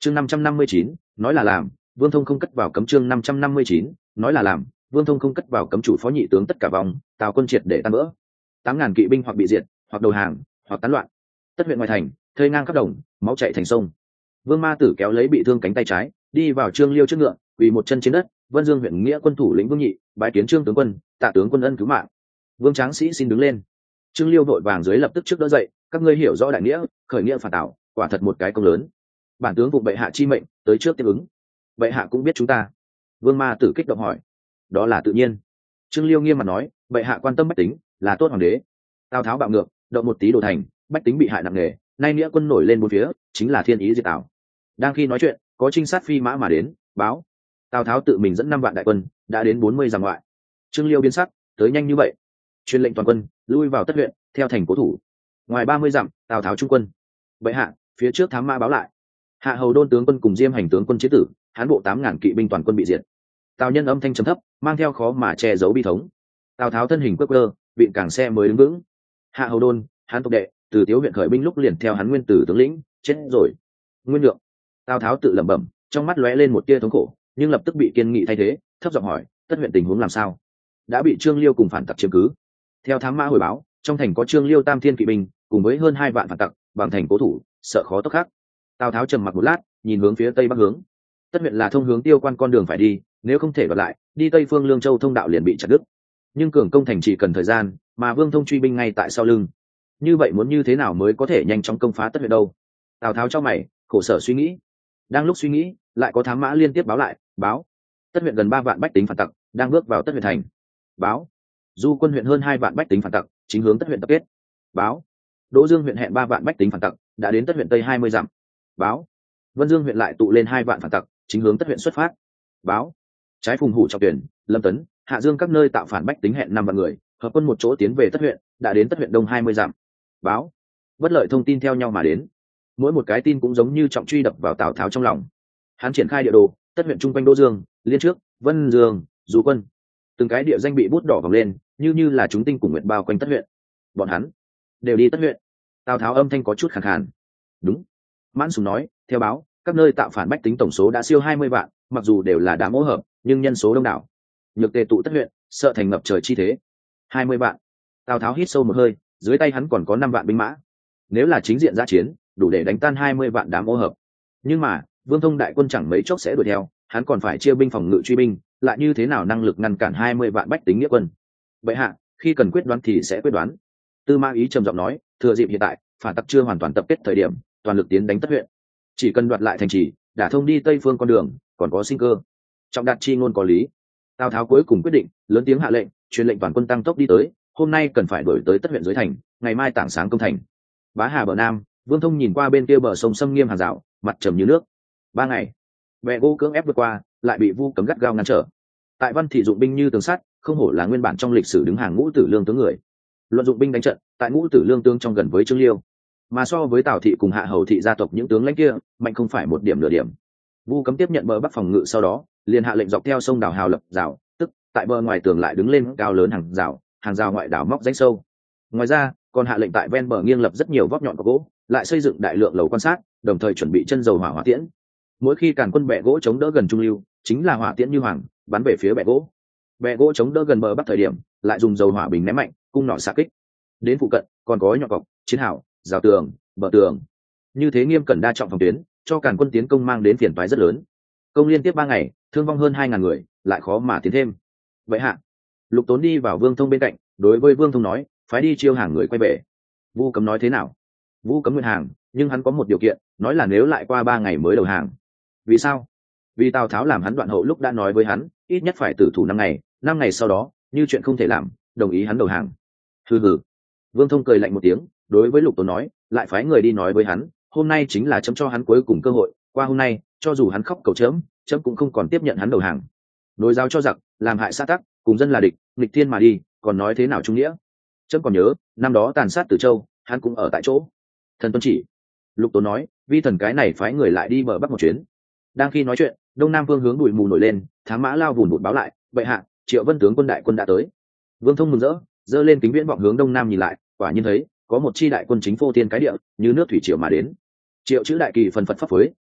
chương 559, nói là làm, Vương Thông không cất vào cấm. Chương 559, nói là làm, Vương Thông không cất vào cấm. Chủ phó nhị tướng tất cả vòng, Tào quân triệt để tan vỡ. 8.000 kỵ binh hoặc bị diệt, hoặc đầu hàng, hoặc tán loạn. Tất huyện ngoài thành, thây ngang khắp đồng, máu chảy thành sông. Vương Ma Tử kéo lấy bị thương cánh tay trái, đi vào Trương Liêu trước ngựa, quỳ một chân trên đất. Vân Dương huyện nghĩa quân thủ lĩnh Vương Nhị bái kiến Trương tướng quân, tạ tướng quân ân cứu mạng. Vương Tráng Sĩ xin đứng lên. Trương Liêu vội vàng dưới lập tức trước đỡ dậy, các ngươi hiểu rõ đại nghĩa, khởi nghĩa phản Tào, quả thật một cái công lớn. Bản tướng vụ bệ hạ chi mệnh, tới trước tiếp ứng. Bệ hạ cũng biết chúng ta. Vương Ma Tử kích động hỏi. Đó là tự nhiên. Trương Liêu nghiêm mặt nói, bệ hạ quan tâm bách tính, là tốt hoàng đế. Tào Tháo bạo ngược, động một tí đổ thành, bách tính bị hại nặng nề, nay nghĩa quân nổi lên bốn phía, chính là thiên ý diệt Tào. Đang khi nói chuyện, có trinh sát phi mã mà đến, báo Tào Tháo tự mình dẫn 5 vạn đại quân, đã đến 40 dặm ngoại. Trương Liêu biến sắc, tới nhanh như vậy. Truyền lệnh toàn quân lui vào tất huyện, theo thành cố thủ. Ngoài 30 dặm, Tào Tháo trung quân. Bệ hạ, phía trước thám mã báo lại, Hạ Hầu Đôn tướng quân cùng Diêm Hành tướng quân chế tử, hán bộ 8.000 kỵ binh toàn quân bị diệt. Tào Nhân âm thanh trầm thấp, mang theo khó mà che giấu bi thống. Tào Tháo thân hình quơ quơ, vịn càng xe mới đứng vững. Hạ Hầu Đôn, hán tộc đệ, từ Tiếu huyện khởi binh lúc liền theo hắn nguyên tử tướng lĩnh, chết rồi. Nguyên Nhượng. Tào Tháo tự lẩm bẩm, trong mắt lóe lên một tia thống khổ, nhưng lập tức bị kiên nghị thay thế, thấp giọng hỏi, tất huyện tình huống làm sao? Đã bị Trương Liêu cùng phản tặc chiếm cứ. Theo thám mã hồi báo, trong thành có Trương Liêu tam thiên kỵ binh, cùng với hơn 2 vạn phản tặc, bằng thành cố thủ, sợ khó tốc khắc. Tào Tháo trầm mặc một lát, nhìn hướng phía tây bắc hướng. Tất huyện là thông hướng Tiêu Quan con đường phải đi, nếu không thể đoạt lại, đi tây phương Lương Châu thông đạo liền bị chặt đứt. Nhưng cường công thành chỉ cần thời gian, mà Vương Thông truy binh ngay tại sau lưng. Như vậy muốn như thế nào mới có thể nhanh chóng công phá tất huyện đâu? Tào Tháo cho mày, khổ sở suy nghĩ. Đang lúc suy nghĩ, lại có thám mã liên tiếp báo lại, báo tất huyện gần 3 vạn bách tính phản tặc đang bước vào tất huyện thành. Báo du quân huyện hơn 2 vạn bách tính phản tặc chính hướng tất huyện tập kết. Báo Đỗ Dương huyện hẹn 3 vạn bách tính phản tặc đã đến tất huyện tây 20 dặm. Báo Vân Dương huyện lại tụ lên 2 vạn phản tặc chính hướng tất huyện xuất phát. Báo trái Phùng Hủ Trọng Tuyển, Lâm Tấn, Hạ Dương các nơi tạo phản bách tính hẹn 5 vạn người hợp quân một chỗ tiến về tất huyện, đã đến tất huyện đông 20 dặm. Báo bất lợi thông tin theo nhau mà đến, mỗi một cái tin cũng giống như trọng truy đập vào Tào Tháo trong lòng. Hắn triển khai địa đồ, tất huyện chung quanh Đỗ Dương, Liên Trước, Vân Dương, Du quân, từng cái địa danh bị bút đỏ vòng lên, như là chúng tinh cùng nguyện bao quanh tất huyện. Bọn hắn đều đi tất huyện. Tào Tháo âm thanh có chút khàn khàn. Đúng. Mãn Sùng nói, theo báo, các nơi tạo phản bách tính tổng số đã siêu 20 vạn, mặc dù đều là đám hỗn hợp, nhưng nhân số đông đảo. Nhược tề tụ tất huyện, sợ thành ngập trời chi thế. 20 vạn. Tào Tháo hít sâu một hơi, dưới tay hắn còn có 5 vạn binh mã. Nếu là chính diện giã chiến, đủ để đánh tan 20 vạn đám hỗn hợp. Nhưng mà, Vương Thông đại quân chẳng mấy chốc sẽ đuổi theo, hắn còn phải chia binh phòng ngự truy binh, lại như thế nào năng lực ngăn cản 20 vạn bách tính nghĩa quân? Vậy hạ, khi cần quyết đoán thì sẽ quyết đoán. Tư Mã Ý trầm giọng nói, thừa dịp hiện tại, phản tặc chưa hoàn toàn tập kết thời điểm, toàn lực tiến đánh tất huyện. Chỉ cần đoạt lại thành trì, đả thông đi tây phương con đường, còn có sinh cơ. Trọng đạt chi ngôn có lý. Tào Tháo cuối cùng quyết định, lớn tiếng hạ lệnh, truyền lệnh toàn quân tăng tốc đi tới, hôm nay cần phải đuổi tới tất huyện dưới thành, ngày mai tảng sáng công thành. Bá Hà bờ nam, Vương Thông nhìn qua bên kia bờ sông xâm nghiêm hàng rào, mặt trầm như nước. 3 ngày, bè gỗ cưỡng ép vượt qua, lại bị Vu Cấm gắt gao ngăn trở. Tại Văn Thị dụng binh như tường sắt, không hổ là nguyên bản trong lịch sử đứng hàng Ngũ Tử Lương tướng người. Luận dụng binh đánh trận, tại Ngũ Tử Lương tướng trong gần với Trương Liêu, mà so với Tào Thị cùng Hạ Hầu Thị gia tộc những tướng lãnh kia, mạnh không phải một điểm nửa điểm. Vu Cấm tiếp nhận bờ bắc phòng ngự sau đó, liền hạ lệnh dọc theo sông đào hào lập rào, tức tại bờ ngoài tường lại đứng lên cao lớn hàng rào ngoại đảo móc rãnh sâu. Ngoài ra, còn hạ lệnh tại ven bờ nghiêng lập rất nhiều vóc nhọn có gỗ, lại xây dựng đại lượng lầu quan sát, đồng thời chuẩn bị chân dầu hỏa tiễn. Mỗi khi càn quân bè gỗ chống đỡ gần trung lưu, chính là hỏa tiễn như hoàng bắn về phía bè gỗ. Bè gỗ chống đỡ gần bờ bắc thời điểm, lại dùng dầu hỏa bình ném mạnh, cung nỏ xạ kích. Đến phụ cận còn có nhọn cọc, chiến hào, rào tường, bờ tường. Như thế nghiêm cẩn đa trọng phòng tuyến, cho càn quân tiến công mang đến phiền toái rất lớn. Công liên tiếp 3 ngày, thương vong hơn 2.000 người, lại khó mà tiến thêm. Vậy hạ, Lục Tốn đi vào Vương Thông bên cạnh, đối với Vương Thông nói, phái đi chiêu hàng người quay về. Vu Cấm nói thế nào? Vu Cấm nguyện hàng, nhưng hắn có một điều kiện, nói là nếu lại qua 3 ngày mới đầu hàng. Vì sao? Vì Tào Tháo làm hắn đoạn hậu lúc đã nói với hắn, ít nhất phải tử thủ 5 ngày, 5 ngày sau đó, như chuyện không thể làm, đồng ý hắn đầu hàng. Hừ. Vương Thông cười lạnh một tiếng, đối với Lục Tốn nói, lại phái người đi nói với hắn, hôm nay chính là chấm cho hắn cuối cùng cơ hội, qua hôm nay, cho dù hắn khóc cầu chấm cũng không còn tiếp nhận hắn đầu hàng. Nối giáo cho giặc, làm hại xã tắc, cùng dân là địch, nghịch thiên mà đi, còn nói thế nào trung nghĩa? Chấm còn nhớ, năm đó tàn sát Tử Châu, hắn cũng ở tại chỗ. Thần tuân chỉ. Lục Tốn nói, vi thần cái này phái người lại đi bờ bắc một chuyến. Đang khi nói chuyện, đông nam phương hướng bụi mù nổi lên, thám mã lao vùn vụt báo lại, bệ hạ, Triệu Vân tướng quân đại quân đã tới. Vương Thông mừng rỡ, giơ lên kính viễn vọng hướng đông nam nhìn lại, quả nhiên thấy có một chi đại quân chính phô thiên cái địa, như nước thủy triều mà đến. Triệu chữ đại kỳ phần phật pháp phối,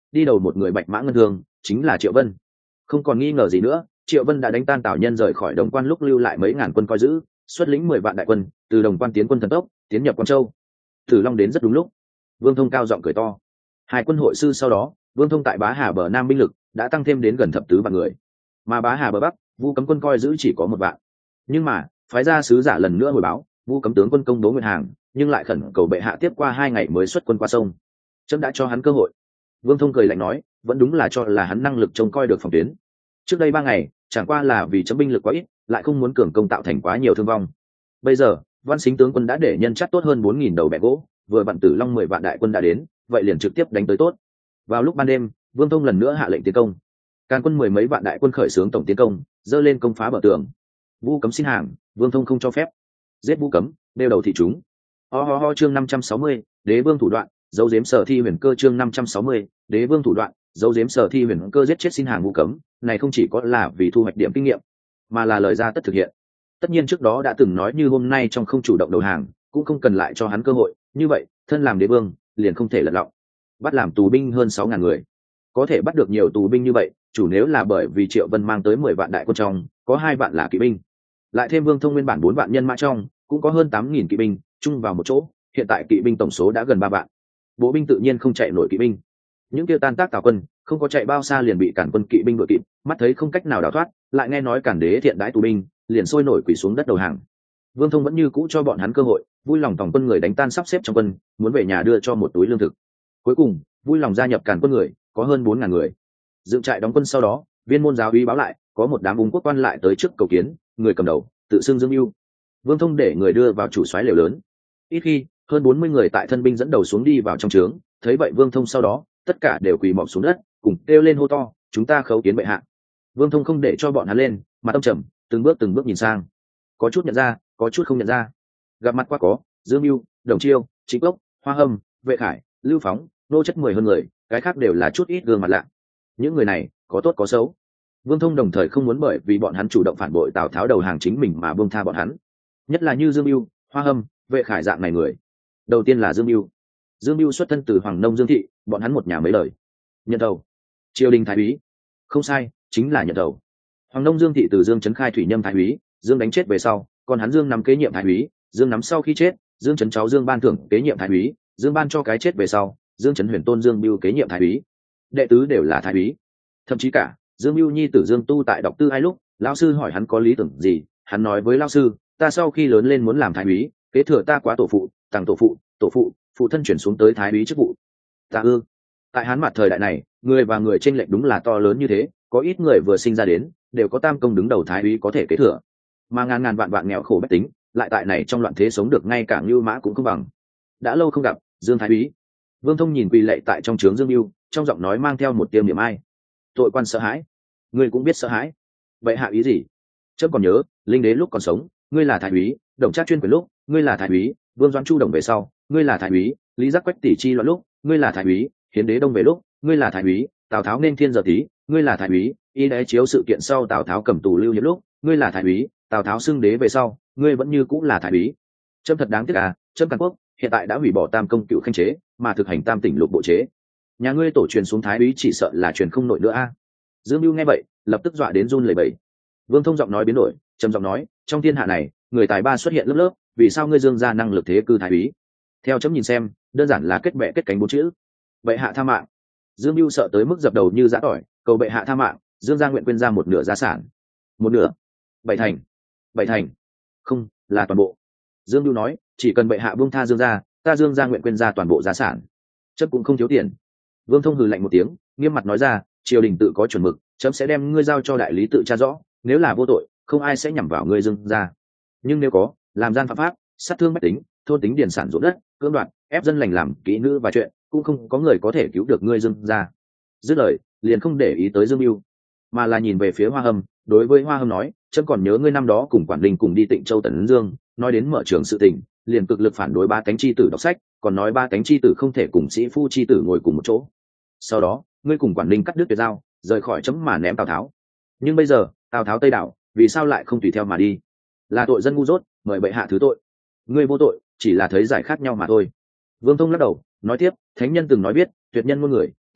đi đầu một người bạch mã ngân thương, chính là Triệu Vân. Không còn nghi ngờ gì nữa, Triệu Vân đã đánh tan Tào Nhân rời khỏi Đồng Quan lúc lưu lại mấy ngàn quân coi giữ, xuất lĩnh 10 vạn đại quân, từ Đồng Quan tiến quân thần tốc, tiến nhập Quan Châu. Tử Long đến rất đúng lúc. Vương Thông cao giọng cười to. Hai quân hội sư sau đó, Vương Thông tại Bá Hà bờ Nam binh lực đã tăng thêm đến gần thập tứ vạn người, mà Bá Hà bờ Bắc, Vu Cấm quân coi giữ chỉ có 1 vạn. Nhưng mà, phái ra sứ giả lần nữa hồi báo, Vu Cấm tướng quân công Đỗ Nguyệt Hàng, nhưng lại khẩn cầu bệ hạ tiếp qua 2 ngày mới xuất quân qua sông. Trẫm đã cho hắn cơ hội. Vương Thông cười lạnh nói, vẫn đúng là cho là hắn năng lực trông coi được phòng tuyến. Trước đây 3 ngày, chẳng qua là vì chấm binh lực quá ít, lại không muốn cường công tạo thành quá nhiều thương vong. Bây giờ, Văn Xính tướng quân đã để nhân chất tốt hơn 4000 đầu bè gỗ, vừa vặn Tử Long 10 vạn đại quân đã đến, vậy liền trực tiếp đánh tới tốt. Vào lúc ban đêm, Vương Thông lần nữa hạ lệnh tiến công. Càn quân 10 mấy vạn đại quân khởi xướng tổng tiến công, dơ lên công phá bờ tường. Vu Cấm xin hàng, Vương Thông không cho phép. Giết Vu Cấm, đeo đầu thị chúng. Ho chương 560, Đế vương thủ đoạn, dấu giếm Sở Thi Huyền Cơ chương 560, Đế vương thủ đoạn, dấu giếm Sở Thi Huyền Cơ giết chết xin hàng Vu Cấm, này không chỉ có là vì thu hoạch điểm kinh nghiệm, mà là lời ra tất thực hiện. Tất nhiên trước đó đã từng nói như hôm nay trong không chủ động đầu hàng, cũng không cần lại cho hắn cơ hội, như vậy, thân làm đế vương, liền không thể lật lọng. Bắt làm tù binh hơn 6000 người. Có thể bắt được nhiều tù binh như vậy, chủ nếu là bởi vì Triệu Vân mang tới 10 vạn đại quân trong, có 2 vạn là kỵ binh. Lại thêm Vương Thông nguyên bản 4 vạn nhân mã trong, cũng có hơn 8000 kỵ binh, chung vào một chỗ, hiện tại kỵ binh tổng số đã gần 3 vạn. Bộ binh tự nhiên không chạy nổi kỵ binh. Những kia tan tác Tào quân, không có chạy bao xa liền bị Càn quân kỵ binh đuổi kịp, mắt thấy không cách nào đào thoát, lại nghe nói Càn đế thiện đãi tù binh, liền sôi nổi quỳ xuống đất đầu hàng. Vương Thông vẫn như cũ cho bọn hắn cơ hội, vui lòng tổng quân người đánh tan sắp xếp trong quân, muốn về nhà đưa cho một túi lương thực. Cuối cùng, vui lòng gia nhập Càn quân người, có hơn 4000 người. Dựng trại đóng quân sau đó, Viên môn giáo úy báo lại, có một đám ung quốc quan lại tới trước cầu kiến, người cầm đầu, tự xưng Dương Ưu. Vương Thông để người đưa vào chủ soái lều lớn. Ít khi, hơn 40 người tại thân binh dẫn đầu xuống đi vào trong trướng, thấy vậy Vương Thông sau đó, tất cả đều quỳ mọp xuống đất, cùng kêu lên hô to, chúng ta khấu kiến bệ hạ. Vương Thông không để cho bọn hắn lên, mà tâm trầm, từng bước nhìn sang. Có chút nhận ra, có chút không nhận ra. Gặp mặt qua có Dương Ưu, Đồng Chiêu, Trịnh Cốc, Hoa Hâm, Vệ Khải, Lưu Phóng, nô chất 10 hơn người, cái khác đều là chút ít gương mặt lạ. Những người này có tốt có xấu. Vương Thông đồng thời không muốn bởi vì bọn hắn chủ động phản bội Tào Tháo đầu hàng chính mình mà buông tha bọn hắn, nhất là như Dương Ưu, Hoa Hâm, Vệ Khải dạng này người. Đầu tiên là Dương Ưu. Dương Ưu xuất thân từ Hoàng Nông Dương thị, bọn hắn một nhà mấy lời. Nhận đầu, triều đình thái úy. Không sai, chính là nhận đầu. Hoàng Nông Dương thị từ Dương Trấn khai thủy nhâm thái úy, Dương đánh chết về sau, còn hắn Dương nắm kế nhiệm thái úy, Dương nắm sau khi chết, Dương Trấn cháu Dương Ban thưởng kế nhiệm thái úy, Dương Ban cho cái chết về sau, Dương Trấn huyền tôn Dương Bưu kế nhiệm thái úy. Đệ tứ đều là thái úy. Thậm chí cả Dương Bưu nhi tử Dương Tu tại đọc tư ai lúc, lão sư hỏi hắn có lý tưởng gì, hắn nói với lão sư, ta sau khi lớn lên muốn làm thái úy, kế thừa ta quá tổ phụ, tàng tổ phụ, phụ thân chuyển xuống tới thái úy chức vụ. Ta ư? Tại Hán mặt thời đại này, người và người chênh lệch đúng là to lớn như thế, có ít người vừa sinh ra đến, đều có tam công đứng đầu thái úy có thể kế thừa, mà ngàn vạn nghèo khổ bách tính, lại tại này trong loạn thế sống được ngay cả Lưu Mã cũng không bằng. Đã lâu không gặp, Dương thái úy. Vương Thông nhìn quỳ lạy tại trong trướng Dương Bưu, trong giọng nói mang theo một tia niềm ai. Tội quan sợ hãi, ngươi cũng biết sợ hãi. Vậy hạ ý gì? Trẫm còn nhớ, Linh đế lúc còn sống, ngươi là thái úy, Đồng Trác chuyên quyền lúc, ngươi là thái úy, Vương Doãn Chu Đồng về sau, ngươi là thái úy, Lý Giác Quách tỷ chi loạn lúc, ngươi là thái úy, Hiến đế đông về lúc, ngươi là thái úy, Tào Tháo nên thiên giờ tí, ngươi là thái úy, Y đế chiếu sự kiện sau Tào Tháo cầm tù lưu hiệp lúc, ngươi là thái úy, Tào Tháo xưng đế về sau, ngươi vẫn như cũng là thái úy. Trẫm thật đáng tiếc à, trẫm Càn Quốc hiện tại đã hủy bỏ tam công cựu khanh chế, mà thực hành tam tỉnh lục bộ chế. Nhà ngươi tổ truyền xuống thái úy chỉ sợ là truyền không nổi nữa a. Dương Bưu nghe vậy, lập tức dọa đến run lẩy bẩy. Vương Thông giọng nói biến đổi, trầm giọng nói, trong thiên hạ này, người tài ba xuất hiện lớp lớp, vì sao ngươi Dương gia năng lực thế cư thái úy? Theo chấm nhìn xem, đơn giản là kết bè kết cánh 4 chữ. Bệ hạ tha mạng. Dương Bưu sợ tới mức dập đầu như giã tỏi, cầu bệ hạ tha mạng, Dương gia nguyện quên ra một nửa gia sản. Một nửa? Bảy thành. Không, là toàn bộ. Dương Bưu nói, chỉ cần bệ hạ buông tha Dương gia, ta Dương gia nguyện quên ra toàn bộ gia sản. Chấm cũng không thiếu tiền. Vương Thông hừ lạnh một tiếng, nghiêm mặt nói ra, triều đình tự có chuẩn mực, chấm sẽ đem ngươi giao cho đại lý tự tra rõ, nếu là vô tội, không ai sẽ nhằm vào ngươi Dương gia. Nhưng nếu có làm gian phạm pháp, sát thương bách tính, thôn tính điền sản ruộng đất, cưỡng đoạt, ép dân lành làm kỹ nữ và chuyện, cũng không có người có thể cứu được ngươi Dương gia. Dứt lời, liền không để ý tới Dương Bưu, mà là nhìn về phía Hoa Hâm. Đối với Hoa Hâm nói, chấm còn nhớ ngươi năm đó cùng Quản Linh cùng đi Tịnh Châu Tấn Dương, nói đến mở trường sự tình, liền cực lực phản đối ba cánh chi tử đọc sách, còn nói ba cánh chi tử không thể cùng sĩ phu chi tử ngồi cùng một chỗ. Sau đó, ngươi cùng Quản Linh cắt đứt tuyệt giao, rời khỏi chấm mà ném Tào Tháo. Nhưng bây giờ, Tào Tháo Tây đảo, vì sao lại không tùy theo mà đi? Là tội dân ngu dốt, mời bệ hạ thứ tội. Ngươi vô tội, chỉ là thấy giải khác nhau mà thôi. Vương Thông lắc đầu, nói tiếp, thánh nhân từng nói biết, tuyệt nhân muôn người,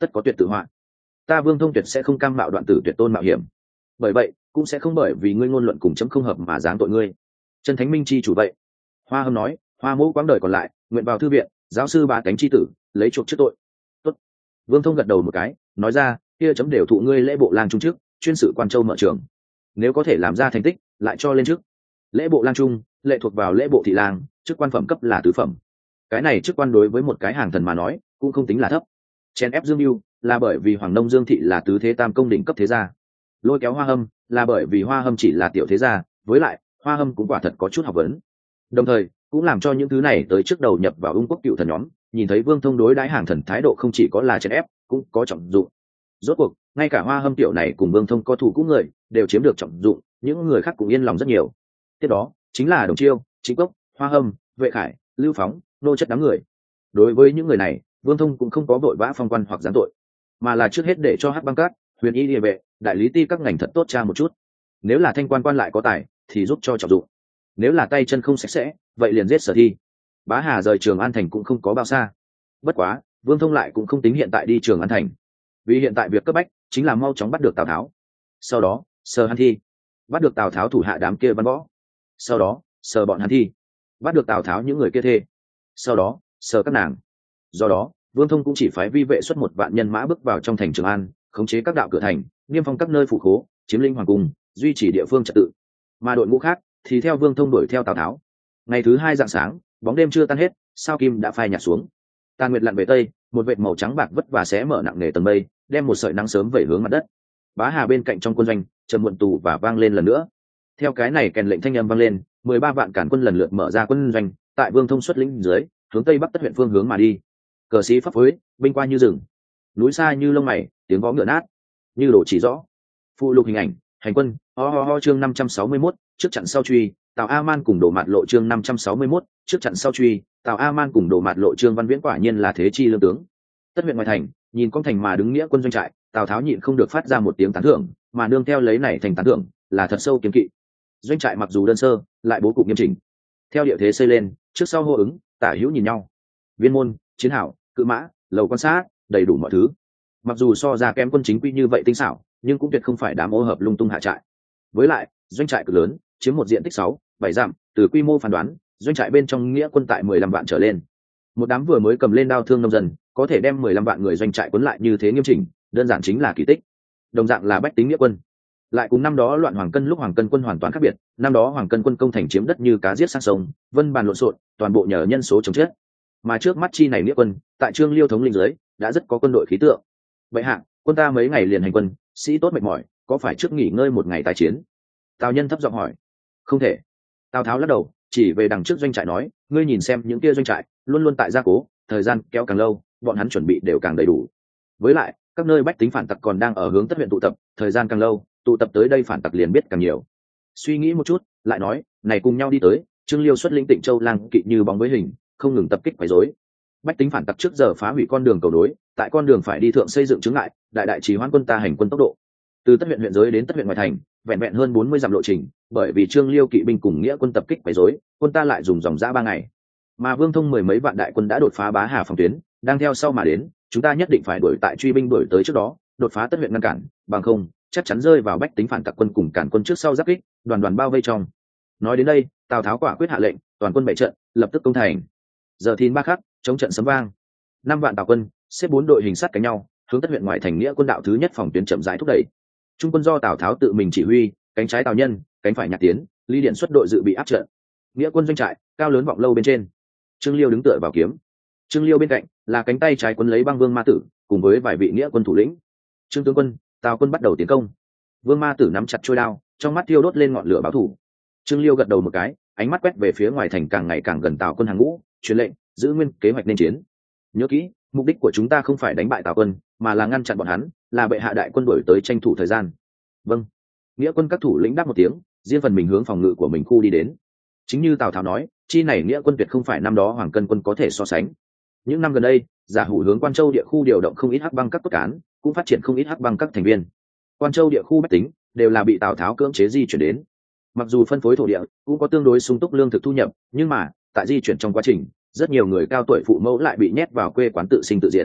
tất có tuyệt tự họa. Ta Vương Thông tuyệt sẽ không cam mạo đoạn tử tuyệt tôn mạo hiểm, bởi vậy cũng sẽ không bởi vì ngươi ngôn luận cùng chấm không hợp mà giáng tội ngươi. Chân thánh minh chi chủ vậy. Hoa Hâm nói, Hoa mẫu quãng đời còn lại nguyện vào thư viện giáo sư bá tánh chi tử, lấy chuộc trước tội. Tốt. Vương Thông gật đầu một cái, nói ra, kia chấm đều thụ ngươi lễ bộ lang trung trước, chuyên sự quan châu mở trường, nếu có thể làm ra thành tích lại cho lên trước. Lễ bộ lang trung lệ thuộc vào lễ bộ thị lang, chức quan phẩm cấp là tứ phẩm. Cái này chức quan đối với một cái hàng thần mà nói cũng không tính là thấp. Chèn ép Dương Mưu là bởi vì Hoàng Nông Dương thị là tứ thế tam công đỉnh cấp thế gia, lôi kéo Hoa Hâm là bởi vì Hoa Hâm chỉ là tiểu thế gia, với lại Hoa Hâm cũng quả thật có chút học vấn, đồng thời cũng làm cho những thứ này tới trước đầu nhập vào Ung Quốc cựu thần nhóm nhìn thấy Vương Thông đối đãi hàng thần thái độ không chỉ có là chèn ép, cũng có trọng dụng. Rốt cuộc ngay cả Hoa Hâm tiểu này cùng Vương Thông có thủ cũng người đều chiếm được trọng dụng, những người khác cũng yên lòng rất nhiều. Tiếp đó chính là Đồng Chiêu, Chính Cốc, Hoa Hâm, Vệ Khải, Lưu Phóng, nô chất đám người. Đối với những người này Vương Thông cũng không có vội vã phong quan hoặc giáng tội, mà là trước hết để cho Hắc Băng Cát, Huyền Y Địa Vệ, đại lý ti các ngành thật tốt tra một chút, nếu là thanh quan quan lại có tài thì giúp cho trọng dụng, nếu là tay chân không sạch sẽ vậy liền giết Sở Thi. Bá Hà rời Trường An thành cũng không có bao xa, bất quá Vương Thông lại cũng không tính hiện tại đi Trường An thành, vì hiện tại việc cấp bách chính là mau chóng bắt được Tào Tháo, sau đó sờ Hàn Thi, bắt được Tào Tháo thủ hạ đám kia văn võ, sau đó sờ bọn Hàn Thi, bắt được Tào Tháo những người kia thê, sau đó sờ các nàng. Do đó Vương Thông cũng chỉ phái vi vệ xuất 1 vạn nhân mã bước vào trong thành Trường An, khống chế các đạo cửa thành, niêm phong các nơi phủ khố, chiếm lĩnh hoàng cung, duy trì địa phương trật tự. Mà đội ngũ khác thì theo Vương Thông đuổi theo Tào Tháo. Ngày thứ 2 rạng sáng, bóng đêm chưa tan hết, sao kim đã phai nhạt xuống. Tàn nguyệt lặn về tây, một vệt màu trắng bạc vất vả xé mở nặng nề tầng mây, đem một sợi nắng sớm vẩy hướng mặt đất. Bá Hà bên cạnh trong quân doanh trầm muộn tù và vang lên lần nữa. Theo cái này kèn lệnh thanh âm vang lên, 13 vạn cản quân lần lượt mở ra quân doanh, tại Vương Thông xuất lĩnh dưới, hướng tây bắc tất huyện phương hướng mà đi. Cờ sĩ phấp phới, binh qua như rừng, núi xa như lông mày, tiếng vó ngựa nát như đổ chỉ rõ. Phụ lục hình ảnh, hành quân, ho chương 561, trước chặn sau truy, Tào A Man cùng Đồ Mạt Lộ chương 561, trước chặn sau truy, Tào A Man cùng Đồ Mạt Lộ chương Văn Viễn quả nhiên là thế chi lương tướng. Tất huyện ngoài thành, nhìn con thành mà đứng nghĩa quân doanh trại, Tào Tháo nhịn không được phát ra một tiếng tán thưởng, mà nương theo lấy này thành tán thưởng là thật sâu kiếm kỵ. Doanh trại mặc dù đơn sơ, lại bố cục nghiêm chỉnh, theo địa thế xây lên, trước sau hô ứng, tả hữu nhìn nhau. Viên môn, chiến hào, cự mã, lầu quan sát, đầy đủ mọi thứ. Mặc dù so ra kém quân chính quy như vậy tinh xảo, nhưng cũng tuyệt không phải đám ô hợp lung tung hạ trại. Với lại doanh trại cực lớn, chiếm một diện tích 6-7 dặm, từ quy mô phán đoán doanh trại bên trong nghĩa quân tại 15 vạn trở lên. Một đám vừa mới cầm lên đao thương nông dân có thể đem 15 vạn người doanh trại cuốn lại như thế nghiêm chỉnh, đơn giản chính là kỳ tích. Đồng dạng là bách tính nghĩa quân, lại cùng năm đó loạn Hoàng Cân lúc Hoàng Cân quân hoàn toàn khác biệt. Năm đó Hoàng Cân quân công thành chiếm đất như cá giết sang sông, vân bàn lộn xộn, toàn bộ nhờ nhân số chống chết. Mà trước mắt chi này nghĩa quân tại Trương Liêu thống lĩnh dưới đã rất có quân đội khí tượng. Vậy hạ, quân ta mấy ngày liền hành quân, sĩ tốt mệt mỏi, có phải trước nghỉ ngơi một ngày tái chiến? Tào Nhân thấp giọng hỏi. Không thể. Tào Tháo lắc đầu, chỉ về đằng trước doanh trại nói, ngươi nhìn xem những kia doanh trại luôn luôn tại gia cố, thời gian kéo càng lâu bọn hắn chuẩn bị đều càng đầy đủ. Với lại các nơi bách tính phản tặc còn đang ở hướng tất huyện tụ tập, thời gian càng lâu tụ tập tới đây phản tặc liền biết càng nhiều. Suy nghĩ một chút lại nói, này cùng nhau đi tới, Trương Liêu xuất lĩnh Tịnh Châu lang kỵ như bóng với hình, không ngừng tập kích quấy rối. Bách tính phản tặc trước giờ phá hủy con đường cầu nối, tại con đường phải đi thượng xây dựng chướng ngại, đại trì hoãn quân ta hành quân tốc độ. Từ tất huyện huyện giới đến tất huyện ngoại thành, vẹn vẹn hơn 40 dặm lộ trình, bởi vì Trương Liêu kỵ binh cùng nghĩa quân tập kích quấy rối, quân ta lại dùng dòng dã 3 ngày. Mà Vương Thông 10 mấy vạn đại quân đã đột phá Bá Hà phòng tuyến, đang theo sau mà đến, chúng ta nhất định phải đuổi tại truy binh đuổi tới trước đó, đột phá tất huyện ngăn cản, bằng không chắc chắn rơi vào bách tính phản tặc quân cùng cản quân trước sau giáp kích, đoàn bao vây trong. Nói đến đây, Tào Tháo quả quyết hạ lệnh, toàn quân bày trận, lập tức công thành. Giờ thìn 3 khắc, chống trận sấm vang. 5 vạn Tào quân xếp 4 đội hình sát cánh nhau, hướng tất huyện ngoại thành nghĩa quân đạo thứ nhất phòng tuyến chậm rãi thúc đẩy. Trung quân do Tào Tháo tự mình chỉ huy, cánh trái Tào Nhân, cánh phải Nhạc Tiến, Lý Điện xuất đội dự bị áp trận. Nghĩa quân doanh trại cao lớn vọng lâu bên trên, Trương Liêu đứng tựa vào kiếm. Trương Liêu bên cạnh là cánh tay trái quân lấy băng Vương Ma Tử, cùng với vài vị nghĩa quân thủ lĩnh. Trương tướng quân, Tào quân bắt đầu tiến công. Vương Ma Tử nắm chặt chuôi đao, trong mắt thiêu đốt lên ngọn lửa báo thù. Trương Liêu gật đầu một cái, ánh mắt quét về phía ngoài thành càng ngày càng gần Tào quân hàng ngũ, truyền lệnh giữ nguyên kế hoạch nên chiến. Nhớ kỹ, mục đích của chúng ta không phải đánh bại Tào quân, mà là ngăn chặn bọn hắn, là bệ hạ đại quân đuổi tới tranh thủ thời gian. Vâng. Nghĩa quân các thủ lĩnh đáp một tiếng, riêng phần mình hướng phòng ngự của mình khu đi đến. Chính như Tào Tháo nói, chi này nghĩa quân tuyệt không phải năm đó Hoàng Cân quân có thể so sánh. Những năm gần đây, Giả Hủ hướng Quan Châu địa khu điều động không ít hắc băng các cốt cán, cũng phát triển không ít hắc băng các thành viên. Quan Châu địa khu bách tính đều là bị Tào Tháo cưỡng chế di chuyển đến. Mặc dù phân phối thổ địa cũng có tương đối sung túc lương thực thu nhập, nhưng mà tại di chuyển trong quá trình, rất nhiều người cao tuổi phụ mẫu lại bị nhét vào quê quán tự sinh tự diệt.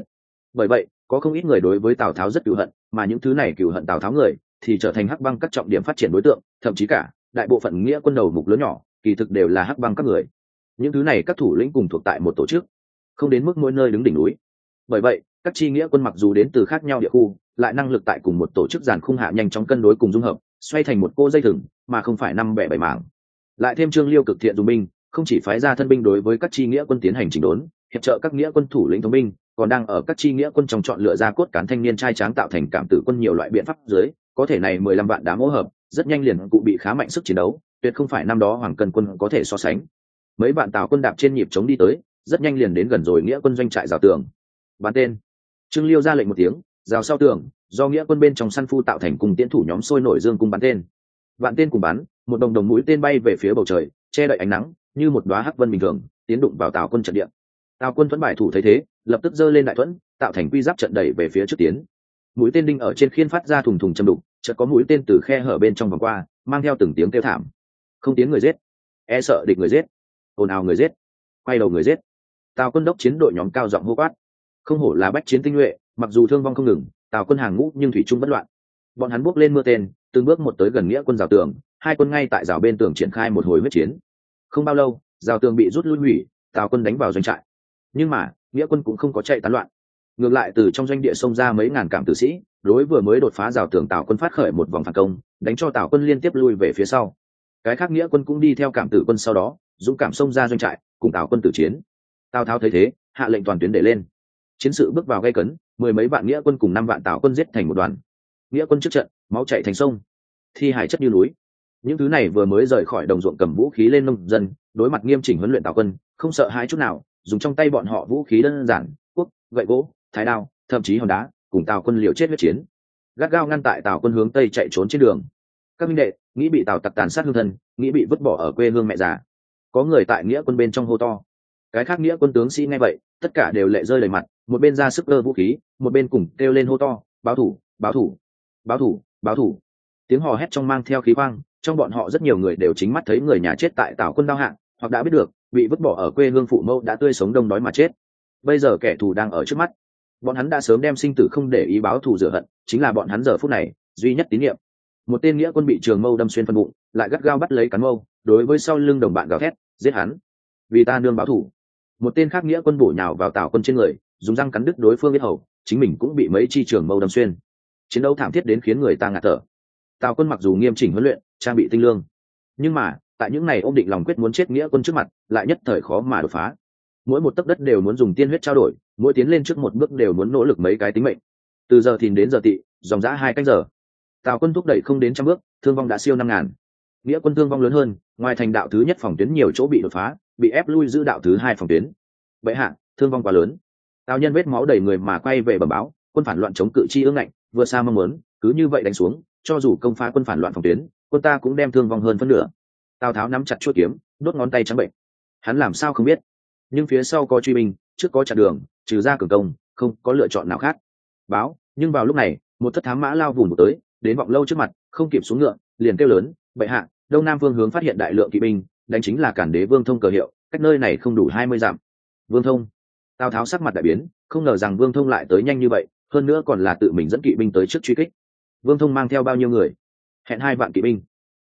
Bởi vậy có không ít người đối với Tào Tháo rất cừu hận, mà những thứ này cừu hận Tào Tháo người thì trở thành hắc băng các trọng điểm phát triển đối tượng, thậm chí cả đại bộ phận nghĩa quân đầu mục lớn nhỏ kỳ thực đều là hắc băng các người. Những thứ này các thủ lĩnh cùng thuộc tại một tổ chức, không đến mức mỗi nơi đứng đỉnh núi. Bởi vậy các chi nghĩa quân mặc dù đến từ khác nhau địa khu, lại năng lực tại cùng một tổ chức giàn khung hạ nhanh chóng cân đối cùng dung hợp, xoay thành một cô dây thừng mà không phải năm bẻ bảy mảng. Lại thêm Trương Liêu cực thiện dùng binh, không chỉ phái ra thân binh đối với các chi nghĩa quân tiến hành chỉnh đốn, hiệp trợ các nghĩa quân thủ lĩnh thống binh, còn đang ở các chi nghĩa quân trong chọn lựa ra cốt cán thanh niên trai tráng tạo thành cảm tử quân nhiều loại biện pháp dưới, có thể này 15 vạn đám hỗ hợp, rất nhanh liền cụ bị khá mạnh sức chiến đấu, tuyệt không phải năm đó Hoàng Cần quân có thể so sánh. Mấy vạn Tào quân đạp trên nhịp chống đi tới, rất nhanh liền đến gần rồi nghĩa quân doanh trại rào tường. Bắn tên. Trương Liêu ra lệnh một tiếng, rào sau tường, do nghĩa quân bên trong săn phu tạo thành cùng tiến thủ nhóm sôi nổi dương cung bắn tên. Vạn tên cùng bắn, một đồng đồng mũi tên bay về phía bầu trời, che đậy ánh nắng, như một đóa hắc vân bình thường, tiến đụng vào Tào quân trận địa. Tào quân thuẫn bài thủ thấy thế, lập tức giơ lên đại thuẫn, tạo thành quy giáp trận đẩy về phía trước tiến. Mũi tên đinh ở trên khiên phát ra thùng thùng châm đục, chợt có mũi tên từ khe hở bên trong vòng qua, mang theo từng tiếng kêu thảm. Không tiến người giết, e sợ địch người giết, ồn ào người giết, quay đầu người giết. Tào quân đốc chiến đội nhóm cao giọng hô quát. Không hổ là bách chiến tinh nhuệ, mặc dù thương vong không ngừng, Tào quân hàng ngũ nhưng thủy chung bất loạn. Bọn hắn bước lên mưa tên, từng bước một tới gần nghĩa quân rào tường, hai quân ngay tại rào bên tường triển khai một hồi huyết chiến. Không bao lâu, rào tường bị rút lui hủy, Tào quân đánh vào doanh trại. Nhưng mà nghĩa quân cũng không có chạy tán loạn, ngược lại từ trong doanh địa xông ra mấy ngàn cảm tử sĩ, đối vừa mới đột phá rào tường Tào quân phát khởi một vòng phản công, đánh cho Tào quân liên tiếp lui về phía sau. Cái khác nghĩa quân cũng đi theo cảm tử quân sau đó, dũng cảm xông ra doanh trại cùng Tào quân tử chiến. Tào Tháo thấy thế, hạ lệnh toàn tuyến để lên. Chiến sự bước vào gay cấn, mười mấy vạn nghĩa quân cùng 5 vạn Tào quân giết thành một đoàn. Nghĩa quân trước trận, máu chảy thành sông, thi hải chất như núi. Những thứ này vừa mới rời khỏi đồng ruộng cầm vũ khí lên nông dân, đối mặt nghiêm chỉnh huấn luyện Tào quân, không sợ hãi chút nào, dùng trong tay bọn họ vũ khí đơn giản, cuốc, gậy gỗ, thái đao, thậm chí hòn đá, cùng Tào quân liều chết huyết chiến, gắt gao ngăn tại Tào quân hướng tây chạy trốn trên đường. Các minh đệ nghĩ bị Tào tặc tàn sát hương thân, nghĩ bị vứt bỏ ở quê hương mẹ già. Có người tại nghĩa quân bên trong hô to. Cái khác nghĩa quân tướng sĩ nghe vậy, tất cả đều lệ rơi đầy mặt, một bên ra sức cơ vũ khí, một bên cùng kêu lên hô to, báo thủ, báo thủ, báo thủ, báo thủ. Tiếng hò hét trong mang theo khí vang, trong bọn họ rất nhiều người đều chính mắt thấy người nhà chết tại Tào quân đao hạng, hoặc đã biết được bị vứt bỏ ở quê hương phụ mẫu đã tươi sống đông đói mà chết. Bây giờ kẻ thù đang ở trước mắt, bọn hắn đã sớm đem sinh tử không để ý báo thù rửa hận, chính là bọn hắn giờ phút này duy nhất tín nhiệm. Một tên nghĩa quân bị trường mâu đâm xuyên phân bụng, lại gắt gao bắt lấy cán mâu, đối với sau lưng đồng bạn gào thét, giết hắn, vì ta nương báo thù. Một tên khác nghĩa quân bổ nhào vào Tào quân trên người, dùng răng cắn đứt đối phương yết hầu, chính mình cũng bị mấy chi trường mâu đâm xuyên. Chiến đấu thảm thiết đến khiến người ta ngạt thở. Tào quân mặc dù nghiêm chỉnh huấn luyện, trang bị tinh lương, nhưng mà tại những này ôm định lòng quyết muốn chết nghĩa quân trước mặt, lại nhất thời khó mà đột phá. Mỗi một tấc đất đều muốn dùng tiên huyết trao đổi, mỗi tiến lên trước một bước đều muốn nỗ lực mấy cái tính mệnh. Từ giờ thìn đến giờ tỵ, dòng dã 2 canh giờ, Tào quân thúc đẩy không đến trăm bước, thương vong đã siêu 5.000. Nghĩa quân thương vong lớn hơn, ngoài thành đạo thứ nhất phòng tuyến nhiều chỗ bị đột phá, bị ép lui giữ đạo thứ 2 phòng tuyến. Vậy hạ, thương vong quá lớn. Tào nhân vết máu đầy người mà quay về bẩm báo, quân phản loạn chống cự chi ương ngạnh, vừa xa mong muốn, cứ như vậy đánh xuống, cho dù công phá quân phản loạn phòng tuyến, quân ta cũng đem thương vong hơn phân nửa. Tào Tháo nắm chặt chuôi kiếm, đốt ngón tay trắng bệnh. Hắn làm sao không biết, nhưng phía sau có truy binh, trước có chặn đường, trừ ra cường công, không có lựa chọn nào khác. Báo, nhưng vào lúc này, một thất thám mã lao vùng tới, đến Vọng Lâu trước mặt, không kịp xuống ngựa, liền kêu lớn, bệ hạ, đông nam phương hướng phát hiện đại lượng kỵ binh, đánh chính là Cản Đế Vương Thông cờ hiệu, cách nơi này không đủ 20 dặm. Vương Thông. Tào Tháo sắc mặt đại biến, không ngờ rằng Vương Thông lại tới nhanh như vậy, hơn nữa còn là tự mình dẫn kỵ binh tới trước truy kích. Vương Thông mang theo bao nhiêu người? Hẹn 2 vạn kỵ binh.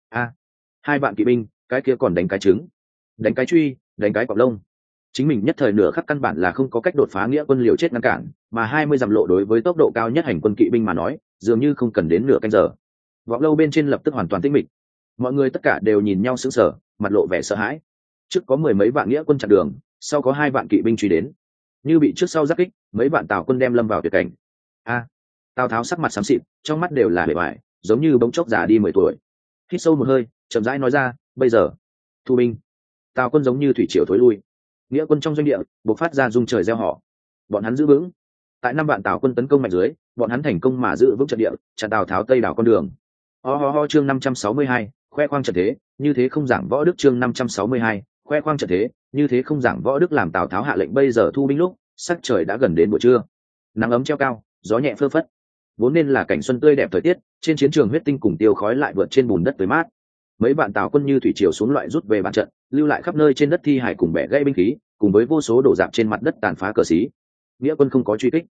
2 vạn kỵ binh, cái kia còn đánh cái trứng, đánh cái truy, đánh cái cọp lông. Chính mình nhất thời nửa khắc căn bản là không có cách đột phá nghĩa quân liều chết ngăn cản, mà 20 dặm lộ đối với tốc độ cao nhất hành quân kỵ binh mà nói, dường như không cần đến nửa canh giờ. Vọng Lâu bên trên lập tức hoàn toàn tĩnh mịch. Mọi người tất cả đều nhìn nhau sững sờ, mặt lộ vẻ sợ hãi. Trước có 10 mấy vạn nghĩa quân chặn đường, sau có 2 vạn kỵ binh truy đến. Như bị trước sau giáp kích, mấy vạn Tào quân đem lâm vào tuyệt cảnh. Tào Tháo sắc mặt xám xịt, trong mắt đều là bề ngoài, giống như bỗng chốc già đi 10 tuổi. Hít sâu một hơi, chậm rãi nói ra, bây giờ thu binh. Tào quân giống như thủy triều thối lui. Nghĩa quân trong doanh địa bộc phát ra rung trời reo hò. Bọn hắn giữ vững. Tại 5 vạn Tào quân tấn công mạnh dưới, bọn hắn thành công mà giữ vững trận địa, chặn Tào Tháo tây đảo con đường. Chương 562, khoe khoang trận thế, như thế không giảng võ đức. Chương 562, khoe khoang trận thế, như thế không giảng võ đức. Làm Tào Tháo hạ lệnh bây giờ thu binh lúc, sắc trời đã gần đến buổi trưa. Nắng ấm treo cao, gió nhẹ phơ phất. Vốn nên là cảnh xuân tươi đẹp thời tiết, trên chiến trường huyết tinh cùng tiêu khói lại vượt trên bùn đất tới mát. Mấy vạn Tào quân như thủy triều xuống loại rút về bàn trận, lưu lại khắp nơi trên đất thi hải cùng bẻ gãy binh khí, cùng với vô số đổ rạp trên mặt đất tàn phá cờ xí. Nghĩa quân không có truy kích,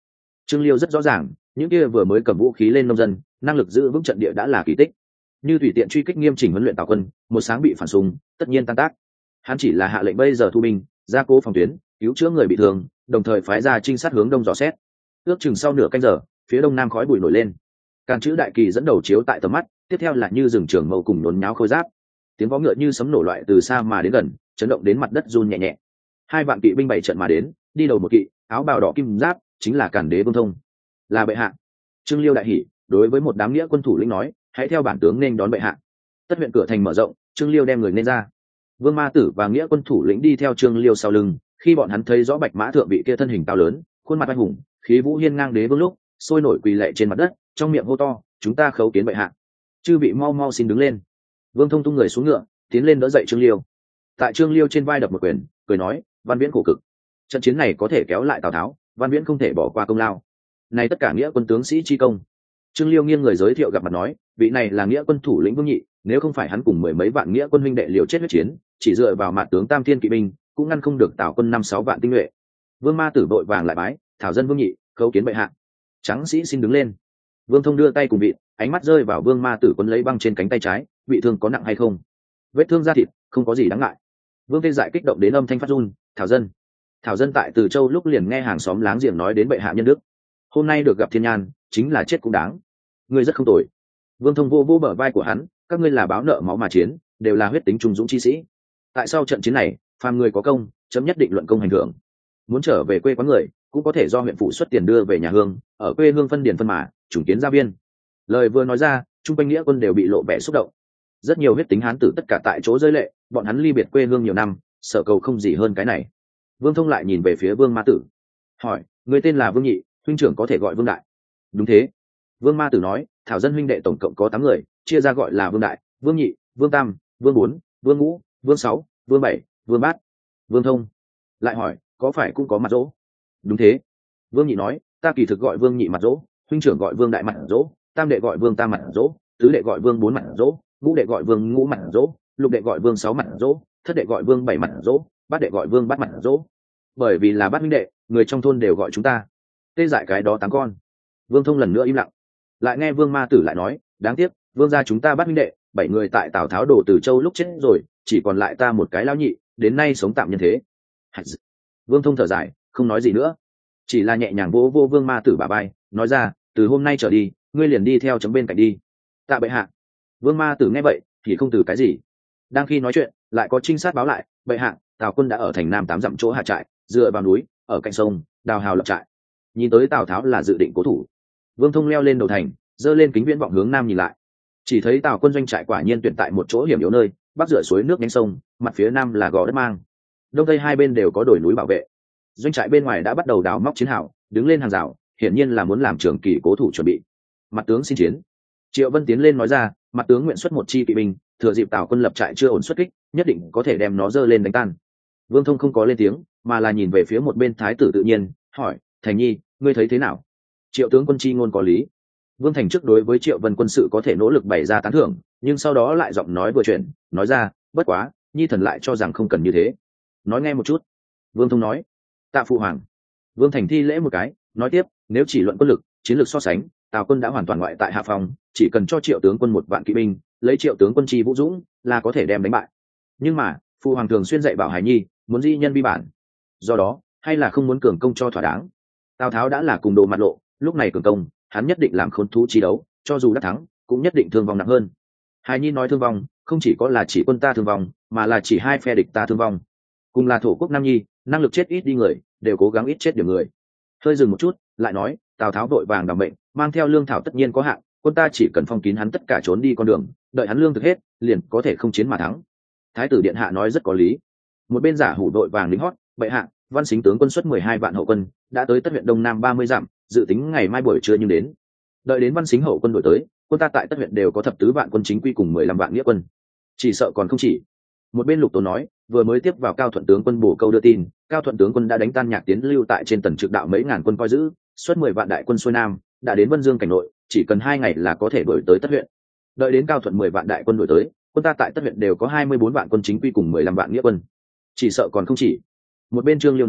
Trương Liêu rất rõ ràng, những kia vừa mới cầm vũ khí lên nông dân, năng lực giữ vững trận địa đã là kỳ tích. Như tùy tiện truy kích nghiêm chỉnh huấn luyện Tào quân, một sáng bị phản súng, tất nhiên tan tác. Hắn chỉ là hạ lệnh bây giờ thu binh, gia cố phòng tuyến, cứu chữa người bị thương, đồng thời phái ra trinh sát hướng đông dò xét. Ước chừng sau nửa canh giờ, phía đông nam khói bụi nổi lên. Càn chữ đại kỳ dẫn đầu chiếu tại tầm mắt, tiếp theo là như rừng trường mâu cùng nôn nháo khôi giáp. Tiếng vó ngựa như sấm nổ loại từ xa mà đến gần, chấn động đến mặt đất run nhẹ nhẹ. 2 vạn kỵ binh bảy trận mà đến, đi đầu một kỵ, áo bào đỏ kim giáp, chính là Càn đế Vương Thông. Là bệ hạ. Trương Liêu đại hỉ, đối với một đám nghĩa quân thủ lĩnh nói, hãy theo bản tướng nên đón bệ hạ. Tất huyện cửa thành mở rộng, Trương Liêu đem người nên ra. Vương Ma Tử và nghĩa quân thủ lĩnh đi theo Trương Liêu sau lưng, khi bọn hắn thấy rõ bạch mã thượng vị kia thân hình cao lớn, khuôn mặt anh hùng, khí vũ hiên ngang đế vương lúc, sôi nổi quỳ lạy trên mặt đất, trong miệng hô to, chúng ta khấu kiến bệ hạ. Chư vị mau mau xin đứng lên. Vương Thông tung người xuống ngựa, tiến lên đỡ dậy Trương Liêu. Tại Trương Liêu trên vai đập một quyền, cười nói, Văn Viễn khổ cực, trận chiến này có thể kéo lại Tào Tháo, Văn Viễn không thể bỏ qua công lao. Này tất cả nghĩa quân tướng sĩ chi công. Trương Liêu nghiêng người giới thiệu gặp mặt nói, vị này là nghĩa quân thủ lĩnh Vương Nhị, nếu không phải hắn cùng 10 mấy vạn nghĩa quân huynh đệ liều chết huyết chiến, chỉ dựa vào mạn tướng Tam Thiên kỵ binh, cũng ngăn không được Tào quân 5-6 vạn tinh nhuệ. Vương Ma Tử vội vàng lại bái, thảo dân Vương Nhị, khấu kiến bệ hạ. Tráng sĩ xin đứng lên. Vương Thông đưa tay cùng vị, ánh mắt rơi vào Vương Ma Tử quấn lấy băng trên cánh tay trái, bị thương có nặng hay không? Vết thương da thịt, không có gì đáng ngại. Vương Tê Dại kích động đến âm thanh phát run, thảo dân tại Từ Châu lúc liền nghe hàng xóm láng giềng nói đến bệ hạ nhân đức, hôm nay được gặp thiên nhan, chính là chết cũng đáng. Ngươi rất không tồi. Vương Thông vô bờ vai của hắn, các ngươi là báo nợ máu mà chiến, đều là huyết tính trung dũng chi sĩ. Tại sao trận chiến này, phàm người có công, chấm nhất định luận công hành thưởng. Muốn trở về quê quán người, cũng có thể do huyện phụ xuất tiền đưa về nhà hương, ở quê hương phân điền phân mã, chủng kiến gia viên. Lời vừa nói ra, trung quanh nghĩa quân đều bị lộ vẻ xúc động. Rất nhiều huyết tính hán tử tất cả tại chỗ rơi lệ, bọn hắn ly biệt quê hương nhiều năm, sợ cầu không gì hơn cái này. Vương Thông lại nhìn về phía Vương Ma Tử, hỏi, người tên là Vương Nhị, huynh trưởng có thể gọi Vương Đại? Đúng thế. Vương Ma Tử nói, thảo dân huynh đệ tổng cộng có 8 người, chia ra gọi là Vương Đại, Vương Nhị, Vương Tam, Vương Bốn, Vương Ngũ, Vương Sáu, Vương Bảy, Vương Bát. Vương Thông lại hỏi, có phải cũng có mặt dỗ? Đúng thế. Vương Nhị nói, ta kỳ thực gọi Vương Nhị mặt dỗ, huynh trưởng gọi Vương Đại mặt dỗ, tam đệ gọi Vương Tam mặt dỗ, tứ đệ gọi Vương Bốn mặt dỗ, ngũ đệ gọi Vương Ngũ mặt dỗ, lục đệ gọi Vương Sáu mặt dỗ, thất đệ gọi Vương Bảy mặt dỗ, bát đệ gọi Vương Bát mặt dỗ. Bởi vì là bát huynh đệ, người trong thôn đều gọi chúng ta Tê Dại cái đó 8 con. Vương Thông lần nữa im lặng, lại nghe Vương Ma Tử lại nói, đáng tiếc Vương gia chúng ta bát huynh đệ 7 người tại Tào Tháo đổ Từ Châu lúc chết rồi, chỉ còn lại ta một cái lão nhị, đến nay sống tạm nhân thế. Vương Thông thở dài, không nói gì nữa, chỉ là nhẹ nhàng vỗ vô Vương Ma Tử bả vai, nói ra, từ hôm nay trở đi, ngươi liền đi theo chấm bên cạnh đi. Tạ bệ hạ. Vương Ma Tử nghe vậy thì không từ cái gì. Đang khi nói chuyện, lại có trinh sát báo lại, bệ hạ, Tào quân đã ở thành Nam 8 dặm chỗ hạ trại, dựa vào núi, ở cạnh sông, đào hào lập trại. Nhìn tới Tào Tháo là dự định cố thủ. Vương Thông leo lên đầu thành, giơ lên kính viễn vọng hướng nam nhìn lại, chỉ thấy Tào quân doanh trại quả nhiên tuyển tại một chỗ hiểm yếu nơi, bắc dựa suối nước nhánh sông, mặt phía nam là gò đất mang, đông tây hai bên đều có đồi núi bảo vệ. Doanh trại bên ngoài đã bắt đầu đào móc chiến hào, đứng lên hàng rào, hiển nhiên là muốn làm trường kỳ cố thủ chuẩn bị. Mặt tướng xin chiến. Triệu Vân tiến lên nói ra, mặt tướng nguyện xuất một chi kỵ binh, thừa dịp Tào quân lập trại chưa ổn xuất kích, nhất định có thể đem nó dơ lên đánh tan. Vương Thông không có lên tiếng, mà là nhìn về phía một bên Thái tử Tự Nhiên, hỏi, Thành Nhi, ngươi thấy thế nào? Triệu tướng quân chi ngôn có lý. Vương Thành trước đối với Triệu Vân quân sự có thể nỗ lực bày ra tán thưởng, nhưng sau đó lại giọng nói vừa chuyển, nói ra, bất quá, Nhi thần lại cho rằng không cần như thế. Nói nghe một chút. Vương Thông nói, tạ phụ hoàng. Vương Thành thi lễ một cái, nói tiếp, nếu chỉ luận quân lực, chiến lược so sánh, Tào quân đã hoàn toàn ngoại tại hạ phòng, chỉ cần cho Triệu tướng quân 1 vạn kỵ binh, lấy Triệu tướng quân chi vũ dũng, là có thể đem đánh bại. Nhưng mà, phụ hoàng thường xuyên dạy bảo Hải Nhi, muốn di nhân vi bản. Do đó, hay là không muốn cường công cho thỏa đáng. Tào Tháo đã là cùng đồ mặt lộ, lúc này cường công, hắn nhất định làm khốn thú chi đấu, cho dù đã thắng, cũng nhất định thương vong nặng hơn. Hải Nhi nói thương vong, không chỉ có là chỉ quân ta thương vong, mà là chỉ hai phe địch ta thương vong. Cùng là thổ quốc Nam Nhi, năng lực chết ít đi người, đều cố gắng ít chết điểm người. Hơi dừng một chút, lại nói, Tào Tháo vội vàng đảm mệnh, mang theo lương thảo tất nhiên có hạn, quân ta chỉ cần phong kín hắn tất cả trốn đi con đường, đợi hắn lương thực hết, liền có thể không chiến mà thắng. Thái tử điện hạ nói rất có lý. Một bên giả hủ đội vàng lính hót, bệ hạ, Văn Xính tướng quân xuất 12 vạn hậu quân, đã tới tất huyện Đông Nam 30 dặm, dự tính ngày mai buổi trưa nhưng đến. Đợi đến Văn Xính hậu quân đổi tới, quân ta tại tất huyện đều có thập tứ vạn quân chính quy cùng 15 vạn nghĩa quân. Chỉ sợ còn không chỉ. Một bên Lục Tốn nói, vừa mới tiếp vào Cao Thuận tướng quân bổ câu đưa tin, Cao Thuận tướng quân đã đánh tan Nhạc Tiến lưu tại trên tần trực đạo mấy ngàn quân coi giữ, xuất 10 vạn đại quân xuôi nam, đã đến Vân Dương cảnh nội, chỉ cần 2 ngày là có thể đuổi tới tất huyện. Đợi đến Cao Thuận 10 vạn đại quân đuổi tới, quân ta tại tất huyện đều có 24 vạn quân chính quy cùng 15 vạn nghĩa quân. Chỉ sợ còn không chỉ. Một bên Trương Liêu nói,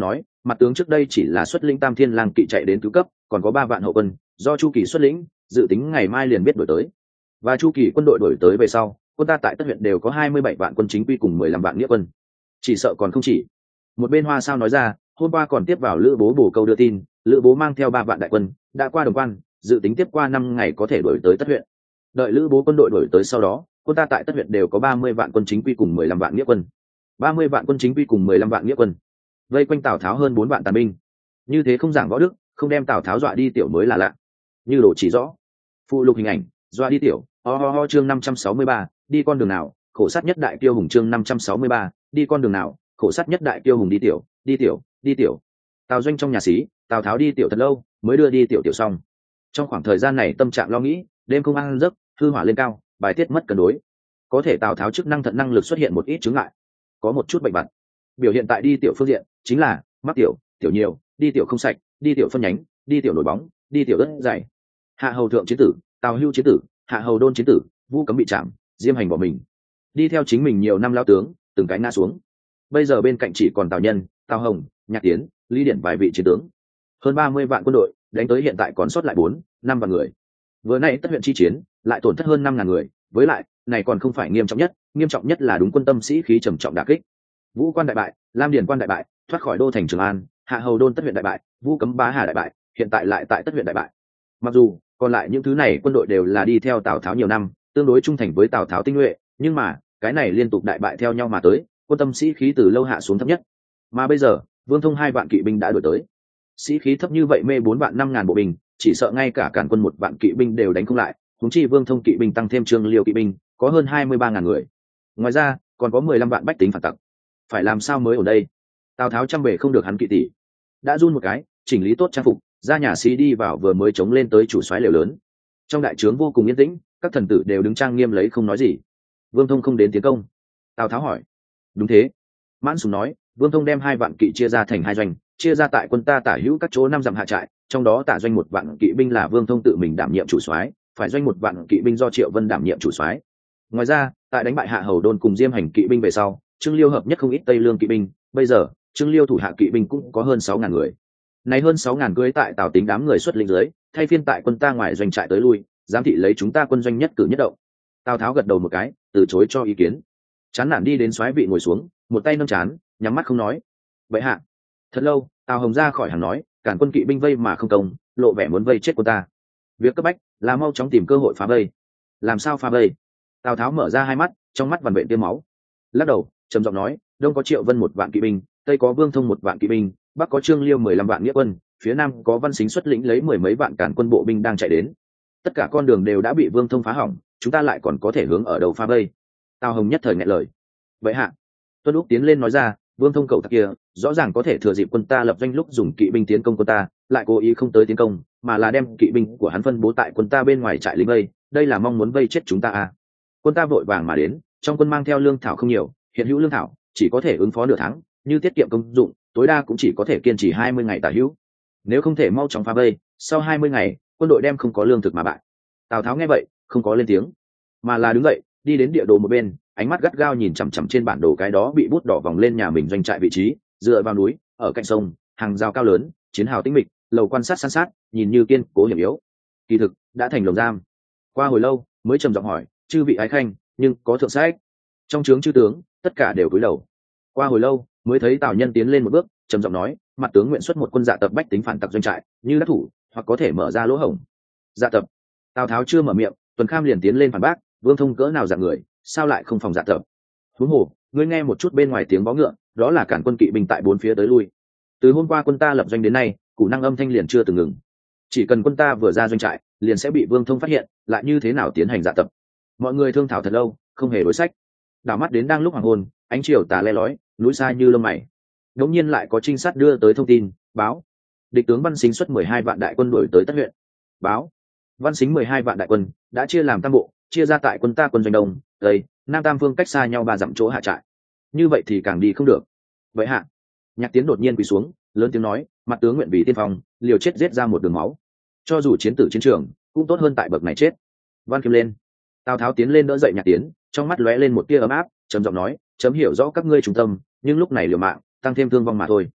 mặt tướng trước đây chỉ là xuất lĩnh Tam Thiên Lang kỵ chạy đến cứu cấp, còn có 3 vạn hậu quân do Chu Kỳ xuất lĩnh, dự tính ngày mai liền biết đổi tới. Và Chu Kỳ quân đội đổi tới về sau, quân ta tại Tất huyện đều có 27 vạn quân chính quy cùng 15 vạn nghĩa quân, chỉ sợ còn không chỉ. Một bên Hoa Sao nói ra, hôm qua còn tiếp vào Lữ Bố bổ câu đưa tin, Lữ Bố mang theo 3 vạn đại quân đã qua Đồng Quan, dự tính tiếp qua 5 ngày có thể đổi tới Tất huyện. Đợi Lữ Bố quân đội đổi tới sau đó, quân ta tại Tất huyện đều có 30 vạn quân chính quy cùng 15 vạn nghĩa quân. 30 vạn quân chính quy cùng 15 vạn nghĩa quân vây quanh Tào Tháo hơn 4 vạn tàn binh, như thế không giảng võ đức, không đem Tào Tháo dọa đi tiểu mới là lạ. Như đồ chỉ rõ phụ lục hình ảnh, dọa đi tiểu. Ho chương 563, đi con đường nào, khổ sát nhất đại kiêu hùng chương 563, đi con đường nào, khổ sát nhất đại kiêu hùng đi tiểu, đi tiểu, đi tiểu. Tào Doanh trong nhà xí, Tào Tháo đi tiểu thật lâu mới đưa đi tiểu tiểu xong. Trong khoảng thời gian này tâm trạng lo nghĩ, đêm không ăn giấc, hư hỏa lên cao, bài tiết mất cân đối. Có thể Tào Tháo chức năng thận năng lực xuất hiện một ít chứng ngại, có một chút bệnh vặt. Biểu hiện tại đi tiểu phương diện chính là mắc tiểu, tiểu nhiều, đi tiểu không sạch, đi tiểu phân nhánh, đi tiểu nổi bóng, đi tiểu đất dày. Hạ hầu thượng chiến tử, Tào Hưu chiến tử, Hạ hầu đôn chiến tử, Vu Cấm bị chạm, Diêm Hành bỏ mình, đi theo chính mình nhiều năm lao tướng từng cái ngã xuống. Bây giờ bên cạnh chỉ còn Tào Nhân, Tào Hồng, Nhạc Tiến, Lý Điển vài vị chiến tướng. Hơn 30 vạn quân đội đánh tới hiện tại còn sót lại 4-5 vạn người. Vừa nay Tất huyện chi chiến lại tổn thất hơn 5.000 người, với lại này còn không phải nghiêm trọng nhất là đúng quân tâm sĩ khí trầm trọng đả kích. Vũ Quan đại bại, Lam Điền Quan đại bại, thoát khỏi đô thành Trường An, Hạ hầu đôn Tất huyện đại bại, Vu Cấm Bá Hà đại bại, hiện tại lại tại Tất huyện đại bại. Mặc dù còn lại những thứ này quân đội đều là đi theo Tào Tháo nhiều năm, tương đối trung thành với Tào Tháo tinh nhuệ, nhưng mà cái này liên tục đại bại theo nhau mà tới, quân tâm sĩ khí từ lâu hạ xuống thấp nhất. Mà bây giờ Vương Thông 2 vạn kỵ binh đã đuổi tới, sĩ khí thấp như vậy mê 4 vạn 5 ngàn bộ binh, chỉ sợ ngay cả cản quân 1 vạn kỵ binh đều đánh không lại, huống chi Vương Thông kỵ binh tăng thêm Trương Liêu kỵ binh có hơn 23 ngàn người, ngoài ra còn có 15 vạn bách tính phản tặc. Phải làm sao mới ở đây? Tào Tháo chăm bề không được hắn kỵ tỷ, đã run một cái, chỉnh lý tốt trang phục, ra nhà sĩ đi vào vừa mới chống lên tới chủ soái lều lớn. Trong đại trướng vô cùng yên tĩnh, các thần tử đều đứng trang nghiêm lấy không nói gì. Vương Thông không đến tiến công? Tào Tháo hỏi. Đúng thế. Mãn Sùng nói, Vương Thông đem 2 vạn kỵ chia ra thành 2 doanh, chia ra tại quân ta tả hữu các chỗ 5 dặm hạ trại, trong đó tả doanh 1 vạn kỵ binh là Vương Thông tự mình đảm nhiệm chủ soái, phải doanh 1 vạn kỵ binh do Triệu Vân đảm nhiệm chủ soái. Ngoài ra, tại đánh bại Hạ hầu đôn cùng Diêm Hành kỵ binh về sau, Trương Liêu hợp nhất không ít Tây Lương kỵ binh, bây giờ Trương Liêu thủ hạ kỵ binh cũng có hơn 6.000 người. Này hơn 6.000 cưới tại Tào Tính đám người xuất lĩnh dưới, thay phiên tại quân ta ngoài doanh trại tới lui, giám thị lấy chúng ta quân doanh nhất cử nhất động. Tào Tháo gật đầu một cái, từ chối cho ý kiến. Chán nản đi đến soái vị ngồi xuống, một tay nâng chán, nhắm mắt không nói. Vậy hạ. Thật lâu, Tào Hồng ra khỏi hàng nói, cản quân kỵ binh vây mà không công, lộ vẻ muốn vây chết quân ta. Việc cấp bách là mau chóng tìm cơ hội phá vây. Làm sao phá vây? Tào Tháo mở ra hai mắt, trong mắt vằn vện tiêm máu. Lắc đầu, trầm giọng nói, đông có Triệu Vân 1 vạn kỵ binh, tây có Vương Thông 1 vạn kỵ binh, bắc có Trương Liêu 15 vạn nghĩa quân, phía nam có Văn Sính xuất lĩnh lấy 10 mấy vạn cản quân bộ binh đang chạy đến. Tất cả con đường đều đã bị Vương Thông phá hỏng, chúng ta lại còn có thể hướng ở đầu phá vây. Tào Hồng nhất thời nghẹn lời. Vậy hạ. Tuân Úc tiến lên nói ra, Vương Thông cậu tặc kia rõ ràng có thể thừa dịp quân ta lập doanh lúc dùng kỵ binh tiến công quân ta, lại cố ý không tới tiến công, mà là đem kỵ binh của hắn phân bố tại quân ta bên ngoài trại lính vây, đây là mong muốn vây chết chúng ta à? Quân ta vội vàng mà đến, trong quân mang theo lương thảo không nhiều, hiện hữu lương thảo chỉ có thể ứng phó nửa tháng, như tiết kiệm công dụng, tối đa cũng chỉ có thể kiên trì 20 ngày tả hữu. Nếu không thể mau chóng phá vây, sau 20 ngày, quân đội đem không có lương thực mà bại. Tào Tháo nghe vậy, không có lên tiếng, mà là đứng dậy, đi đến địa đồ một bên, ánh mắt gắt gao nhìn chằm chằm trên bản đồ cái đó bị bút đỏ vòng lên nhà mình doanh trại vị trí, dựa vào núi, ở cạnh sông, hàng rào cao lớn, chiến hào tĩnh mịch, lầu quan sát san sát, nhìn như kiên cố hiểm yếu. Kỳ thực đã thành lồng giam. Qua hồi lâu, mới trầm giọng hỏi, chư vị ái khanh, nhưng có thượng sách? Trong trướng chư tướng tất cả đều cúi đầu. Qua hồi lâu, mới thấy Tào Nhân tiến lên một bước, trầm giọng nói, mặt tướng nguyện xuất một quân dạ tập bách tính phản tặc doanh trại, như đắc thủ hoặc có thể mở ra lỗ hổng. Dạ tập? Tào Tháo chưa mở miệng, Tuần Kham liền tiến lên phản bác, Vương Thông cỡ nào dạng người, sao lại không phòng dạ tập? Huống hồ, ngươi nghe một chút bên ngoài tiếng vó ngựa, đó là cản quân kỵ binh tại 4 phía tới lui. Từ hôm qua quân ta lập doanh đến nay, củ năng âm thanh liền chưa từng ngừng. Chỉ cần quân ta vừa ra doanh trại, liền sẽ bị Vương Thông phát hiện, lại như thế nào tiến hành dạ tập? Mọi người thương thảo thật lâu, không hề đối sách. Đảo mắt đến đang lúc hoàng hôn, ánh chiều tà le lói, núi xa như lông mày. Đống nhiên lại có trinh sát đưa tới thông tin, báo địch tướng Văn Sính xuất 12 vạn đại quân đuổi tới Tất huyện. Báo Văn Sính 12 vạn đại quân đã chia làm tam bộ, chia ra tại quân ta quân doanh đông, tây, nam tam phương cách xa nhau 3 dặm chỗ hạ trại. Như vậy thì càng đi không được. Vậy hạ. Nhạc Tiến đột nhiên quỳ xuống, lớn tiếng nói, mặt tướng nguyện vì tiên phong, liều chết giết ra một đường máu. Cho dù chiến tử chiến trường, cũng tốt hơn tại bậc này chết. Văn Kim lên. Tào Tháo tiến lên đỡ dậy Nhạc Tiến, trong mắt lóe lên một tia ấm áp, trầm giọng nói, chấm hiểu rõ các ngươi trung tâm, nhưng lúc này liều mạng, tăng thêm thương vong mà thôi.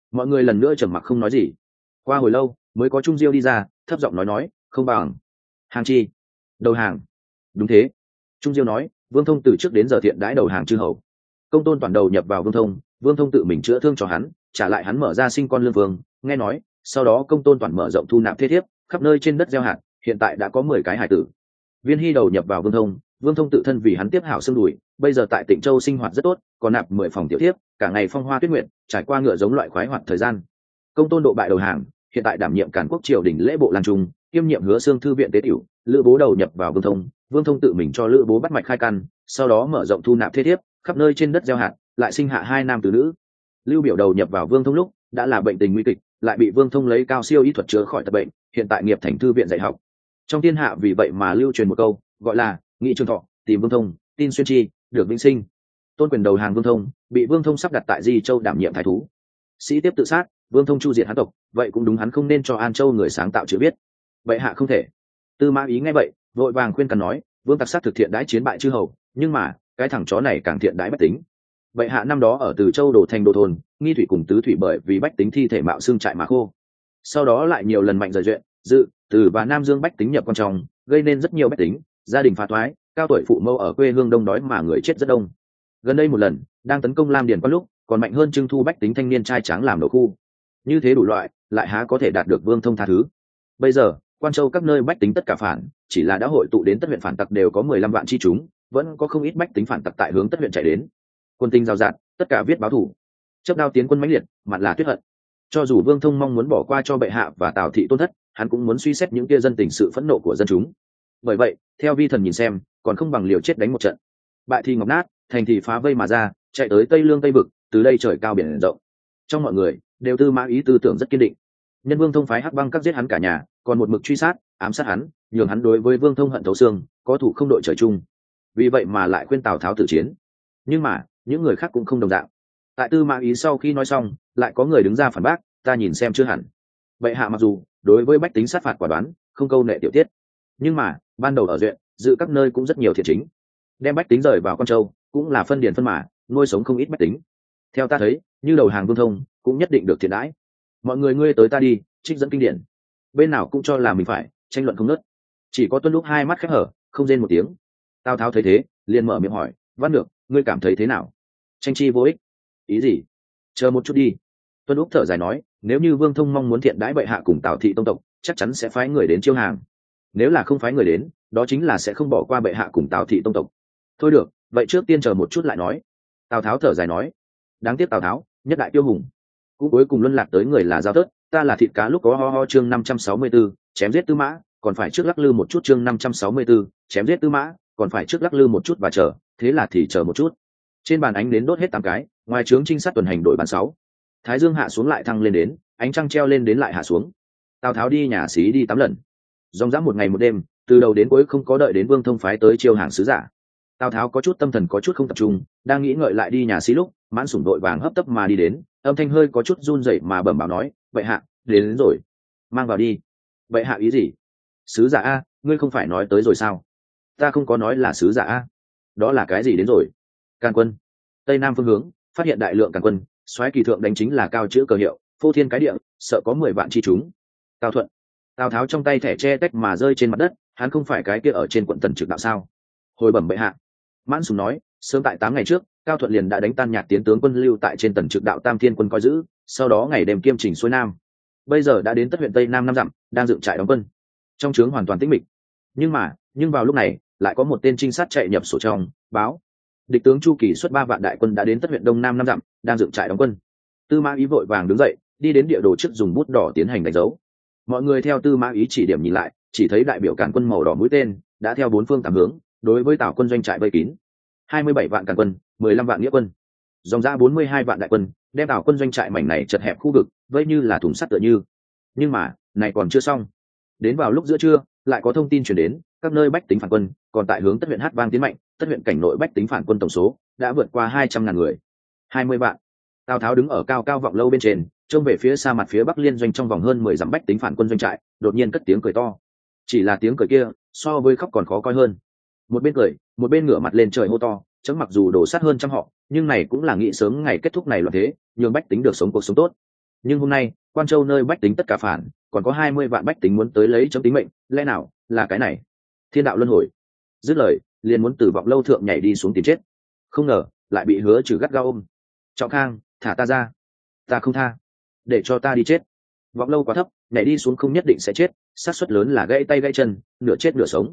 Mọi người lần nữa trầm mặc không nói gì. Qua hồi lâu mới có Trung Diêu đi ra, thấp giọng nói không bằng hàng chi đầu hàng. Đúng thế, Trung Diêu nói, Vương Thông từ trước đến giờ thiện đãi đầu hàng chư hầu. Công tôn toàn đầu nhập vào Vương Thông, Vương Thông tự mình chữa thương cho hắn, trả lại hắn mở ra sinh con lương vương. Nghe nói sau đó công tôn toàn mở rộng thu nạp thế thiếp, khắp nơi trên đất gieo hạt, hiện tại đã có 10 cái hải tử. Viên Hy đầu nhập vào Vương Thông, Vương Thông tự thân vì hắn tiếp hảo xương đùi, bây giờ tại Tịnh Châu sinh hoạt rất tốt, còn nạp 10 phòng tiểu thiếp, cả ngày phong hoa tuyết nguyện, trải qua ngựa giống loại khoái hoạt thời gian. Công tôn độ bại đầu hàng, hiện tại đảm nhiệm càn quốc triều đình lễ bộ lang trung, kiêm nhiệm Hứa Xương thư viện tế tiểu. Lữ Bố đầu nhập vào Vương Thông, Vương Thông tự mình cho Lữ Bố bắt mạch khai căn, sau đó mở rộng thu nạp thế thiếp, khắp nơi trên đất gieo hạt, lại sinh hạ 2 nam tử nữ. Lưu Biểu đầu nhập vào Vương Thông lúc đã là bệnh tình nguy kịch, lại bị Vương Thông lấy cao siêu y thuật chữa khỏi tật bệnh, hiện tại nghiệp thành thư viện dạy học. Trong thiên hạ vì vậy mà lưu truyền một câu, gọi là nghị trường thọ, tìm Vương Thông, tin xuyên chi, được vĩnh sinh. Tôn quyền đầu hàng Vương Thông, bị Vương Thông sắp đặt tại Di Châu đảm nhiệm thái thú. Sĩ tiếp tự sát, Vương Thông chu diệt hán tộc, vậy cũng đúng, hắn không nên cho An Châu người sáng tạo chữ viết. Vậy hạ không thể. Tư Mã Ý nghe vậy, vội vàng khuyên can nói, Vương Tặc sát thực thiện đãi chiến bại chư hầu, nhưng mà cái thằng chó này càng thiện đãi bách tính. Vậy hạ năm đó ở Từ Châu đổ thành đô thôn, nghi thủy cùng tứ thủy bởi vì bách tính thi thể mạo xương trại mà khô. Sau đó lại nhiều lần mạnh rời duyện, dự, từ và Nam Dương bách tính nhập quan trọng, gây nên rất nhiều bách tính, gia đình phá thoái, cao tuổi phụ mẫu ở quê hương đông đói mà người chết rất đông. Gần đây một lần, đang tấn công Lam Điền quan lúc, còn mạnh hơn trưng thu bách tính thanh niên trai tráng làm nổ khu. Như thế đủ loại, lại há có thể đạt được Vương Thông tha thứ. Bây giờ, Quan Châu các nơi bách tính tất cả phản, chỉ là đã hội tụ đến Tất huyện phản tặc đều có 15 vạn chi chúng, vẫn có không ít bách tính phản tặc tại hướng Tất huyện chạy đến. Quân tinh giao dạt, tất cả viết báo thủ. Chớp đao tiến quân mãnh liệt, mặt là tuyết hận. Cho dù Vương Thông mong muốn bỏ qua cho bệ hạ và Tào thị tôn thất, hắn cũng muốn suy xét những kia dân tình sự phẫn nộ của dân chúng. Bởi vậy, theo vi thần nhìn xem, còn không bằng liều chết đánh một trận. Bại thì ngọc nát, thành thì phá vây mà ra, chạy tới Tây Lương Tây vực, từ đây trời cao biển rộng. Trong mọi người, đều Tư Mã Ý tư tưởng rất kiên định. Nhân Vương Thông phái Hắc Băng các giết hắn cả nhà, còn một mực truy sát, ám sát hắn, nhường hắn đối với Vương Thông hận thấu xương, có thủ không đội trời chung. Vì vậy mà lại khuyên Tào Tháo tử chiến. Nhưng mà, những người khác cũng không đồng dạng. Tại Tư Mã Ý sau khi nói xong, lại có người đứng ra phản bác, ta nhìn xem chưa hẳn. Bệ hạ mặc dù đối với bách tính sát phạt quả đoán, không câu nệ tiểu tiết, nhưng mà ban đầu ở duyện, dự các nơi cũng rất nhiều thiện chính, đem bách tính rời vào Quan Châu, cũng là phân điền phân mã, nuôi sống không ít bách tính. Theo ta thấy, như đầu hàng Vương Thông, cũng nhất định được thiện đãi. Mọi người ngươi tới ta đi, trích dẫn kinh điển, bên nào cũng cho là mình phải, tranh luận không nớt. Chỉ có Tuân Lúc hai mắt khép hở, không rên một tiếng. Tào Tháo thấy thế, liền mở miệng hỏi, Văn Được, ngươi cảm thấy thế nào? Tranh chi vô ích. Ý gì? Chờ một chút đi. Tuân Lúc thở dài nói, nếu như Vương Thông mong muốn thiện đãi bệ hạ cùng Tào thị tông tộc, chắc chắn sẽ phái người đến chiêu hàng. Nếu là không phái người đến, đó chính là sẽ không bỏ qua bệ hạ cùng Tào thị tông tộc. Thôi được, vậy trước tiên chờ một chút lại nói. Tào Tháo thở dài nói, đáng tiếc Tào Tháo, nhất đại tiêu hùng, cũng cuối cùng luân lạc tới người là giao tớt, ta là thịt cá lúc có ho ho. Chương 564, chém giết Tư Mã, còn phải trước lắc lư một chút. Chương 564, chém giết Tư Mã, còn phải trước lắc lư một chút và chờ, thế là thì chờ một chút. Trên bàn ánh đến đốt hết 8 cái, ngoài trướng trinh sát tuần hành đội bàn 6. Thái dương hạ xuống lại thăng lên đến, ánh trăng treo lên đến lại hạ xuống. Tào Tháo đi nhà xí đi 8 lần, dòng dã một ngày một đêm, từ đầu đến cuối không có đợi đến Vương Thông phái tới chiêu hàng sứ giả. Tào Tháo có chút tâm thần có chút không tập trung, đang nghĩ ngợi lại đi nhà xí lúc, Mãn Sủng đội vàng hấp tấp mà đi đến, âm thanh hơi có chút run rẩy mà bẩm báo nói, vậy hạ đến rồi, mang vào đi. Vậy hạ ý gì? Sứ giả a, ngươi không phải nói tới rồi sao? Ta không có nói là sứ giả a. Đó là cái gì đến rồi? Càn quân. Tây Nam phương hướng phát hiện đại lượng càn quân, soái kỳ thượng đánh chính là cao chữ cờ hiệu, phô thiên cái địa, sợ có 10 vạn chi chúng. Cao Thuận. Tào Tháo trong tay thẻ che tách mà rơi trên mặt đất, hắn không phải cái kia ở trên quận Tần Trực đạo sao? Hồi bẩm bệ hạ. Mãn Sủng nói, sớm tại 8 ngày trước, Cao Thuận liền đã đánh tan Nhạc Tiến tướng quân lưu tại trên Tần Trực đạo Tam Thiên quân coi giữ, sau đó ngày đêm kiêm chỉnh xuôi nam. Bây giờ đã đến Tất huyện Tây Nam 5 dặm, đang dựng trại đóng quân. Trong trướng hoàn toàn tĩnh mịch. Nhưng vào lúc này, lại có một tên trinh sát chạy nhập sổ trong, báo: địch tướng Chu Kỳ xuất 3 vạn đại quân đã đến Tất huyện Đông Nam 5 dặm, đang dựng trại đóng quân. Tư Mã Ý vội vàng đứng dậy, đi đến địa đồ trước dùng bút đỏ tiến hành đánh dấu. Mọi người theo Tư Mã Ý chỉ điểm nhìn lại, chỉ thấy đại biểu càn quân màu đỏ mũi tên đã theo 4 phương 8 hướng đối với Tào quân doanh trại vây kín. 27 vạn càn quân, 15 vạn nghĩa quân, dòng ra 42 vạn đại quân, đem Tào quân doanh trại mảnh này chật hẹp khu vực, vây như là thùng sắt tựa như. Nhưng mà, này còn chưa xong. Đến vào lúc giữa trưa, lại có thông tin truyền đến, các nơi bách tính phản quân còn tại hướng Tất huyện Hát Vang tiến mạnh, Tất huyện cảnh nội bách tính phản quân tổng số đã vượt qua 200.000 người. 20 vạn. Tào Tháo đứng ở cao cao vọng lâu bên trên, trông về phía xa mặt phía bắc liên doanh trong vòng hơn 10 dặm bách tính phản quân doanh trại, đột nhiên cất tiếng cười to. Chỉ là tiếng cười kia, so với khóc còn khó coi hơn. Một bên cười, một bên ngửa mặt lên trời hô to, chấm mặc dù đổ sát hơn trăm họ, nhưng này cũng là nghĩ sớm ngày kết thúc này loạn thế, nhường bách tính được sống cuộc sống tốt. nhưng hôm nay Quan Châu nơi bách tính tất cả phản, còn có 20 vạn bách tính muốn tới lấy chấm tính mệnh, lẽ nào là cái này? Thiên đạo luân hồi. Dứt lời, liền muốn từ vọng lâu thượng nhảy đi xuống tìm chết. Không ngờ lại bị Hứa Trừ gắt gao ôm. Trọng Khang, thả ta ra, ta không tha, để cho ta đi chết. Vọng lâu quá thấp, nhảy đi xuống không nhất định sẽ chết, xác suất lớn là gãy tay gãy chân, nửa chết nửa sống.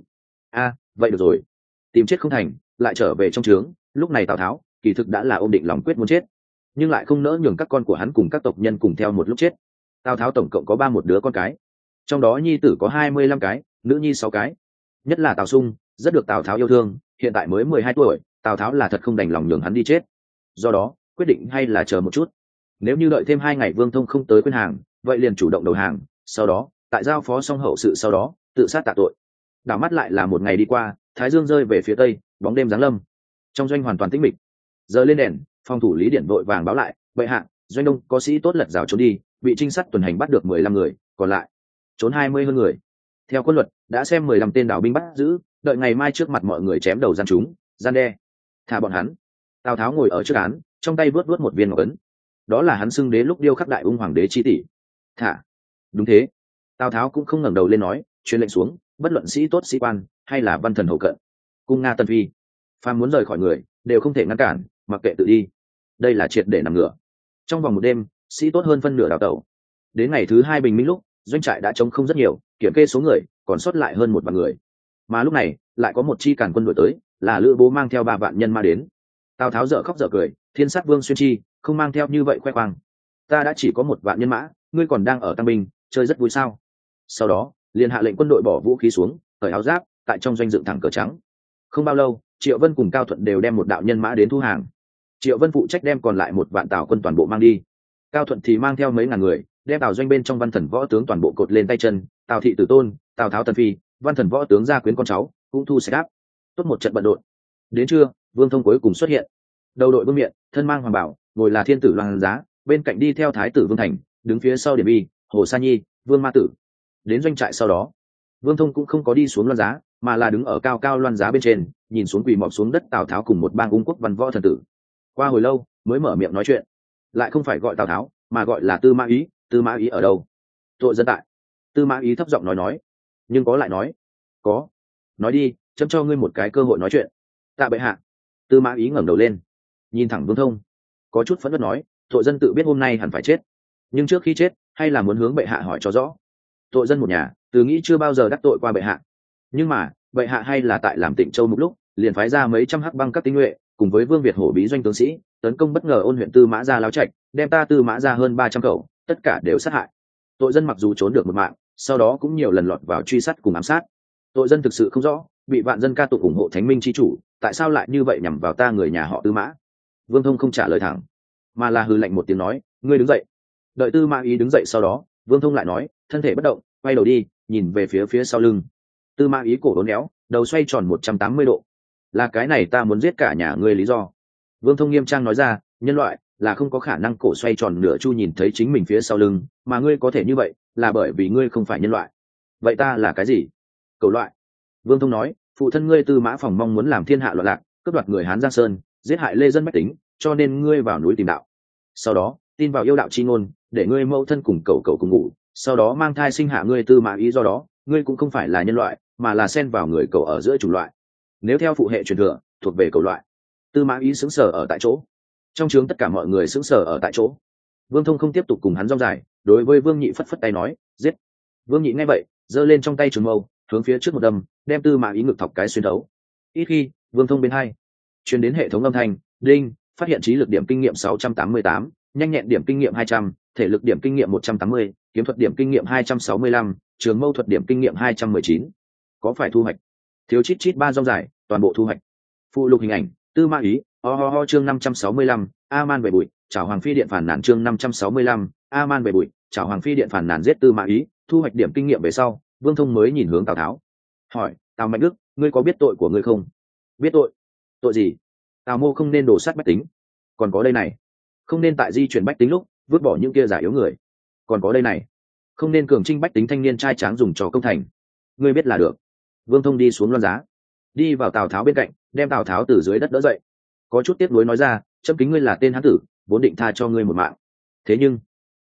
Vậy được rồi, tìm chết không thành, lại trở về trong trướng. Lúc này Tào Tháo kỳ thực đã là ôm định lòng quyết muốn chết, nhưng lại không nỡ nhường các con của hắn cùng các tộc nhân cùng theo một lúc chết. Tào Tháo tổng cộng có 31 đứa con cái, trong đó nhi tử có 25 cái, nữ nhi 6 cái. Nhất là Tào Sung rất được Tào Tháo yêu thương, hiện tại mới 12 tuổi, Tào Tháo là thật không đành lòng nhường hắn đi chết. Do đó quyết định hay là chờ một chút, nếu như đợi thêm 2 ngày Vương Thông không tới khuyên hàng, vậy liền chủ động đầu hàng, sau đó tại giao phó xong hậu sự, sau đó tự sát tạ tội. Đảo mắt lại là một ngày đi qua, thái dương rơi về phía tây, bóng đêm giáng lâm, trong doanh hoàn toàn tĩnh mịch. Giờ lên đèn, phòng thủ Lý Điển vội vàng báo lại, bệ hạ, doanh đông có sĩ tốt lật rào trốn đi, bị trinh sát tuần hành bắt được 15 người, còn lại trốn 20 hơn người. Theo quân luật đã xem 15 tên đảo binh bắt giữ, đợi ngày mai trước mặt mọi người chém đầu gian chúng, gian đe, thả bọn hắn. Tào Tháo ngồi ở trước án, trong tay vớt một viên ngọc ấn, đó là hắn xưng đế lúc điêu khắc đại ung hoàng đế chi tỷ. Thả. Đúng thế. Tào Tháo cũng không ngẩng đầu lên nói, truyền lệnh xuống, bất luận sĩ tốt sĩ quan hay là văn thần hậu cận, cung nga tân phi, phàm muốn rời khỏi người đều không thể ngăn cản, mặc kệ tự đi. Đây là triệt để nằm ngửa. Trong vòng một đêm, sĩ tốt hơn phân nửa đào tẩu. Đến ngày thứ 2 bình minh lúc, doanh trại đã trống không rất nhiều, kiểm kê số người còn sót lại hơn 1 vạn người. Mà lúc này lại có một chi càn quân đuổi tới, là Lữ Bố mang theo 3 vạn nhân mã đến. Tào Tháo dở khóc dở cười, Thiên Sát Vương Xuyên Chi không mang theo như vậy khoe khoang. Ta đã chỉ có 1 vạn nhân mã, ngươi còn đang ở tăng binh, chơi rất vui sao? Sau đó liền hạ lệnh quân đội bỏ vũ khí xuống, cởi áo giáp, tại trong doanh dựng thẳng cờ trắng. Không bao lâu, Triệu Vân cùng Cao Thuận đều đem 1 đạo nhân mã đến thu hàng. Triệu Vân phụ trách đem còn lại 1 vạn Tào quân toàn bộ mang đi, Cao Thuận thì mang theo mấy ngàn người, đem Tào doanh bên trong văn thần võ tướng toàn bộ cột lên tay chân, Tào thị tử tôn, Tào Tháo tần phi, văn thần võ tướng gia quyến con cháu cũng thu sạch áp. Tốt một trận bận rộn. Đến trưa, Vương Thông cuối cùng xuất hiện. Đầu đội vương miện, thân mang hoàng bảo, ngồi là thiên tử Loan Giá, bên cạnh đi theo thái tử Vương Thành, đứng phía sau Điển Vi, Hồ Sa Nhi, Vương Ma Tử. Đến doanh trại sau đó, Vương Thông cũng không có đi xuống Loan Giá, mà là đứng ở cao cao Loan Giá bên trên, nhìn xuống quỳ mọp xuống đất Tào Tháo cùng một bang ung quốc văn võ thần tử. Qua hồi lâu, mới mở miệng nói chuyện. Lại không phải gọi Tào Tháo, mà gọi là Tư Mã Ý. Tư Mã Ý ở đâu? Tội dân tại. Tư Mã Ý thấp giọng nói, nhưng có lại nói, có. Nói đi, chấm cho ngươi một cái cơ hội nói chuyện. Tạ bệ hạ. Tư Mã Ý ngẩng đầu lên, nhìn thẳng Vương Thông, có chút phẫn nộ nói, tội dân tự biết hôm nay hẳn phải chết, nhưng trước khi chết hay là muốn hướng bệ hạ hỏi cho rõ. Tội dân một nhà từ nghĩ chưa bao giờ đắc tội qua bệ hạ, nhưng mà bệ hạ hay là tại làm Tịnh Châu mục lúc liền phái ra mấy trăm hắc băng các tinh nhuệ cùng với Vương Việt hổ bí doanh tướng sĩ tấn công bất ngờ Ôn huyện Tư Mã gia láo trạch, đem ta Tư Mã gia hơn 300 khẩu tất cả đều sát hại. Tội dân mặc dù trốn được một mạng, sau đó cũng nhiều lần lọt vào truy sát cùng ám sát. Tội dân thực sự không rõ, bị vạn dân ca tụng ủng hộ Thánh Minh chi chủ, tại sao lại như vậy nhằm vào ta người nhà họ Tư Mã? Vương Thông không trả lời thẳng, mà là hừ lạnh một tiếng nói, ngươi đứng dậy. Đợi Tư Mã Ý đứng dậy sau đó, Vương Thông lại nói, thân thể bất động, quay đầu đi, nhìn về phía sau lưng. Tư Mã Ý cổ uốn éo, đầu xoay tròn 180 độ. Là cái này ta muốn giết cả nhà ngươi lý do. Vương Thông nghiêm trang nói ra, nhân loại là không có khả năng cổ xoay tròn nửa chu nhìn thấy chính mình phía sau lưng, mà ngươi có thể như vậy là bởi vì ngươi không phải nhân loại. Vậy ta là cái gì? Cẩu loại. Vương Thông nói, phụ thân ngươi Tư Mã Phòng mong muốn làm thiên hạ loạn lạc, cướp đoạt người Hán Giang Sơn, giết hại lê dân bách tính, cho nên ngươi vào núi tìm đạo. Sau đó tin vào yêu đạo chi ngôn, để ngươi mẫu thân cùng cẩu cùng ngủ, sau đó mang thai sinh hạ ngươi Tư Mã Ý, do đó ngươi cũng không phải là nhân loại, mà là xen vào người cẩu ở giữa chủng loại. Nếu theo phụ hệ truyền thừa, thuộc về cẩu loại. Tư Mã Ý sững sờ ở tại chỗ, trong trướng tất cả mọi người sững sờ ở tại chỗ. Vương Thông không tiếp tục cùng hắn rong dài, đối với Vương Nhị phất phất tay nói, giết. Vương Nhị nghe vậy, giơ lên trong tay trường mâu, hướng phía trước một đâm, đem Tư Mã Ý ngực thọc cái xuyên thấu. Ít khi, Vương Thông bên hai truyền đến hệ thống âm thanh, đinh, phát hiện trí lực điểm kinh nghiệm 688, nhanh nhẹn điểm kinh nghiệm 200, thể lực điểm kinh nghiệm 180, kiếm thuật điểm kinh nghiệm 265, trường mâu thuật điểm kinh nghiệm 219. Có phải thu hoạch? Thiếu chít chít 3 rong dài, toàn bộ thu hoạch. Phụ lục hình ảnh, Tư Mã Ý, chương 565, A-man về bụi, chào Hoàng Phi điện phản nàn chương 565, A-man về bụi, chào Hoàng Phi điện phản nàn giết Tư Mã Ý, thu hoạch điểm kinh nghiệm về sau, Vương Thông mới nhìn hướng Tào Tháo. Hỏi, Tào Mạnh Đức, ngươi có biết tội của ngươi không? Biết tội? Tội gì? Tào Mô không nên đổ sát bách tính. Còn có đây này, không nên tại di chuyển bách tính lúc vứt bỏ những kia giả yếu người. Còn có đây này, không nên cường trinh bách tính thanh niên trai tráng dùng trò công thành. Ngươi biết là được. Vương Thông đi xuống Loan Giá, đi vào Tào Tháo bên cạnh, đem Tào Tháo từ dưới đất đỡ dậy, có chút tiếc nuối nói ra, chấm kính ngươi là tên hán tử, vốn định tha cho ngươi một mạng, thế nhưng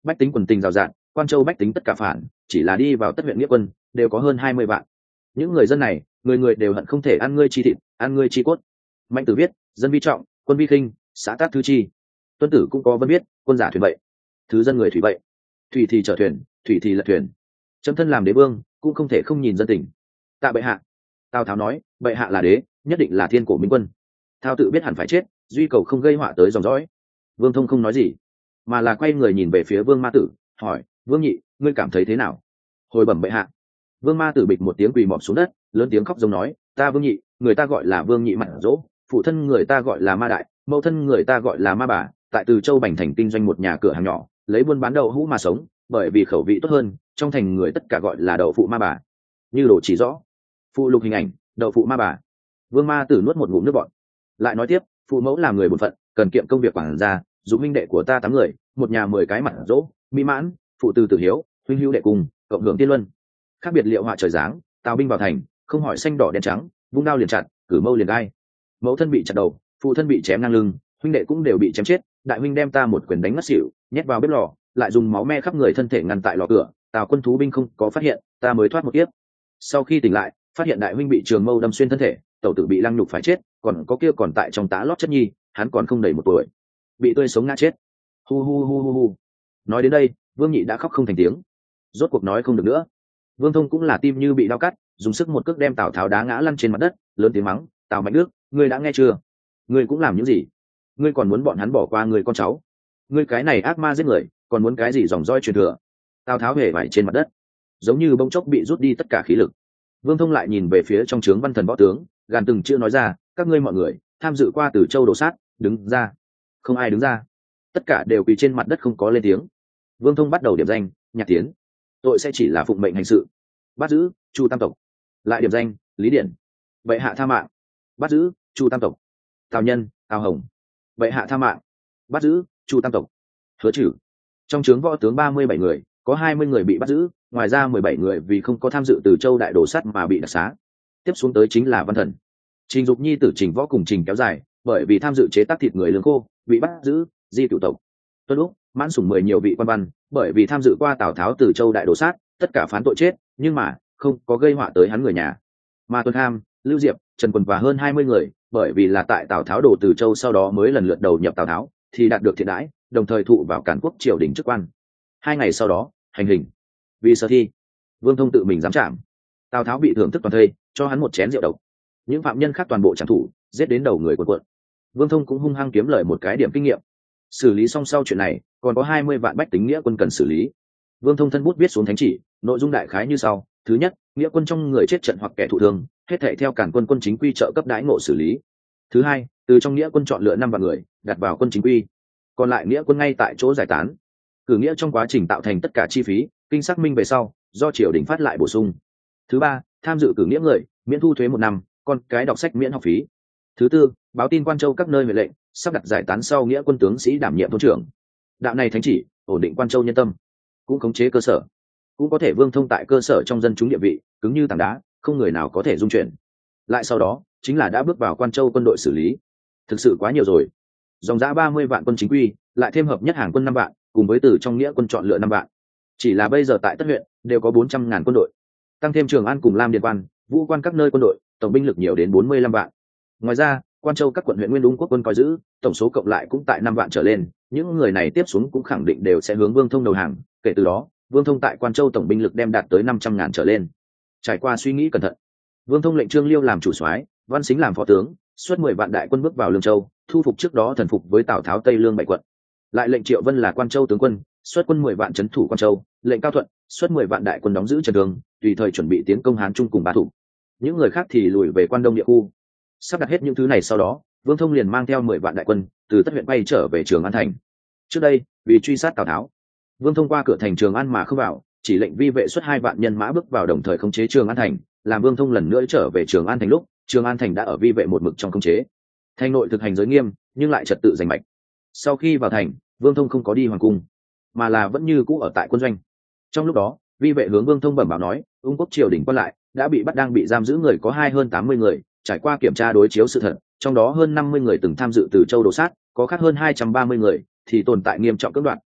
bách tính quần tình rào rạt, Quan Châu bách tính tất cả phản, chỉ là đi vào tất huyện nghĩa quân đều có hơn 20 vạn. Những người dân này, người người đều hận không thể ăn ngươi chi thịt, ăn ngươi chi cốt. Mạnh Tử viết, dân vi trọng, quân vi khinh, xã tác thứ chi. Tuân Tử cũng có vân viết, quân giả thuyền vậy, thứ dân người thủy vậy. Thủy thì chở thuyền, thủy thì lật thuyền. Chấm thân làm đế vương, cũng không thể không nhìn dân tình. Tạ bệ hạ. Tào Tháo nói, bệ hạ là đế, nhất định là thiên cổ minh quân. Thao tự biết hẳn phải chết, duy cầu không gây họa tới dòng dõi. Vương Thông không nói gì, mà là quay người nhìn về phía Vương Ma Tử, hỏi, Vương Nhị, ngươi cảm thấy thế nào? Hồi bẩm bệ hạ. Vương Ma Tử bịch một tiếng quỳ mọp xuống đất, lớn tiếng khóc giống nói, ta Vương Nhị, người ta gọi là Vương Nhị Mặt Dỗ, phụ thân người ta gọi là Ma Đại, mẫu thân người ta gọi là Ma Bà, tại Từ Châu Bành thành kinh doanh một nhà cửa hàng nhỏ, lấy buôn bán đậu hũ mà sống, bởi vì khẩu vị tốt hơn, trong thành người tất cả gọi là đậu phụ Ma Bà. Như đồ chỉ rõ. Phụ lục hình ảnh, đậu phụ Ma Bà. Vương Ma Tử nuốt một ngụm nước bọt, lại nói tiếp, phụ mẫu làm người bổn phận, cần kiệm công việc quản gia, dụ huynh đệ của ta 8 người, một nhà 10 cái Mặt Dỗ, mỹ mãn, phụ từ tử hiếu, huynh hữu đệ cùng, cộng hưởng tiên luân. Khác biệt liệu họa trời giáng, tào binh vào thành, không hỏi xanh đỏ đen trắng, vung đao liền chặt, cử mâu liền gai. Mẫu thân bị chặt đầu, phụ thân bị chém ngang lưng, huynh đệ cũng đều bị chém chết, đại huynh đem ta một quyền đánh ngất xỉu, nhét vào bếp lò, lại dùng máu me khắp người thân thể ngăn tại lò cửa, tào quân thú binh không có phát hiện, ta mới thoát một kiếp. Sau khi tỉnh lại, phát hiện đại huynh bị trường mâu đâm xuyên thân thể, tẩu tử bị lăng nhục phải chết, còn có kia còn tại trong tá lót chất nhi, hắn còn không đầy 1 tuổi, bị tươi sống ngã chết. Hu hu hu hu hu. Nói đến đây, Vương Nhị đã khóc không thành tiếng, rốt cuộc nói không được nữa. Vương Thông cũng là tim như bị đau cắt, dùng sức một cước đem Tào Tháo đá ngã lăn trên mặt đất, lớn tiếng mắng, Tào Mạnh Đức, ngươi đã nghe chưa? Ngươi cũng làm những gì? Ngươi còn muốn bọn hắn bỏ qua người con cháu? Ngươi cái này ác ma giết người, còn muốn cái gì dòng roi truyền thừa? Tào Tháo hề vải trên mặt đất, giống như bỗng chốc bị rút đi tất cả khí lực. Vương Thông lại nhìn về phía trong trướng văn thần võ tướng, gàn từng chữ nói ra, các ngươi mọi người tham dự qua Từ Châu đồ sát, đứng ra. Không ai đứng ra, tất cả đều quỳ trên mặt đất không có lên tiếng. Vương Thông bắt đầu điểm danh, Nhạc Tiến, tội sẽ chỉ là phụng mệnh hành sự. Bắt giữ Chu Tam Tộc. Lại điểm danh, Lý Điển, bệ hạ tha mạng. Bắt giữ Chu Tam Tộc. Tào Nhân, Tào Hồng, bệ hạ tha mạng. Bắt giữ Chu Tam Tộc. Hứa Trừ. Trong trướng võ tướng 37 người, có 20 người bị bắt giữ, ngoài ra 17 người vì không có tham dự Từ Châu đại đồ sắt mà bị đặc xá. Tiếp xuống tới chính là văn thần. Trình Dục nhi tử Trình Võ cùng Trình Kéo Dài, bởi vì tham dự chế tác thịt người lương khô, bị bắt giữ. Di Cửu Tộc. Tuân Úc, Mãn Sủng 10 nhiều vị quan văn, bởi vì tham dự qua Tào Tháo Từ Châu đại đồ sát, tất cả phán tội chết, nhưng mà không có gây họa tới hắn người nhà. Mà Tuân Ham, Lưu Diệp, Trần Quần và hơn 20 người, bởi vì là tại Tào Tháo đổ Từ Châu sau đó mới lần lượt đầu nhập Tào Tháo, thì đạt được thiện đãi, đồng thời thụ vào Càn Quốc triều đình chức quan. 2 ngày sau đó, hành hình. Vì sở thi, Vương Thông tự mình giám trảm. Tào Tháo bị thưởng thức toàn thây, cho hắn một chén rượu độc. Những phạm nhân khác toàn bộ trảm thủ, giết đến đầu người cuộn cuộn. Vương Thông cũng hung hăng kiếm lời một cái điểm kinh nghiệm. Xử lý xong sau chuyện này, còn có 20 vạn bách tính nghĩa quân cần xử lý. Vương Thông thân bút viết xuống thánh chỉ, nội dung đại khái như sau: thứ nhất, nghĩa quân trong người chết trận hoặc kẻ thụ thương, hết thảy theo Càn Quân quân chính quy trợ cấp đãi ngộ xử lý. Thứ hai, từ trong nghĩa quân chọn lựa 5 vạn người, đặt vào quân chính quy, còn lại nghĩa quân ngay tại chỗ giải tán. Cử nghĩa trong quá trình tạo thành tất cả chi phí, kinh xác minh về sau, do triều đình phát lại bổ sung. Thứ ba, tham dự cử nghĩa người, miễn thu thuế 1 năm, con cái đọc sách miễn học phí. Thứ tư, báo tin Quan Châu các nơi mệnh lệnh, sắp đặt giải tán sau nghĩa quân tướng sĩ đảm nhiệm thôn trưởng. Đạo này thánh chỉ, ổn định Quan Châu nhân tâm, cũng khống chế cơ sở, cũng có thể Vương Thông tại cơ sở trong dân chúng địa vị cứng như tảng đá, không người nào có thể dung chuyển. Lại sau đó chính là đã bước vào Quan Châu quân đội xử lý, thực sự quá nhiều rồi. Dòng dã 30 vạn quân chính quy, lại thêm hợp nhất hàng quân 5 vạn, cùng với từ trong nghĩa quân chọn lựa 5 vạn. Chỉ là bây giờ tại tất huyện đều có 400.000 quân đội, tăng thêm Trường An cùng Lam Điền Quan, Vũ Quan các nơi quân đội, tổng binh lực nhiều đến 45 vạn. Ngoài ra, Quan Châu các quận huyện Nguyên Ung quốc quân coi giữ, tổng số cộng lại cũng tại 5 vạn trở lên. Những người này tiếp xuống cũng khẳng định đều sẽ hướng Vương Thông đầu hàng. Kể từ đó, Vương Thông tại Quan Châu tổng binh lực đem đạt tới 500.000 trở lên. Trải qua suy nghĩ cẩn thận, Vương Thông lệnh Trương Liêu làm chủ soái, Văn Sính làm phó tướng, xuất 10 vạn đại quân bước vào Lương Châu, thu phục trước đó thần phục với Tào Tháo Tây Lương 7 quận. Lại lệnh Triệu Vân là Quan Châu tướng quân, xuất quân 10 vạn trấn thủ Quan Châu, lệnh Cao Thuận xuất 10 vạn đại quân đóng giữ Trần Đường, tùy thời chuẩn bị tiến công Hán Trung cùng Bá Thủ. Những người khác thì lùi về Quan Đông địa khu. Sắp đặt hết những thứ này sau đó, Vương Thông liền mang theo 10 vạn đại quân từ tất huyện bay trở về Trường An thành. Trước đây, vì truy sát Tào Tháo, Vương Thông qua cửa thành Trường An mà không vào, chỉ lệnh vi vệ xuất 2 vạn nhân mã bước vào đồng thời khống chế Trường An thành. Làm Vương Thông lần nữa trở về Trường An thành lúc, Trường An thành đã ở vi vệ một mực trong khống chế. Thành nội thực hành giới nghiêm, nhưng lại trật tự rành mạch. Sau khi vào thành, Vương Thông không có đi hoàng cung, mà là vẫn như cũ ở tại quân doanh. Trong lúc đó, vi vệ hướng Vương Thông bẩm báo nói, Ung quốc triều đình quan lại đã bị bắt, đang bị giam giữ người có hơn 80 người, trải qua kiểm tra đối chiếu sự thật, trong đó hơn 50 người từng tham dự Từ Châu đồ sát, có khác hơn 230 người thì tồn tại nghiêm trọng cưỡng đoạt,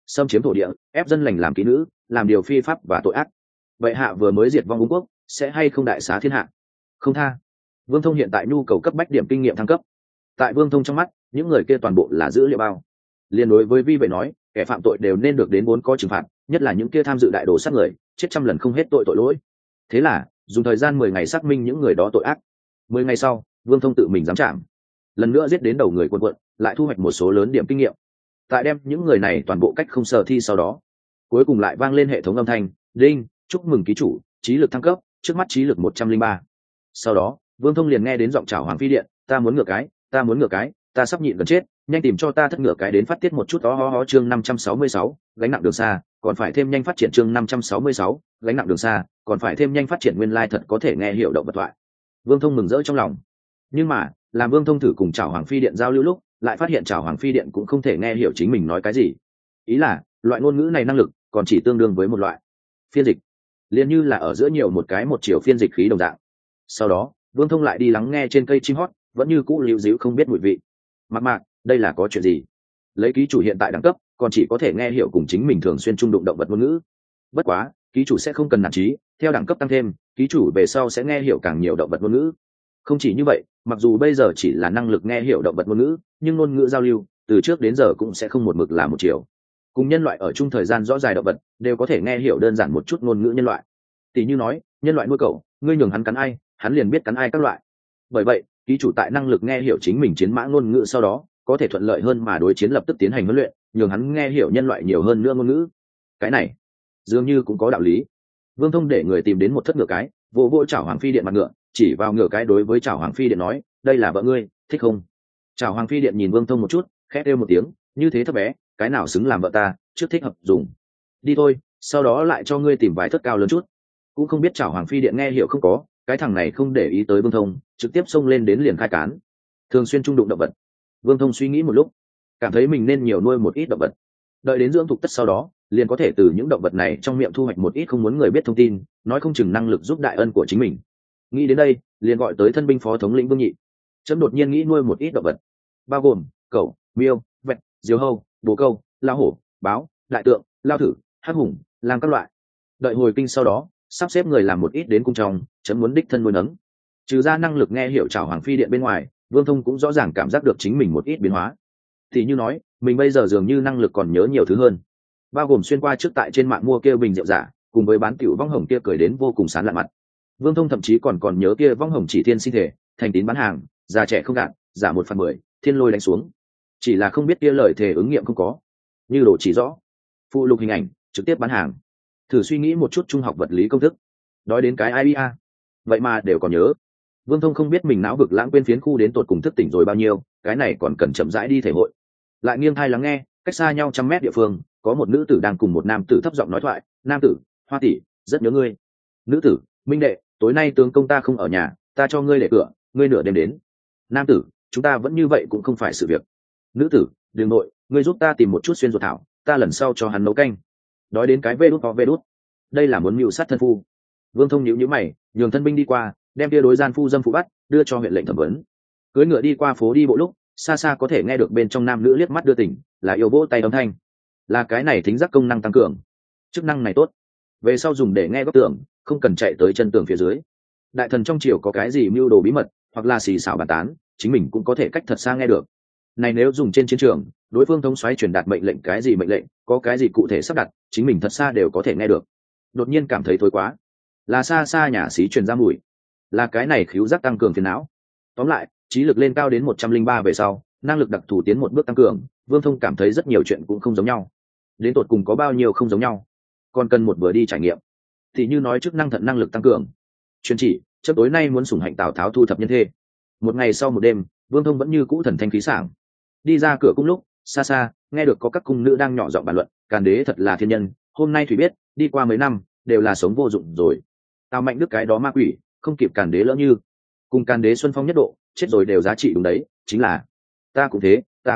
xâm chiếm thổ địa, ép dân lành làm kỹ nữ, làm điều phi pháp và tội ác. Vậy hạ vừa mới diệt vong ung quốc, sẽ hay không đại xá thiên hạ? Không tha. Vương Thông hiện tại nhu cầu cấp bách điểm kinh nghiệm thăng cấp. Tại Vương Thông trong mắt, những người kia toàn bộ là dữ liệu bao. Liên đối với Vi Vệ nói, kẻ phạm tội đều nên được đến 4 có trừng phạt, nhất là những kia tham dự đại đồ sát người, chết trăm lần không hết tội lỗi. Thế là, dùng thời gian 10 ngày xác minh những người đó tội ác. 10 ngày sau, Vương Thông tự mình giám trảm, lần nữa giết đến đầu người quần quận, lại thu hoạch một số lớn điểm kinh nghiệm. Tại đem những người này toàn bộ cách không sở thi sau đó, cuối cùng lại vang lên hệ thống âm thanh, đinh, chúc mừng ký chủ, trí lực thăng cấp, trước mắt trí lực 103. Sau đó, Vương Thông liền nghe đến giọng chào Hoàng Phi Điện, ta muốn ngựa cái, ta muốn ngựa cái, ta sắp nhịn gần chết, nhanh tìm cho ta thất ngựa cái đến phát tiết một chút. Đó ho chương 566, gánh nặng đường xa, còn phải thêm nhanh phát triển chương 566, gánh nặng đường xa, còn phải thêm nhanh phát triển. Nguyên lai thật có thể nghe hiểu động vật thoại. Vương Thông mừng rỡ trong lòng. Nhưng mà, làm Vương Thông thử cùng chào Hoàng Phi Điện giao lưu lúc, lại phát hiện chào Hoàng Phi Điện cũng không thể nghe hiểu chính mình nói cái gì. Ý là, loại ngôn ngữ này năng lực còn chỉ tương đương với một loại phiên dịch, liền như là ở giữa nhiều một cái một chiều phiên dịch khí đồng dạng. Sau đó, Vương Thông lại đi lắng nghe trên cây chim hót, vẫn như cũ líu díu không biết mùi vị. Mạc mạc, đây là có chuyện gì? Lấy ký chủ hiện tại đẳng cấp, còn chỉ có thể nghe hiểu cùng chính mình thường xuyên trung đụng động vật ngôn ngữ. Bất quá, ký chủ sẽ không cần nản trí, theo đẳng cấp tăng thêm, ký chủ về sau sẽ nghe hiểu càng nhiều động vật ngôn ngữ. Không chỉ như vậy, mặc dù bây giờ chỉ là năng lực nghe hiểu động vật ngôn ngữ, nhưng ngôn ngữ giao lưu, từ trước đến giờ cũng sẽ không một mực là một chiều. Cùng nhân loại ở chung thời gian rõ dài động vật, đều có thể nghe hiểu đơn giản một chút ngôn ngữ nhân loại. Tỷ như nói, nhân loại nuôi cậu, ngươi nhường hắn cắn ai, hắn liền biết cắn ai các loại. Bởi vậy, ký chủ tại năng lực nghe hiểu chính mình chiến mã ngôn ngữ sau đó, có thể thuận lợi hơn mà đối chiến lập tức tiến hành huấn luyện, nhường hắn nghe hiểu nhân loại nhiều hơn nữa ngôn ngữ. Cái này, dường như cũng có đạo lý. Vương Thông để người tìm đến một thất ngựa cái, vỗ vỗ chảo Hoàng Phi Điện mặt ngựa, chỉ vào ngựa cái đối với chảo Hoàng Phi Điện nói, đây là vợ ngươi, thích không? Chảo Hoàng Phi Điện nhìn Vương Thông một chút, khẽ kêu một tiếng, như thế thấp bé, cái nào xứng làm vợ ta, trước thích hợp dùng. Đi thôi, sau đó lại cho ngươi tìm vài thất cao lớn chút. Cũng không biết chảo Hoàng Phi Điện nghe hiểu không có, cái thằng này không để ý tới Vương Thông, trực tiếp xông lên đến liền khai cán. Thường xuyên trung đụng động vật. Vương Thông suy nghĩ một lúc, cảm thấy mình nên nhiều nuôi một ít động vật. Đợi đến dưỡng thục tất sau đó, liền có thể từ những động vật này trong miệng thu hoạch một ít không muốn người biết thông tin, nói không chừng năng lực giúp đại ân của chính mình. Nghĩ đến đây, liền gọi tới thân binh phó thống lĩnh Vương Nhị. Chấm đột nhiên nghĩ nuôi một ít động vật, bao gồm cẩu, miêu, vẹt, diều hâu, bồ câu, lao hổ, báo, đại tượng, lao thử, hắc hùng, lang các loại. Đợi hồi kinh sau đó, sắp xếp người làm một ít đến cung trong, chấm muốn đích thân nuôi nấng. Trừ ra năng lực nghe hiểu chảo Hoàng Phi Điện bên ngoài, Vương Thông cũng rõ ràng cảm giác được chính mình một ít biến hóa. Thì như nói, mình bây giờ dường như năng lực còn nhớ nhiều thứ hơn, bao gồm xuyên qua trước tại trên mạng mua kia bình rượu giả, cùng với bán tiểu vong hồng kia cười đến vô cùng sán lạ mặt. Vương Thông thậm chí còn nhớ kia vong hồng chỉ thiên sinh thể, thành tín bán hàng, già trẻ không gạt, giả 1/10, thiên lôi đánh xuống. Chỉ là không biết kia lời thề ứng nghiệm không có, như đồ chỉ rõ, phụ lục hình ảnh, trực tiếp bán hàng. Thử suy nghĩ một chút trung học vật lý công thức, nói đến cái IBA, vậy mà đều còn nhớ. Vương Thông không biết mình não vực lãng quên phiến khu đến tột cùng thức tỉnh rồi bao nhiêu, cái này còn cần chậm rãi đi thể hội. Lại nghiêng thai lắng nghe, cách xa nhau 100 mét địa phương, có một nữ tử đang cùng một nam tử thấp giọng nói thoại. Nam tử, Hoa tỷ, rất nhớ ngươi. Nữ tử, Minh đệ, tối nay tướng công ta không ở nhà, ta cho ngươi để cửa, ngươi nửa đêm đến. Nam tử, chúng ta vẫn như vậy cũng không phải sự việc. Nữ tử, đừng nội, ngươi giúp ta tìm một chút xuyên ruột thảo, ta lần sau cho hắn nấu canh. Đói đến cái vê đút. Đây là muốn mưu sát thân phu. Vương Thông nhíu mày, nhường thân binh đi qua, đem kia đối gian phu dâm phụ bắt, đưa cho huyện lệnh thẩm vấn. Cưỡi ngựa đi qua phố đi bộ lúc, xa xa có thể nghe được bên trong nam nữ liếc mắt đưa tình, là yêu vỗ tay âm thanh. Là cái này thính giác công năng tăng cường. Chức năng này tốt, về sau dùng để nghe góc tường, không cần chạy tới chân tường phía dưới. Đại thần trong triều có cái gì mưu đồ bí mật, hoặc là xì xào bàn tán, chính mình cũng có thể cách thật xa nghe được. Này nếu dùng trên chiến trường, đối phương thống soái truyền đạt mệnh lệnh, cái gì mệnh lệnh, có cái gì cụ thể sắp đặt, chính mình thật xa đều có thể nghe được. Đột nhiên cảm thấy thối quá, là xa xa nhà xí truyền ra mùi, là cái này khứu giác tăng cường phiền não. Tóm lại, trí lực lên cao đến 103 về sau, năng lực đặc thù tiến một bước tăng cường. Vương Thông cảm thấy rất nhiều chuyện cũng không giống nhau. Đến tột cùng có bao nhiêu không giống nhau, còn cần một bữa đi trải nghiệm. Thì như nói chức năng thận năng lực tăng cường, truyền chỉ chấp tối nay muốn sủng hạnh Tào Tháo thu thập nhân thê. Một ngày sau một đêm, Vương Thông vẫn như cũ thần thanh khí sảng. Đi ra cửa cung lúc, xa xa nghe được có các cung nữ đang nhỏ giọng bàn luận, Càn đế thật là thiên nhân, hôm nay Thủy biết, đi qua mấy năm đều là sống vô dụng rồi. Tào Mạnh Đức cái đó ma quỷ, không kịp Càn đế lỡ như. Cùng Càn đế xuân phong nhất độ, chết rồi đều giá trị đúng đấy, chính là ta cũng thế, ta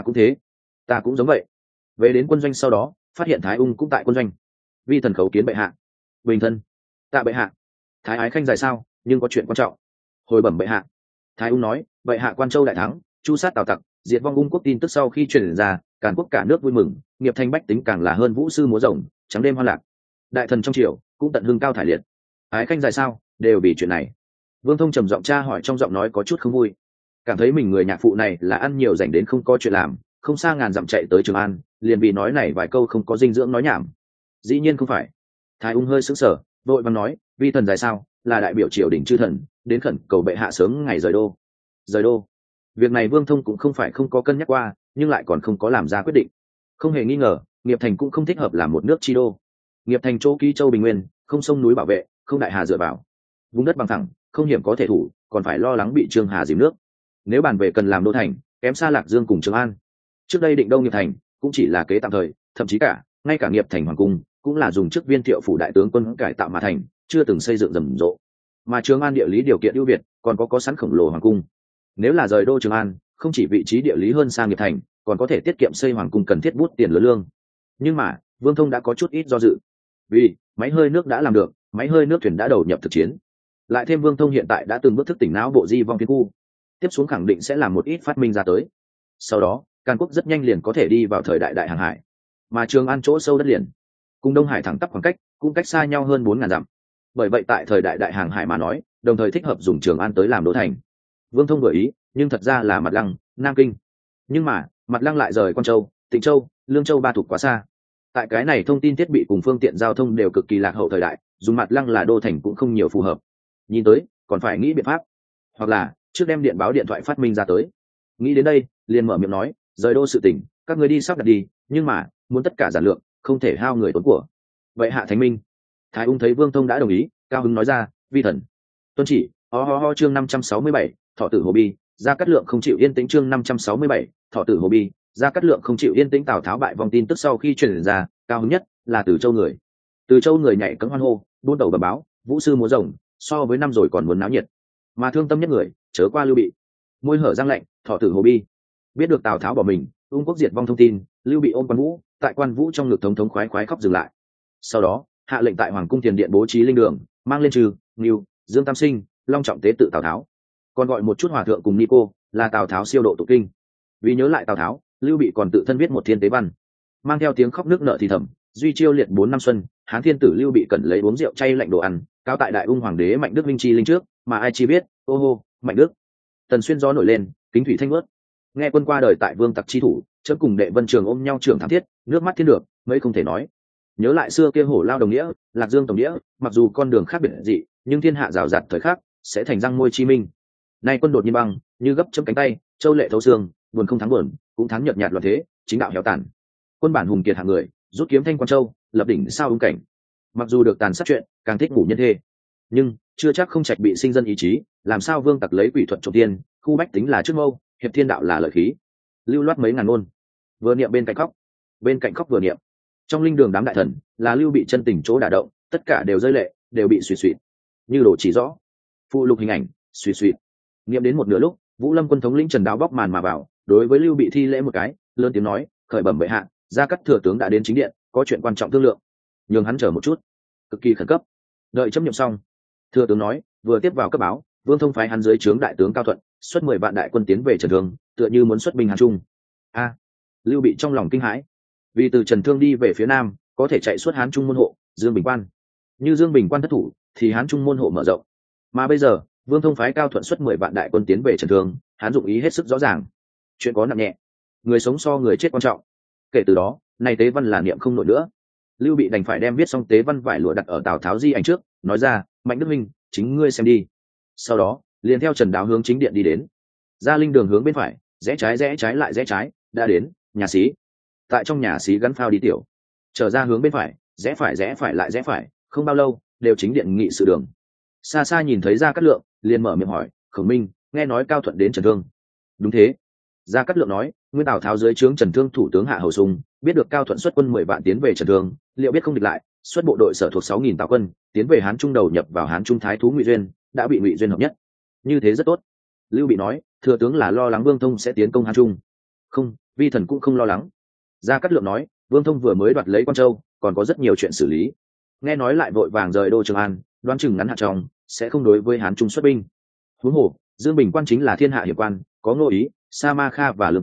cũng giống vậy. Về đến quân doanh sau đó, phát hiện Thái Ung cũng tại quân doanh. Vi thần khấu kiến bệ hạ. Bình thân. Tạ bệ hạ. Thái ái khanh dài sao, nhưng có chuyện quan trọng. Hồi bẩm bệ hạ. Thái Ung nói, bệ hạ Quan Châu đại thắng, chu sát Tào tặc, diệt vong ung quốc tin tức sau khi truyền ra, Càn quốc cả nước vui mừng, nghiệp thành bách tính càng là hơn vũ sư múa rồng, trắng đêm hoa lạc. Đại thần trong triều cũng tận hưng cao thải liệt. Ái khanh dài sao, đều vì chuyện này. Vương Thông trầm giọng tra hỏi, trong giọng nói có chút không vui, cảm thấy mình người nhạc phụ này là ăn nhiều dành đến không có chuyện làm, không xa ngàn dặm chạy tới Trường An, liền vì nói này vài câu không có dinh dưỡng nói nhảm. Dĩ nhiên không phải. Thái Ung hơi sững sờ, vội vàng nói, vi thần dài sao, là đại biểu triều đình chư thần, đến khẩn cầu bệ hạ sớm ngày rời đô. Rời đô. Việc này Vương Thông cũng không phải không có cân nhắc qua, nhưng lại còn không có làm ra quyết định. Không hề nghi ngờ, nghiệp thành cũng không thích hợp làm một nước chi đô. Nghiệp thành chỗ ký châu bình nguyên, không sông núi bảo vệ, không đại hà dựa vào, vùng đất bằng thẳng, không hiểm có thể thủ, còn phải lo lắng bị Trương Hà dìm nước. Nếu bàn về cần làm đô thành, kém xa Lạc Dương cùng Trường An. Trước đây định đông nghiệp thành cũng chỉ là kế tạm thời, thậm chí ngay cả nghiệp thành hoàng cung cũng là dùng chức viên thiệu phủ đại tướng quân cải tạo mà thành, chưa từng xây dựng rầm rộ. Mà Trường An địa lý điều kiện ưu việt, còn có sẵn khổng lồ hoàng cung. Nếu là rời đô Trường An, không chỉ vị trí địa lý hơn xa nghiệp thành, còn có thể tiết kiệm xây hoàng cung cần thiết bút tiền lớn lương. Nhưng mà Vương Thông đã có chút ít do dự, vì máy hơi nước đã làm được, máy hơi nước thuyền đã đầu nhập thực chiến, lại thêm Vương Thông hiện tại đã từng bước thức tỉnh não bộ di vong phiến khu, tiếp xuống khẳng định sẽ làm một ít phát minh ra tới. Sau đó Càn quốc rất nhanh liền có thể đi vào thời đại đại hàng hải, mà Trường An chỗ sâu đất liền cùng Đông Hải thẳng tắp khoảng cách cũng cách xa nhau hơn 4.000 dặm. Bởi vậy tại thời đại đại hàng hải mà nói, đồng thời thích hợp dùng Trường An tới làm đô thành. Vương Thông vừa ý, nhưng thật ra là Mặt Lăng, Nam Kinh. Nhưng mà Mặt Lăng lại rời Quan Châu, Tịnh Châu, Lương Châu ba thuộc quá xa. Tại cái này thông tin thiết bị cùng phương tiện giao thông đều cực kỳ lạc hậu thời đại, dùng Mặt Lăng là đô thành cũng không nhiều phù hợp. Nhìn tới còn phải nghĩ biện pháp, hoặc là trước đem điện báo điện thoại phát minh ra tới. Nghĩ đến đây liền mở miệng nói, rời đô sự tỉnh các người đi sắp đặt đi, nhưng mà muốn tất cả giản lượng, không thể hao người tốn của. Vậy hạ thánh minh. Thái Ung thấy Vương Thông đã đồng ý, cao hứng nói ra, vi thần tuân chỉ. Ho chương 567, thọ tử Hồ Bi. Gia Cát Lượng không chịu yên tĩnh. Chương 567, thọ tử Hồ Bi. Gia Cát Lượng không chịu yên tĩnh. Tào Tháo bại vong tin tức sau khi truyền ra, cao hứng nhất là Từ Châu người. Từ Châu người nhảy cẫng hoan hô, buôn tàu bờ báo, vũ sư múa rồng, so với năm rồi còn muốn náo nhiệt. Mà thương tâm nhất người chớ qua Lưu Bị, môi hở răng lạnh, thọ tử Hồ Bi. Biết được Tào Tháo bỏ mình, Ung quốc diệt vong thông tin, Lưu Bị ôm Quan Vũ, tại Quan Vũ trong ngực thống thống khoái khoái khóc dừng lại. Sau đó hạ lệnh tại Hoàng cung tiền điện bố trí linh đường, mang lên Trừ, Ngưu, Dương Tam Sinh, long trọng tế tự Tào Tháo, còn gọi một chút hòa thượng cùng ni cô, là Tào Tháo siêu độ tụng kinh. Vì nhớ lại Tào Tháo, Lưu Bị còn tự thân viết một thiên tế văn, mang theo tiếng khóc nước nở thì thầm, duy chiêu liệt 4 năm xuân, Hán thiên tử Lưu Bị cần lấy uống rượu chay lạnh đồ ăn, cao tại đại ung hoàng đế Mạnh Đức Minh chi linh trước, mà ai chi biết, ô hô, Mạnh Đức. Tần Xuyên gió nổi lên, kính thủy thanh ướt. Nghe quân qua đời tại vương tặc chi thủ, chớ cùng đệ Vân Trường ôm nhau trưởng thảm thiết, nước mắt thiên được, mấy không thể nói. Nhớ lại xưa kia hổ lao đồng nghĩa, Lạc Dương tổng nghĩa, mặc dù con đường khác biệt dị, nhưng thiên hạ rào rạt thời khắc sẽ thành răng môi chi minh. Nay quân đột nhiên băng, như gấp chấm cánh tay, châu lệ thấu xương, buồn không thắng buồn, cũng thắng nhợt nhạt loạn thế, chính đạo héo tàn. Quân bản hùng kiệt hạng người, rút kiếm thanh Quan Châu, lập đỉnh sao ung cảnh. Mặc dù được tàn sát chuyện, càng thích ngủ nhân thê, nhưng chưa chắc không trạch bị sinh dân ý chí. Làm sao vương tặc lấy quỷ thuật trộm tiên, khu bách tính là trước mâu, hiệp thiên đạo là lợi khí. Lưu loát mấy ngàn ngôn, vừa niệm bên cạnh khóc vừa niệm. Trong linh đường đám đại thần là Lưu Bị chân tình chỗ đả động, tất cả đều rơi lệ, đều bị suy suy như đổ chỉ rõ phụ lục hình ảnh suy niệm đến một nửa lúc, Vũ Lâm quân thống lĩnh Trần Đáo bóc màn mà vào, đối với Lưu Bị thi lễ một cái, lớn tiếng nói, khởi bẩm bệ hạ, Gia Cát thừa tướng đã đến chính điện, có chuyện quan trọng thương lượng, nhường hắn chờ một chút, cực kỳ khẩn cấp. Đợi chấm nhậm xong, thừa tướng nói, vừa tiếp vào cấp báo, Vương Thông phái hắn dưới trướng đại tướng Cao Thuận xuất 10 vạn đại quân tiến về Trần Thương, tựa như muốn xuất binh Hán Trung. Lưu Bị trong lòng kinh hãi, vì từ Trần Thương đi về phía nam có thể chạy suốt Hán Trung môn hộ Dương Bình Quan, như Dương Bình Quan thất thủ thì Hán Trung môn hộ mở rộng. Mà bây giờ Vương Thông phái Cao Thuận xuất 10 vạn đại quân tiến về Trần Thương, Hán dụng ý hết sức rõ ràng, chuyện có nặng nhẹ, người sống so người chết quan trọng. Kể từ đó nay tế văn là niệm không nổi nữa. Lưu Bị đành phải đem viết xong tế văn vải lụa đặt ở Tào Tháo di ảnh trước, nói ra, Mạnh Đức Minh, chính ngươi xem đi. Sau đó liền theo Trần Đáo hướng chính điện đi đến, ra linh đường hướng bên phải, rẽ trái lại rẽ trái, đã đến nhà xí. Tại trong nhà xí gắn phao đi tiểu, trở ra hướng bên phải, rẽ phải lại rẽ phải, không bao lâu đều chính điện nghị sự đường. Xa xa nhìn thấy Gia Cát Lượng, liền mở miệng hỏi, Khổng Minh, nghe nói Cao Thuận đến Trần Thương. Đúng thế. Gia Cát Lượng nói, nguyên Tào Tháo dưới trướng Trần Thương thủ tướng Hạ Hầu Sung biết được Cao Thuận xuất quân 10 vạn tiến về Trần Thương, liệu biết không địch lại, xuất bộ đội sở thuộc 6.000 Tào quân tiến về Hán Trung đầu nhập vào Hán Trung thái thú Ngụy Duyên, đã bị Ngụy Duyên hợp nhất. Như thế rất tốt. Lưu Bị nói, thừa tướng là lo lắng Vương Thông sẽ tiến công Hán Trung. Không, vi thần cũng không lo lắng. Gia Cát Lượng nói, Vương Thông vừa mới đoạt lấy Quan Châu, còn có rất nhiều chuyện xử lý. Nghe nói lại vội vàng rời đô Trường An, đoán chừng ngắn hạn trong sẽ không đối với Hán Trung xuất binh. Huống hồ Dương Bình Quan chính là thiên hạ hiệp quan, có Ngô Ý, Sa Ma Kha và Lương tướng,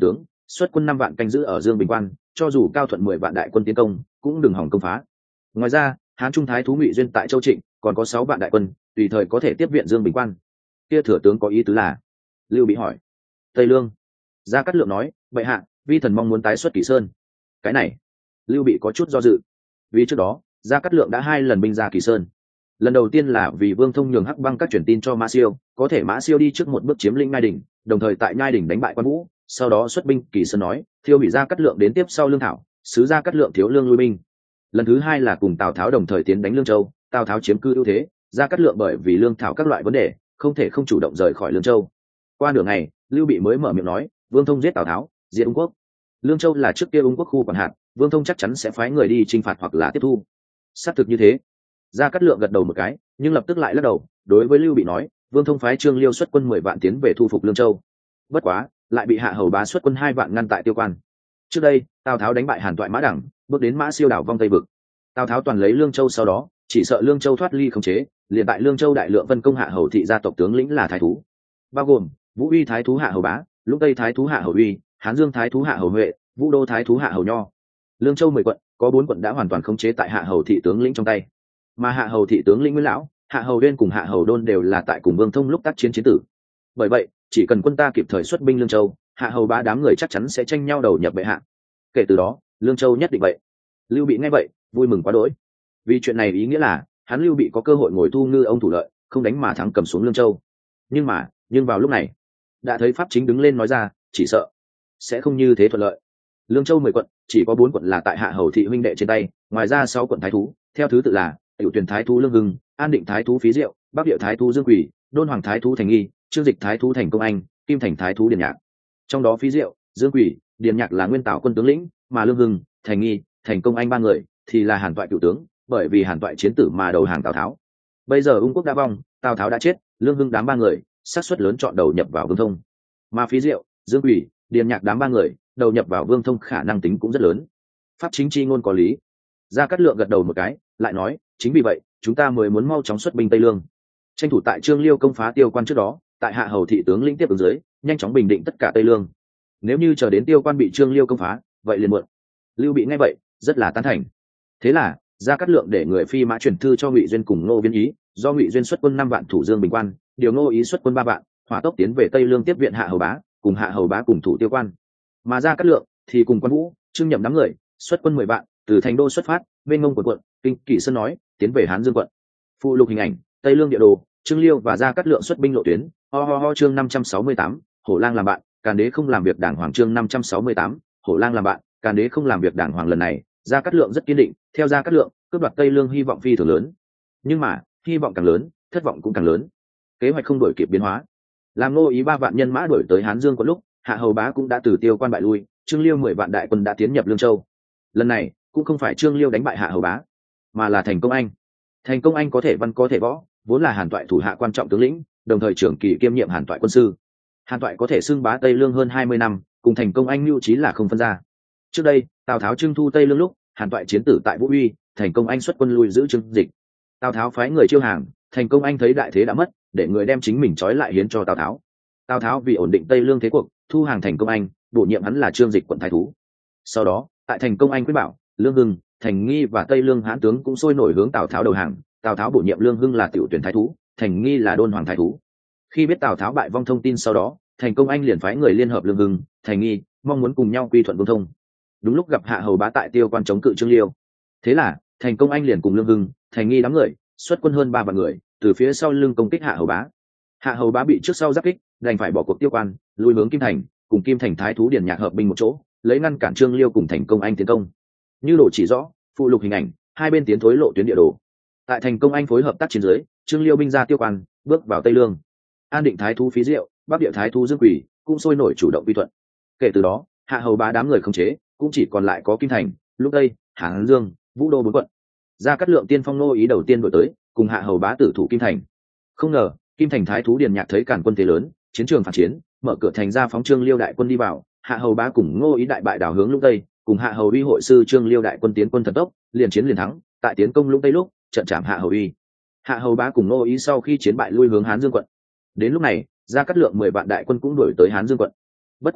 xuất quân 5 vạn canh giữ ở Dương Bình Quan, cho dù Cao Thuận 10 vạn đại quân tiến công cũng đừng hỏng công phá. Ngoài ra Hán Trung Thái thú Ngụy Duyên tại Châu Trịnh còn có 6 vạn đại quân tùy thời có thể tiếp viện Dương Bình Quan. Kia thừa tướng có ý tứ là? Lưu Bị hỏi. Tây Lương. Gia Cát Lượng nói, bệ hạ, vi thần mong muốn tái xuất Kỷ Sơn. Cái này Lưu Bị có chút do dự, vì trước đó Gia Cát Lượng đã 2 lần binh ra Kỷ Sơn. Lần đầu tiên là vì Vương Thông nhường Hắc Băng các truyền tin cho Mã Siêu, có thể Mã Siêu đi trước một bước chiếm lĩnh Nhai Đỉnh, đồng thời tại Nhai Đỉnh đánh bại Quan Vũ, sau đó xuất binh Kỷ Sơn nói thiêu hủy Gia Cát Lượng đến tiếp sau lương thảo, sứ Gia Cát Lượng thiếu lương lui binh. Lần thứ 2 là cùng Tào Tháo đồng thời tiến đánh Lương Châu, Tào Tháo chiếm cư ưu thế, Gia Cát Lượng bởi vì lương thảo các loại vấn đề không thể không chủ động rời khỏi Lương Châu. Qua nửa ngày Lưu Bị mới mở miệng nói, Vương Thông giết Tào Tháo, diệt Ung Quốc. Lương Châu là trước kia Ung Quốc khu quản hạt, Vương Thông chắc chắn sẽ phái người đi chinh phạt hoặc là tiếp thu. Xác thực như thế. Gia Cát Lượng gật đầu một cái, nhưng lập tức lại lắc đầu, đối với Lưu Bị nói, Vương Thông phái Trương Liêu xuất quân 10 vạn tiến về thu phục Lương Châu. Bất quá, lại bị Hạ Hầu Bá xuất quân 2 vạn ngăn tại Tiêu Quan. Trước đây, Tào Tháo đánh bại Hàn Toại Mã Đẳng, bước đến Mã Siêu đảo vong Tây vực. Tào Tháo toàn lấy Lương Châu sau đó, chỉ sợ Lương Châu thoát ly khống chế, liền tại Lương Châu đại lượng vân công Hạ Hầu thị gia tộc tướng lĩnh là thái thú, bao gồm Vũ Uy thái thú Hạ Hầu Bá, Lũng Tây thái thú Hạ Hầu Uy, Hán Dương thái thú Hạ Hầu Huệ, Vũ Đô thái thú Hạ Hầu Nho. Lương Châu 10 quận, có 4 quận đã hoàn toàn khống chế tại Hạ Hầu thị tướng lĩnh trong tay. Mà Hạ Hầu thị tướng lĩnh Nguyễn Lão, Hạ Hầu Uyên cùng Hạ Hầu Đôn đều là tại cùng Vương Thông lúc tác chiến chiến tử. Bởi vậy, chỉ cần quân ta kịp thời xuất binh Lương Châu, Hạ Hầu Bá đám người chắc chắn sẽ tranh nhau đầu nhập bệ hạ. Kể từ đó, Lương Châu nhất định vậy. Lưu Bị nghe vậy, vui mừng quá đỗi. Vì chuyện này ý nghĩa là, hắn Lưu Bị có cơ hội ngồi thu ngư ông thủ lợi, không đánh mà thắng cầm xuống Lương Châu. Nhưng vào lúc này, đã thấy Pháp Chính đứng lên nói ra, chỉ sợ sẽ không như thế thuận lợi. Lương Châu 10 quận, chỉ có 4 quận là tại Hạ Hầu thị huynh đệ trên tay, ngoài ra 6 quận thái thú, theo thứ tự là Tiểu Tuyền thái thú Lương Hưng, An Định thái thú Phí Diệu, Bắc Địa thái thú Dương Quỳ, Đôn Hoàng thái thú Thành Nghi, Trương Dịch thái thú Thành Công Anh, Kim Thành thái thú Điền Nhạc. Trong đó Phí Diệu, Dương Quỳ, Điền Nhạc là nguyên tảo quân tướng lĩnh, mà Lương Hưng, Thành Nghi, Thành Công Anh 3 người thì là Hàn Toại cựu tướng, bởi vì Hàn Toại chiến tử mà đầu hàng Tào Tháo. Bây giờ Ung Quốc đã vong, Tào Tháo đã chết, Lương Hưng đám 3 người xác suất lớn chọn đầu nhập vào Vương Thông. Mà Phí Diệu, Dương Quỳ, Điền Nhạc đám 3 người đầu nhập vào Vương Thông khả năng tính cũng rất lớn. Pháp Chính chi ngôn có lý. Gia Cát Lượng gật đầu một cái, lại nói, chính vì vậy, chúng ta mới muốn mau chóng xuất binh Tây Lương, tranh thủ tại Trương Liêu công phá Tiêu Quan trước đó, tại Hạ Hầu thị tướng lĩnh tiếp ứng dưới, nhanh chóng bình định tất cả Tây Lương. Nếu như chờ đến Tiêu Quan bị Trương Liêu công phá, vậy liền muộn. Lưu Bị nghe vậy, rất là tán thành. Thế là, Gia Cát Lượng để người phi mã chuyển thư cho Ngụy Duyên cùng Ngô Viễn Ý, do Ngụy Duyên xuất quân 5 vạn thủ Dương Bình Quan, điều Ngô Ý xuất quân 3 vạn, hỏa tốc tiến về Tây Lương tiếp viện Hạ Hầu Bá, cùng Hạ Hầu Bá cùng thủ Tiêu Quan. Mà Gia Cát Lượng thì cùng Quan Vũ, Trương Nhậm đám người, xuất quân 10 vạn, từ thành đô xuất phát, bên ngông quận Kinh Kỷ Sơn nói, tiến về Hán Dương quận. Phụ lục hình ảnh, Tây Lương địa đồ, Trương Liêu và Gia Cát Lượng xuất binh lộ tuyến. Chương 568, Hổ Lang làm bạn, Càn Đế không làm việc đảng hoàng. Chương 568, Hổ Lang làm bạn, Càn Đế không làm việc đảng hoàng. Lần này, Gia Cát Lượng rất kiên định, theo Gia Cát Lượng, cướp đoạt Tây Lương hy vọng phi thường lớn. Nhưng mà, hy vọng càng lớn, thất vọng cũng càng lớn. Kế hoạch không đổi kịp biến hóa. Làm Ngô Ý 3 vạn nhân mã đuổi tới Hán Dương quận lúc, Hạ Hầu Bá cũng đã từ Tiêu Quan bại lui, Trương Liêu 10 vạn đại quân đã tiến nhập Lương Châu. Lần này, cũng không phải Trương Liêu đánh bại Hạ Hầu Bá, mà là Thành Công Anh. Thành Công Anh có thể văn có thể võ, vốn là Hàn Toại thủ hạ quan trọng tướng lĩnh, đồng thời trưởng kỳ kiêm nhiệm Hàn Toại quân sư. Hàn Toại có thể xưng bá Tây Lương hơn 20 năm, cùng Thành Công Anh mưu trí là không phân ra. Trước đây, Tào Tháo trưng thu Tây Lương lúc, Hàn Toại chiến tử tại Vũ Uy, Thành Công Anh xuất quân lui giữ Trương Dịch. Tào Tháo phái người chiêu hàng, Thành Công Anh thấy đại thế đã mất, để người đem chính mình trói lại hiến cho Tào Tháo. Tào Tháo vì ổn định Tây Lương thế cuộc, thu hàng Thành Công Anh, bổ nhiệm hắn là Trương Dịch quận thái thú. Sau đó, tại Thành Công Anh quyết bảo, Lương Hưng, Thành Nghi và Tây Lương hãn tướng cũng sôi nổi hướng Tào Tháo đầu hàng. Tào Tháo bổ nhiệm Lương Hưng là Tiểu Tuyển thái thú, Thành Nghi là Đôn Hoàng thái thú. Khi biết Tào Tháo bại vong thông tin sau đó, Thành Công Anh liền phái người liên hợp Lương Hưng, Thành Nghi, mong muốn cùng nhau quy thuận Vương Thông. Đúng lúc gặp Hạ Hầu Bá tại Tiêu Quan chống cự Trương Liêu, thế là Thành Công Anh liền cùng Lương Hưng, Thành Nghi đám người xuất quân hơn 3 vạn người, từ phía sau lưng công kích Hạ Hầu Bá. Hạ Hầu Bá bị trước sau giáp kích, đành phải bỏ cuộc Tiêu Quan, lui hướng Kim Thành, cùng Kim Thành thái thú Điền Nhạc hợp binh một chỗ, lấy ngăn cản Trương Liêu cùng Thành Công Anh tiến công. Như đồ chỉ rõ, phụ lục hình ảnh, hai bên tiến thối lộ tuyến địa đồ. Tại Thành Công Anh phối hợp tác chiến dưới, Trương Liêu binh ra Tiêu Quan, bước vào Tây Lương. An Định thái thú Phí Diệu, Bắc Địa thái thú Dương Quỳ cũng sôi nổi chủ động quy thuận. Kể từ đó, Hạ Hầu Bá đám người khống chế cũng chỉ còn lại có Kim Thành, lúc đây Hán Dương, Vũ Đô 4 quận. Gia Cát Lượng tiên phong Ngô Ý đầu tiên đổi tới, cùng Hạ Hầu Bá tử thủ Kim Thành. Không ngờ, Kim Thành thái thú Điền Nhạc thấy càn quân thế lớn, chiến trường phản chiến, mở cửa thành ra phóng Trương Liêu đại quân đi vào. Hạ Hầu Bá cùng Ngô Ý đại bại đảo hướng lúc tây, cùng Hạ Hầu Uy hội sư Trương Liêu đại quân tiến quân thần tốc, liền chiến liền thắng. Tại tiến công lúc tây lúc, trận chạm Hạ Hầu Uy. Hạ Hầu Bá cùng Ngô Ý sau khi chiến bại lui hướng Hán Dương quận. Đến lúc này, Gia Cát Lượng 10 vạn đại quân cũng đuổi tới Hán Dương quận. Bất quá,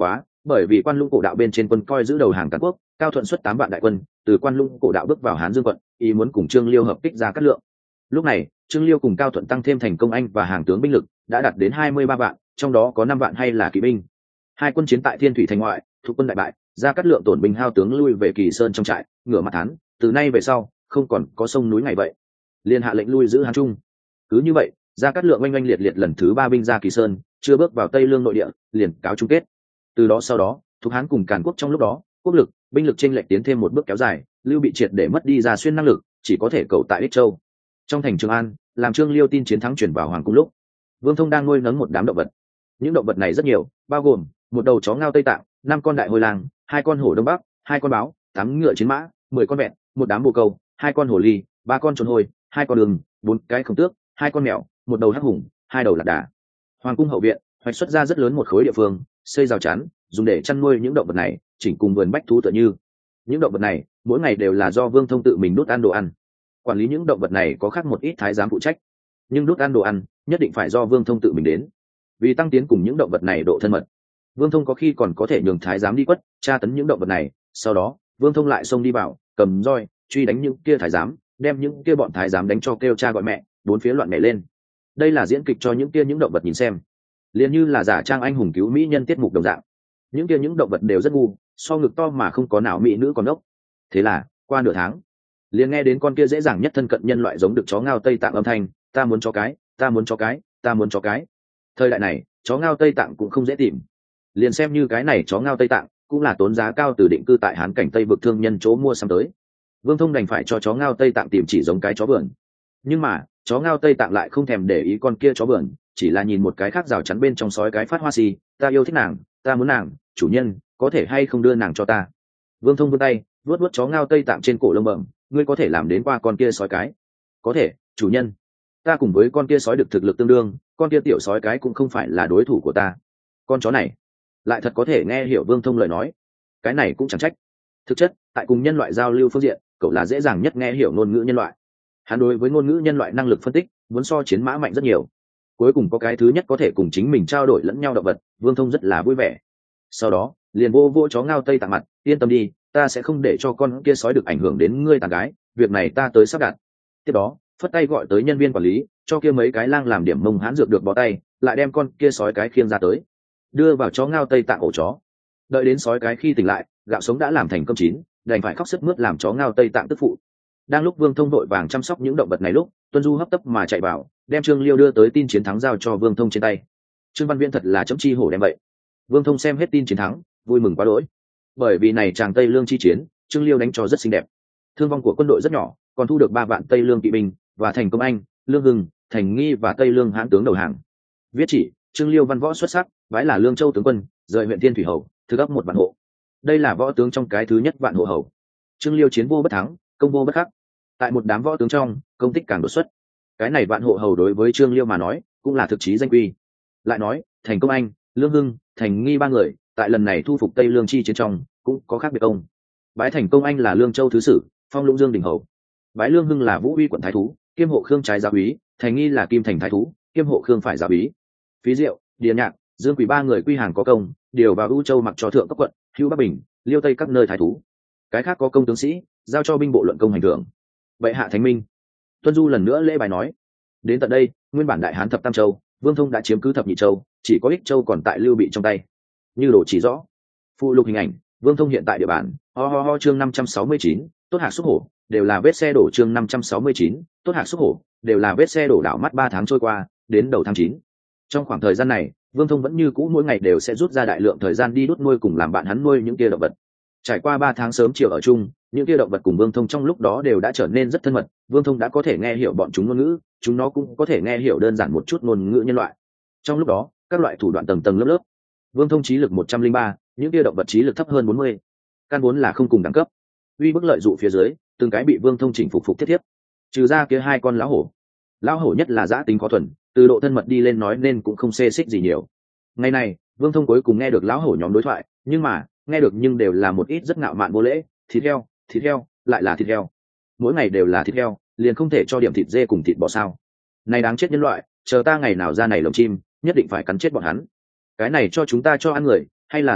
bởi vì Quan Lũng cổ đạo bên trên quân coi giữ đầu hàng Càn Quốc, Cao Thuận xuất 8 vạn đại quân từ Quan Lũng cổ đạo bước vào Hán Dương quận, ý muốn cùng Trương Liêu hợp kích ra cát lượng. Lúc này Trương Liêu cùng Cao Thuận tăng thêm thành công anh và hàng tướng binh lực đã đạt đến 23 vạn, trong đó có 5 vạn hay là kỵ binh. Hai quân chiến tại Thiên Thủy thành ngoại, thuộc quân đại bại, ra cát lượng tổn binh hao tướng lui về Kỳ Sơn trong trại, ngửa mặt thán, từ nay về sau không còn có sông núi ngày vậy, liền hạ lệnh lui giữ Hán Trung. Cứ như vậy, ra cát lượng oanh oanh liệt liệt lần thứ 3 binh ra Kỳ Sơn, chưa bước vào Tây Lương nội địa, liền cáo chung kết. Từ đó sau đó, thuộc Hán cùng Càn Quốc trong lúc đó, quốc lực, binh lực chênh lệch tiến thêm một bước kéo dài, Lưu bị triệt để mất đi ra xuyên năng lực, chỉ có thể cầu tại Ích Châu. Trong thành Trường An, làm Trương Liêu tin chiến thắng chuyển vào hoàng cung lúc, Vương Thông đang nuôi nấng một đám động vật. Những động vật này rất nhiều, bao gồm một đầu chó ngao Tây Tạng, 5 con đại hồi làng, 2 con hổ Đông Bắc, 2 con báo, 8 ngựa chiến mã, 10 con vẹn, một đám bồ câu, 2 con hổ ly, 3 con trồn hôi, 2 con đường, 4 cái khổng tước, 2 con mèo, một đầu hắc hùng, 2 đầu lạc đà. Hoàng cung hậu viện hoạch xuất ra rất lớn một khối địa phương, xây rào chắn, dùng để chăn nuôi những động vật này, chỉnh cùng vườn bách thú tựa như. Những động vật này mỗi ngày đều là do Vương Thông tự mình đút ăn đồ ăn. Quản lý những động vật này có khác một ít thái giám phụ trách, nhưng đút ăn đồ ăn nhất định phải do Vương Thông tự mình đến. Vì tăng tiến cùng những động vật này độ thân mật, Vương Thông có khi còn có thể nhường thái giám đi quất tra tấn những động vật này, sau đó Vương Thông lại xông đi vào, cầm roi truy đánh những kia thái giám, đem những kia bọn thái giám đánh cho kêu cha gọi mẹ, bốn phía loạn nhảy lên. Đây là diễn kịch cho những kia những động vật nhìn xem, liền như là giả trang anh hùng cứu mỹ nhân tiết mục đồng dạng. Những kia những động vật đều rất ngu, so ngực to mà không có nào mỹ nữ còn ốc. Thế là qua nửa tháng, liền nghe đến con kia dễ dàng nhất thân cận nhân loại giống được chó ngao Tây Tạng âm thanh, ta muốn chó cái, ta muốn chó cái, ta muốn chó cái. Thời đại này chó ngao Tây Tạng cũng không dễ tìm, liền xem như cái này chó ngao Tây Tạng cũng là tốn giá cao từ định cư tại Hán cảnh Tây vực thương nhân chỗ mua sắm tới. Vương Thông đành phải cho chó ngao Tây Tạng tìm chỉ giống cái chó vườn, nhưng mà chó ngao Tây Tạng lại không thèm để ý con kia chó vườn, chỉ là nhìn một cái khác rào chắn bên trong sói cái phát hoa xì, ta yêu thích nàng, ta muốn nàng, chủ nhân có thể hay không đưa nàng cho ta. Vương Thông vươn tay vuốt vuốt chó ngao Tây Tạng trên cổ lông bẩm, ngươi có thể làm đến qua con kia sói cái? Có thể, chủ nhân. Ta cùng với con kia sói được thực lực tương đương, con kia tiểu sói cái cũng không phải là đối thủ của ta. Con chó này lại thật có thể nghe hiểu Vương Thông lời nói, cái này cũng chẳng trách. Thực chất tại cùng nhân loại giao lưu phương diện, cậu là dễ dàng nhất nghe hiểu ngôn ngữ nhân loại. Hắn đối với ngôn ngữ nhân loại năng lực phân tích muốn so chiến mã mạnh rất nhiều. Cuối cùng có cái thứ nhất có thể cùng chính mình trao đổi lẫn nhau động vật, Vương Thông rất là vui vẻ. Sau đó liền vô vô chó ngao Tây Tạng mặt, yên tâm đi, ta sẽ không để cho con kia sói được ảnh hưởng đến ngươi tàn gái, việc này ta tới sắp đặt. Tiếp đó phất tay gọi tới nhân viên quản lý, cho kia mấy cái lang làm điểm mông hán dược được bó tay, lại đem con kia sói cái khiêng ra tới, đưa vào chó ngao Tây Tạng ổ chó. Đợi đến sói cái khi tỉnh lại, gạo sống đã làm thành cơm chín, đành phải khóc sức mướt làm chó ngao Tây Tạng tức phụ. Đang lúc Vương Thông đội vàng chăm sóc những động vật này lúc, Tuân Du hấp tấp mà chạy vào, đem Trương Liêu đưa tới tin chiến thắng giao cho Vương Thông trên tay. Trương Văn Viễn thật là chấm chi hổ đem vậy. Vương Thông xem hết tin chiến thắng, vui mừng quá đỗi. Bởi vì này chàng Tây Lương chi chiến, Trương Liêu đánh cho rất xinh đẹp. Thương vong của quân đội rất nhỏ, còn thu được 3 vạn Tây Lương kỵ binh và thành công anh, Lương Hưng, Thành Nghi và Tây Lương hãn tướng đầu hàng. Viết chỉ, Trương Liêu văn võ xuất sắc, vái là Lương Châu tướng quân, rời huyện Thiên Thủy hầu, thứ ấp 1 vạn hộ. Đây là võ tướng trong cái thứ nhất vạn hộ hầu. Trương Liêu chiến vô bất thắng, công vô bất khắc. Tại một đám võ tướng trong, công tích càng đột xuất. Cái này vạn hộ hầu đối với Trương Liêu mà nói, cũng là thực chí danh quy. Lại nói, Thành Công Anh, Lương Hưng, Thành Nghi 3 người, tại lần này thu phục Tây Lương chi chiến trong, cũng có khác biệt ông. Bái Thành Công Anh là Lương Châu thứ sử, phong Lũng Dương đình hầu. Bái Lương Hưng là Vũ Uy quận thái thú, kiêm hộ Khương trái giáo úy, Thành Nghi là Kim Thành thái thú, kiêm hộ Khương phải giáo úy. Phí Diệu, Điền Nhạc, Dương Quỷ 3 người quy hàng có công, điều vào U Châu mặc cho thượng cấp quận, Hữu Bắc Bình, Liêu Tây các nơi thái thú. Cái khác có công tướng sĩ, giao cho binh bộ luận công hành thưởng. Bệ hạ thánh minh. Tuân Du lần nữa lễ bài nói, đến tận đây nguyên bản đại hán thập tam châu, Vương Thông đã chiếm cứ thập nhị châu, chỉ có Ích Châu còn tại Lưu Bị trong tay. Như đồ chỉ rõ phụ lục hình ảnh, Vương Thông hiện tại địa bàn chương 569, tốt hạc xúc hổ, đều là vết xe đổ chương 569, tốt hạc xúc hổ, đều là vết xe đổ đảo mắt 3 tháng trôi qua, đến đầu tháng 9. Trong khoảng thời gian này, Vương Thông vẫn như cũ mỗi ngày đều sẽ rút ra đại lượng thời gian đi đút nuôi cùng làm bạn hắn nuôi những kia động vật. Trải qua 3 tháng sớm chiều ở chung, những kia động vật cùng Vương Thông trong lúc đó đều đã trở nên rất thân mật. Vương Thông đã có thể nghe hiểu bọn chúng ngôn ngữ, chúng nó cũng có thể nghe hiểu đơn giản một chút ngôn ngữ nhân loại. Trong lúc đó, các loại thủ đoạn tầng tầng lớp lớp. Vương Thông trí lực 103, những kia động vật trí lực thấp hơn 40, căn vốn là không cùng đẳng cấp. Uy bức lợi dụ phía dưới, từng cái bị Vương Thông chỉnh phục thiết thiếp. Trừ ra kia 2 con lão hổ nhất là dã tính khó thuần, từ độ thân mật đi lên nói nên cũng không xê xích gì nhiều. Ngày này, Vương Thông cuối cùng nghe được lão hổ nhóm đối thoại, nhưng mà nghe được nhưng đều là một ít rất ngạo mạn vô lễ, thịt heo, lại là thịt heo, mỗi ngày đều là thịt heo, liền không thể cho điểm thịt dê cùng thịt bò sao? Này đáng chết nhân loại, chờ ta ngày nào ra này lồng chim, nhất định phải cắn chết bọn hắn. Cái này cho chúng ta cho ăn người, hay là rất tốt,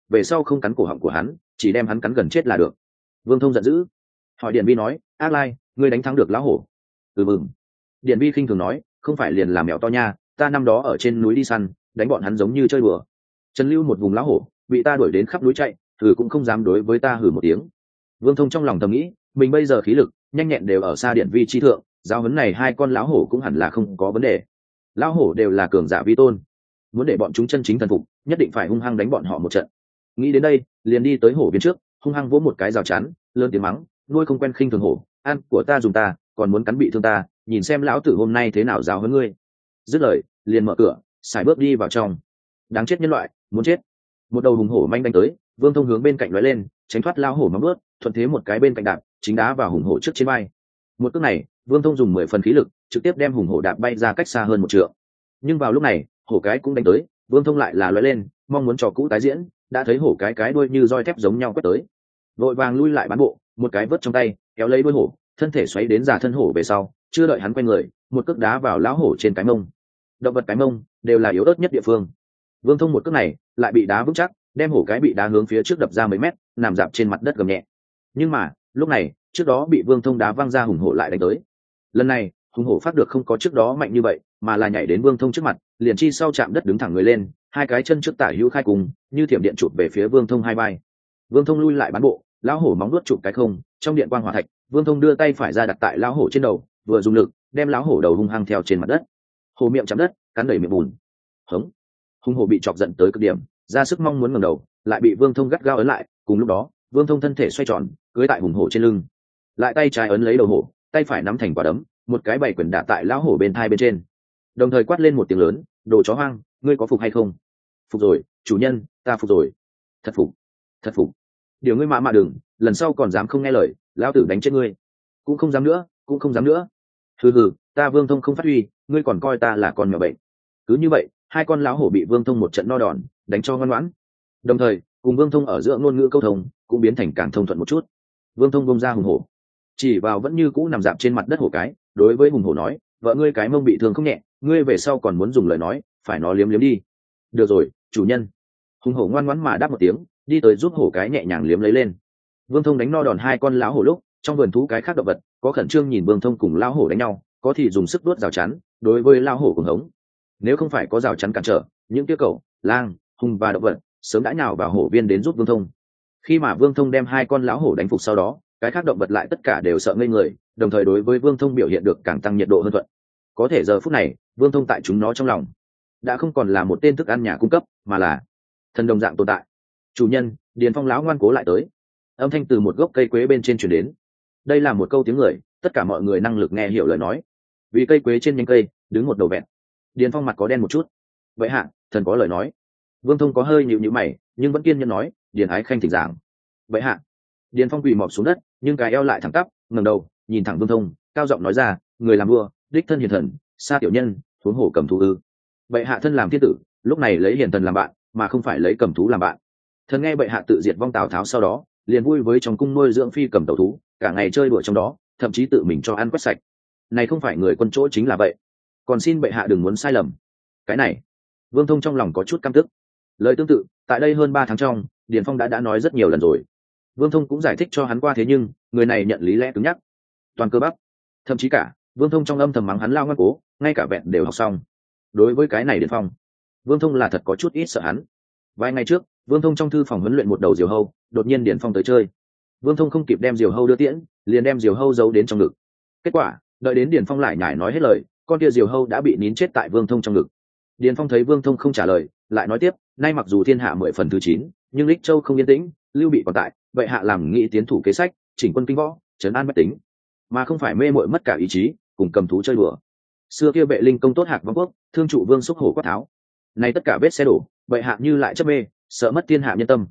về sau không cắn cổ họng của hắn, chỉ đem hắn cắn gần chết là được. Vương Thông giận dữ, hỏi Điền Vi nói, ác lai, ngươi đánh thắng được lão hổ? Mừng. Điền Vi khinh thường nói, không phải liền làm mèo to nha, ta năm đó ở trên núi đi săn, đánh bọn hắn giống như chơi bừa. Trần Lưu một vùng lão hổ, bị ta đuổi đến khắp núi chạy, thử cũng không dám đối với ta hử một tiếng. Vương Thông trong lòng thầm nghĩ, mình bây giờ khí lực nhanh nhẹn đều ở xa Điền Vi chi thượng, giáo huấn này hai con lão hổ cũng hẳn là không có vấn đề. Lão hổ đều là cường giả vi tôn, muốn để bọn chúng chân chính thần phục, nhất định phải hung hăng đánh bọn họ một trận. Nghĩ đến đây, liền đi tới hổ viên trước, hung hăng vỗ một cái rào chắn, lớn tiếng mắng, nuôi không quen khinh thường hổ, ăn của ta dùng ta, còn muốn cắn bị thương ta, nhìn xem lão tử hôm nay thế nào giáo huấn ngươi. Dứt lời, liền mở cửa, xài bước đi vào trong. Đáng chết nhân loại, muốn chết. Một đầu hùng hổ manh đánh tới, Vương Thông hướng bên cạnh lóe lên, tránh thoát lão hổ móng vuốt, thuận thế một cái bên cạnh đạp, chính đá vào hùng hổ trước trên vai. Một cước này, Vương Thông dùng 10 phần khí lực, trực tiếp đem hùng hổ đạp bay ra cách xa hơn 1 trượng. Nhưng vào lúc này, hổ cái cũng đánh tới, Vương Thông lại là lóe lên, mong muốn trò cũ tái diễn, đã thấy hổ cái đuôi như roi thép giống nhau quét tới. Vội vàng lui lại bán bộ, một cái vớt trong tay, kéo lấy đuôi hổ, thân thể xoáy đến già thân hổ về sau, chưa đợi hắn quay người, một cước đá vào lão hổ trên cái mông. Động vật cái mông đều là yếu ớt nhất địa phương. Vương Thông một cước này lại bị đá vững chắc, đem hổ cái bị đá hướng phía trước đập ra mấy mét, nằm dạp trên mặt đất gầm nhẹ. Nhưng mà lúc này, trước đó bị Vương Thông đá văng ra hùng hổ lại đánh tới. Lần này hùng hổ phát được không có trước đó mạnh như vậy, mà là nhảy đến Vương Thông trước mặt, liền chi sau chạm đất đứng thẳng người lên, hai cái chân trước tả hữu khai cùng, như thiểm điện chụp về phía Vương Thông hai vai. Vương Thông lui lại bán bộ, lão hổ móng nuốt chụp cái không, trong điện quang hỏa thạch, Vương Thông đưa tay phải ra đặt tại lão hổ trên đầu, vừa dùng lực đem lão hổ đầu hung hăng theo trên mặt đất. Hổ miệng chạm đất, cắn đầy miệng bùn. Hống. Hung hổ bị chọc giận tới cực điểm, ra sức mong muốn ngẩng đầu, lại bị Vương Thông gắt gao ấn lại. Cùng lúc đó, Vương Thông thân thể xoay tròn, cưỡi tại hùng hổ trên lưng, lại tay trái ấn lấy đầu hổ, tay phải nắm thành quả đấm, một cái bảy quyền đả tại lão hổ bên thai bên trên, đồng thời quát lên một tiếng lớn, đồ chó hoang, ngươi có phục hay không? Phục rồi, chủ nhân, ta phục rồi. Thật phục, thật phục. Điều ngươi mà đừng, lần sau còn dám không nghe lời, lão tử đánh chết ngươi. Cũng không dám nữa, cũng không dám nữa. Hừ, ta Vương Thông không phát huy, ngươi còn coi ta là con mèo bệnh. Cứ như vậy, hai con lão hổ bị Vương Thông một trận no đòn, đánh cho ngoan ngoãn. Đồng thời, cùng Vương Thông ở giữa ngôn ngữ câu thông cũng biến thành càng thông thuận một chút. Vương Thông bông ra hùng hổ, chỉ vào vẫn như cũ nằm dạp trên mặt đất hổ cái, đối với hùng hổ nói, vợ ngươi cái mông bị thương không nhẹ, ngươi về sau còn muốn dùng lời nói, phải nó liếm liếm đi. Được rồi, chủ nhân. Hùng hổ ngoan ngoãn mà đáp một tiếng, đi tới giúp hổ cái nhẹ nhàng liếm lấy lên. Vương Thông đánh no đòn hai con lão hổ lúc, trong vườn thú cái khác động vật có khẩn trương nhìn Vương Thông cùng lão hổ đánh nhau, có thì dùng sức đuốt rào chắn đối với lão hổ cùng hống. Nếu không phải có rào chắn cản trở, những tiêu cẩu, lang, hùng và động vật sớm đã nhào vào hổ viên đến giúp Vương Thông. Khi mà Vương Thông đem hai con lão hổ đánh phục sau đó, cái khác động vật lại tất cả đều sợ ngây người, đồng thời đối với Vương Thông biểu hiện được càng tăng nhiệt độ hơn thuận. Có thể giờ phút này, Vương Thông tại chúng nó trong lòng đã không còn là một tên thức ăn nhà cung cấp, mà là thần đồng dạng tồn tại. Chủ nhân, Điền Phong lão ngoan cố lại tới. Âm thanh từ một gốc cây quế bên trên truyền đến. Đây là một câu tiếng người, tất cả mọi người năng lực nghe hiểu lời nói. Vì cây quế trên nhánh cây đứng một đầu vẹn. Điền Phong mặt có đen một chút. Vậy hạ, thần có lời nói. Vương Thông có hơi nhịu nhịu mày, nhưng vẫn kiên nhẫn nói, Điền Ái Khanh thỉnh giảng. Vậy hạ. Điền Phong quỳ mọp xuống đất, nhưng cái eo lại thẳng tắp, ngẩng đầu nhìn thẳng Vương Thông, cao giọng nói ra, người làm vua, đích thân hiền thần, xa tiểu nhân, huống hổ cầm thú ư? Vậy hạ thân làm thiên tử, lúc này lấy hiền thần làm bạn, mà không phải lấy cầm thú làm bạn. Thần nghe bệ hạ tự diệt vong Tào Tháo sau đó, liền vui với trong cung nuôi dưỡng phi cầm tẩu thú, cả ngày chơi đùa trong đó, thậm chí tự mình cho ăn quét sạch. Này không phải người quân chỗ chính là vậy. Còn xin bệ hạ đừng muốn sai lầm. Cái này, Vương Thông trong lòng có chút căm tức. Lời tương tự, tại đây hơn 3 tháng trong, Điền Phong đã nói rất nhiều lần rồi. Vương Thông cũng giải thích cho hắn qua, thế nhưng người này nhận lý lẽ cứng nhắc, toàn cơ bắp. Thậm chí cả Vương Thông trong âm thầm mắng hắn lao ngoan cố, ngay cả vẹn đều học xong. Đối với cái này Điền Phong, Vương Thông là thật có chút ít sợ hắn. Vài ngày trước, Vương Thông trong thư phòng huấn luyện một đầu diều hâu, đột nhiên Điền Phong tới chơi. Vương Thông không kịp đem diều hâu đưa tiễn, liền đem diều hâu giấu đến trong ngực. Kết quả, đợi đến Điền Phong lại nhải nói hết lời, con kia diều hâu đã bị nín chết tại Vương Thông trong ngực. Điền Phong thấy Vương Thông không trả lời, lại nói tiếp, nay mặc dù thiên hạ 10 phần thứ 9, nhưng Lích Châu không yên tĩnh, Lưu Bị còn tại, vậy hạ làm nghị tiến thủ kế sách, chỉnh quân kinh võ, trấn an bách tính, mà không phải mê muội mất cả ý chí, cùng cầm thú chơi đùa. Xưa kia Vệ Linh công tốt hạc vong quốc, thương trụ Vương xúc hổ quát tháo. Này tất cả vết xe đổ, vậy hạ như lại chấp mê, sợ mất thiên hạ nhân tâm.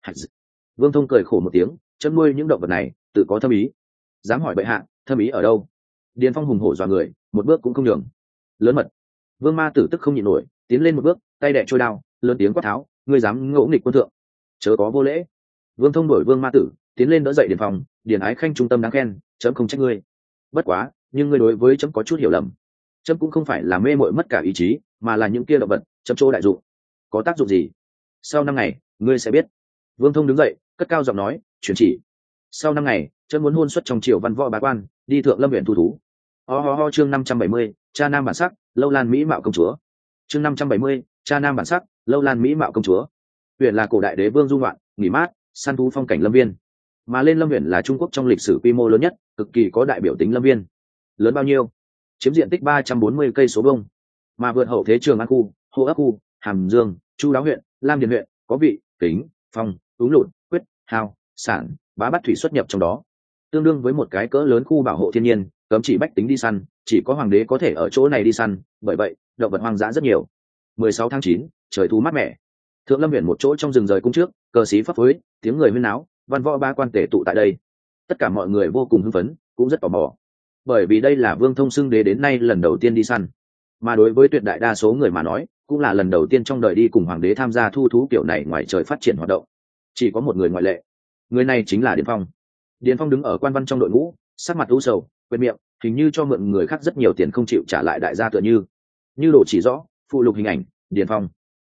Vương Thông cười khổ một tiếng, chấm nuôi những động vật này, tự có thâm ý. Dám hỏi bệ hạ, thâm ý ở đâu? Điền Phong hùng hổ dọa người, một bước cũng không nhường. Lớn mật. Vương Ma Tử tức không nhịn nổi, tiến lên một bước, tay đè trôi đao, lớn tiếng quát tháo, ngươi dám ngỗ nghịch quân thượng, chớ có vô lễ. Vương Thông đuổi Vương Ma Tử, tiến lên đỡ dậy Điền Phong, Điền Ái Khanh trung tâm đáng khen, chấm không trách ngươi. Bất quá, nhưng ngươi đối với chấm có chút hiểu lầm. Chấm cũng không phải là mê muội mất cả ý chí, mà là những kia động vật, chấm chỗ đại dụng. Có tác dụng gì? Sau 5 ngày, ngươi sẽ biết. Vương Thông đứng dậy cất cao giọng nói, chuyển chỉ. Sau 5 ngày, chân muốn hôn xuất trong triều văn võ bá quan, đi thượng lâm huyện thu thú. Ho chương 570, cha nam bản sắc, lâu lan mỹ mạo công chúa. Chương 570, cha nam bản sắc, lâu lan mỹ mạo công chúa. Huyện là cổ đại đế vương du ngoạn, nghỉ mát, săn thú phong cảnh lâm viên. Mà lên lâm huyện là Trung Quốc trong lịch sử quy mô lớn nhất, cực kỳ có đại biểu tính lâm viên. Lớn bao nhiêu? Chiếm diện tích 340 cây số vuông. Mà vượt hậu thế Trường An khu, Hồ Ấp khu, Hàm Dương, Chu Đáo huyện, Lam Điền huyện, có Vị, Kính, Phong, Ứng Lụt, Quyết, Hào, Sản, Bá Bát thủy xuất nhập trong đó. Tương đương với một cái cỡ lớn khu bảo hộ thiên nhiên, cấm chỉ bách tính đi săn, chỉ có hoàng đế có thể ở chỗ này đi săn, bởi vậy, động vật hoang dã rất nhiều. 16 tháng 9, trời thu mát mẻ. Thượng Lâm huyện một chỗ trong rừng rời cung trước, cờ xí phấp phới, tiếng người huyên náo, văn võ ba quan tề tụ tại đây. Tất cả mọi người vô cùng hưng phấn, cũng rất tò mò. Bởi vì đây là Vương Thông xưng đế đến nay lần đầu tiên đi săn, mà đối với tuyệt đại đa số người mà nói, cũng là lần đầu tiên trong đời đi cùng hoàng đế tham gia thu thú kiểu này ngoài trời phát triển hoạt động. Chỉ có một người ngoại lệ, người này chính là Điền Phong. Điền Phong đứng ở quan văn trong đội ngũ, sắc mặt u sầu, quệt miệng, hình như cho mượn người khác rất nhiều tiền không chịu trả lại đại gia tựa như đồ chỉ rõ phụ lục hình ảnh. Điền Phong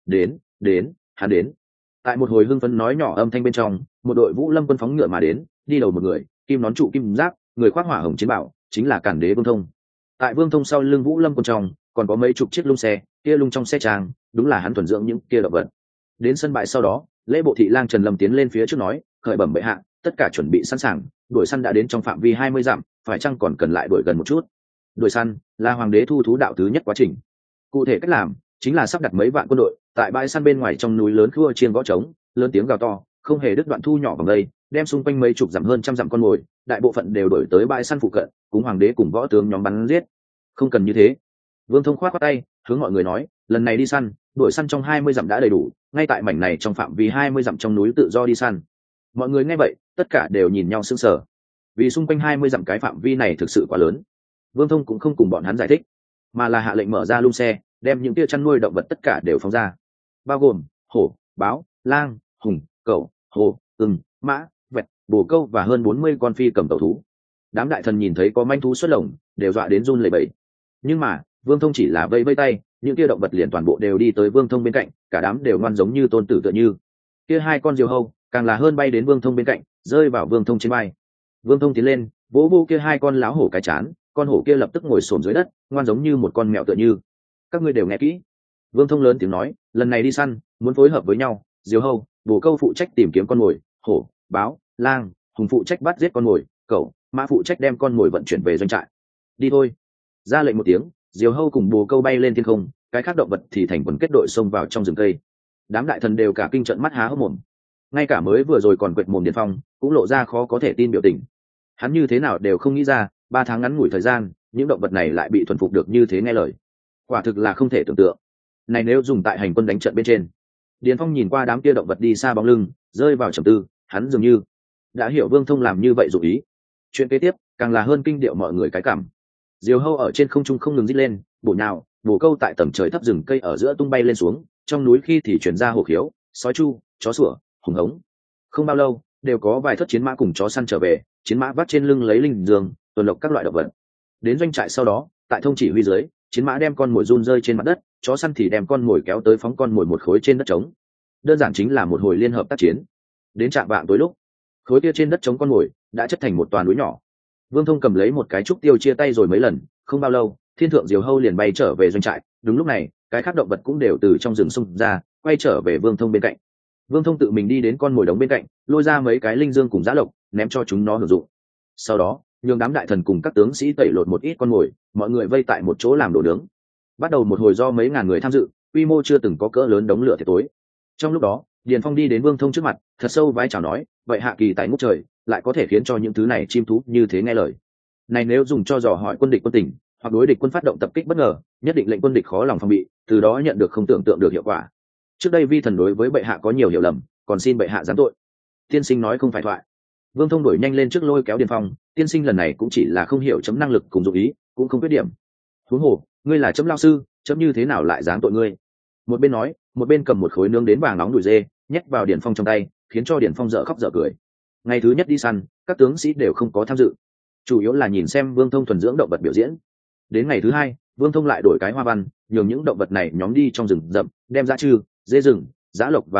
đến, hắn đến. Tại một hồi hưng phấn nói nhỏ âm thanh bên trong, một đội vũ lâm quân phóng ngựa mà đến, đi đầu một người, kim nón trụ kim giáp, người khoác hỏa hồng chiến bảo, chính là Cản Đế Vương Thông. Tại Vương Thông sau lưng vũ lâm quân trong, còn có mấy chục chiếc lung xe, kia lung trong xe trang, đúng là hắn thuần dưỡng những kia động vật. Đến sân bãi sau đó, lễ bộ thị lang Trần Lâm tiến lên phía trước nói, khởi bẩm bệ hạ, tất cả chuẩn bị sẵn sàng, đuổi săn đã đến trong phạm vi 20 dặm, phải chăng còn cần lại đuổi gần một chút. Đuổi săn là hoàng đế thu thú đạo thứ nhất quá trình. Cụ thể cách làm chính là sắp đặt mấy vạn quân đội tại bãi săn bên ngoài trong núi lớn khua chiên gõ trống, lớn tiếng gào to, không hề đứt đoạn thu nhỏ vòng đây, đem xung quanh mấy chục dặm hơn trăm dặm con mồi, đại bộ phận đều đổi tới bãi săn phụ cận, cùng hoàng đế cùng võ tướng nhóm bắn giết. Không cần như thế. Vương Thông khoát tay, hướng mọi người nói, lần này đi săn, đuổi săn trong 20 dặm đã đầy đủ, ngay tại mảnh này trong phạm vi 20 dặm trong núi tự do đi săn. Mọi người nghe vậy, tất cả đều nhìn nhau sững sờ, vì xung quanh 20 dặm cái phạm vi này thực sự quá lớn. Vương Thông cũng không cùng bọn hắn giải thích, mà là hạ lệnh mở ra lung xe, đem những tia chăn nuôi động vật tất cả đều phóng ra, bao gồm hổ, báo, lang, hùng, cẩu, hổ, ưng, mã, vẹt, bồ câu và hơn 40 con phi cầm tẩu thú. Đám đại thần nhìn thấy có manh thú xuất lồng, đều dọa đến run lẩy bẩy. Nhưng mà Vương Thông chỉ là vây vây tay, những kia động vật liền toàn bộ đều đi tới Vương Thông bên cạnh, cả đám đều ngoan giống như tôn tử tựa như. Kia hai con diều hâu càng là hơn bay đến Vương Thông bên cạnh, rơi vào Vương Thông trên vai. Vương Thông tiến lên, vỗ vỗ kia hai con láo hổ cái chán, con hổ kia lập tức ngồi xổm dưới đất, ngoan giống như một con mèo tựa như. Các ngươi đều nghe kỹ. Vương Thông lớn tiếng nói, lần này đi săn, muốn phối hợp với nhau, diều hâu, bồ câu phụ trách tìm kiếm con mồi, hổ, báo, lang, hùng phụ trách bắt giết con mồi, cẩu, mã phụ trách đem con mồi vận chuyển về doanh trại. Đi thôi. Ra lệnh một tiếng, diều hâu cùng bồ câu bay lên thiên không, cái khác động vật thì thành quần kết đội xông vào trong rừng cây. Đám đại thần đều cả kinh trợn mắt há hốc mồm. Ngay cả mới vừa rồi còn quệt mồm Điền Phong cũng lộ ra khó có thể tin biểu tình. Hắn như thế nào đều không nghĩ ra, 3 tháng ngắn ngủi thời gian, những động vật này lại bị thuần phục được như thế nghe lời. Quả thực là không thể tưởng tượng. Này nếu dùng tại hành quân đánh trận bên trên. Điền Phong nhìn qua đám kia động vật đi xa bóng lưng, rơi vào trầm tư, hắn dường như đã hiểu Vương Thông làm như vậy dụ ý. Chuyện kế tiếp càng là hơn kinh điệu mọi người cái cảm. Diều hâu ở trên không trung không ngừng rít lên, bổ nhào, bổ câu tại tầm trời thấp rừng cây ở giữa tung bay lên xuống, trong núi khi thì chuyển ra hổ khiếu, sói chu, chó sủa, hùng hống. Không bao lâu, đều có vài thất chiến mã cùng chó săn trở về, chiến mã vác trên lưng lấy linh dương, tuần lộc các loại động vật. Đến doanh trại sau đó, tại thông chỉ huy dưới, chiến mã đem con mồi run rơi trên mặt đất, chó săn thì đem con mồi kéo tới phóng con mồi một khối trên đất trống. Đơn giản chính là một hồi liên hợp tác chiến. Đến trạm vạng tối lúc, khối kia trên đất trống con mồi đã chất thành một toàn núi nhỏ. Vương Thông cầm lấy một cái trúc tiêu chia tay rồi mấy lần, không bao lâu, thiên thượng diều hâu liền bay trở về doanh trại. Đúng lúc này, cái khác động vật cũng đều từ trong rừng xông ra, quay trở về Vương Thông bên cạnh. Vương Thông tự mình đi đến con mồi đống bên cạnh, lôi ra mấy cái linh dương cùng giá lộc, ném cho chúng nó hưởng dụng. Sau đó, nhường đám đại thần cùng các tướng sĩ tẩy lột một ít con mồi, mọi người vây tại một chỗ làm đồ nướng. Bắt đầu một hồi do mấy ngàn người tham dự, quy mô chưa từng có cỡ lớn đống lửa tiệc tối. Trong lúc đó, Điền Phong đi đến Vương Thông trước mặt, thật sâu vái chào nói, vậy hạ kỳ tại ngút trời, lại có thể khiến cho những thứ này chim thú như thế nghe lời. Này nếu dùng cho dò hỏi quân địch quân tình, hoặc đối địch quân phát động tập kích bất ngờ, nhất định lệnh quân địch khó lòng phòng bị, từ đó nhận được không tưởng tượng được hiệu quả. Trước đây vi thần đối với bệ hạ có nhiều hiểu lầm, còn xin bệ hạ giáng tội. Tiên sinh nói không phải thoại. Vương Thông đuổi nhanh lên trước lôi kéo Điền Phong, tiên sinh lần này cũng chỉ là không hiểu chấm năng lực cùng dụng ý, cũng không quyết điểm. Huống hồ, ngươi là chấm lao sư, chấm như thế nào lại giáng tội ngươi? Một bên nói, một bên cầm một khối nướng đến vàng nóng đùi dê, nhét vào Điền Phong trong tay, khiến cho Điền Phong dở khóc dở cười. Ngày thứ nhất đi săn, các tướng sĩ đều không có tham dự, chủ yếu là nhìn xem Vương Thông thuần dưỡng động vật biểu diễn. Đến ngày thứ hai, Vương Thông lại đổi cái hoa văn, nhường những động vật này nhóm đi trong rừng rậm, đem dã trư, dê rừng, dã lộc và động vật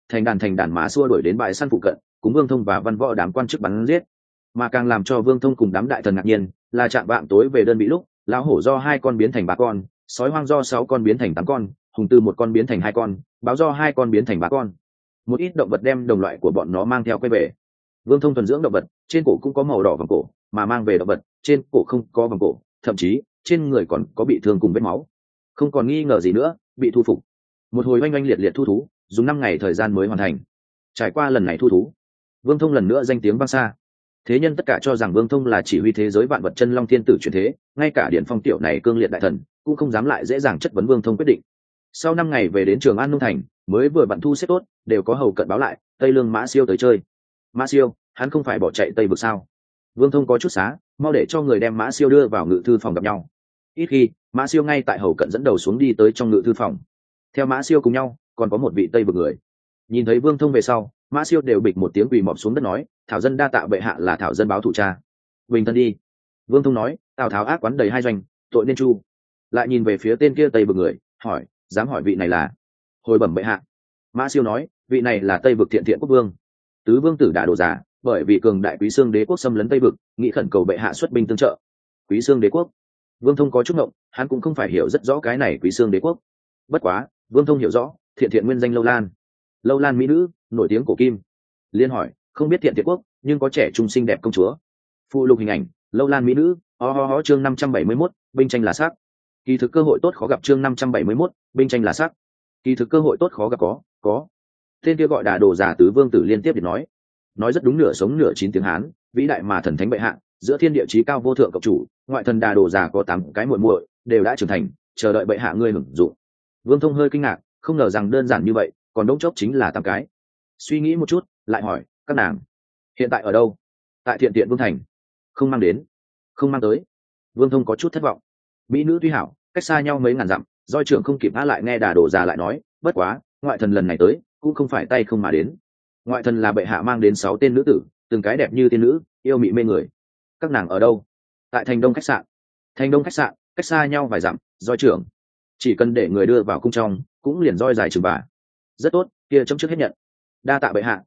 thành đàn mà xua đuổi đến bãi săn phụ cận, cùng Vương Thông và Văn Võ đám quan chức bắn giết. Mà càng làm cho Vương Thông cùng đám đại thần ngạc nhiên là chạm vạng tối về đơn vị lúc, lão hổ do 2 con biến thành 3 con, sói hoang do 6 con biến thành 8 con, hùng từ 1 con biến thành 2 con, báo do 2 con biến thành 3 con. Một ít động vật đem đồng loại của bọn nó mang theo quay về. Vương Thông thuần dưỡng động vật, trên cổ cũng có màu đỏ vòng cổ, mà mang về động vật, trên cổ không có vòng cổ, thậm chí trên người còn có bị thương cùng vết máu. Không còn nghi ngờ gì nữa, bị thu phục. Một hồi oanh oanh liệt liệt thu thú, dùng 5 ngày thời gian mới hoàn thành. Trải qua lần này thu thú, Vương Thông lần nữa danh tiếng vang xa. Thế nhân tất cả cho rằng Vương Thông là chỉ huy thế giới vạn vật chân long thiên tử chuyển thế, ngay cả Điện Phong tiểu này cương liệt đại thần cũng không dám lại dễ dàng chất vấn Vương Thông quyết định. Sau 5 ngày về đến Trường An Nông Thành, mới vừa bận thu xếp tốt, đều có hầu cận báo lại, Tây Lương Mã Siêu tới chơi. Mã Siêu, hắn không phải bỏ chạy Tây vực sao? Vương Thông có chút xá, mau để cho người đem Mã Siêu đưa vào ngự thư phòng gặp nhau. Ít khi, Mã Siêu ngay tại hầu cận dẫn đầu xuống đi tới trong ngự thư phòng. Theo Mã Siêu cùng nhau, còn có một vị Tây vực người. Nhìn thấy Vương Thông về sau, Mã Siêu đều bịch một tiếng quỳ mọp xuống đất nói, thảo dân đa tạ bệ hạ là thảo dân báo thủ cha. Bình thân đi. Vương Thông nói, Tào Tháo ác quán đầy 2 doanh, tội nên chu. Lại nhìn về phía tên kia Tây vực người, hỏi, dám hỏi vị này là? Hồi bẩm bệ hạ. Mã Siêu nói, vị này là Tây vực Thiện Thiện quốc vương. Tứ vương tử Đả Đồ Giả, bởi vì cường đại Quý Xương đế quốc xâm lấn Tây vực, nghị khẩn cầu bệ hạ xuất binh tương trợ. Quý Xương đế quốc. Vương Thông có chút ngộng, hắn cũng không phải hiểu rất rõ cái này Quý Xương đế quốc. Bất quá, Vương Thông hiểu rõ, Thiện Thiện nguyên danh Lâu Lan. Lâu Lan mỹ nữ, nổi tiếng cổ kim. Liên hỏi, không biết Thiện Thiện quốc, nhưng có trẻ trung xinh đẹp công chúa. Phụ lục hình ảnh, Lâu Lan mỹ nữ, chương 571, binh tranh là sắc. Kỳ thực cơ hội tốt khó gặp chương 571, binh tranh là sắc. Kỳ thực cơ hội tốt khó gặp có. Tên kia gọi Đả Đồ Giả tứ vương tử liên tiếp nói rất đúng, nửa sống nửa chín tiếng Hán, vĩ đại mà thần thánh bệ hạ, giữa thiên địa chí cao vô thượng cộng chủ, ngoại thần Đả Đồ Giả có 8 cái muội muội, đều đã trưởng thành, chờ đợi bệ hạ ngươi hưởng dụng. Vương Thông hơi kinh ngạc, không ngờ rằng đơn giản như vậy, còn đống chốc chính là 8 cái. Suy nghĩ một chút, lại hỏi, các nàng hiện tại ở đâu? Tại Thiện Thiện vương thành. Không mang tới. Vương Thông có chút thất vọng. Mỹ nữ tuy hảo, cách xa nhau mấy ngàn dặm, doi trưởng không kịp lại nghe Đả Đồ Giả lại nói, bất quá, ngoại thần lần này tới, cũng không phải tay không mà đến. Ngoại thần là bệ hạ mang đến 6 tên nữ tử, từng cái đẹp như tiên nữ, yêu mị mê người. Các nàng ở đâu? Tại Thành Đông khách sạn. Thành Đông khách sạn, cách xa nhau vài dặm, doi trưởng chỉ cần để người đưa vào cung trong, cũng liền roi dài chừng bà. Rất tốt, kia chấm trước hết nhận. Đa tạ bệ hạ.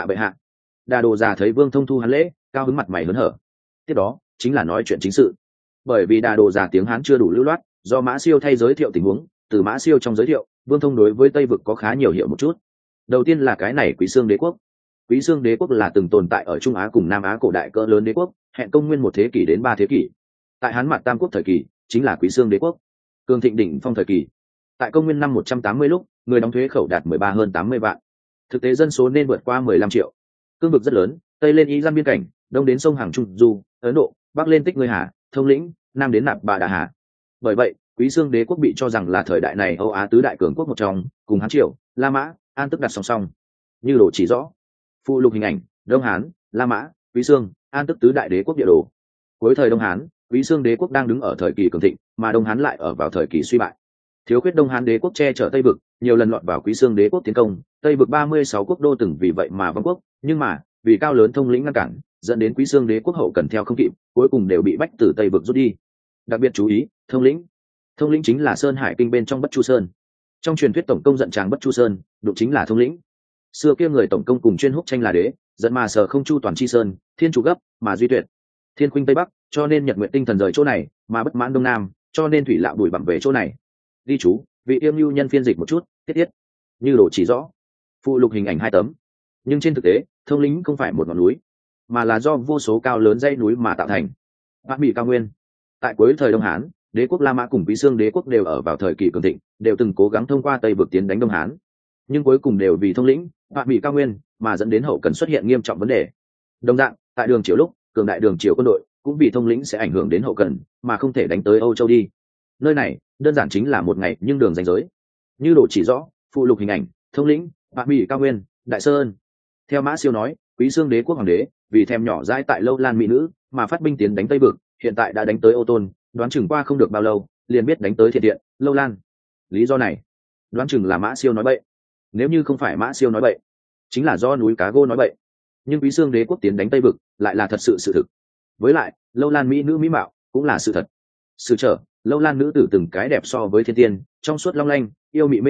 Đả Đồ Giả thấy Vương Thông thu hắn lễ, cao hứng mặt mày hớn hở. Tiếp đó chính là nói chuyện chính sự. Bởi vì Đả Đồ Giả tiếng Hán chưa đủ lưu loát, do Mã Siêu thay giới thiệu tình huống, từ Mã Siêu trong giới thiệu, Vương Thông đối với Tây vực có khá nhiều hiểu một chút. Đầu tiên là cái này Quý Xương đế quốc. Quý Xương đế quốc là từng tồn tại ở Trung Á cùng Nam Á cổ đại cỡ lớn đế quốc, hẹn công nguyên 1 thế kỷ đến 3 thế kỷ. Tại Hán Mạt Tam quốc thời kỳ, chính là Quý Xương đế quốc. Cường thịnh đỉnh phong thời kỳ. Tại công nguyên năm 180 lúc, người đóng thuế khẩu đạt 13 hơn 80 vạn. Thực tế dân số nên vượt qua 15 triệu. Cương vực rất lớn, tây lên Ý Gian biên cảnh, đông đến sông Hàng Trung Du, Ấn Độ, bắc lên Tích Ngươi Hà, Thông Lĩnh, nam đến Nạp Bà Đà Hà. Bởi vậy, Quý Xương đế quốc bị cho rằng là thời đại này Âu Á tứ đại cường quốc một trong, cùng Hán Triều, La Mã, An Tức đặt song song. Như đồ chỉ rõ. Phụ lục hình ảnh, Đông Hán, La Mã, Quý Xương, An Tức tứ đại đế quốc địa đồ. Cuối thời Đông Hán, Quý Xương đế quốc đang đứng ở thời kỳ cường thịnh, mà Đông Hán lại ở vào thời kỳ suy bại. Thiếu khuyết Đông Hán đế quốc che chở Tây vực, nhiều lần lọt vào Quý Xương đế quốc tiến công, Tây vực 36 quốc đô từng vì vậy mà vong quốc, nhưng mà vì cao lớn thông lĩnh ngăn cản, dẫn đến Quý Xương đế quốc hậu cần theo không kịp, cuối cùng đều bị bách từ Tây vực rút đi. Đặc biệt chú ý, thông lĩnh chính là Sơn Hải kinh bên trong Bất Chu Sơn. Trong truyền thuyết tổng công giận tràng Bất Chu Sơn, đụng chính là thông lĩnh. Xưa kia người tổng công cùng chuyên húc tranh là đế, dẫn mà sở không chu toàn chi sơn, thiên chủ gấp mà duy tuyệt, thiên khuynh tây bắc, cho nên nhật nguyện tinh thần rời chỗ này, mà bất mãn đông nam, cho nên thủy lạo bùi bặm về chỗ này. Ghi chú, vị Yêm Nhu nhân phiên dịch một chút, tiết như đồ chỉ rõ. Phụ lục hình ảnh 2 tấm. Nhưng trên thực tế, thông lĩnh không phải một ngọn núi, mà là do vô số cao lớn dãy núi mà tạo thành. Bắc Bị cao nguyên. Tại cuối thời Đông Hán, đế quốc La Mã cùng Quý Xương đế quốc đều ở vào thời kỳ cường thịnh, đều từng cố gắng thông qua Tây vực tiến đánh Đông Hán, nhưng cuối cùng đều vì thông lĩnh, Bắc Bị cao nguyên mà dẫn đến hậu cần xuất hiện nghiêm trọng vấn đề. Đồng dạng, tại Đường Triều lúc, cường đại Đường Triều quân đội cũng vì thông lĩnh sẽ ảnh hưởng đến hậu cần, mà không thể đánh tới Âu Châu đi. Nơi này đơn giản chính là một ngày nhưng đường ranh giới. Như đồ chỉ rõ. Phụ lục hình ảnh, thông lĩnh, Bắc Bị cao nguyên, Đại Sơn. Theo Mã Siêu nói, Quý Xương đế quốc hoàng đế vì thèm nhỏ dãi tại Lâu Lan mỹ nữ mà phát binh tiến đánh Tây vực, hiện tại đã đánh tới Ô Tôn, đoán chừng qua không được bao lâu liền biết đánh tới Thiện Thiện, Lâu Lan. Lý do này đoán chừng là Mã Siêu nói bậy. Nếu như không phải Mã Siêu nói bậy, chính là do núi Cá Gô nói bậy. Nhưng Quý Xương đế quốc tiến đánh Tây vực lại là thật sự sự thực. Với lại, Lâu Lan mỹ nữ mỹ mạo cũng là sự thật. Sự trở, Lâu Lan nữ tử từng cái đẹp so với thiên tiên, trong suốt long lanh, yêu mị mê người,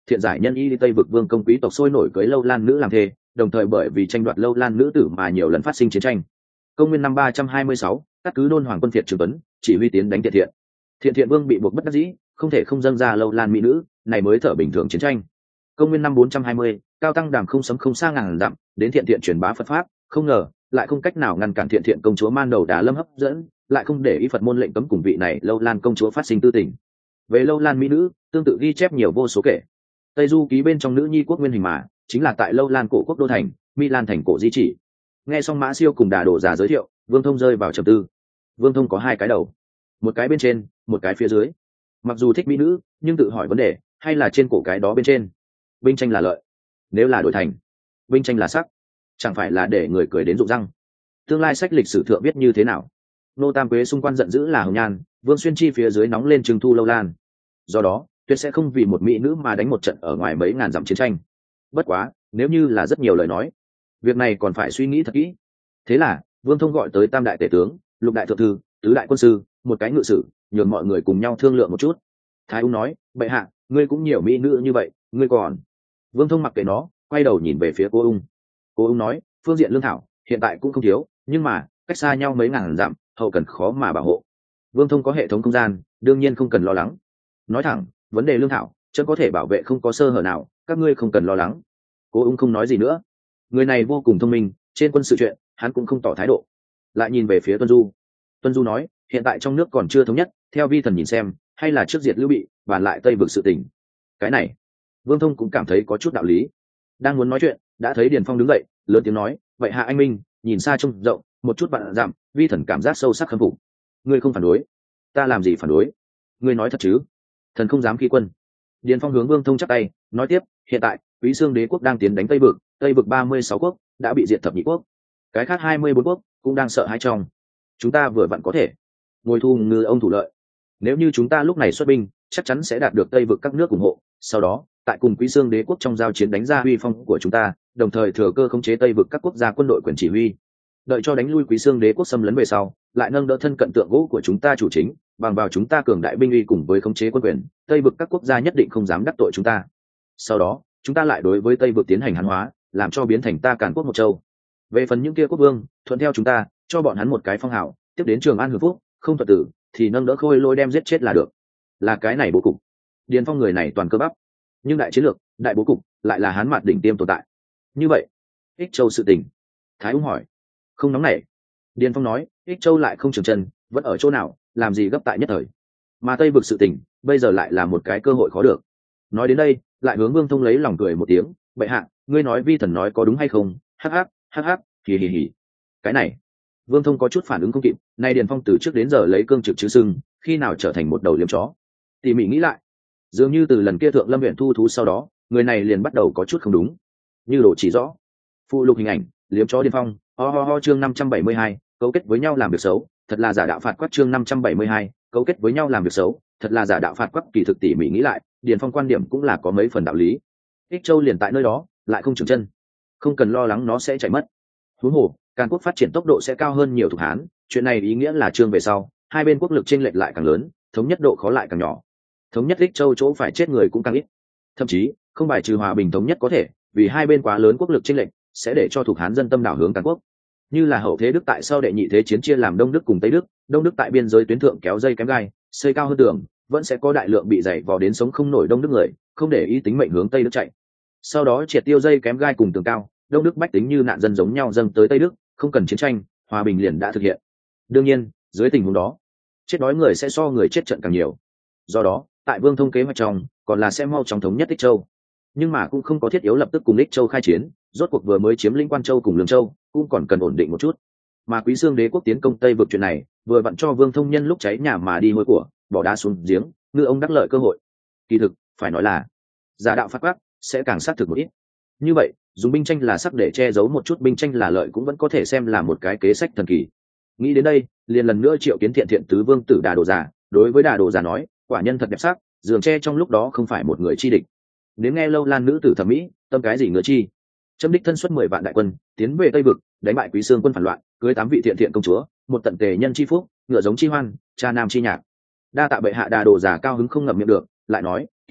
thiện giải nhân y tây vực vương công quý tộc sôi nổi cưới lâu lan nữ làm thê, đồng thời bởi vì tranh đoạt lâu lan nữ tử mà nhiều lần phát sinh chiến tranh. Công nguyên năm 326, các cứ đôn hoàng quân Thiện Trường Tuấn chỉ huy tiến đánh Thiện Thiện. Thiện Thiện vương bị buộc bất đắc dĩ, không thể không dâng ra lâu lan mỹ nữ, này mới thở bình thường chiến tranh. Công nguyên năm 420, Cao Tăng Đàm không sấm không xa ngàn dặm, đến Thiện Thiện truyền bá Phật pháp, không ngờ lại không cách nào ngăn cản Thiện Thiện công chúa Man Đầu Đà Lâm hấp dẫn, lại không để ý Phật môn lệnh cấm cùng vị này lâu lan công chúa phát sinh tư tình. Về lâu lan mỹ nữ, tương tự ghi chép nhiều vô số kể. Tây Du ký bên trong nữ nhi quốc nguyên hình mà, chính là tại lâu lan cổ quốc đô thành, Milan thành cổ di chỉ. Nghe xong Mã Siêu cùng Đà Đổ già giới thiệu, Vương Thông rơi vào trầm tư. Vương Thông có hai cái đầu, một cái bên trên, một cái phía dưới. Mặc dù thích mỹ nữ, nhưng tự hỏi vấn đề, hay là trên cổ cái đó bên trên. Binh tranh là lợi, nếu là đổi thành binh tranh là sắc, chẳng phải là để người cười đến rụng răng. Tương lai sách lịch sử thượng biết như thế nào? Nô Tam Quế xung quanh giận dữ là hồng nhan, Vương Xuyên Chi phía dưới nóng lên trừng thu lâu lan. Do đó tuyệt sẽ không vì một mỹ nữ mà đánh một trận ở ngoài mấy ngàn dặm chiến tranh. Bất quá nếu như là rất nhiều lời nói, việc này còn phải suy nghĩ thật kỹ. Thế là Vương Thông gọi tới tam đại tể tướng, lục đại thượng thư, tứ đại quân sư, một cái ngự sử, nhường mọi người cùng nhau thương lượng một chút. Thái Ung nói, bệ hạ, ngươi cũng nhiều mỹ nữ như vậy, ngươi còn. Vương Thông mặc kệ nó, quay đầu nhìn về phía cô Ung. Cô Ung nói, phương diện lương thảo hiện tại cũng không thiếu, nhưng mà cách xa nhau mấy ngàn dặm, hậu cần khó mà bảo hộ. Vương Thông có hệ thống không gian, đương nhiên không cần lo lắng. Nói thẳng, vấn đề lương thảo chân có thể bảo vệ không có sơ hở nào, các ngươi không cần lo lắng. Cô Ung không nói gì nữa. Người này vô cùng thông minh, trên quân sự chuyện hắn cũng không tỏ thái độ. Lại nhìn về phía Tuân Du. Tuân Du nói, hiện tại trong nước còn chưa thống nhất, theo vi thần nhìn xem, hay là trước diệt Lưu Bị, bàn lại Tây vực sự tình. Cái này Vương Thông cũng cảm thấy có chút đạo lý. Đang muốn nói chuyện, đã thấy Điền Phong đứng dậy, lớn tiếng nói, vậy hạ anh minh, nhìn xa trông rộng, một chút vạn dặm, vi thần cảm giác sâu sắc khâm phục. Ngươi không phản đối, ta làm gì phản đối? Ngươi nói thật chứ? Thần không dám khi quân. Điền Phong hướng Vương Thông chắp tay, nói tiếp, hiện tại Quý Xương Đế quốc đang tiến đánh Tây vực 36 quốc đã bị diệt thập nhị quốc, cái khác 24 quốc cũng đang sợ hãi trong. Chúng ta vừa vặn có thể ngồi thu ngư ông thủ lợi. Nếu như chúng ta lúc này xuất binh, chắc chắn sẽ đạt được Tây vực các nước ủng hộ, sau đó tại cùng Quý Xương Đế quốc trong giao chiến đánh ra uy phong của chúng ta, đồng thời thừa cơ khống chế Tây vực các quốc gia quân đội quyền chỉ huy. Đợi cho đánh lui Quý Xương Đế quốc xâm lấn về sau, lại nâng đỡ thân cận tượng gỗ của chúng ta chủ chính, bằng vào chúng ta cường đại binh uy cùng với khống chế quân quyền, Tây vực các quốc gia nhất định không dám đắc tội chúng ta. Sau đó chúng ta lại đối với Tây vực tiến hành hán hóa, làm cho biến thành ta Càn Quốc một châu. Về phần những kia quốc vương, thuận theo chúng ta, cho bọn hắn một cái phong hào, tiếp đến Trường An hưởng phúc, không thuận tử thì nâng đỡ Khôi Lôi đem giết chết là được. Là cái này bố cục. Điền Phong người này toàn cơ bắp, nhưng đại chiến lược, đại bố cục lại là Hán Mạt đỉnh tiêm tồn tại. Như vậy Ích Châu sự tình, Thái Ung hỏi. Không nóng nảy. Điền Phong nói, Ích Châu lại không trường chân, vẫn ở chỗ nào, làm gì gấp tại nhất thời. Mà Tây vực sự tình bây giờ lại là một cái cơ hội khó được. Nói đến đây, lại hướng Vương Thông lấy lòng cười một tiếng, bệ hạ, ngươi nói vi thần nói có đúng hay không? Hắc hắc, hắc hắc, hì hì hì. Cái này Vương Thông có chút phản ứng không kịp, nay Điền Phong từ trước đến giờ lấy cương trực chứ sưng, khi nào trở thành một đầu liếm chó? Tỉ mỉ nghĩ lại, dường như từ lần kia Thượng Lâm huyện thu thú sau đó, người này liền bắt đầu có chút không đúng. Như đồ chỉ rõ. Phụ lục hình ảnh, liếm chó Điền Phong, ho chương 572, cấu kết với nhau làm việc xấu, thật là giả đạo phạt quắc chương 572, cấu kết với nhau làm việc xấu, thật là giả đạo phạt quắc. Kỳ thực tỉ mỉ nghĩ lại, Điền Phong quan điểm cũng là có mấy phần đạo lý. Ích Châu liền tại nơi đó, lại không trưởng chân, không cần lo lắng nó sẽ chạy mất. Huống hồ Càn Quốc phát triển tốc độ sẽ cao hơn nhiều thuộc Hán, chuyện này ý nghĩa là chương về sau hai bên quốc lực chênh lệch lại càng lớn, thống nhất độ khó lại càng nhỏ. Thống nhất Ích Châu chỗ phải chết người cũng càng ít, thậm chí không bài trừ hòa bình thống nhất có thể, vì hai bên quá lớn quốc lực chênh lệch sẽ để cho thuộc Hán dân tâm đảo hướng Càn Quốc. Như là hậu thế Đức tại sau đệ nhị thế chiến chia làm Đông Đức cùng Tây Đức, Đông Đức tại biên giới tuyến thượng kéo dây kém gai, xây cao hơn tường, vẫn sẽ có đại lượng bị dày vò đến sống không nổi Đông Đức người, không để ý tính mệnh hướng Tây Đức chạy. Sau đó triệt tiêu dây kém gai cùng tường cao, Đông Đức bách tính như nạn dân giống nhau dâng tới Tây Đức, không cần chiến tranh, hòa bình liền đã thực hiện. Đương nhiên dưới tình huống đó, chết đói người sẽ so người chết trận càng nhiều. Do đó tại Vương Thông kế hoạch trong còn là sẽ mau chóng thống nhất Ích Châu, nhưng mà cũng không có thiết yếu lập tức cùng Ích Châu khai chiến, rốt cuộc vừa mới chiếm lĩnh Quan Châu cùng Lương Châu, cũng còn cần ổn định một chút. Mà Quý Xương Đế quốc tiến công Tây vực chuyện này, vừa vặn cho Vương Thông nhân lúc cháy nhà mà đi hôi của, bỏ đá xuống giếng, ngư ông đắc lợi cơ hội. Kỳ thực phải nói là giả đạo phát quát sẽ càng xác thực một ít. Như vậy dùng binh tranh là sắc để che giấu một chút binh tranh là lợi cũng vẫn có thể xem là một cái kế sách thần kỳ. Nghĩ đến đây, liền lần nữa triệu kiến Thiện tứ vương tử Đà Đồ Già, đối với Đà Đồ Già nói, quả nhân thật đẹp sắc, giường tre trong lúc đó không phải một người chi địch. Nếu nghe lâu lan nữ tử thẩm mỹ, tâm cái gì ngứa chi? Châm đích thân xuất 10 vạn đại quân, tiến về Tây vực, đánh bại Quý Xương quân phản loạn, cưới 8 vị thiện công chúa, một tận tề nhân chi phúc, ngựa giống chi hoan, cha nam chi nhạc. Đa tạ bệ hạ. Đà Đồ Già cao hứng không ngậm miệng được, lại nói, kỳ thực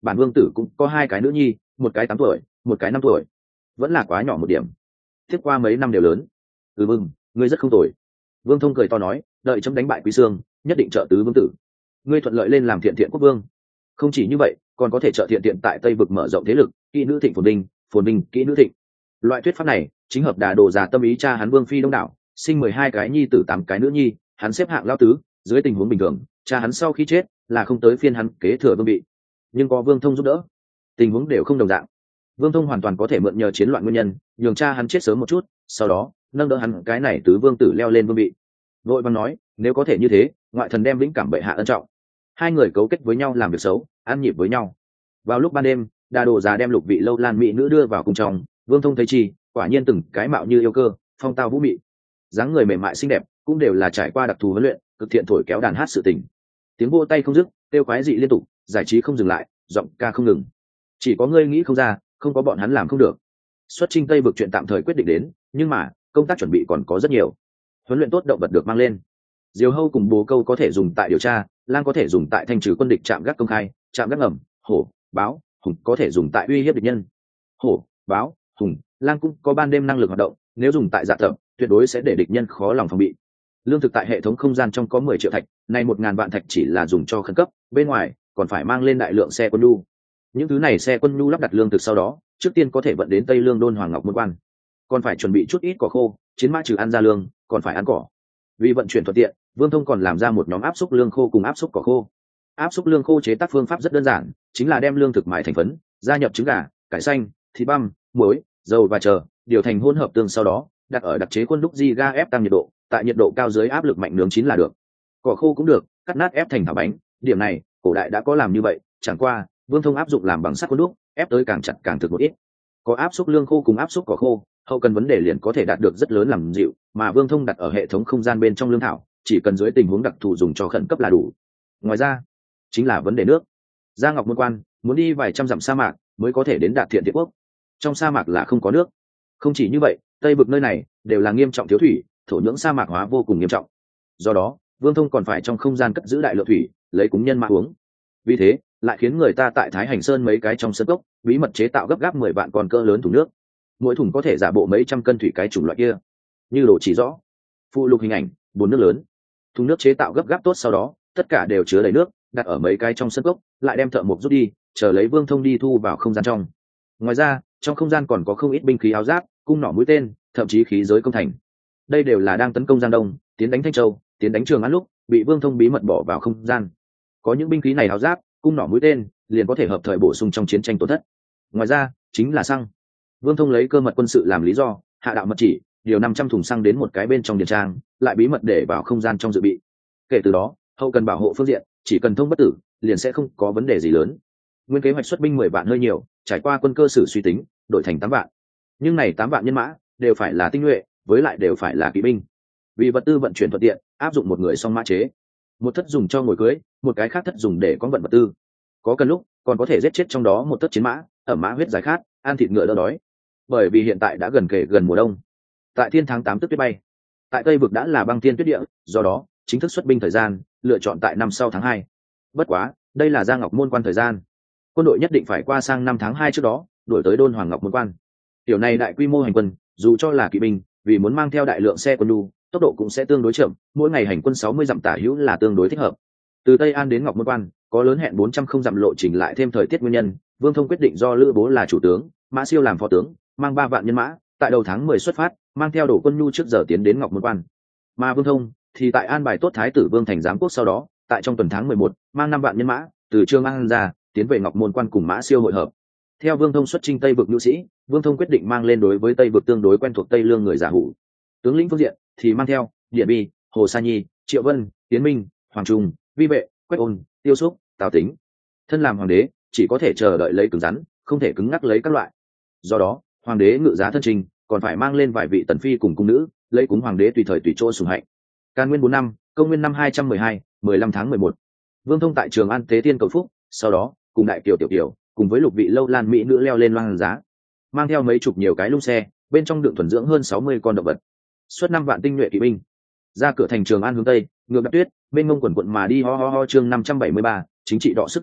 bản vương tử cũng có 2 cái nữ nhi, một cái 8 tuổi, một cái 5 tuổi, vẫn là quá nhỏ một điểm. Tiếp qua mấy năm đều lớn. Vâng, ngươi rất không tồi. Vương Thông cười to nói, đợi chấm đánh bại Quý Sương, nhất định trợ tứ vương tử. Ngươi thuận lợi lên làm thiện thiện quốc vương. Không chỉ như vậy, còn có thể trợ thiện thiện tại Tây vực mở rộng thế lực, kỹ nữ thịnh phồn vinh kỹ nữ thịnh. Loại thuyết pháp này chính hợp Đà Đồ già tâm ý cha hắn Vương phi đông đảo, sinh 12 cái nhi tử 8 cái nữ nhi, hắn xếp hạng lao tứ, dưới tình huống bình thường, cha hắn sau khi chết là không tới phiên hắn kế thừa vương vị. Nhưng có Vương Thông giúp đỡ, tình huống đều không đồng dạng. Vương Thông hoàn toàn có thể mượn nhờ chiến loạn nguyên nhân, nhường cha hắn chết sớm một chút, sau đó nâng đỡ hắn cái này tứ vương tử leo lên vương vị. Vội vàng nói, nếu có thể như thế, ngoại thần đem vĩnh cảm bệ hạ ân trọng. 2 người cấu kết với nhau làm việc xấu, ăn nhịp với nhau. Vào lúc ban đêm, Đà Đồ già đem Lục Vị Lâu Lan mỹ nữ đưa vào cung trong. Vương Thông thấy chi, quả nhiên từng cái mạo như yêu cơ, phong tao vũ mị, dáng người mềm mại xinh đẹp, cũng đều là trải qua đặc thù huấn luyện, cực thiện thổi kéo đàn hát sự tình. Tiếng vỗ tay không dứt, kêu quái dị liên tục, giải trí không dừng lại, giọng ca không ngừng. Chỉ có ngươi nghĩ không ra, không có bọn hắn làm không được. Xuất chinh Tây vực chuyện tạm thời quyết định đến, nhưng mà công tác chuẩn bị còn có rất nhiều. Huấn luyện tốt động vật được mang lên. Diều hâu cùng bồ câu có thể dùng tại điều tra, lang có thể dùng tại thanh trừ quân địch chạm gác công khai, chạm gác ngầm, hổ, báo, hùng có thể dùng tại uy hiếp địch nhân. Hổ, báo, hùng, lang cũng có ban đêm năng lực hoạt động, nếu dùng tại dạ tập, tuyệt đối sẽ để địch nhân khó lòng phòng bị. Lương thực tại hệ thống không gian trong có 10 triệu thạch, nay 1000 vạn thạch chỉ là dùng cho khẩn cấp, bên ngoài còn phải mang lên đại lượng xe quân nhu. Những thứ này xe quân nhu lắp đặt lương thực sau đó, trước tiên có thể vận đến Tây Lương Đôn Hoàng Ngọc Môn Quan. Còn phải chuẩn bị chút ít cỏ khô, chiến mã trừ ăn ra lương, còn phải ăn cỏ. Vì vận chuyển thuận tiện, Vương Thông còn làm ra một nhóm áp xúc lương khô cùng áp xúc cỏ khô. Áp xúc lương khô chế tác phương pháp rất đơn giản, chính là đem lương thực mài thành phấn, gia nhập trứng gà, cải xanh, thịt băm, muối, dầu và chờ, điều thành hỗn hợp tương, sau đó đặt ở đặc chế khuôn đúc di ga ép tăng nhiệt độ, tại nhiệt độ cao dưới áp lực mạnh nướng chín là được. Cỏ khô cũng được, cắt nát ép thành thảo bánh, điểm này cổ đại đã có làm như vậy, chẳng qua Vương Thông áp dụng làm bằng sắt khuôn đúc, ép tới càng chặt càng thực một ít. Có áp xúc lương khô cùng áp xúc cỏ khô, hậu cần vấn đề liền có thể đạt được rất lớn làm dịu, mà Vương Thông đặt ở hệ thống không gian bên trong lương thảo, chỉ cần dưới tình huống đặc thù dùng cho khẩn cấp là đủ. Ngoài ra chính là vấn đề nước. Ra Ngọc Môn Quan muốn đi vài trăm dặm sa mạc mới có thể đến Đạt Thiện Thiện Quốc, trong sa mạc là không có nước. Không chỉ như vậy, Tây vực nơi này đều là nghiêm trọng thiếu thủy, thổ nhưỡng sa mạc hóa vô cùng nghiêm trọng. Do đó Vương Thông còn phải trong không gian cất giữ đại lượng thủy, lấy cúng nhân mã uống. Vì thế lại khiến người ta tại Thái Hành Sơn mấy cái trong sân cốc bí mật chế tạo gấp gáp 10 vạn con cỡ lớn thùng nước, mỗi thùng có thể giả bộ mấy trăm cân thủy, cái chủng loại kia như đồ chỉ rõ. Phụ lục hình ảnh 4 nước lớn, thùng nước chế tạo gấp gáp tốt, sau đó tất cả đều chứa đầy nước, đặt ở mấy cái trong sân cốc, lại đem thợ mộc rút đi, chờ lấy Vương Thông đi thu vào không gian trong. Ngoài ra trong không gian còn có không ít binh khí áo giáp, cung nỏ mũi tên, thậm chí khí giới công thành. Đây đều là đang tấn công Giang Đông, tiến đánh Thanh Châu, tiến đánh Trường An lúc bị Vương Thông bí mật bỏ vào không gian. Có những binh khí này áo giáp, cung nỏ mũi tên liền có thể hợp thời bổ sung trong chiến tranh tổn thất. Ngoài ra chính là xăng. Vương Thông lấy cơ mật quân sự làm lý do, hạ đạo mật chỉ điều 500 thùng xăng đến một cái bên trong điền trang, lại bí mật để vào không gian trong dự bị. Kể từ đó hậu cần bảo hộ phương diện chỉ cần thông bất tử liền sẽ không có vấn đề gì lớn. Nguyên kế hoạch xuất binh 10 vạn hơi nhiều, trải qua quân cơ sử suy tính đổi thành 8 vạn, nhưng này 8 vạn nhân mã đều phải là tinh nhuệ, với lại đều phải là kỵ binh. Vì vật tư vận chuyển thuận tiện, áp dụng một người song mã chế, một thất dùng cho ngồi cưới, một cái khác thất dùng để có vận vật tư. Có cần lúc còn có thể giết chết trong đó một thất chiến mã, ẩm mã huyết giải khát, ăn thịt ngựa đỡ đói. Bởi vì hiện tại đã gần mùa đông, tại thiên tháng 8 tức tuyết bay, tại Tây vực đã là băng thiên tuyết địa, do đó chính thức xuất binh thời gian lựa chọn tại năm sau tháng 2. Bất quá đây là Ra Ngọc Môn Quan thời gian, quân đội nhất định phải qua sang năm tháng 2 trước đó đuổi tới Đôn Hoàng Ngọc Môn Quan. Tiểu này đại quy mô hành quân, dù cho là kỵ binh, vì muốn mang theo đại lượng xe quân nhu, tốc độ cũng sẽ tương đối chậm, mỗi ngày hành quân 60 dặm tả hữu là tương đối thích hợp. Từ Tây An đến Ngọc Môn Quan có lớn hẹn 400 không dặm lộ trình, lại thêm thời tiết nguyên nhân, Vương Thông quyết định do Lữ Bố là chủ tướng, Mã Siêu làm phó tướng, mang 3 vạn nhân mã, tại đầu tháng 10 xuất phát, mang theo đồ quân nhu trước giờ tiến đến Ngọc Môn Quan. Mà Vương Thông thì tại an bài tốt Thái tử Vương thành giám quốc, sau đó tại trong tuần tháng 11 mang 5 vạn nhân mã từ Trương An ra tiến về Ngọc Môn Quan cùng Mã Siêu hội hợp. Theo Vương Thông xuất chinh Tây vực nhu sĩ, Vương Thông quyết định mang lên đối với Tây vực tương đối quen thuộc Tây Lương người giả hủ. Tướng lĩnh phương diện thì mang theo Điện Bi, Hồ Sa Nhi, Triệu Vân, Tiến Minh, Hoàng Trung, Vi Vệ, Quách Ôn, Tiêu Xúc, Tào Tính. Thân làm hoàng đế chỉ có thể chờ đợi lấy cứng rắn, không thể cứng ngắc lấy các loại. Do đó hoàng đế ngự giá thân trình còn phải mang lên vài vị tần phi cùng cung nữ, lấy cúng hoàng đế tùy thời tùy chỗ sủng hạnh. Càn Nguyên 4 năm, công nguyên năm 212, 15 tháng 11, Vương Thông tại Trường An tế tiên cầu phúc, sau đó cùng đại kiều tiểu kiều cùng với Lục Vị Lâu Lan mỹ nữ leo lên loan giá, mang theo mấy chục nhiều cái lung xe, bên trong đựng thuần dưỡng hơn 60 con động vật, xuất 5 vạn tinh nhuệ kỵ binh, ra cửa thành Trường An hướng tây, ngược đạp tuyết, bên ngông quần quận mà đi. Chương 573, chính trị đọ sức dịch,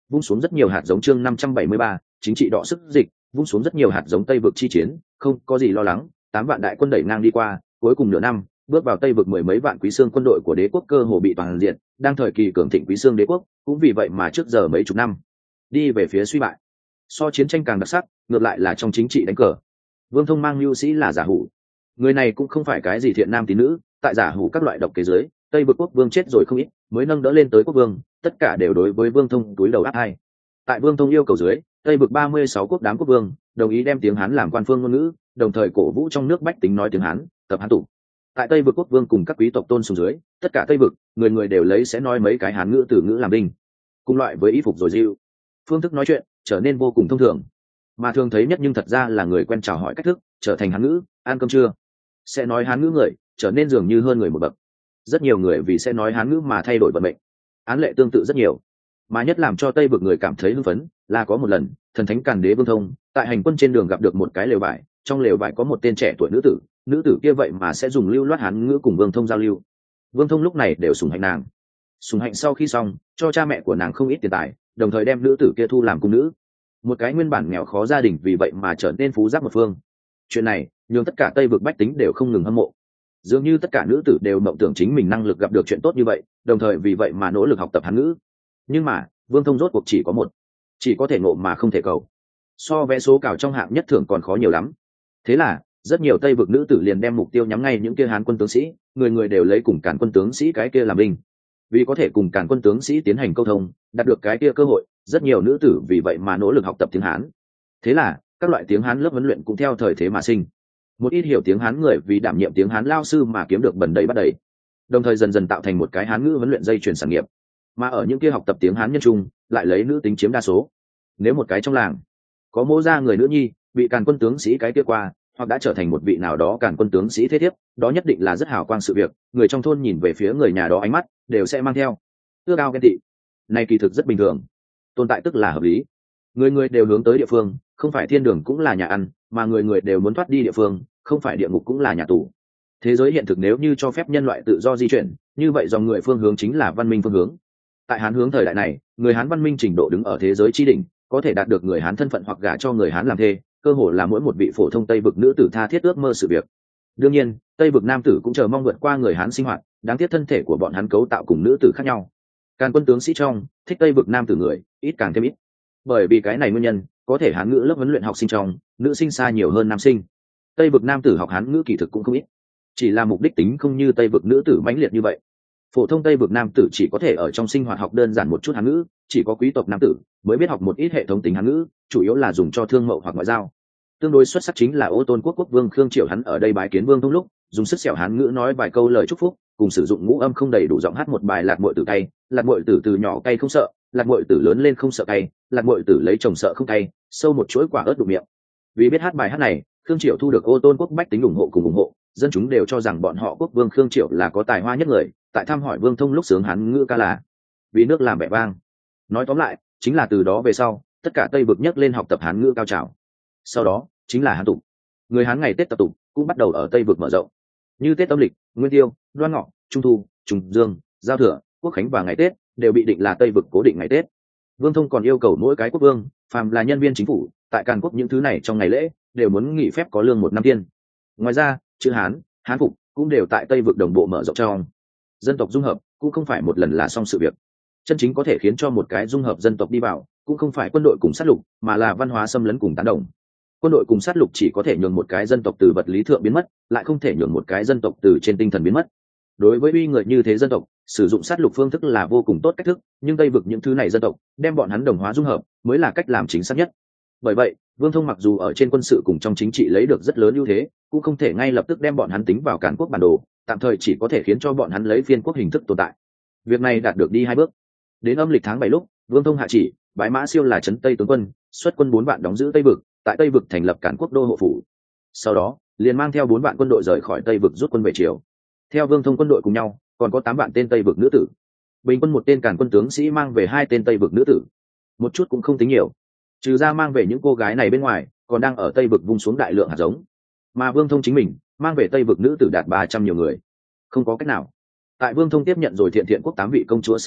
vung xuống rất nhiều hạt giống. Chương 573, chính trị đọ sức dịch, vung xuống rất nhiều hạt giống Tây vực chi chiến, không có gì lo lắng, 8 vạn đại quân đẩy ngang đi qua, cuối cùng nửa năm, bước vào Tây vực mười mấy vạn Quý Xương quân đội của đế quốc cơ hồ bị toàn diện, đang thời kỳ cường thịnh Quý Xương đế quốc, cũng vì vậy mà trước giờ mấy chục năm đi về phía suy bại. So chiến tranh càng đặc sắc, ngược lại là trong chính trị đánh cờ. Vương Thông mang mưu sĩ là Giả Hủ. Người này cũng không phải cái gì thiện nam tín nữ, tại Giả Hủ các loại độc kế dưới, Tây vực quốc vương chết rồi không ít, mới nâng đỡ lên tới quốc vương, tất cả đều đối với Vương Thông túi đầu áp hai. Tại Vương Thông yêu cầu dưới, Tây vực 36 quốc đám quốc vương đồng ý đem tiếng Hán làm quan phương ngôn ngữ, đồng thời cổ vũ trong nước bách tính nói tiếng Hán, tập Hán tụ. Tại Tây vực quốc vương cùng các quý tộc tôn sùng dưới, tất cả Tây vực, người người đều lấy sẽ nói mấy cái Hán ngữ từ ngữ làm đinh. Cùng loại với y phục rồi dịu, phương thức nói chuyện trở nên vô cùng thông thường. Mà thường thấy nhất nhưng thật ra là người quen chào hỏi cách thức, trở thành Hán ngữ, ăn cơm chưa? Sẽ nói Hán ngữ người, trở nên dường như hơn người một bậc. Rất nhiều người vì sẽ nói Hán ngữ mà thay đổi vận mệnh. Án lệ tương tự rất nhiều. Mà nhất làm cho Tây vực người cảm thấy hưng phấn là có một lần, thần thánh Càn Đế Vương Thông tại hành quân trên đường gặp được một cái lều vải, trong lều vải có một tên trẻ tuổi nữ tử kia vậy mà sẽ dùng lưu loát Hán ngữ cùng Vương Thông giao lưu. Vương Thông lúc này đều sủng hạnh nàng. Sủng hạnh sau khi xong, cho cha mẹ của nàng không ít tiền tài, đồng thời đem nữ tử kia thu làm cung nữ. Một cái nguyên bản nghèo khó gia đình vì vậy mà trở nên phú giáp một phương. Chuyện này nhường tất cả Tây vực bách tính đều không ngừng hâm mộ. Dường như tất cả nữ tử đều mộng tưởng chính mình năng lực gặp được chuyện tốt như vậy, đồng thời vì vậy mà nỗ lực học tập Hán ngữ. Nhưng mà Vương Thông rốt cuộc chỉ có một, chỉ có thể ngộ mà không thể cầu. So vé số cào trong hạng nhất thưởng còn khó nhiều lắm. Thế là rất nhiều Tây vực nữ tử liền đem mục tiêu nhắm ngay những kia Hán quân tướng sĩ, người người đều lấy cùng Càn quân tướng sĩ cái kia làm binh. Vì có thể cùng Càn quân tướng sĩ tiến hành câu thông, đạt được cái kia cơ hội, rất nhiều nữ tử vì vậy mà nỗ lực học tập tiếng Hán. Thế là các loại tiếng Hán lớp huấn luyện cũng theo thời thế mà sinh. Một ít hiểu tiếng Hán người vì đảm nhiệm tiếng Hán lao sư mà kiếm được bần đầy bắt đầy, đồng thời dần dần tạo thành một cái Hán ngữ huấn luyện dây chuyền sản nghiệp. Mà ở những kia học tập tiếng Hán nhân trung, lại lấy nữ tính chiếm đa số. Nếu một cái trong làng có mỗ gia người nữ nhi bị Càn quân tướng sĩ cái kia qua, hoặc đã trở thành một vị nào đó Càn quân tướng sĩ thế thiếp, đó nhất định là rất hào quang sự việc, người trong thôn nhìn về phía người nhà đó ánh mắt đều sẽ mang theo ước ao ghen tị. Này kỳ thực rất bình thường, tồn tại tức là hợp lý. Người người đều hướng tới địa phương, không phải thiên đường cũng là nhà ăn, mà người người đều muốn thoát đi địa phương, không phải địa ngục cũng là nhà tù. Thế giới hiện thực nếu như cho phép nhân loại tự do di chuyển, như vậy dòng người phương hướng chính là văn minh phương hướng. Tại Hán hướng thời đại này, người Hán văn minh trình độ đứng ở thế giới chi đỉnh, có thể đạt được người Hán thân phận hoặc gả cho người Hán làm thê, cơ hồ là mỗi một vị phổ thông Tây vực nữ tử tha thiết ước mơ sự việc. Đương nhiên, Tây vực nam tử cũng chờ mong vượt qua người Hán sinh hoạt, đáng tiếc thân thể của bọn hắn cấu tạo cùng nữ tử khác nhau. Càn quân tướng sĩ trong thích Tây vực nam tử người ít càng thêm ít. Bởi vì cái này nguyên nhân, có thể Hán ngữ lớp huấn luyện học sinh trong, nữ sinh xa nhiều hơn nam sinh. Tây vực nam tử học Hán ngữ kỳ thực cũng không ít, chỉ là mục đích tính không như Tây vực nữ tử mãnh liệt như vậy. Phổ thông Tây vực nam tử chỉ có thể ở trong sinh hoạt học đơn giản một chút Hán ngữ, chỉ có quý tộc nam tử mới biết học một ít hệ thống tính Hán ngữ, chủ yếu là dùng cho thương mậu hoặc ngoại giao. Tương đối xuất sắc chính là Ô Tôn quốc vương Khương Triều, hắn ở đây bái kiến Vương Thông lúc, dùng sức sẹo Hán ngữ nói vài câu lời chúc phúc, cùng sử dụng ngũ âm không đầy đủ giọng hát một bài Lạc Muội Tử cay, Lạc Muội Tử từ nhỏ cay không sợ, Lạc Muội Tử lớn lên không sợ cay, Lạc Muội Tử lấy chồng sợ không cay, sâu một chuỗi quả ớt đụng miệng. Vì biết hát bài hát này, Khương Triều thu được Ô Tôn quốc bách tính ủng hộ cùng ủng hộ, dân chúng đều cho rằng bọn họ quốc vương Khương Triều là có tài hoa nhất người. Tại thăm hỏi Vương Thông lúc sướng Hán ngữ ca là vì nước làm vẻ vang. Nói tóm lại, chính là từ đó về sau, tất cả Tây vực nhấc lên học tập Hán ngữ cao trào. Sau đó chính là Hán tục. Người Hán ngày Tết tập tục cũng bắt đầu ở Tây vực mở rộng. Như Tết âm lịch, Nguyên Tiêu, Đoan Ngọ, Trung Thu, Trùng Dương, Giao Thừa, Quốc Khánh và ngày Tết đều bị định là Tây vực cố định ngày Tết. Vương Thông còn yêu cầu mỗi cái quốc vương, phàm là nhân viên chính phủ, tại Càn quốc những thứ này trong ngày lễ đều muốn nghỉ phép có lương một năm tiên. Ngoài ra, chữ Hán, Hán phục cũng đều tại Tây vực đồng bộ mở rộng trong. Dân tộc dung hợp cũng không phải một lần là xong sự việc. Chân chính có thể khiến cho một cái dung hợp dân tộc đi vào, cũng không phải quân đội cùng sát lục, mà là văn hóa xâm lấn cùng tán đồng. Quân đội cùng sát lục chỉ có thể nhường một cái dân tộc từ vật lý thượng biến mất, lại không thể nhường một cái dân tộc từ trên tinh thần biến mất. Đối với uy người như thế dân tộc, sử dụng sát lục phương thức là vô cùng tốt cách thức, nhưng Tây vực những thứ này dân tộc, đem bọn hắn đồng hóa dung hợp, mới là cách làm chính xác nhất. Bởi vậy, Vương Thông mặc dù ở trên quân sự cùng trong chính trị lấy được rất lớn ưu thế, cũng không thể ngay lập tức đem bọn hắn tính vào Càn quốc bản đồ, tạm thời chỉ có thể khiến cho bọn hắn lấy phiên quốc hình thức tồn tại. Việc này đạt được đi 2 bước. Đến âm lịch tháng 7 lúc, Vương Thông hạ chỉ bái Mã Siêu là trấn Tây tướng quân, xuất quân 4 vạn đóng giữ Tây vực, tại Tây vực thành lập Càn quốc đô hộ phủ. Sau đó, liền mang theo 4 vạn quân đội rời khỏi Tây vực rút quân về triều. Theo Vương Thông quân đội cùng nhau, còn có 8 vạn tên Tây vực nữ tử. Bình quân một tên Càn quân tướng sĩ mang về 2 tên Tây vực nữ tử. Một chút cũng không tính nhiều. Trừ ra mang về những cô gái này bên ngoài, còn đang ở Tây vực vung xuống đại lượng hạt giống. Mà Vương Thông chính mình mang về Tây vực nữ tử đạt 300 nhiều người. Không có cách nào. Tại Vương Thông tiếp nhận rồi Thiện Thiện quốc 8 vị công chúa sau đó,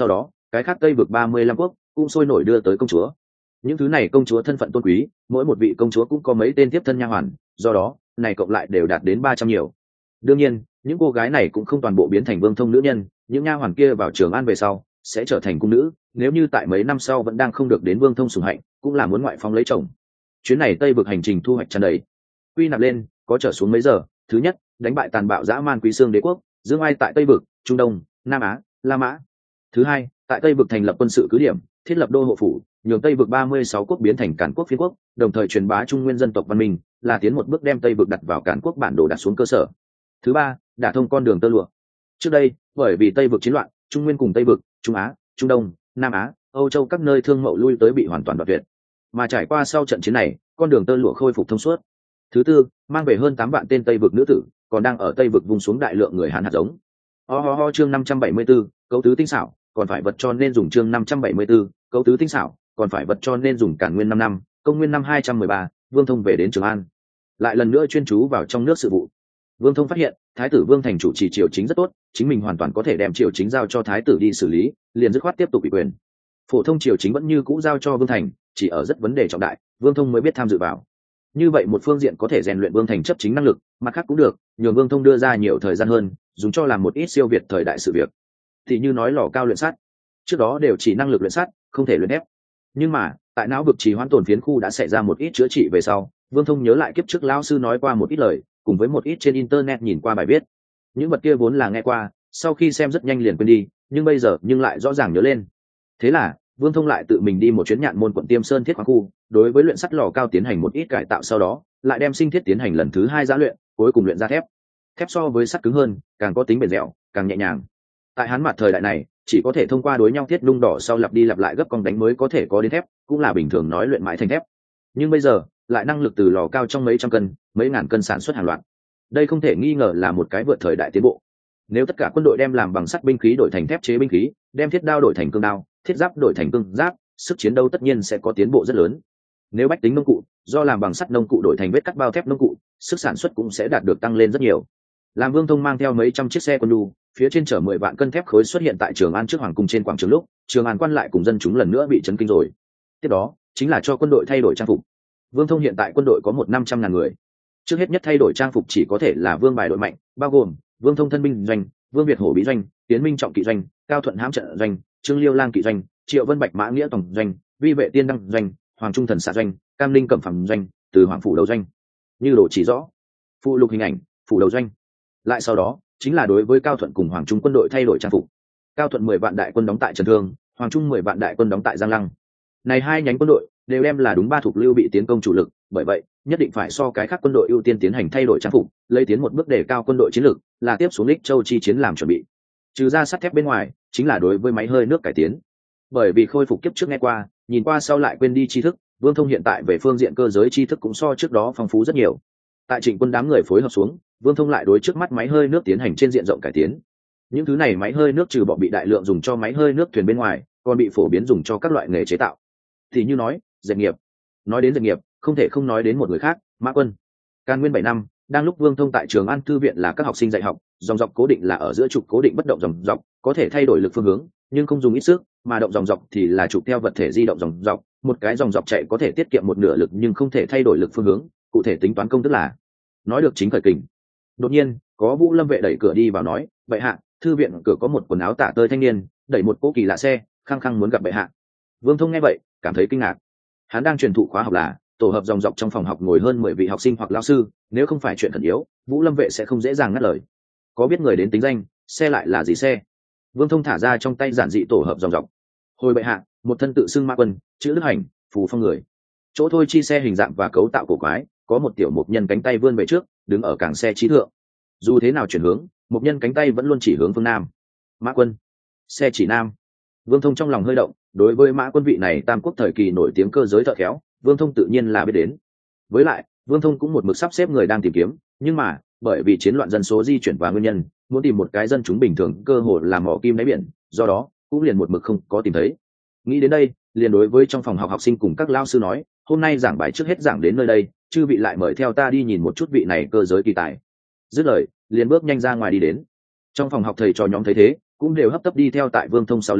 cái khác Tây vực 35 quốc cũng sôi nổi đưa tới công chúa. Những thứ này công chúa thân phận tôn quý, mỗi một vị công chúa cũng có mấy tên tiếp thân nha hoàn, do đó này cộng lại đều đạt đến 300 nhiều. Đương nhiên, những cô gái này cũng không toàn bộ biến thành Vương Thông nữ nhân, những nha hoàn kia vào Trường An về sau sẽ trở thành cung nữ, nếu như tại mấy năm sau vẫn đang không được đến Vương Thông sủng hạnh, cũng là muốn ngoại phóng lấy chồng. Chuyến này Tây vực hành trình thu hoạch tràn đầy. Quy nạp lên, có trở xuống mấy giờ. Thứ nhất, đánh bại tàn bạo dã man Quý Xương đế quốc, dương ai tại Tây vực, Trung Đông, Nam Á, La Mã. Thứ hai, tại Tây vực thành lập quân sự cứ điểm, thiết lập đô hộ phủ, nhường Tây vực 36 quốc biến thành Càn quốc phiên quốc, đồng thời truyền bá Trung Nguyên dân tộc văn minh, là tiến một bước đem Tây vực đặt vào Càn quốc bản đồ đặt xuống cơ sở. Thứ ba, đả thông con đường tơ lụa. Trước đây, bởi vì Tây vực chiến loạn, Trung Nguyên cùng Tây vực, Trung Á, Trung Đông, Nam Á, Âu Châu các nơi thương mậu lui tới bị hoàn toàn đoạt tuyệt. Mà trải qua sau trận chiến này, con đường tơ lụa khôi phục thông suốt. Thứ tư, mang về hơn 8 vạn tên Tây vực nữ tử, còn đang ở Tây vực vùng xuống đại lượng người Hán hạt giống. Chương 574, cấu tứ tinh xảo, còn phải vật cho nên dùng chương 574, cấu tứ tinh xảo, còn phải vật cho nên dùng Càn Nguyên 5 năm, Công nguyên năm 213, Vương Thông về đến Trường An. Lại lần nữa chuyên chú vào trong nước sự vụ. Vương Thông phát hiện, Thái tử Vương Thành chủ trì triều chính rất tốt, chính mình hoàn toàn có thể đem triều chính giao cho Thái tử đi xử lý, liền dứt khoát tiếp tục ủy quyền. Phổ thông triều chính vẫn như cũ giao cho Vương Thành, chỉ ở rất vấn đề trọng đại, Vương Thông mới biết tham dự vào. Như vậy một phương diện có thể rèn luyện Vương Thành chấp chính năng lực, mặt khác cũng được, nhường Vương Thông đưa ra nhiều thời gian hơn, dùng cho làm một ít siêu việt thời đại sự việc. Thì như nói lò cao luyện sắt, trước đó đều chỉ năng lực luyện sắt, không thể luyện thép. Nhưng mà, tại não vực trì hoãn tổn phiến khu đã xảy ra một ít chữa trị về sau, Vương Thông nhớ lại kiếp trước lão sư nói qua một ít lời, cùng với một ít trên internet nhìn qua bài viết. Những vật kia vốn là nghe qua, sau khi xem rất nhanh liền quên đi, nhưng bây giờ nhưng lại rõ ràng nhớ lên. Thế là, Vương Thông lại tự mình đi một chuyến Nhạn Môn quận Tiêm Sơn thiết khoáng khu, đối với luyện sắt lò cao tiến hành một ít cải tạo, sau đó lại đem sinh thiết tiến hành lần thứ 2 giá luyện, cuối cùng luyện ra thép. Thép so với sắt cứng hơn, càng có tính bền dẻo, càng nhẹ nhàng. Tại Hán mặt thời đại này, chỉ có thể thông qua đối nhau thiết nung đỏ sau lặp đi lặp lại gấp cong đánh mới có thể có đến thép, cũng là bình thường nói luyện mãi thành thép. Nhưng bây giờ, lại năng lực từ lò cao trong mấy trăm cân, mấy ngàn cân sản xuất hàng loạt. Đây không thể nghi ngờ là một cái vượt thời đại tiến bộ. Nếu tất cả quân đội đem làm bằng sắt binh khí đổi thành thép chế binh khí, đem thiết đao đổi thành cương đao, thiết giáp đổi thành cương giáp, sức chiến đấu tất nhiên sẽ có tiến bộ rất lớn. Nếu bách tính nông cụ do làm bằng sắt nông cụ đổi thành vết cắt bao thép nông cụ, sức sản xuất cũng sẽ đạt được tăng lên rất nhiều. Làm Vương Thông mang theo mấy trăm chiếc xe quân nhu, phía trên chở 10 vạn cân thép khối xuất hiện tại Trường An trước hoàng cung trên quảng trường lúc, Trường An quan lại cùng dân chúng lần nữa bị chấn kinh rồi. Tiếp đó, chính là cho quân đội thay đổi trang phục. Vương Thông hiện tại quân đội có 150.000 người. Trước hết nhất thay đổi trang phục chỉ có thể là vương bài đội mạnh, bao gồm Vương Thông thân binh doanh, Vương Việt hổ bí doanh, Tiến Minh trọng kỵ doanh, Cao Thuận hãm trận doanh, Trương Liêu lang kỵ doanh, Triệu Vân bạch mã nghĩa tổng doanh, Vi vệ tiên đăng doanh, Hoàng Trung thần xạ doanh, Cam Linh cẩm phẩm doanh, từ Hoàng phủ đầu doanh. Như đồ chỉ rõ, phụ lục hình ảnh, phủ đầu doanh. Lại sau đó, chính là đối với Cao Thuận cùng Hoàng Trung quân đội thay đổi trang phục. Cao Thuận 10 vạn đại quân đóng tại Trần Thương, Hoàng Trung 10 vạn đại quân đóng tại Giang Lăng. Này hai nhánh quân đội đều đem là đúng ba thuộc lưu bị tiến công chủ lực, bởi vậy nhất định phải so cái khác quân đội ưu tiên tiến hành thay đổi trang phục, lấy tiến một bước để cao quân đội chiến lược, là tiếp xuống Lích Châu chi chiến làm chuẩn bị. Trừ ra sắt thép bên ngoài, chính là đối với máy hơi nước cải tiến. Bởi vì khôi phục kiếp trước nghe qua, nhìn qua sau lại quên đi tri thức, Vương Thông hiện tại về phương diện cơ giới tri thức cũng so trước đó phong phú rất nhiều. Tại Trịnh quân đám người phối hợp xuống, Vương Thông lại đối trước mắt máy hơi nước tiến hành trên diện rộng cải tiến. Những thứ này máy hơi nước trừ bỏ bị đại lượng dùng cho máy hơi nước thuyền bên ngoài, còn bị phổ biến dùng cho các loại nghề chế tạo. Thì như nói, dệt nghiệp. Nói đến dệt nghiệp, không thể không nói đến một người khác, Mã Quân. Càn Nguyên 7 năm, đang lúc Vương Thông tại Trường An thư viện là các học sinh dạy học, dòng dọc cố định là ở giữa trục cố định bất động dòng dọc, có thể thay đổi lực phương hướng, nhưng không dùng ít sức, mà động dòng dọc thì là trục theo vật thể di động dòng dọc, một cái dòng dọc chạy có thể tiết kiệm một nửa lực nhưng không thể thay đổi lực phương hướng, cụ thể tính toán công tức là. Nói được chính khởi kình. Đột nhiên, có Vũ Lâm vệ đẩy cửa đi vào nói, "Bệ hạ, thư viện cửa có một quần áo tả tơi thanh niên, đẩy một cỗ kỳ lạ xe, khăng khăng muốn gặp bệ hạ." Vương Thông nghe vậy, cảm thấy kinh ngạc. Hắn đang truyền thụ khóa học là tổ hợp dòng dọc trong phòng học ngồi hơn 10 vị học sinh hoặc lao sư, nếu không phải chuyện khẩn yếu, Vũ Lâm vệ sẽ không dễ dàng ngắt lời. Có biết người đến tính danh, xe lại là gì xe? Vương Thông thả ra trong tay giản dị tổ hợp dòng dọc. Hồi bệ hạ, một thân tự xưng Mã Quân, chữ Đức Hành, phù phong người. Chỗ thôi chi xe hình dạng và cấu tạo cổ quái, có một tiểu mục nhân cánh tay vươn về trước, đứng ở cảng xe trí thượng. Dù thế nào chuyển hướng, mục nhân cánh tay vẫn luôn chỉ hướng phương nam. Mã Quân, xe chỉ nam. Vương Thông trong lòng hơi động, đối với Mã Quân vị này tam quốc thời kỳ nổi tiếng cơ giới thợ khéo, Vương Thông tự nhiên là biết đến. Với lại, Vương Thông cũng một mực sắp xếp người đang tìm kiếm, nhưng mà bởi vì chiến loạn dân số di chuyển và nguyên nhân, muốn tìm một cái dân chúng bình thường cơ hội làm mỏ kim đáy biển, do đó cũng liền một mực không có tìm thấy. Nghĩ đến đây, liền đối với trong phòng học học sinh cùng các lao sư nói, hôm nay giảng bài trước hết giảng đến nơi đây, chư vị lại mời theo ta đi nhìn một chút vị này cơ giới kỳ tài. Dứt lời, liền bước nhanh ra ngoài đi đến. Trong phòng học thầy trò nhóm thấy thế, cũng đều hấp tấp đi theo tại Vương Thông sau lưng,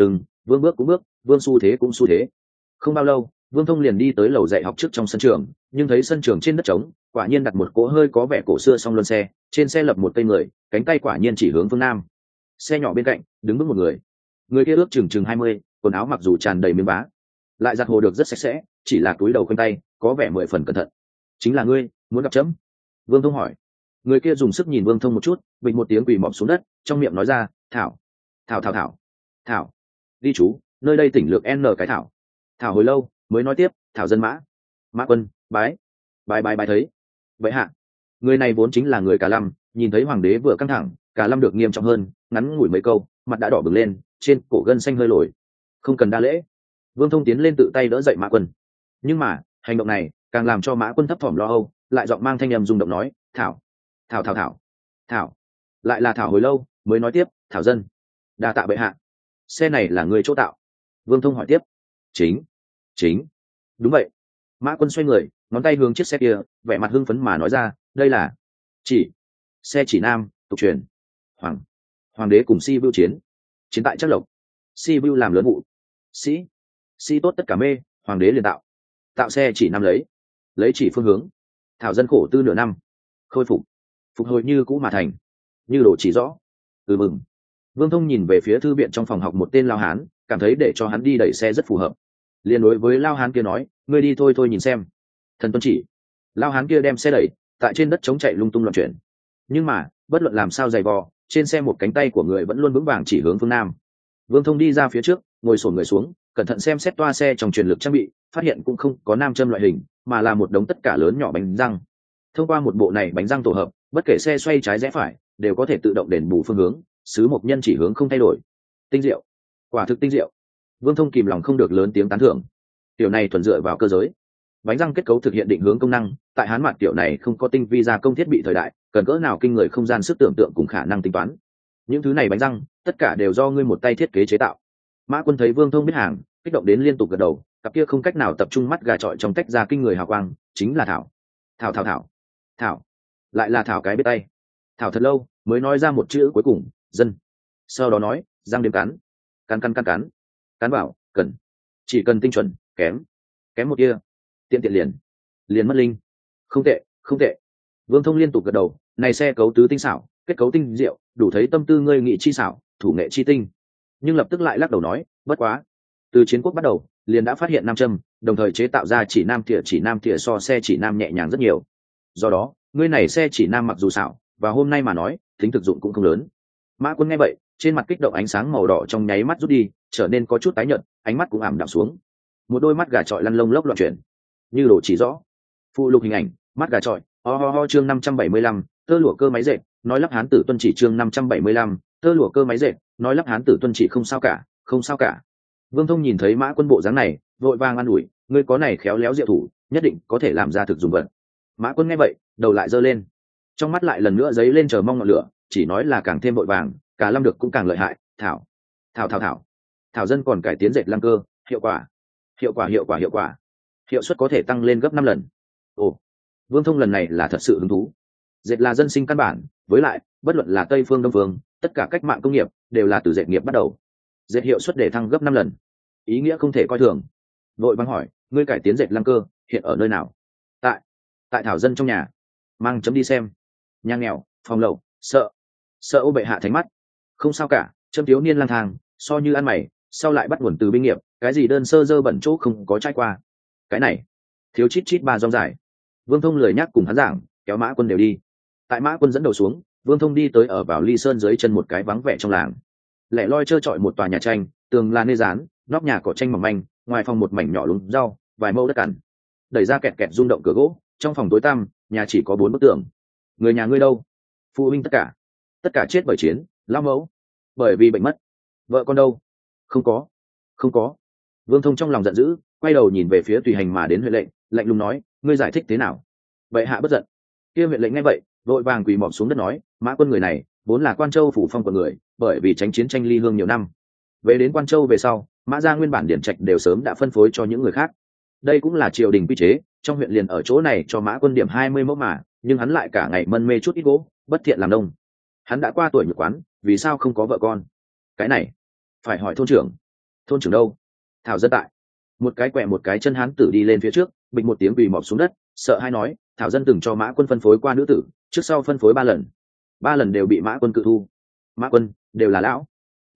vương bước cũng bước, vương xu thế cũng xu thế. Không bao lâu, Vương Thông liền đi tới lầu dạy học trước trong sân trường, nhưng thấy sân trường trên đất trống, quả nhiên đặt một cỗ hơi có vẻ cổ xưa song luân xe, trên xe lập một cây người, cánh tay quả nhiên chỉ hướng phương nam. Xe nhỏ bên cạnh, đứng vững một người. Người kia ước chừng 20, quần áo mặc dù tràn đầy miếng vá, lại giặt hồ được rất sạch sẽ, chỉ là túi đầu quanh tay, có vẻ 10 phần cẩn thận. Chính là ngươi, muốn gặp chấm? Vương Thông hỏi. Người kia dùng sức nhìn Vương Thông một chút, bình một tiếng quỳ mọp xuống đất, trong miệng nói ra, thảo thảo thảo thảo thảo. Đi chú, nơi đây tỉnh lược n cái thảo. Thảo hồi lâu mới nói tiếp, thảo dân mã. Mã Quân, bái bái thấy. Vậy hạ, người này vốn chính là người Cả Lâm, nhìn thấy hoàng đế vừa căng thẳng, Cả Lâm được nghiêm trọng hơn, ngắn ngủi mấy câu, mặt đã đỏ bừng lên, trên cổ gân xanh hơi lồi. Không cần đa lễ. Vương Thông tiến lên tự tay đỡ dậy Mã Quân. Nhưng mà hành động này càng làm cho Mã Quân thấp thỏm lo âu, lại giọng mang thanh âm rung động nói, thảo thảo thảo thảo thảo. Lại là thảo hồi lâu mới nói tiếp, thảo dân. Đa tạ bệ hạ. Xe này là người chỗ tạo? Vương Thông hỏi tiếp. Chính đúng vậy. Mã Quân xoay người, ngón tay hướng chiếc xe kia, vẻ mặt hưng phấn mà nói ra, đây là xe chỉ nam tục truyền. Hoàng đế cùng Si Vưu chiến tại Trắc Lộc. Si Vưu làm lớn vụ, sĩ tốt tất cả mê, hoàng đế liền tạo xe chỉ nam, lấy chỉ phương hướng. Thảo dân khổ tư nửa năm, khôi phục hồi như cũ mà thành, như đồ chỉ rõ. Mừng. Vương Thông nhìn về phía thư viện trong phòng học một tên lao hán, cảm thấy để cho hắn đi đẩy xe rất phù hợp, liền đối với lao hán kia nói, ngươi đi thôi nhìn xem. Thần tuân chỉ. Lao hán kia đem xe đẩy, tại trên đất chống chạy lung tung loạn chuyển. Nhưng mà bất luận làm sao dày vò, trên xe một cánh tay của người vẫn luôn vững vàng chỉ hướng phương nam. Vương Thông đi ra phía trước, ngồi xổm người xuống, cẩn thận xem xét toa xe trong truyền lực trang bị, phát hiện cũng không có nam châm loại hình, mà là một đống tất cả lớn nhỏ bánh răng. Thông qua một bộ này bánh răng tổ hợp, bất kể xe xoay trái rẽ phải, đều có thể tự động đền bù phương hướng, sứ mộc nhân chỉ hướng không thay đổi. Tinh diệu, quả thực tinh diệu. Vương Thông kìm lòng không được lớn tiếng tán thưởng. Tiểu này thuần dựa vào cơ giới. Bánh răng kết cấu thực hiện định hướng công năng, tại Hán Mạt tiểu này không có tinh vi gia công thiết bị thời đại, cần cỡ nào kinh người không gian sức tưởng tượng cùng khả năng tính toán. Những thứ này bánh răng, tất cả đều do ngươi một tay thiết kế chế tạo. Mã Quân thấy Vương Thông biết hàng, kích động đến liên tục gật đầu, cặp kia không cách nào tập trung mắt gà trọi trong tách ra kinh người hào quang, chính là thảo, lại là thảo cái biết tay. Thảo thật lâu mới nói ra một chữ cuối cùng, dân. Sau đó nói, răng đếm cắn vào, chỉ cần tinh chuẩn, kém một kia, tiện liền mất linh. Không tệ. Vương Thông liên tục gật đầu, này xe cấu tứ tinh xảo, kết cấu tinh diệu, đủ thấy tâm tư ngươi nghị chi xảo, thủ nghệ chi tinh. Nhưng lập tức lại lắc đầu nói, bất quá, từ chiến quốc bắt đầu liền đã phát hiện nam châm, đồng thời chế tạo ra chỉ nam thìa so xe chỉ nam nhẹ nhàng rất nhiều. Do đó ngươi này xe chỉ nam mặc dù xảo, và hôm nay mà nói tính thực dụng cũng không lớn. Mã Quân nghe vậy, trên mặt kích động ánh sáng màu đỏ trong nháy mắt rút đi, trở nên có chút tái nhợt, ánh mắt cũng ảm đạm xuống. Một đôi mắt gà trọi lăn lông lốc loạn chuyển, như đồ chỉ rõ. Phụ lục hình ảnh, mắt gà trọi. Chương 575, tơ lụa cơ máy dệt, nói lắp Hán tử tuân chỉ. Chương 575, tơ lụa cơ máy dệt, nói lắp Hán tử tuân chỉ. Không sao cả. Vương Thông nhìn thấy Mã Quân bộ dáng này, vội vàng an ủi, ngươi có này khéo léo diệu thủ, nhất định có thể làm ra thực dùng vật. Mã Quân nghe vậy, đầu lại giơ lên, trong mắt lại lần nữa dấy lên chờ mong ngọn lửa, chỉ nói là càng thêm vội vàng, Cả Lâm được cũng càng lợi hại. Thảo dân còn cải tiến dệt lăng cơ, hiệu suất có thể tăng lên gấp 5 lần. Ồ, Vương Thông lần này là thật sự hứng thú. Dệt là dân sinh căn bản, với lại bất luận là Tây phương Đông phương, tất cả cách mạng công nghiệp đều là từ dệt nghiệp bắt đầu. Dệt hiệu suất để thăng gấp 5 lần, ý nghĩa không thể coi thường. Vội vàng hỏi, ngươi cải tiến dệt lăng cơ hiện ở nơi nào? Tại Thảo dân trong nhà. Mang chấm đi xem. Nhà nghèo, phòng lậu, sợ ô bệ hạ thánh mắt. Không sao cả, chấm thiếu niên lang thang, so như ăn mày, sau lại bắt nguồn từ binh nghiệp, cái gì đơn sơ dơ bẩn chỗ không có trải qua. Cái này thiếu chít ba rong dài. Vương Thông lười nhắc cùng hắn giảng, kéo Mã Quân đều đi. Tại Mã Quân dẫn đầu xuống, Vương Thông đi tới ở vào Ly Sơn dưới chân một cái vắng vẻ trong làng. Lẻ loi trơ trọi một tòa nhà tranh, tường là nê rán, nóc nhà cỏ tranh mỏng manh, ngoài phòng một mảnh nhỏ lúng rau, vài mẫu đất cằn. Đẩy ra kẹt kẹt rung động cửa gỗ, trong phòng tối tăm, nhà chỉ có 4 bức tường. Người nhà ngươi đâu? Phụ huynh tất cả chết bởi chiến, lao mẫu bởi vì bệnh mất. Vợ con đâu? Không có. Vương Thông trong lòng giận dữ, quay đầu nhìn về phía tùy hành mà đến huyện lệnh, lạnh lùng nói, ngươi giải thích thế nào? Bệ hạ bất giận. Kia huyện lệnh nghe vậy, vội vàng quỳ mọp xuống đất nói, Mã Quân người này vốn là Quan Châu phủ phong của người, bởi vì tránh chiến tranh ly hương nhiều năm, về đến Quan Châu về sau, Mã gia nguyên bản điển trạch đều sớm đã phân phối cho những người khác. Đây cũng là triều đình quy chế, trong huyện liền ở chỗ này cho Mã Quân điểm 20 mẫu mà, nhưng hắn lại cả ngày mân mê chút ít gỗ, bất thiện làm nông. Hắn đã qua tuổi nhược quán, vì sao không có vợ con? Cái này phải hỏi thôn trưởng. Thôn trưởng đâu? Thảo dân tại. Một cái quẹ một cái chân hán tử đi lên phía trước, bịch một tiếng quỳ mọp xuống đất, sợ hay nói, Thảo dân từng cho Mã Quân phân phối qua nữ tử, trước sau phân phối 3 lần, 3 lần đều bị Mã Quân cự thu. Mã Quân đều là lão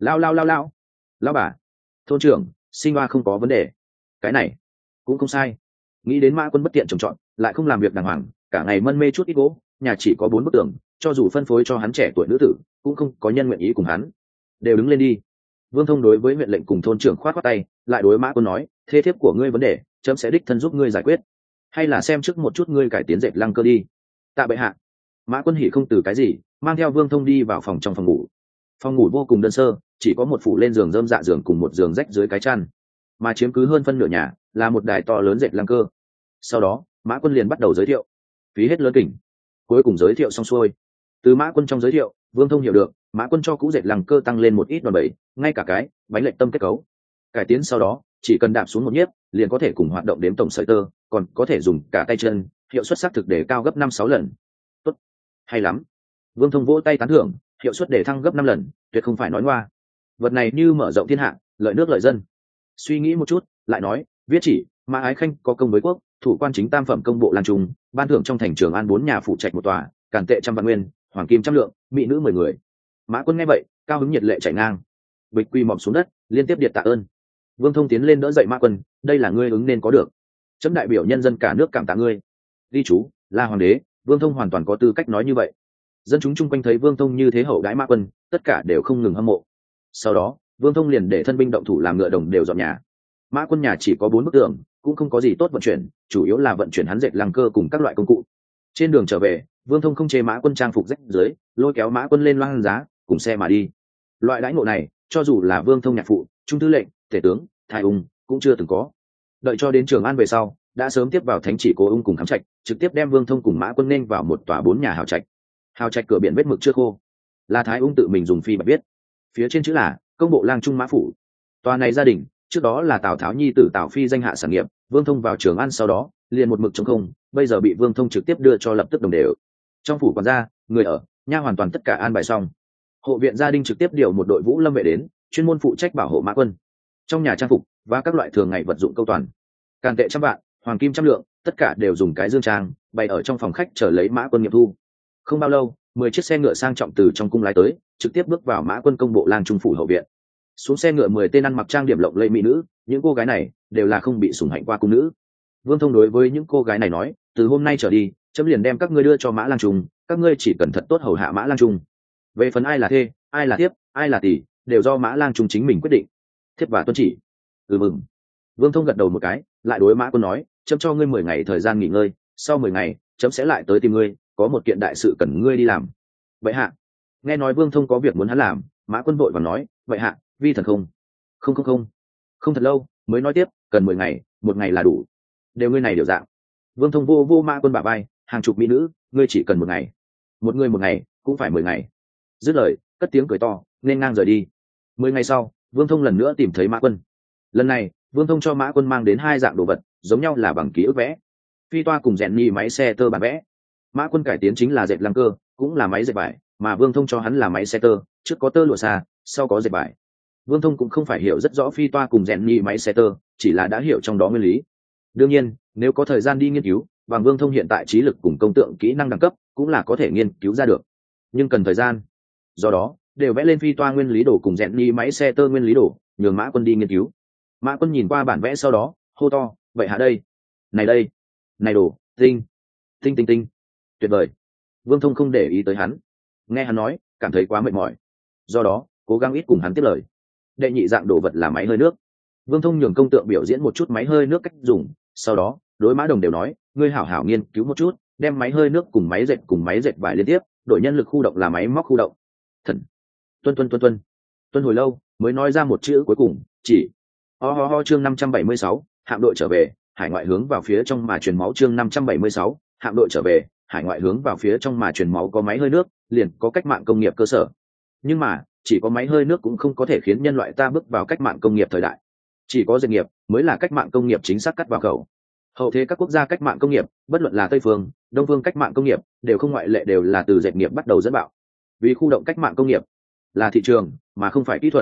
lão bà. Thôn trưởng, sinh hoa không có vấn đề. Cái này cũng không sai. Nghĩ đến Mã Quân bất tiện trồng trọt, lại không làm việc đàng hoàng, cả ngày mân mê chút ít gỗ, nhà chỉ có 4 bức tường, cho dù phân phối cho hắn trẻ tuổi nữ tử, cũng không có nhân nguyện ý cùng hắn. Đều đứng lên đi. Vương Thông đối với huyện lệnh cùng thôn trưởng khoát khoát tay, lại đối Mã Quân nói, thế thiếp của ngươi vấn đề, chấm sẽ đích thân giúp ngươi giải quyết. Hay là xem trước một chút ngươi cải tiến dệt lăng cơ đi. Tạ bệ hạ. Mã Quân hỉ không từ cái gì, mang theo Vương Thông đi vào phòng trong phòng ngủ. Phòng ngủ vô cùng đơn sơ, chỉ có một phủ lên giường rơm dạ giường cùng một giường rách dưới cái chăn, mà chiếm cứ hơn phân nửa nhà là một đài to lớn dệt lăng cơ. Sau đó Mã Quân liền bắt đầu giới thiệu, phí hết lớn kỉnh. Cuối cùng giới thiệu xong xuôi, từ Mã Quân trong giới thiệu, Vương Thông hiểu được Mã Quân cho cũ dệt lăng cơ tăng lên một ít đòn bẩy, ngay cả cái bánh lệch tâm kết cấu cải tiến sau đó chỉ cần đạp xuống một nhiếp liền có thể cùng hoạt động đếm tổng sợi tơ, còn có thể dùng cả tay chân, hiệu suất xác thực để cao gấp 5-6 lần. Tốt, hay lắm. Vương Thông vỗ tay tán thưởng, hiệu suất để thăng gấp 5 lần, tuyệt không phải nói ngoa. Vật này như mở rộng thiên hạ, lợi nước lợi dân. Suy nghĩ một chút, lại nói, viết chỉ, Mã Ái Khanh có công với quốc, thủ quan chính tam phẩm công bộ lang trung, ban thưởng trong thành Trường An 4 nhà phụ trạch một tòa, càn tệ 100 vạn nguyên, hoàng kim 100 lượng, mỹ nữ 10 người. Mã Quân nghe vậy, cao hứng nhiệt lệ chảy ngang, bịch quy mọp xuống đất, liên tiếp điệt tạ ơn. Vương Thông tiến lên đỡ dậy Mã Quân, đây là ngươi ứng nên có được. Chấm đại biểu nhân dân cả nước cảm tạ ngươi. Ghi chú, là hoàng đế, Vương Thông hoàn toàn có tư cách nói như vậy. Dân chúng chung quanh thấy Vương Thông như thế hậu đãi Mã Quân, tất cả đều không ngừng hâm mộ. Sau đó Vương Thông liền để thân binh động thủ làm ngựa đồng đều dọn nhà. Mã Quân nhà chỉ có 4 bức tường, cũng không có gì tốt vận chuyển, chủ yếu là vận chuyển hắn dệt lăng cơ cùng các loại công cụ. Trên đường trở về, Vương Thông không chê Mã Quân trang phục rách dưới, lôi kéo Mã Quân lên loang giá, cùng xe mà đi. Loại đãi ngộ này, cho dù là Vương Thông nhạc phụ, trung thư lệnh, tể tướng, thái ung cũng chưa từng có. Đợi cho đến Trường An về sau, đã sớm tiếp vào thánh chỉ Cố Ung cùng khám trạch, trực tiếp đem Vương Thông cùng Mã Quân nên vào một tòa 4 nhà hào trạch. Hào trạch cửa biển vết mực chưa khô, là thái ung tự mình dùng phi bạch viết, phía trên chữ là công bộ lang trung Mã phủ. Tòa này gia đình trước đó là Tào Tháo nhi tử Tào Phi danh hạ sản nghiệp, Vương Thông vào Trường An sau đó liền một mực trống không, bây giờ bị Vương Thông trực tiếp đưa cho lập tức đồng đều. Trong phủ quản gia, người ở, nha hoàn toàn tất cả an bài xong. Hộ viện gia đình trực tiếp điều một đội vũ lâm vệ đến, chuyên môn phụ trách bảo hộ Mã Quân. Trong nhà trang phục và các loại thường ngày vật dụng câu toàn, càn tệ 100 vạn, hoàng kim 100 lượng, tất cả đều dùng cái dương trang bày ở trong phòng khách chờ lấy Mã Quân nghiệm thu. Không bao lâu, 10 chiếc xe ngựa sang trọng từ trong cung lái tới, trực tiếp bước vào Mã Quân công bộ lang trung phủ hậu viện. Xuống xe ngựa 10 tên ăn mặc trang điểm lộng lẫy mỹ nữ, những cô gái này đều là không bị sủng hạnh qua cung nữ. Vương Thông đối với những cô gái này nói, từ hôm nay trở đi, chấm liền đem các ngươi đưa cho Mã lang trung, các ngươi chỉ cần thật tốt hầu hạ Mã lang trung. Về phần ai là thê, ai là thiếp, ai là tỷ, đều do Mã lang trung chính mình quyết định. Thiếp và tuân chỉ. Mừng. Vương Thông gật đầu một cái, lại đối Mã Quân nói, chấm cho ngươi 10 ngày thời gian nghỉ ngơi, sau 10 ngày, chấm sẽ lại tới tìm ngươi, có một kiện đại sự cần ngươi đi làm. Vậy hạ. Nghe nói Vương Thông có việc muốn hắn làm, Mã Quân vội và nói, vậy hạ, vi thần không thật lâu, mới nói tiếp, cần 10 ngày, 1 ngày là đủ. Đều ngươi này điều dạng. Vương Thông vô Mã Quân bả vai, hàng chục mỹ nữ, ngươi chỉ cần 1 ngày. Một người 1 ngày, cũng phải 10 ngày. Dứt lời, cất tiếng cười to, nên ngang rời đi. 10 ngày sau, Vương Thông lần nữa tìm thấy Mã Quân. Lần này, Vương Thông cho Mã Quân mang đến 2 dạng đồ vật, giống nhau là bằng ký ức vẽ, phi toa cùng rèn nhì máy xe tơ bản vẽ. Mã Quân cải tiến chính là dệt lăng cơ, cũng là máy dệt vải, mà Vương Thông cho hắn là máy xe tơ, trước có tơ lụa xà, sau có dệt vải. Vương Thông cũng không phải hiểu rất rõ phi toa cùng rèn nhì máy xe tơ, chỉ là đã hiểu trong đó nguyên lý. Đương nhiên, nếu có thời gian đi nghiên cứu, bằng Vương Thông hiện tại trí lực cùng công tượng kỹ năng đẳng cấp, cũng là có thể nghiên cứu ra được. Nhưng cần thời gian. Do đó, đều vẽ lên phi toa nguyên lý đồ cùng rèn nhì máy xe tơ nguyên lý đồ, nhường Mã Quân đi nghiên cứu. Mã Quân nhìn qua bản vẽ sau đó, hô to, vậy hạ đây, này đồ, tinh, tuyệt vời. Vương Thông không để ý tới hắn, nghe hắn nói, cảm thấy quá mệt mỏi, do đó cố gắng ít cùng hắn tiếp lời. Đệ nhị dạng đồ vật là máy hơi nước. Vương Thông nhường công tượng biểu diễn một chút máy hơi nước cách dùng, sau đó đối Mã Đồng đều nói, ngươi hảo hảo nghiên cứu một chút, đem máy hơi nước cùng máy dệt vải liên tiếp, đổi nhân lực khu động là máy móc khu động. Thần tuân hồi lâu mới nói ra một chữ cuối cùng, chỉ. Chương 576, hạm đội trở về, hải ngoại hướng vào phía trong mà truyền máu. Chương 576, hạm đội trở về, hải ngoại hướng vào phía trong mà truyền máu. Có máy hơi nước, liền có cách mạng công nghiệp cơ sở. Nhưng mà, chỉ có máy hơi nước cũng không có thể khiến nhân loại ta bước vào cách mạng công nghiệp thời đại. Chỉ có dệt nghiệp mới là cách mạng công nghiệp chính xác cắt vào khẩu. Hậu thế các quốc gia cách mạng công nghiệp, bất luận là Tây phương, Đông phương cách mạng công nghiệp, đều không ngoại lệ đều là từ dệt nghiệp bắt đầu dẫn bạo. Vì khu động cách mạng công nghiệp là thị trường, mà không phải kỹ thuật.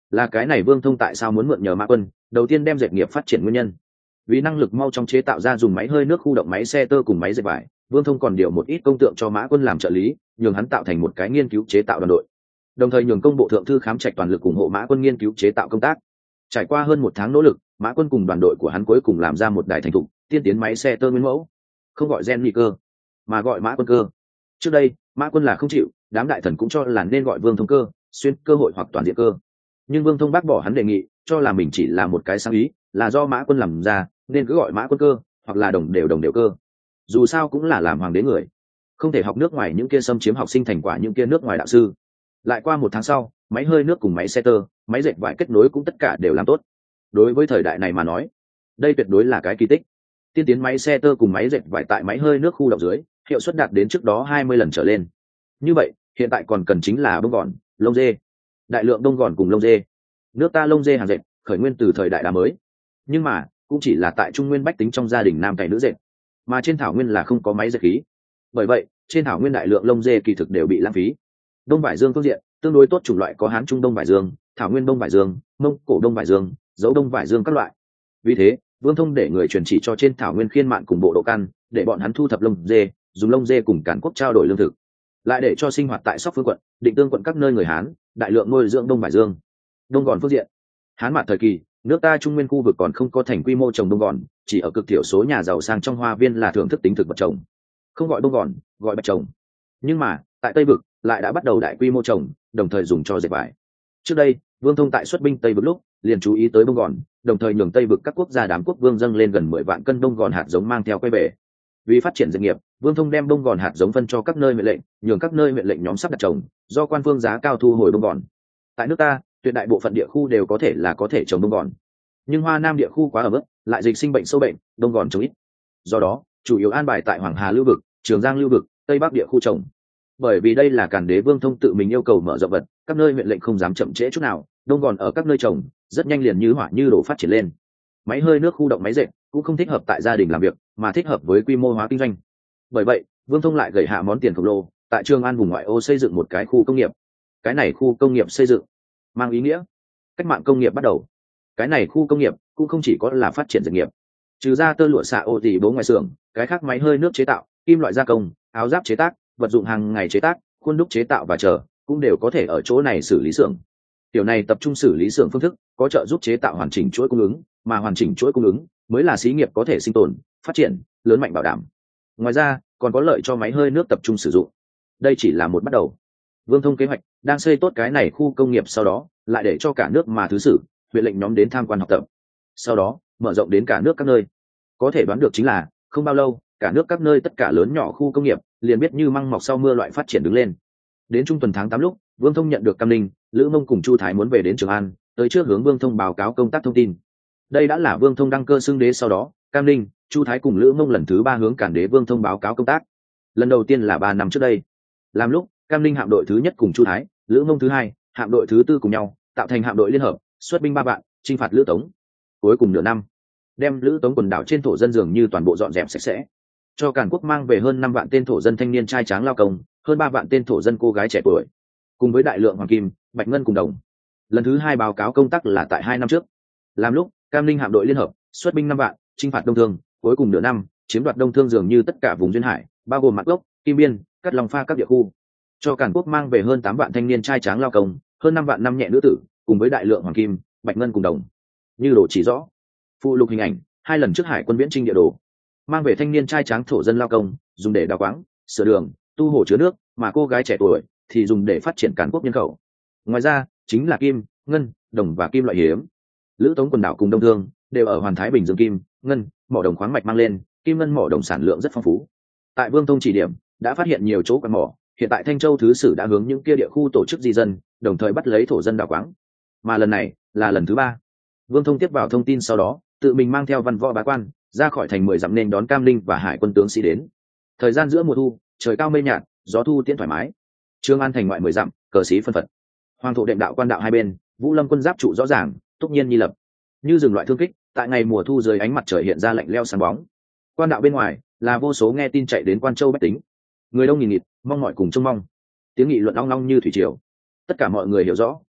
Là cái này Vương Thông tại sao muốn mượn nhờ Mã Quân, đầu tiên đem dệt nghiệp phát triển nguyên nhân. Vì năng lực mau chóng chế tạo ra dùng máy hơi nước khu động máy xe tơ cùng máy dệt vải, Vương Thông còn điều một ít công tượng cho Mã Quân làm trợ lý, nhường hắn tạo thành một cái nghiên cứu chế tạo đoàn đội. Đồng thời nhường công bộ thượng thư Khám Trạch toàn lực ủng hộ Mã Quân nghiên cứu chế tạo công tác. Trải qua hơn 1 tháng nỗ lực, Mã Quân cùng đoàn đội của hắn cuối cùng làm ra một đài thành thục tiên tiến máy xe tơ nguyên mẫu, không gọi gen cơ mà gọi Mã Quân cơ. Trước đây Mã Quân là không chịu, đám đại thần cũng cho là nên gọi Vương Thông cơ, xuyên cơ hội hoặc toàn diện cơ. Nhưng Vương Thông bác bỏ hắn đề nghị, cho là mình chỉ là một cái sáng ý, là do Mã Quân làm ra, nên cứ gọi Mã Quân cơ hoặc là đồng đều cơ. Dù sao cũng là làm hoàng đế người, không thể học nước ngoài những kia xâm chiếm học sinh thành quả những kia nước ngoài đạo sư. Lại qua 1 tháng sau, máy hơi nước cùng máy xe tơ, máy dệt vải kết nối cũng tất cả đều làm tốt. Đối với thời đại này mà nói, đây tuyệt đối là cái kỳ tích. Tiên tiến máy xe tơ cùng máy dệt vải tại máy hơi nước khu động dưới, hiệu suất đạt đến trước đó 20 lần trở lên. Như vậy, hiện tại còn cần chính là bông gòn, lông dê. Đại lượng bông gòn cùng lông dê. Nước ta lông dê hàng dệt, khởi nguyên từ thời đại đá mới. Nhưng mà, cũng chỉ là tại trung nguyên bách tính trong gia đình nam cày nữ dệt, mà trên thảo nguyên là không có máy dệt khí. Bởi vậy, trên thảo nguyên đại lượng lông dê kỳ thực đều bị lãng phí. Đông vải dương phương diện, tương đối tốt chủng loại có Hán Trung đông vải dương, thảo nguyên đông vải dương, Mông Cổ đông vải dương, dấu đông vải dương các loại. Vì thế, Vương Thông để người truyền chỉ cho trên thảo nguyên khiên mạn cùng bộ độ căn, để bọn hắn thu thập lông dê, dùng lông dê cùng Càn Quốc trao đổi lương thực, lại để cho sinh hoạt tại Sóc Phương quận, Định Tương quận các nơi người Hán, đại lượng nuôi dưỡng đông vải dương. Đông gòn phương diện, Hán mạt thời kỳ, nước ta trung nguyên khu vực còn không có thành quy mô trồng đông gòn, chỉ ở cực thiểu số nhà giàu sang trong hoa viên là thưởng thức tính thực vật trồng, không gọi đông gòn, gọi bạch trồng. Nhưng mà tại Tây vực lại đã bắt đầu đại quy mô trồng, đồng thời dùng cho dệt vải. Trước đây Vương Thông tại xuất binh Tây vực lúc liền chú ý tới bông gòn, đồng thời nhường Tây vực các quốc gia đám quốc vương dâng lên gần 10 vạn cân bông gòn hạt giống mang theo quay về. Vì phát triển doanh nghiệp, Vương Thông đem bông gòn hạt giống phân cho các nơi huyện lệnh, nhường các nơi huyện lệnh nhóm sắp đặt trồng, do quan phương giá cao thu hồi bông gòn. Tại nước ta, tuyệt đại bộ phận địa khu đều có thể trồng bông gòn, nhưng Hoa Nam địa khu quá ở mức, lại dịch sinh bệnh sâu bệnh, bông gòn trồng ít. Do đó, chủ yếu an bài tại Hoàng Hà lưu vực, Trường Giang lưu vực, Tây Bắc địa khu trồng. Bởi vì đây là Càn Đế Vương Thông tự mình yêu cầu mở rộng vật, các nơi huyện lệnh không dám chậm trễ chút nào, đông gòn ở các nơi trồng rất nhanh liền như hỏa như đổ phát triển lên. Máy hơi nước khu động máy dệt cũng không thích hợp tại gia đình làm việc, mà thích hợp với quy mô hóa kinh doanh. Bởi vậy Vương Thông lại gửi hạ món tiền khổng lồ, tại Trường An vùng ngoại ô xây dựng một cái khu công nghiệp. Cái này khu công nghiệp xây dựng mang ý nghĩa cách mạng công nghiệp bắt đầu. Cái này khu công nghiệp cũng không chỉ có là phát triển dệt nghiệp, trừ ra tơ lụa xạ ô thì bố ngoài xưởng, cái khác máy hơi nước chế tạo, kim loại gia công, áo giáp chế tác, vật dụng hàng ngày chế tác, khuôn đúc chế tạo và chờ cũng đều có thể ở chỗ này xử lý xưởng. Điều này tập trung xử lý xưởng phương thức có trợ giúp chế tạo hoàn chỉnh chuỗi cung ứng, mà hoàn chỉnh chuỗi cung ứng mới là xí nghiệp có thể sinh tồn, phát triển, lớn mạnh bảo đảm. Ngoài ra, còn có lợi cho máy hơi nước tập trung sử dụng. Đây chỉ là một bắt đầu. Vương Thông kế hoạch đang xây tốt cái này khu công nghiệp, sau đó lại để cho cả nước mà thứ sử, huyện lệnh nhóm đến tham quan học tập. Sau đó, mở rộng đến cả nước các nơi. Có thể đoán được chính là, không bao lâu, cả nước các nơi tất cả lớn nhỏ khu công nghiệp liền biết như măng mọc sau mưa loại phát triển đứng lên. Đến trung tuần tháng 8 lúc, Vương Thông nhận được Cam Ninh, Lữ Mông cùng Chu Thái muốn về đến Trường An, tới trước hướng Vương Thông báo cáo công tác thông tin. Đây đã là Vương Thông đăng cơ xưng đế sau đó, Cam Ninh, Chu Thái cùng Lữ Mông lần thứ 3 hướng Càn Đế Vương Thông báo cáo công tác. Lần đầu tiên là 3 năm trước đây. Làm lúc, Cam Ninh hạm đội thứ nhất cùng Chu Thái, Lữ Mông thứ hai, hạm đội thứ tư cùng nhau, tạo thành hạm đội liên hợp, xuất binh 3 vạn, chinh phạt Lữ Tống. Cuối cùng nửa năm, đem Lữ Tống quần đảo trên thổ dân dường như toàn bộ dọn dẹp sạch sẽ, cho Càn Quốc mang về hơn 5 vạn tên thổ dân thanh niên trai tráng lao công, hơn 3 vạn tên thổ dân cô gái trẻ tuổi, cùng với đại lượng hoàng kim, bạch ngân cùng đồng. Lần thứ 2 báo cáo công tác là tại 2 năm trước. Làm lúc, Cam Ninh hạm đội liên hợp, xuất binh 5 vạn, chinh phạt Đông Thương, cuối cùng nửa năm, chiếm đoạt Đông Thương dường như tất cả vùng duyên hải, bao gồm Mạc Gốc, Kim Biên, Cát Long Pha các địa khu. Cho Càn Quốc mang về hơn 8 vạn thanh niên trai tráng lao công, hơn 5 vạn năm nhẹ nữ tử, cùng với đại lượng hoàng kim, bạch ngân cùng đồng. Như đồ chỉ rõ. Phụ lục hình ảnh, 2 lần trước hải quân viễn trinh địa đồ. Mang về thanh niên trai tráng thổ dân lao công, dùng để đào quáng, sửa đường, tu hồ chứa nước, mà cô gái trẻ tuổi thì dùng để phát triển Càn Quốc nhân khẩu. Ngoài ra, chính là kim, ngân, đồng và kim loại hiếm. Lữ Tống quần đảo cùng Đông Thương đều ở Hoàn Thái Bình Dương kim, ngân, mỏ đồng khoáng mạch mang lên, kim ngân mỏ đồng sản lượng rất phong phú. Tại Vương Thông chỉ điểm, đã phát hiện nhiều chỗ quặng mỏ, hiện tại Thanh Châu thứ sử đã hướng những kia địa khu tổ chức di dân, đồng thời bắt lấy thổ dân đào quáng. Mà lần này là lần thứ 3. Vương Thông tiếp vào thông tin sau đó, tự mình mang theo văn võ bá quan ra khỏi thành 10 dặm nên đón Cam Linh và hải quân tướng sĩ đến. Thời gian giữa mùa thu, trời cao mây nhạt, gió thu tiễn thoải mái. Trường An thành ngoại 10 dặm, cờ sĩ phân phật. Hoàng thổ đệm đạo quan đạo hai bên, Vũ Lâm quân giáp trụ rõ ràng, túc nhiên nhi lập. Như rừng loại thương kích, tại ngày mùa thu dưới ánh mặt trời hiện ra lạnh lẽo sáng bóng. Quan đạo bên ngoài là vô số nghe tin chạy đến Quan Châu bách tính. Người đông nghìn nghịt, mong mỏi cùng trông mong. Tiếng nghị luận long long như thủy triều. Tất cả mọi người hiểu rõ,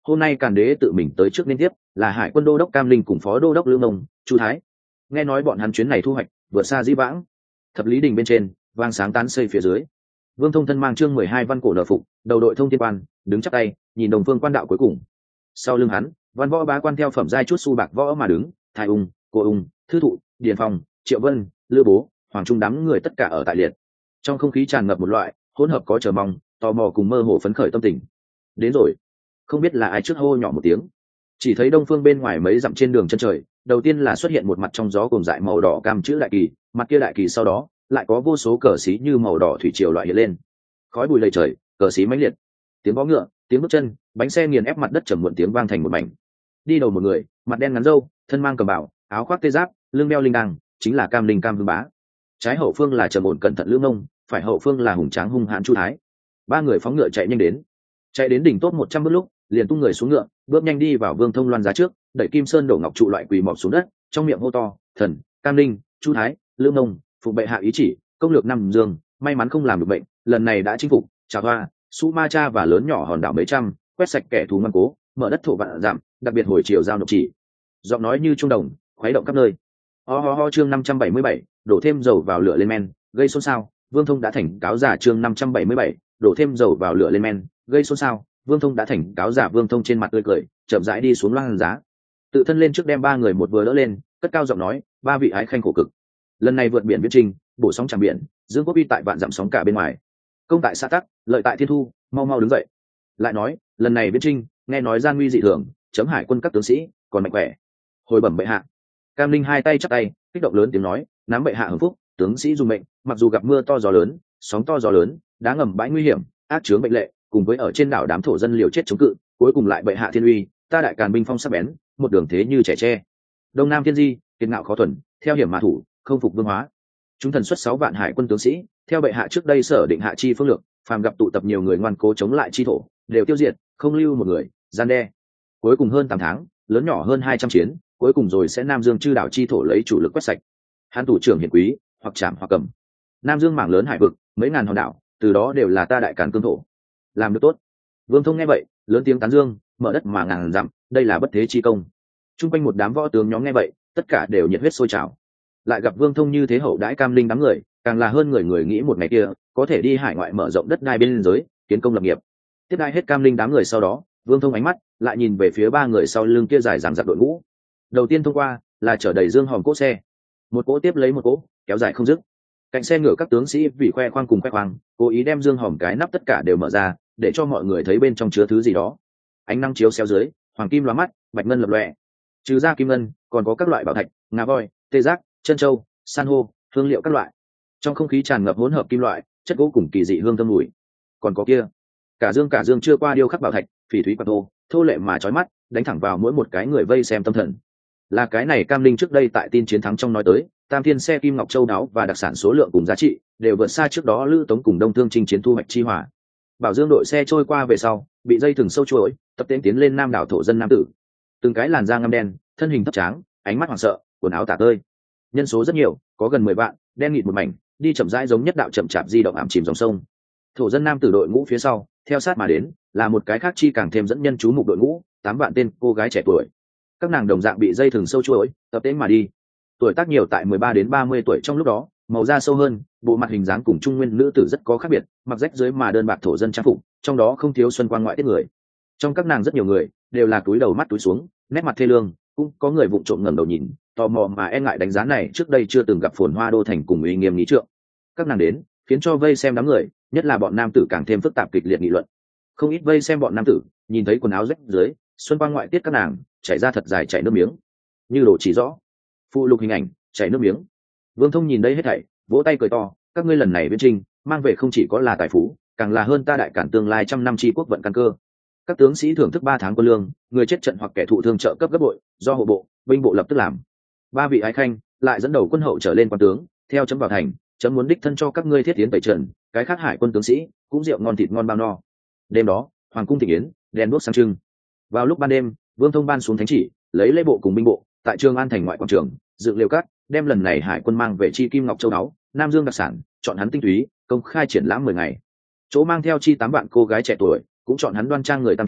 hôm nay Càn Đế tự mình tới trước liên tiếp, là Hải quân đô đốc Cam Linh cùng phó đô đốc Lương Mông, Chu Thái. Nghe nói bọn hắn chuyến này thu hoạch vượt xa dĩ vãng. Thập lý đình bên trên, vang sáng tán xây phía dưới. Vương Thông thân mang chương 12 văn cổ nở phục, đầu đội thông thiên quan, đứng chắp tay, nhìn Đồng Phương quan đạo cuối cùng. Sau lưng hắn, văn võ bá quan theo phẩm giai chút xu bạc võ mà đứng, Thái Ung, Cô Ung, Thư Thụ, Điền Phong, Triệu Vân, Lữ Bố, Hoàng Trung đám người tất cả ở tại liệt. Trong không khí tràn ngập một loại hỗn hợp có chờ mong, tò mò cùng mơ hồ phấn khởi tâm tình. Đến rồi, không biết là ai trước hô nhỏ một tiếng. Chỉ thấy đông phương bên ngoài mấy dặm trên đường chân trời, đầu tiên là xuất hiện một mặt trong gió cùng dại màu đỏ cam chữ đại kỳ, mặt kia đại kỳ sau đó lại có vô số cờ xí như màu đỏ thủy triều loại hiện lên, khói bụi lầy trời, cờ xí mãnh liệt, tiếng vó ngựa, tiếng bước chân, bánh xe nghiền ép mặt đất trầm muộn tiếng vang thành một mảnh. Đi đầu một người, mặt đen ngắn râu, thân mang cầm bảo, áo khoác tê giáp, lưng đeo linh đăng, chính là Cam Linh Cam Vương Bá. Trái hậu phương là trầm ổn cẩn thận Lữ Ngông, phải hậu phương là hùng tráng hung hãn Chu Thái. Ba người phóng ngựa chạy nhanh đến, chạy đến đỉnh tốt 100 bước lúc, liền tung người xuống ngựa, bước nhanh đi vào Vương Thông loan giá trước, đẩy Kim Sơn đổ ngọc trụ loại quỳ mọp xuống đất, trong miệng hô to: "Thần, Cam Linh, Chu Thái, Lữ Ngông, phụng bệ hạ ý chỉ, công lược Nam Dương, may mắn không làm được bệnh, lần này đã chinh phục Trà Hoa, Su Ma Cha và lớn nhỏ hòn đảo mấy trăm, quét sạch kẻ thù ngoan cố, mở đất thổ vạn giảm, đặc biệt hồi chiều giao nộp chỉ." Giọng nói như trung đồng, khuấy động khắp nơi. Ho chương 577, đổ thêm dầu vào lửa lên men, gây xôn xao. Vương Thông đã thành cáo giả chương 577, đổ thêm dầu vào lửa lên men, gây xôn xao. Vương Thông đã thành cáo giả. Vương Thông trên mặt tươi cười, chậm rãi đi xuống loan giá, tự thân lên trước đem ba người một vừa đỡ lên, cất cao giọng nói: "Ba vị ái khanh khổ cực, lần này vượt biển viễn trinh, bổ sóng tràng biển, dương quốc uy tại vạn dặm sóng cả bên ngoài, công tại xã tắc, lợi tại thiên thu, mau mau đứng dậy." Lại nói, lần này viễn trinh, nghe nói gian nguy dị thường, chấm hải quân các tướng sĩ còn mạnh khỏe, hồi bẩm bệ hạ. Cam Linh hai tay chắp tay, kích động lớn tiếng nói: "Nắm bệ hạ hưởng phúc, tướng sĩ dùng mệnh, mặc dù gặp mưa to gió lớn, sóng to gió lớn, đá ngầm bãi nguy hiểm, ác chướng bệnh lệ, cùng với ở trên đảo đám thổ dân liều chết chống cự, cuối cùng lại bệ hạ thiên uy, ta đại Càn binh phong sắc bén, một đường thế như trẻ tre. Đông Nam thiên di, kiệt ngạo khó thuần, theo hiểm mà thủ, không phục vương hóa. Chúng thần xuất 6 vạn hải quân tướng sĩ, theo bệ hạ trước đây sở định hạ chi phương lược, phàm gặp tụ tập nhiều người ngoan cố chống lại chi thổ, đều tiêu diệt, không lưu một người, gian đe. Cuối cùng hơn 8 tháng, lớn nhỏ hơn 200 chiến, cuối cùng rồi sẽ Nam Dương chư đảo chi thổ lấy chủ lực quét sạch. Hán thủ trưởng hiển quý, hoặc chạm hoặc cầm. Nam Dương mảng lớn hải vực, mấy ngàn hòn đảo, từ đó đều là ta đại Càn cương thổ. Làm được tốt." Vương Thông nghe vậy, lớn tiếng tán dương: "Mở đất mà ngàn dặm, đây là bất thế chi công." Trung quanh một đám võ tướng nhóm nghe vậy, tất cả đều nhiệt huyết sôi trào. Lại gặp Vương Thông như thế hậu đãi Cam Linh đám người, càng là hơn người nghĩ một ngày kia có thể đi hải ngoại mở rộng đất đai bên giới, kiến công lập nghiệp. Tiếp đai hết Cam Linh đám người sau đó, Vương Thông ánh mắt lại nhìn về phía ba người sau lưng kia dài dằng dặc đội ngũ. Đầu tiên thông qua là chở đầy dương hòm cỗ xe, một cỗ tiếp lấy một cỗ, kéo dài không dứt. Cạnh xe ngựa các tướng sĩ vì khoe khoang cùng khoe khoang, cố ý đem dương hòm cái nắp tất cả đều mở ra, để cho mọi người thấy bên trong chứa thứ gì đó. Ánh nắng chiếu xéo dưới, hoàng kim lóa mắt, bạch ngân lập lòe. Trừ ra kim ngân, còn có các loại bảo thạch, ngà voi, tê giác, chân châu, san hô, hương liệu các loại. Trong không khí tràn ngập hỗn hợp kim loại, chất gỗ cùng kỳ dị hương thơm mùi. Còn có kia, cả dương chưa qua điêu khắc bảo thạch, phỉ thúy quạt thô lệ mà chói mắt, đánh thẳng vào mỗi một cái người vây xem tâm thần. Là cái này Cam Linh trước đây tại tin chiến thắng trong nói tới, tam thiên xe kim ngọc châu đáo và đặc sản số lượng cùng giá trị đều vượt xa trước đó Lữ Tống cùng Đông Thương chinh chiến thu hoạch chi hỏa. Bảo Dương đội xe trôi qua về sau, bị dây thừng sâu chuỗi, tập tên tiến lên nam đảo thổ dân nam tử. Từng cái làn da ngăm đen, thân hình thấp tráng, ánh mắt hoảng sợ, quần áo tả tơi. Nhân số rất nhiều, có gần 10 vạn, đen nghịt một mảnh, đi chậm rãi giống nhất đạo chậm chạp di động ảm chìm dòng sông. Thổ dân nam tử đội ngũ phía sau, theo sát mà đến, là một cái khác chi càng thêm dẫn nhân chú mục đội ngũ, 8 vạn tên cô gái trẻ tuổi. Các nàng đồng dạng bị dây thừng sâu chuỗi, tập tên mà đi. Tuổi tác nhiều tại 13 đến 30 tuổi trong lúc đó, màu da sâu hơn, bộ mặt hình dáng cùng trung nguyên nữ tử rất có khác biệt, mặc rách dưới mà đơn bạc thổ dân trang phục, trong đó không thiếu xuân quang ngoại tiết người. Trong các nàng rất nhiều người đều là túi đầu mắt túi xuống, nét mặt thê lương, cũng có người vụng trộm ngẩng đầu nhìn, tò mò mà e ngại đánh giá này trước đây chưa từng gặp phồn hoa đô thành cùng uy nghiêm lý trượng. Các nàng đến, khiến cho vây xem đám người, nhất là bọn nam tử càng thêm phức tạp kịch liệt nghị luận. Không ít vây xem bọn nam tử, nhìn thấy quần áo rách dưới, xuân quang ngoại tiết các nàng, chảy ra thật dài chảy nước miếng. Như đồ chỉ rõ, phụ lục hình ảnh, chảy nước miếng. Vương Thông nhìn đây hết thảy, vỗ tay cười to: "Các ngươi lần này viễn trinh, mang về không chỉ có là tài phú, càng là hơn ta đại Càn tương lai trăm năm chi quốc vận căn cơ." Các tướng sĩ thưởng thức 3 tháng quân lương, người chết trận hoặc kẻ thụ thương trợ cấp gấp bội, do hộ bộ, binh bộ lập tức làm. Ba vị ái khanh lại dẫn đầu quân hậu trở lên quan tướng, theo chấm vào thành, chấm muốn đích thân cho các ngươi thiết tiến tẩy trần, cái khác hải quân tướng sĩ cũng rượu ngon thịt ngon bao no. Đêm đó, hoàng cung thịnh yến, đèn đuốc sáng trưng. Vào lúc ban đêm, Vương Thông ban xuống thánh chỉ, lấy lễ bộ cùng binh bộ, tại Trường An thành ngoại quảng trường, dựng liều cát, đem lần này hải quân mang về chi kim ngọc châu đáo, Nam Dương đặc sản, chọn hắn tinh túy, công khai triển lãm 10 ngày. Chỗ mang theo chi 8 vạn cô gái trẻ tuổi, cũng chọn hắn đoan trang người tam thiên,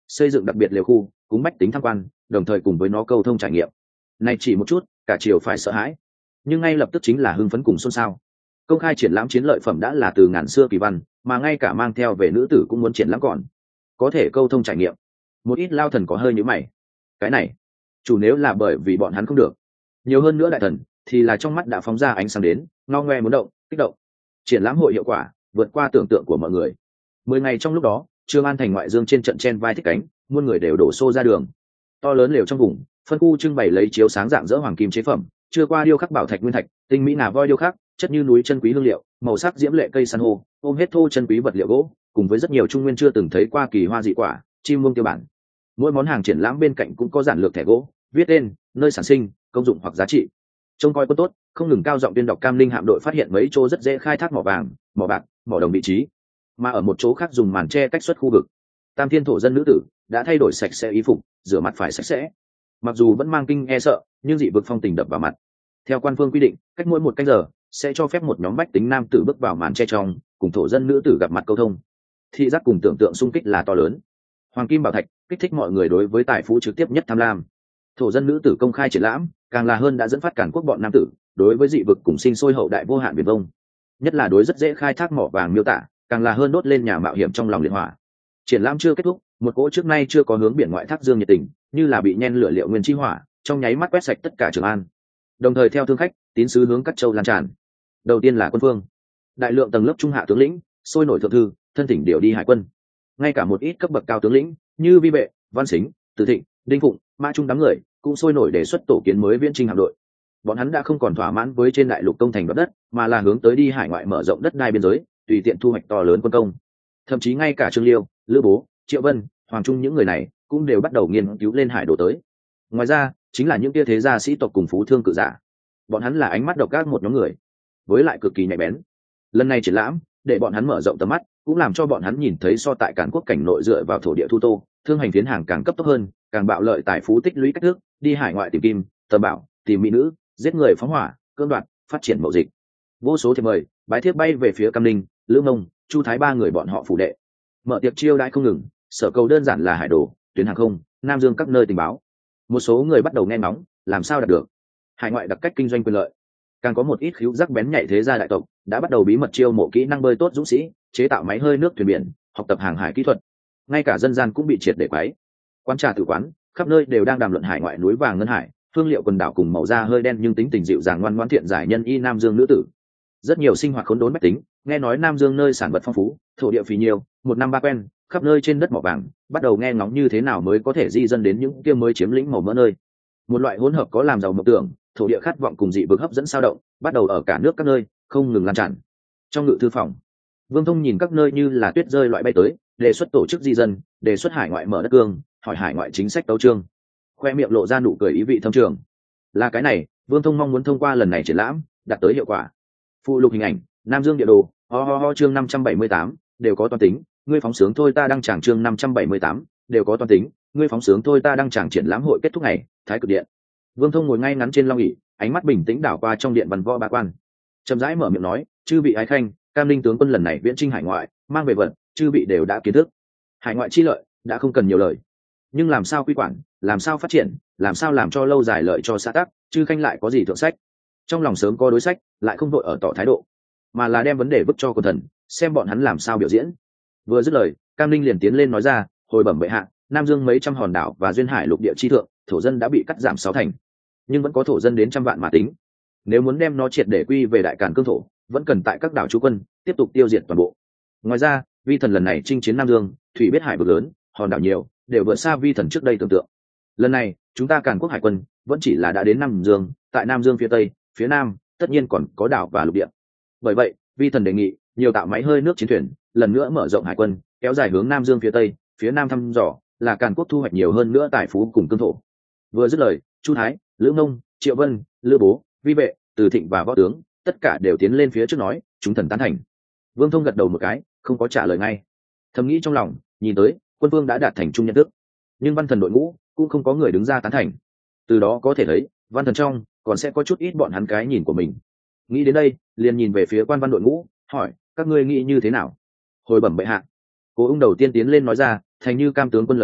xây dựng đặc biệt liều khu cúng bách tính tham quan, đồng thời cùng với nó câu thông trải nghiệm. Này chỉ một chút cả triều phải sợ hãi, nhưng ngay lập tức chính là hưng phấn cùng xôn xao. Công khai triển lãm chiến lợi phẩm đã là từ ngàn xưa kỳ văn, mà ngay cả mang theo về nữ tử cũng muốn triển lãm, còn có thể câu thông trải nghiệm. Một ít lao thần có hơi nhíu mày, cái này chủ nếu là bởi vì bọn hắn không được, nhiều hơn nữa đại thần thì là trong mắt đã phóng ra ánh sáng đến, ngao ngoe muốn động, kích động. Triển lãm hội hiệu quả vượt qua tưởng tượng của mọi người. 10 ngày trong lúc đó, Trương An thành ngoại dương trên trận chen vai thích cánh, muôn người đều đổ xô ra đường. To lớn lều trong vùng, phân khu trưng bày lấy chiếu sáng dạng dỡ hoàng kim chế phẩm, chưa qua điêu khắc bảo thạch nguyên thạch, tinh mỹ ngà voi điêu khắc, chất như núi chân quý hương liệu, màu sắc diễm lệ cây san hô, ôm hết thô chân quý vật liệu gỗ, cùng với rất nhiều trung nguyên chưa từng thấy qua kỳ hoa dị quả, chim muông tiêu bản. Mỗi món hàng triển lãm bên cạnh cũng có giản lược thẻ gỗ, viết tên, nơi sản sinh, công dụng hoặc giá trị. Trông coi quân tốt không ngừng cao giọng tuyên đọc cam linh hạm đội phát hiện mấy chỗ rất dễ khai thác mỏ vàng, mỏ bạc, mỏ đồng vị trí, mà ở một chỗ khác dùng màn che cách xuất khu vực. Tam thiên thổ dân nữ tử đã thay đổi sạch sẽ y phục, rửa mặt phải sạch sẽ, mặc dù vẫn mang kinh e sợ nhưng dị vực phong tình đập vào mặt. Theo quan phương quy định, cách mỗi 1 canh giờ sẽ cho phép một nhóm bách tính nam tử bước vào màn che trong, cùng thổ dân nữ tử gặp mặt câu thông. Thị giác cùng tưởng tượng xung kích là to lớn. Hoàng kim bảo thạch kích thích mọi người đối với tài phú trực tiếp nhất tham lam. Thổ dân nữ tử công khai triển lãm càng là hơn đã dẫn phát cản quốc bọn nam tử đối với dị vực cùng sinh sôi hậu đại vô hạn biển vông, nhất là đối rất dễ khai thác mỏ vàng miêu tả càng là hơn đốt lên nhà mạo hiểm trong lòng liệt hỏa. Triển lãm chưa kết thúc, một cỗ trước nay chưa có hướng biển ngoại thác dương nhiệt tình như là bị nhen lửa liệu nguyên chi hỏa trong nháy mắt quét sạch tất cả Trường An, đồng thời theo thương khách tín sứ hướng các châu lan tràn. Đầu tiên là quân phương, đại lượng tầng lớp trung hạ tướng lĩnh sôi nổi thượng thư thân thỉnh điều đi hải quân, ngay cả một ít cấp bậc cao tướng lĩnh như Vi Bệ, Văn Xính, Từ Thịnh, Đinh Phụng, Mã Trung đám người cũng sôi nổi đề xuất tổ kiến mới viễn trinh hạm đội. Bọn hắn đã không còn thỏa mãn với trên đại lục công thành đoạt đất, mà là hướng tới đi hải ngoại mở rộng đất đai biên giới, tùy tiện thu hoạch to lớn quân công. Thậm chí ngay cả Trương Liêu, Lữ Bố, Triệu Vân, Hoàng Trung những người này cũng đều bắt đầu nghiên cứu lên hải đồ tới. Ngoài ra chính là những tia thế gia sĩ tộc cùng phú thương cự giả, bọn hắn là ánh mắt độc ác một nhóm người, với lại cực kỳ nhạy bén. Lần này triển lãm để bọn hắn mở rộng tầm mắt, cũng làm cho bọn hắn nhìn thấy so tại Càn Quốc cảnh nội dựa vào thổ địa thu tô thương hành tiến hàng càng cấp tốc hơn, càng bạo lợi tài phú tích lũy cách thức, đi hải ngoại tìm kim tầm bảo, tìm mỹ nữ, giết người phóng hỏa, cưỡng đoạt, phát triển mậu dịch. Vô số thiệp mời bái thiếp bay về phía Cam Ninh, Lữ Ngông, Chu Thái ba người bọn họ phủ đệ, mở tiệc chiêu đãi không ngừng. Sở cầu đơn giản là hải đồ, tuyến hàng không, Nam Dương các nơi tình báo. Một số người bắt đầu nghe ngóng làm sao đạt được hải ngoại đặc cách kinh doanh quyền lợi. Càng có một ít khíu giác bén nhạy thế gia đại tộc đã bắt đầu bí mật chiêu mộ kỹ năng bơi tốt dũng sĩ, chế tạo máy hơi nước thuyền biển, học tập hàng hải kỹ thuật. Ngay cả dân gian cũng bị triệt để quấy. Quán trà tử quán khắp nơi đều đang đàm luận hải ngoại núi vàng ngân hải, phương liệu quần đảo cùng màu da hơi đen nhưng tính tình dịu dàng ngoan ngoãn thiện giải nhân y Nam Dương nữ tử. Rất nhiều sinh hoạt khốn đốn bách tính nghe nói Nam Dương nơi sản vật phong phú, thổ địa phì nhiều, một năm ba quen, khắp nơi trên đất mỏ vàng, bắt đầu nghe ngóng như thế nào mới có thể di dân đến những kia mới chiếm lĩnh màu mỡ nơi. Một loại hỗn hợp có làm giàu mộng tưởng, thổ địa khát vọng cùng dị vực hấp dẫn sao động, bắt đầu ở cả nước các nơi không ngừng lan tràn. Trong ngự thư phòng, Vương Thông nhìn các nơi như là tuyết rơi loại bay tới, đề xuất tổ chức di dân, đề xuất hải ngoại mở đất cương, hỏi hải ngoại chính sách tấu chương, khoe miệng lộ ra nụ cười ý vị thâm trường. Là cái này, Vương Thông mong muốn thông qua lần này triển lãm đạt tới hiệu quả. Phụ lục hình ảnh, Nam Dương địa đồ, chương 578, đều có toàn tính, ngươi phóng sướng thôi ta đăng tràng chương 578, đều có toàn tính, ngươi phóng sướng thôi ta đăng tràng triển lãm hội kết thúc ngày, Thái Cực Điện. Vương Thông ngồi ngay ngắn trên long ỷ, ánh mắt bình tĩnh đảo qua trong điện văn võ bá quan, chậm rãi mở miệng nói, chư vị ái khanh, Cam Linh tướng quân lần này viễn chinh hải ngoại, mang về vật, chư vị đều đã kiến thức. Hải ngoại chi lợi, đã không cần nhiều lời. Nhưng làm sao quy quản, làm sao phát triển, làm sao làm cho lâu dài lợi cho xã tắc, chư khanh lại có gì thượng sách? Trong lòng sớm có đối sách, lại không vội ở tỏ thái độ, mà là đem vấn đề vứt cho quần thần, xem bọn hắn làm sao biểu diễn. Vừa dứt lời, Cam Linh liền tiến lên nói ra, hồi bẩm bệ hạ, Nam Dương mấy trăm hòn đảo và duyên hải lục địa chi thượng, thổ dân đã bị cắt giảm 6 thành, nhưng vẫn có thổ dân đến trăm vạn mà tính. Nếu muốn đem nó triệt để quy về đại càn cương thổ, vẫn cần tại các đảo trú quân tiếp tục tiêu diệt toàn bộ. Ngoài ra, vi thần lần này chinh chiến Nam Dương, thủy biết hải vực lớn, hòn đảo nhiều, đều vượt xa vi thần trước đây tưởng tượng. Lần này, chúng ta Càn Quốc hải quân vẫn chỉ là đã đến Nam Dương, tại Nam Dương phía tây, phía nam, tất nhiên còn có đảo và lục địa. Bởi vậy, vi thần đề nghị nhiều tạo máy hơi nước chiến thuyền, lần nữa mở rộng hải quân, kéo dài hướng Nam Dương phía tây, phía nam thăm dò, là Càn Quốc thu hoạch nhiều hơn nữa tài phú cùng cương thổ. Vừa dứt lời, Chu Thái, Lữ Ngông, Triệu Vân, Lữ Bố, Vi Vệ, Từ Thịnh và võ tướng tất cả đều tiến lên phía trước nói, chúng thần tán thành. Vương Thông gật đầu một cái, không có trả lời ngay. Thầm nghĩ trong lòng, nhìn tới quân vương đã đạt thành chung nhận thức, nhưng văn thần đội ngũ cũng không có người đứng ra tán thành. Từ đó có thể thấy, văn thần trong còn sẽ có chút ít bọn hắn cái nhìn của mình. Nghĩ đến đây, liền nhìn về phía quan văn đội ngũ, hỏi, các ngươi nghĩ như thế nào? Hồi bẩm bệ hạ. Cố Ung đầu tiên tiến lên nói ra, thành như Cam tướng quân lời nói,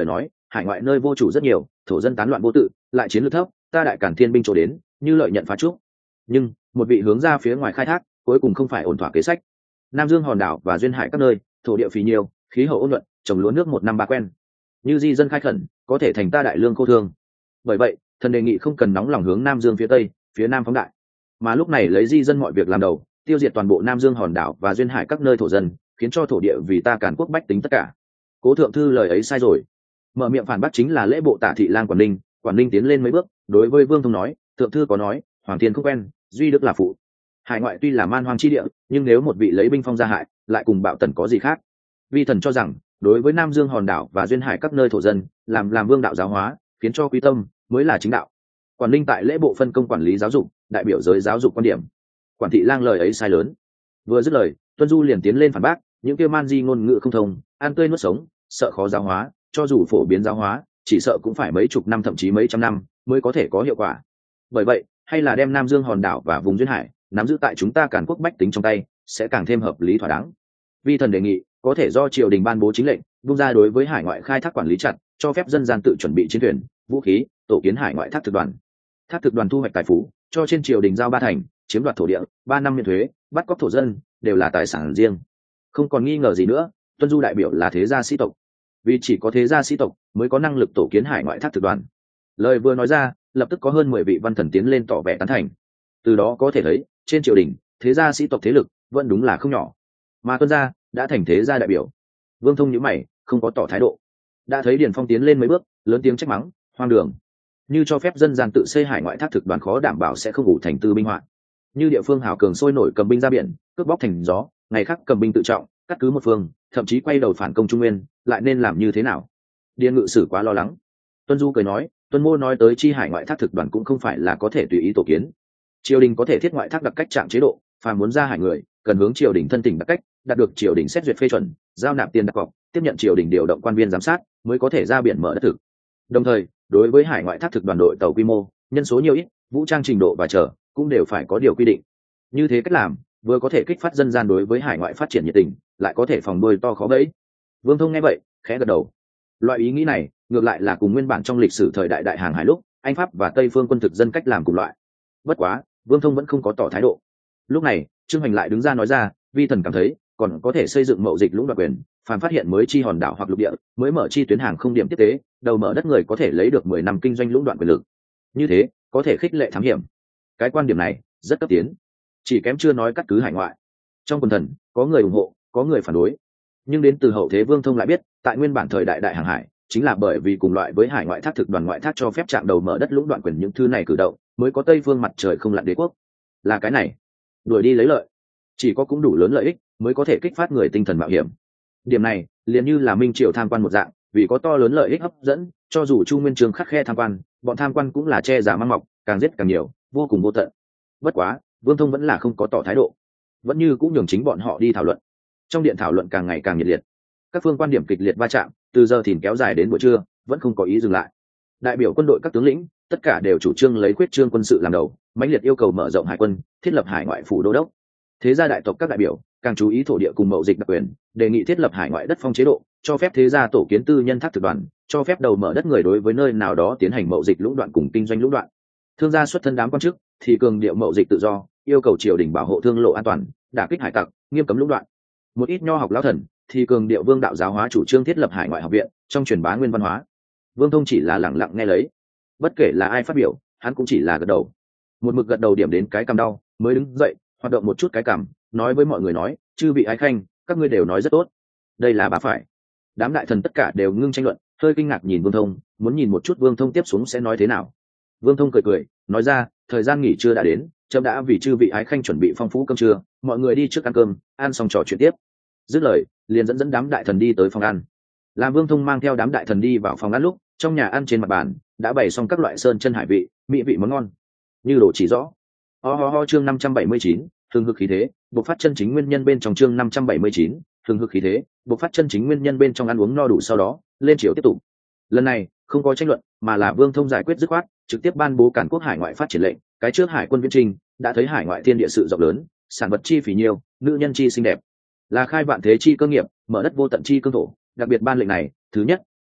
hải ngoại nơi vô chủ rất nhiều, thổ dân tán loạn vô tự, lại chiến lược thấp, ta đại cản thiên binh chỗ đến, như lợi nhận phá trúc. Nhưng một vị hướng ra phía ngoài khai thác, cuối cùng không phải ổn thỏa kế sách. Nam Dương hòn đảo và duyên hải các nơi, thổ địa phì nhiều, khí hậu ôn nhuận, trồng lúa nước 1 năm 3 quen. Như di dân khai khẩn, có thể thành ta đại lương khô thương. Bởi vậy, thần đề nghị không cần nóng lòng hướng Nam Dương phía tây, phía nam phóng đại, mà lúc này lấy di dân mọi việc làm đầu, tiêu diệt toàn bộ Nam Dương hòn đảo và duyên hải các nơi thổ dân, khiến cho thổ địa vì ta càn quốc bách tính tất cả. Cố thượng thư lời ấy sai rồi. Mở miệng phản bác chính là lễ bộ Tả thị lang Quản Ninh tiến lên mấy bước, đối với Vương Thông nói, thượng thư có nói, hoàng thiên không quen, duy đức là phụ. Hải ngoại tuy là man hoang chi địa, nhưng nếu một vị lấy binh phong ra hại, lại cùng bạo tần có gì khác? Vi thần cho rằng, đối với Nam Dương hòn đảo và duyên hải các nơi thổ dân, làm vương đạo giáo hóa, khiến cho quý tâm mới là chính đạo. Quản Ninh tại lễ bộ phân công quản lý giáo dục, đại biểu giới giáo dục quan điểm. Quản thị lang lời ấy sai lớn. Vừa dứt lời, Tuân Du liền tiến lên phản bác, những kia man di ngôn ngữ không thông, ăn tươi nuốt sống, sợ khó giáo hóa, cho dù phổ biến giáo hóa, chỉ sợ cũng phải mấy chục năm thậm chí mấy trăm năm mới có thể có hiệu quả. Bởi vậy, hay là đem Nam Dương hòn đảo và vùng duyên hải nắm giữ tại chúng ta càn quốc bách tính trong tay, sẽ càng thêm hợp lý thỏa đáng. Vi thần đề nghị, có thể do triều đình ban bố chính lệnh, vung ra đối với hải ngoại khai thác quản lý chặt, cho phép dân gian tự chuẩn bị chiến thuyền, vũ khí, tổ kiến hải ngoại thác thực đoàn. Thác thực đoàn thu hoạch tài phú, cho trên triều đình giao 3 thành, chiếm đoạt thổ địa, 3 năm miễn thuế, bắt cóc thổ dân, đều là tài sản riêng. Không còn nghi ngờ gì nữa, Tuân Du đại biểu là thế gia sĩ tộc, vì chỉ có thế gia sĩ tộc mới có năng lực tổ kiến hải ngoại thác thực đoàn. Lời vừa nói ra, lập tức có hơn 10 vị văn thần tiến lên tỏ vẻ tán thành. Từ đó có thể thấy, trên triều đình, thế gia sĩ tộc thế lực vẫn đúng là không nhỏ, mà Tuân gia đã thành thế gia đại biểu. Vương Thông nhíu mày, không có tỏ thái độ. Đã thấy Điền Phong tiến lên mấy bước, lớn tiếng trách mắng, hoang đường. Như cho phép dân gian tự xây hải ngoại thác thực đoàn, khó đảm bảo sẽ không ủ thành tư binh hoạn. Như địa phương hào cường sôi nổi cầm binh ra biển, cướp bóc thành gió, ngày khác cầm binh tự trọng, cắt cứ một phương, thậm chí quay đầu phản công Trung Nguyên, lại nên làm như thế nào? Điền ngự sử quá lo lắng. Tuân Du cười nói, Tuân mô nói tới chi hải ngoại thác thực đoàn cũng không phải là có thể tùy ý tổ kiến. Triều đình có thể thiết ngoại thác đặc cách trạng chế độ, phàm muốn ra hải người, cần hướng triều đình thân tỉnh đặc cách, đạt được triều đình xét duyệt phê chuẩn, giao nạp tiền đặt cọc, tiếp nhận triều đình điều động quan viên giám sát, mới có thể ra biển mở đất thực. Đồng thời, đối với hải ngoại thác thực đoàn đội tàu quy mô, nhân số nhiều ít, vũ trang trình độ và trở cũng đều phải có điều quy định. Như thế cách làm, vừa có thể kích phát dân gian đối với hải ngoại phát triển nhiệt tình, lại có thể phòng đuôi to khó bẫy. Vương Thông nghe vậy, khẽ gật đầu. Loại ý nghĩ này, ngược lại là cùng nguyên bản trong lịch sử thời đại đại hàng hải lúc, Anh Pháp và Tây phương quân thực dân cách làm cùng loại. Bất quá, Vương Thông vẫn không có tỏ thái độ. Lúc này, Trương Hoành lại đứng ra nói ra, vi thần cảm thấy, còn có thể xây dựng mậu dịch lũng đoạn quyền, phàm phát hiện mới chi hòn đảo hoặc lục địa, mới mở chi tuyến hàng không điểm tiếp tế, đầu mở đất người có thể lấy được 10 năm kinh doanh lũng đoạn quyền lực. Như thế, có thể khích lệ thám hiểm. Cái quan điểm này rất cấp tiến, chỉ kém chưa nói cắt cứ hải ngoại. Trong quần thần, có người ủng hộ, có người phản đối. Nhưng đến từ hậu thế Vương Thông lại biết, tại nguyên bản thời đại đại hàng hải, chính là bởi vì cùng loại với hải ngoại thác thực đoàn ngoại thác cho phép chạm đầu mở đất lũng đoạn quyền những thứ này cử động, mới có Tây phương mặt trời không lặn đế quốc. Là cái này, đuổi đi lấy lợi, chỉ có cũng đủ lớn lợi ích mới có thể kích phát người tinh thần mạo hiểm. Điểm này liền như là Minh Triều tham quan một dạng, vì có to lớn lợi ích hấp dẫn, cho dù Chu Nguyên Chương khắc khe tham quan, bọn tham quan cũng là che giả mang mọc, càng giết càng nhiều, vô cùng vô tận. Bất quá, Vương Thông vẫn là không có tỏ thái độ, vẫn như cũng nhường chính bọn họ đi thảo luận. Trong điện thảo luận càng ngày càng nhiệt liệt, các phương quan điểm kịch liệt va chạm, từ giờ thìn kéo dài đến buổi trưa, vẫn không có ý dừng lại. Đại biểu quân đội các tướng lĩnh, tất cả đều chủ trương lấy quyết trương quân sự làm đầu, mãnh liệt yêu cầu mở rộng hải quân, thiết lập hải ngoại phủ đô đốc. Thế gia đại tộc các đại biểu càng chú ý thổ địa cùng mậu dịch đặc quyền, đề nghị thiết lập hải ngoại đất phong chế độ, cho phép thế gia tổ kiến tư nhân thác thực đoàn, cho phép đầu mở đất người đối với nơi nào đó tiến hành mậu dịch lũng đoạn cùng kinh doanh lũng đoạn. Thương gia xuất thân đám quan chức thì cường điệu mậu dịch tự do, yêu cầu triều đình bảo hộ thương lộ an toàn, đả kích hải tặc, nghiêm cấm lũng đoạn. Một ít nho học lão thần thì cường điệu vương đạo giáo hóa, chủ trương thiết lập hải ngoại học viện, trong truyền bá nguyên văn hóa. Vương Thông chỉ là lặng lặng nghe lấy, bất kể là ai phát biểu, hắn cũng chỉ là gật đầu. Một mực gật đầu điểm đến cái cằm đau, mới đứng dậy, hoạt động một chút cái cằm, nói với mọi người nói, chư vị ái khanh, các ngươi đều nói rất tốt, đây là bá phải. Đám đại thần tất cả đều ngưng tranh luận, hơi kinh ngạc nhìn Vương Thông, muốn nhìn một chút Vương Thông tiếp xuống sẽ nói thế nào. Vương Thông cười cười, nói ra, thời gian nghỉ trưa đã đến, trẫm đã vì chư vị ái khanh chuẩn bị phong phú cơm trưa, mọi người đi trước ăn cơm, ăn xong trò chuyện tiếp. Dứt lời, liền dẫn đám đại thần đi tới phòng ăn. Làm Vương Thông mang theo đám đại thần đi vào phòng ăn lúc, trong nhà ăn trên mặt bàn đã bày xong các loại sơn chân hải vị, mỹ vị món ngon, như đồ chỉ rõ. Chương 579, hừng hực khí thế, bộc phát chân chính nguyên nhân bên trong. Chương 579, hừng hực khí thế, bộc phát chân chính nguyên nhân bên trong. Ăn uống no đủ sau đó, lên chiều tiếp tục. Lần này không có tranh luận, mà là Vương Thông giải quyết dứt khoát, trực tiếp ban bố cản quốc hải ngoại phát triển lệnh. Cái trước hải quân viễn trình đã thấy hải ngoại thiên địa sự rộng lớn, sản vật chi phỉ nhiều, nữ nhân chi xinh đẹp, là khai vạn thế chi cơ nghiệp, mở đất vô tận chi cương thổ. Đặc biệt ban lệnh này, thứ nhất,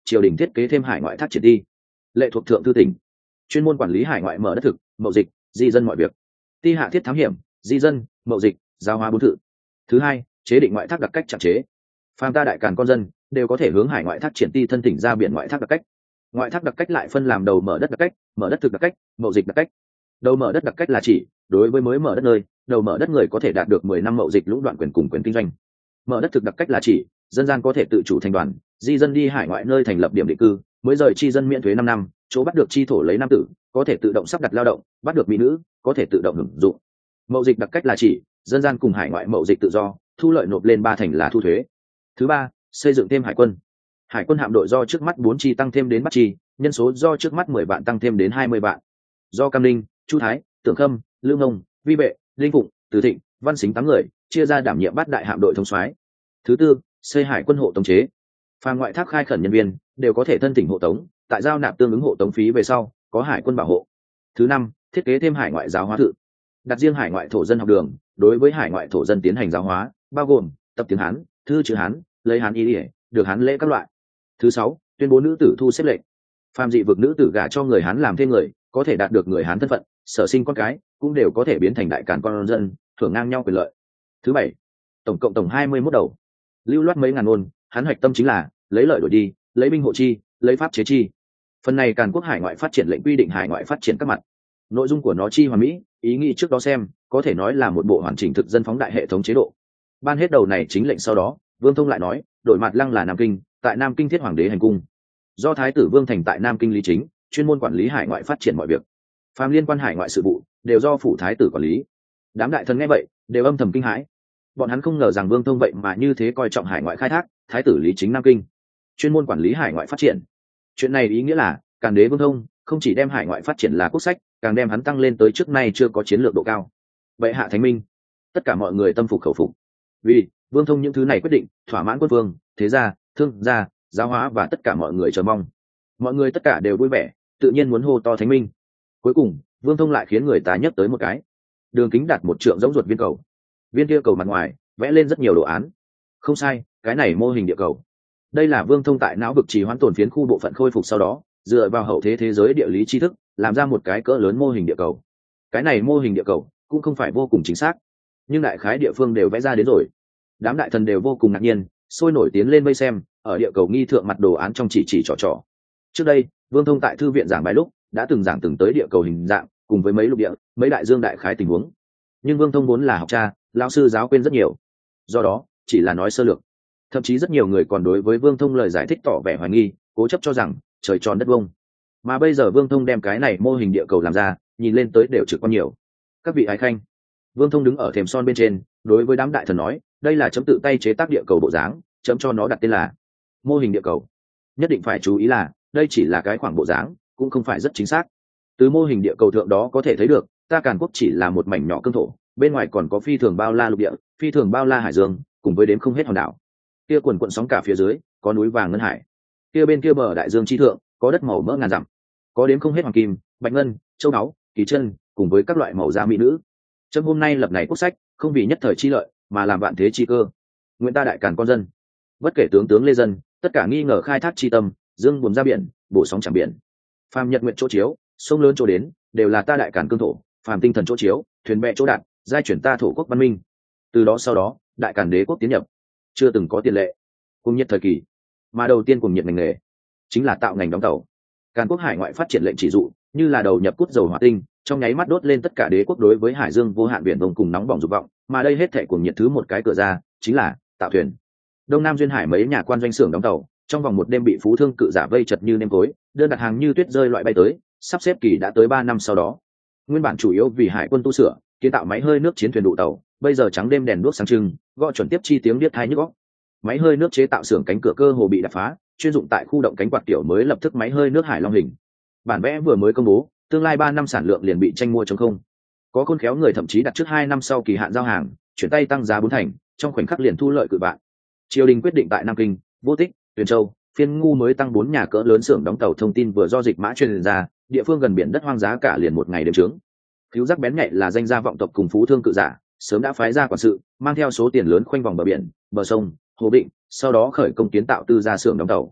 triều đình thiết kế thêm hải ngoại thác triển ti, lệ thuộc thượng thư tỉnh, chuyên môn quản lý hải ngoại mở đất thực, mậu dịch, di dân mọi việc. Ti hạ thiết thám hiểm, di dân, mậu dịch, giao hóa bốn thự. Thứ hai, chế định ngoại thác đặc cách chặt chế. Phàm ta đại càn con dân đều có thể hướng hải ngoại thác triển ti thân thỉnh ra biển ngoại thác đặc cách. Ngoại thác đặc cách lại phân làm đầu mở đất đặc cách, mở đất thực đặc cách, mậu dịch đặc cách. Đầu mở đất đặc cách là chỉ đối với mới mở đất nơi, đầu mở đất người có thể đạt được 10 năm mậu dịch lũng đoạn quyền cùng quyền kinh doanh. Mở đất thực đặc cách là chỉ dân gian có thể tự chủ thành đoàn, di dân đi hải ngoại nơi thành lập điểm định cư, mới rời chi dân miễn thuế 5 năm, chỗ bắt được chi thổ lấy nam tử, có thể tự động sắp đặt lao động, bắt được mỹ nữ, có thể tự động hưởng dụng. Mậu dịch đặc cách là chỉ dân gian cùng hải ngoại mậu dịch tự do, thu lợi nộp lên 3 thành là thu thuế. Thứ ba, xây dựng thêm hải quân. Hải quân hạm đội do trước mắt 4 chi tăng thêm đến 8 chi, nhân số do trước mắt 10 vạn tăng thêm đến 20 vạn. Do Cam Ninh, Chu Thái, Tưởng Khâm, Lương Ngông, Vi Bệ, Linh Phụng, Từ Thịnh, Văn Xính 8 người, chia ra đảm nhiệm bát đại hạm đội thống soái. Thứ tư, xây hải quân hộ tống chế. Phàm ngoại thác khai khẩn nhân viên đều có thể thân thỉnh hộ tống, tại giao nạp tương ứng hộ tống phí về sau, có hải quân bảo hộ. Thứ năm, thiết kế thêm hải ngoại giáo hóa thự, đặt riêng hải ngoại thổ dân học đường, đối với hải ngoại thổ dân tiến hành giáo hóa, bao gồm tập tiếng Hán, thư chữ Hán, lấy Hán y, được Hán lễ các loại. Thứ sáu, tuyên bố nữ tử thu xếp lệnh. Phàm dị vực nữ tử gả cho người Hán làm thêm người, có thể đạt được người Hán thân phận, sở sinh con cái cũng đều có thể biến thành đại càn con dân, thưởng ngang nhau quyền lợi. Thứ bảy, tổng cộng 21 đầu, lưu loát mấy ngàn ngôn, hắn hoạch tâm chính là lấy lợi đổi đi, lấy binh hộ chi, lấy pháp chế chi. Phần này Càn Quốc hải ngoại phát triển lệnh quy định hải ngoại phát triển các mặt, nội dung của nó chi hoàn mỹ, ý nghĩ trước đó xem có thể nói là một bộ hoàn chỉnh thực dân phóng đại hệ thống chế độ. Ban hết đầu này chính lệnh sau đó, Vương Thông lại nói đổi mặt lăng là Nam Kinh, tại Nam Kinh thiết hoàng đế hành cung, do thái tử Vương Thành tại Nam Kinh lý chính, chuyên môn quản lý hải ngoại phát triển mọi việc, phàm liên quan hải ngoại sự vụ đều do phủ thái tử quản lý. Đám đại thần nghe vậy đều âm thầm kinh hãi, bọn hắn không ngờ rằng Vương Thông vậy mà như thế coi trọng hải ngoại khai thác, thái tử lý chính Nam Kinh, chuyên môn quản lý hải ngoại phát triển. Chuyện này ý nghĩa là Càn đế Vương Thông không chỉ đem hải ngoại phát triển là quốc sách, càng đem hắn tăng lên tới trước nay chưa có chiến lược độ cao. Vậy hạ thánh minh, tất cả mọi người tâm phục khẩu phục, vì Vương Thông những thứ này quyết định thỏa mãn quân vương, thế gia, thương gia, giáo hóa và tất cả mọi người chờ mong. Mọi người tất cả đều vui vẻ, tự nhiên muốn hô to thánh minh. Cuối cùng Vương Thông lại khiến người ta nhắc tới một cái đường kính đạt 1 trượng giống ruột viên cầu. Viên kia cầu mặt ngoài vẽ lên rất nhiều đồ án. Không sai, cái này mô hình địa cầu. Đây là Vương Thông tại não vực trì hoãn tổn phiến khu bộ phận khôi phục sau đó, dựa vào hậu thế thế giới địa lý tri thức, làm ra một cái cỡ lớn mô hình địa cầu. Cái này mô hình địa cầu cũng không phải vô cùng chính xác, nhưng đại khái địa phương đều vẽ ra đến rồi. Đám đại thần đều vô cùng ngạc nhiên, sôi nổi tiến lên vây xem, ở địa cầu nghi thượng mặt đồ án trong chỉ trò trò. Trước đây Vương Thông tại thư viện giảng bài lúc đã từng giảng tới địa cầu hình dạng cùng với mấy lục địa, mấy đại dương đại khái tình huống. Nhưng Vương Thông vốn là học cha, lão sư giáo quên rất nhiều, do đó chỉ là nói sơ lược. Thậm chí rất nhiều người còn đối với Vương Thông lời giải thích tỏ vẻ hoài nghi, cố chấp cho rằng trời tròn đất vuông. Mà bây giờ Vương Thông đem cái này mô hình địa cầu làm ra, nhìn lên tới đều trực quan nhiều. Các vị ái khanh, Vương Thông đứng ở thềm son bên trên, đối với đám đại thần nói, đây là chấm tự tay chế tác địa cầu bộ dáng, chấm cho nó đặt tên là mô hình địa cầu. Nhất định phải chú ý là đây chỉ là cái khoảng bộ dáng, cũng không phải rất chính xác. Từ mô hình địa cầu thượng đó có thể thấy được, ta Càn Quốc chỉ là một mảnh nhỏ cương thổ, bên ngoài còn có phi thường bao la lục địa, phi thường bao la hải dương, cùng với đếm không hết hòn đảo. Kia quần quần sóng cả phía dưới có núi vàng ngân hải, kia bên kia bờ đại dương chi thượng có đất màu mỡ ngàn dặm, có đếm không hết hoàng kim, bạch ngân, châu báu, kỳ chân, cùng với các loại màu da mỹ nữ. Chấm hôm nay lập này quốc sách, không vì nhất thời chi lợi, mà làm vạn thế chi cơ. Nguyện ta đại Càn con dân, bất kể tướng lê dân, tất cả nghi ngờ khai thác chi tâm, dương buồm ra biển, bổ sóng chẳng biển. Phàm nhật nguyện chỗ chiếu, sông lớn chỗ đến, đều là ta đại Càn cương thổ. Phàm tinh thần chỗ chiếu, thuyền bè chỗ đạt, giai chuyển ta thổ quốc văn minh. Từ đó sau đó, đại Càn đế quốc tiến nhập, chưa từng có tiền lệ. Cùng nhiệt thời kỳ, mà đầu tiên cùng nhiệt ngành nghề chính là tạo ngành đóng tàu. Càn Quốc hải ngoại phát triển lệnh chỉ dụ, như là đầu nhập cút dầu hỏa tinh, trong nháy mắt đốt lên tất cả đế quốc đối với hải dương vô hạn biển đông cùng nóng bỏng dục vọng, mà đây hết thảy cùng nhiệt thứ một cái cửa ra, chính là tạo thuyền. Đông Nam duyên hải mấy nhà quan doanh xưởng đóng tàu, trong vòng một đêm bị phú thương cự giả vây chật như nêm tối, đơn đặt hàng như tuyết rơi loại bay tới, sắp xếp kỳ đã tới 3 năm sau đó. Nguyên bản chủ yếu vì hải quân tu sửa, kiến tạo máy hơi nước chiến thuyền đụ tàu, bây giờ trắng đêm đèn đuốc sáng trưng, gọi chuẩn tiếp chi tiếng điếc tai nhức óc. Máy hơi nước chế tạo xưởng cánh cửa cơ hồ bị đập phá, chuyên dụng tại khu động cánh quạt kiểu mới lập tức máy hơi nước Hải Long hình. Bản vẽ vừa mới công bố, tương lai 3 năm sản lượng liền bị tranh mua trống không. Có khôn khéo người thậm chí đặt trước 2 năm sau kỳ hạn giao hàng, chuyển tay tăng giá 4 thành, trong khoảnh khắc liền thu lợi cự vạn. Triều đình quyết định tại Nam Kinh, Vô Tích, Tuyền Châu, Phiên Ngu mới tăng 4 nhà cỡ lớn xưởng đóng tàu thông tin vừa do dịch mã truyền ra, địa phương gần biển đất hoang giá cả liền một ngày đêm trướng. Cứu giác bén nhạy là danh gia vọng tộc cùng phú thương cự giả, sớm đã phái ra quản sự, mang theo số tiền lớn khoanh vòng bờ biển, bờ sông, hồ định, sau đó khởi công kiến tạo tư gia xưởng đóng tàu.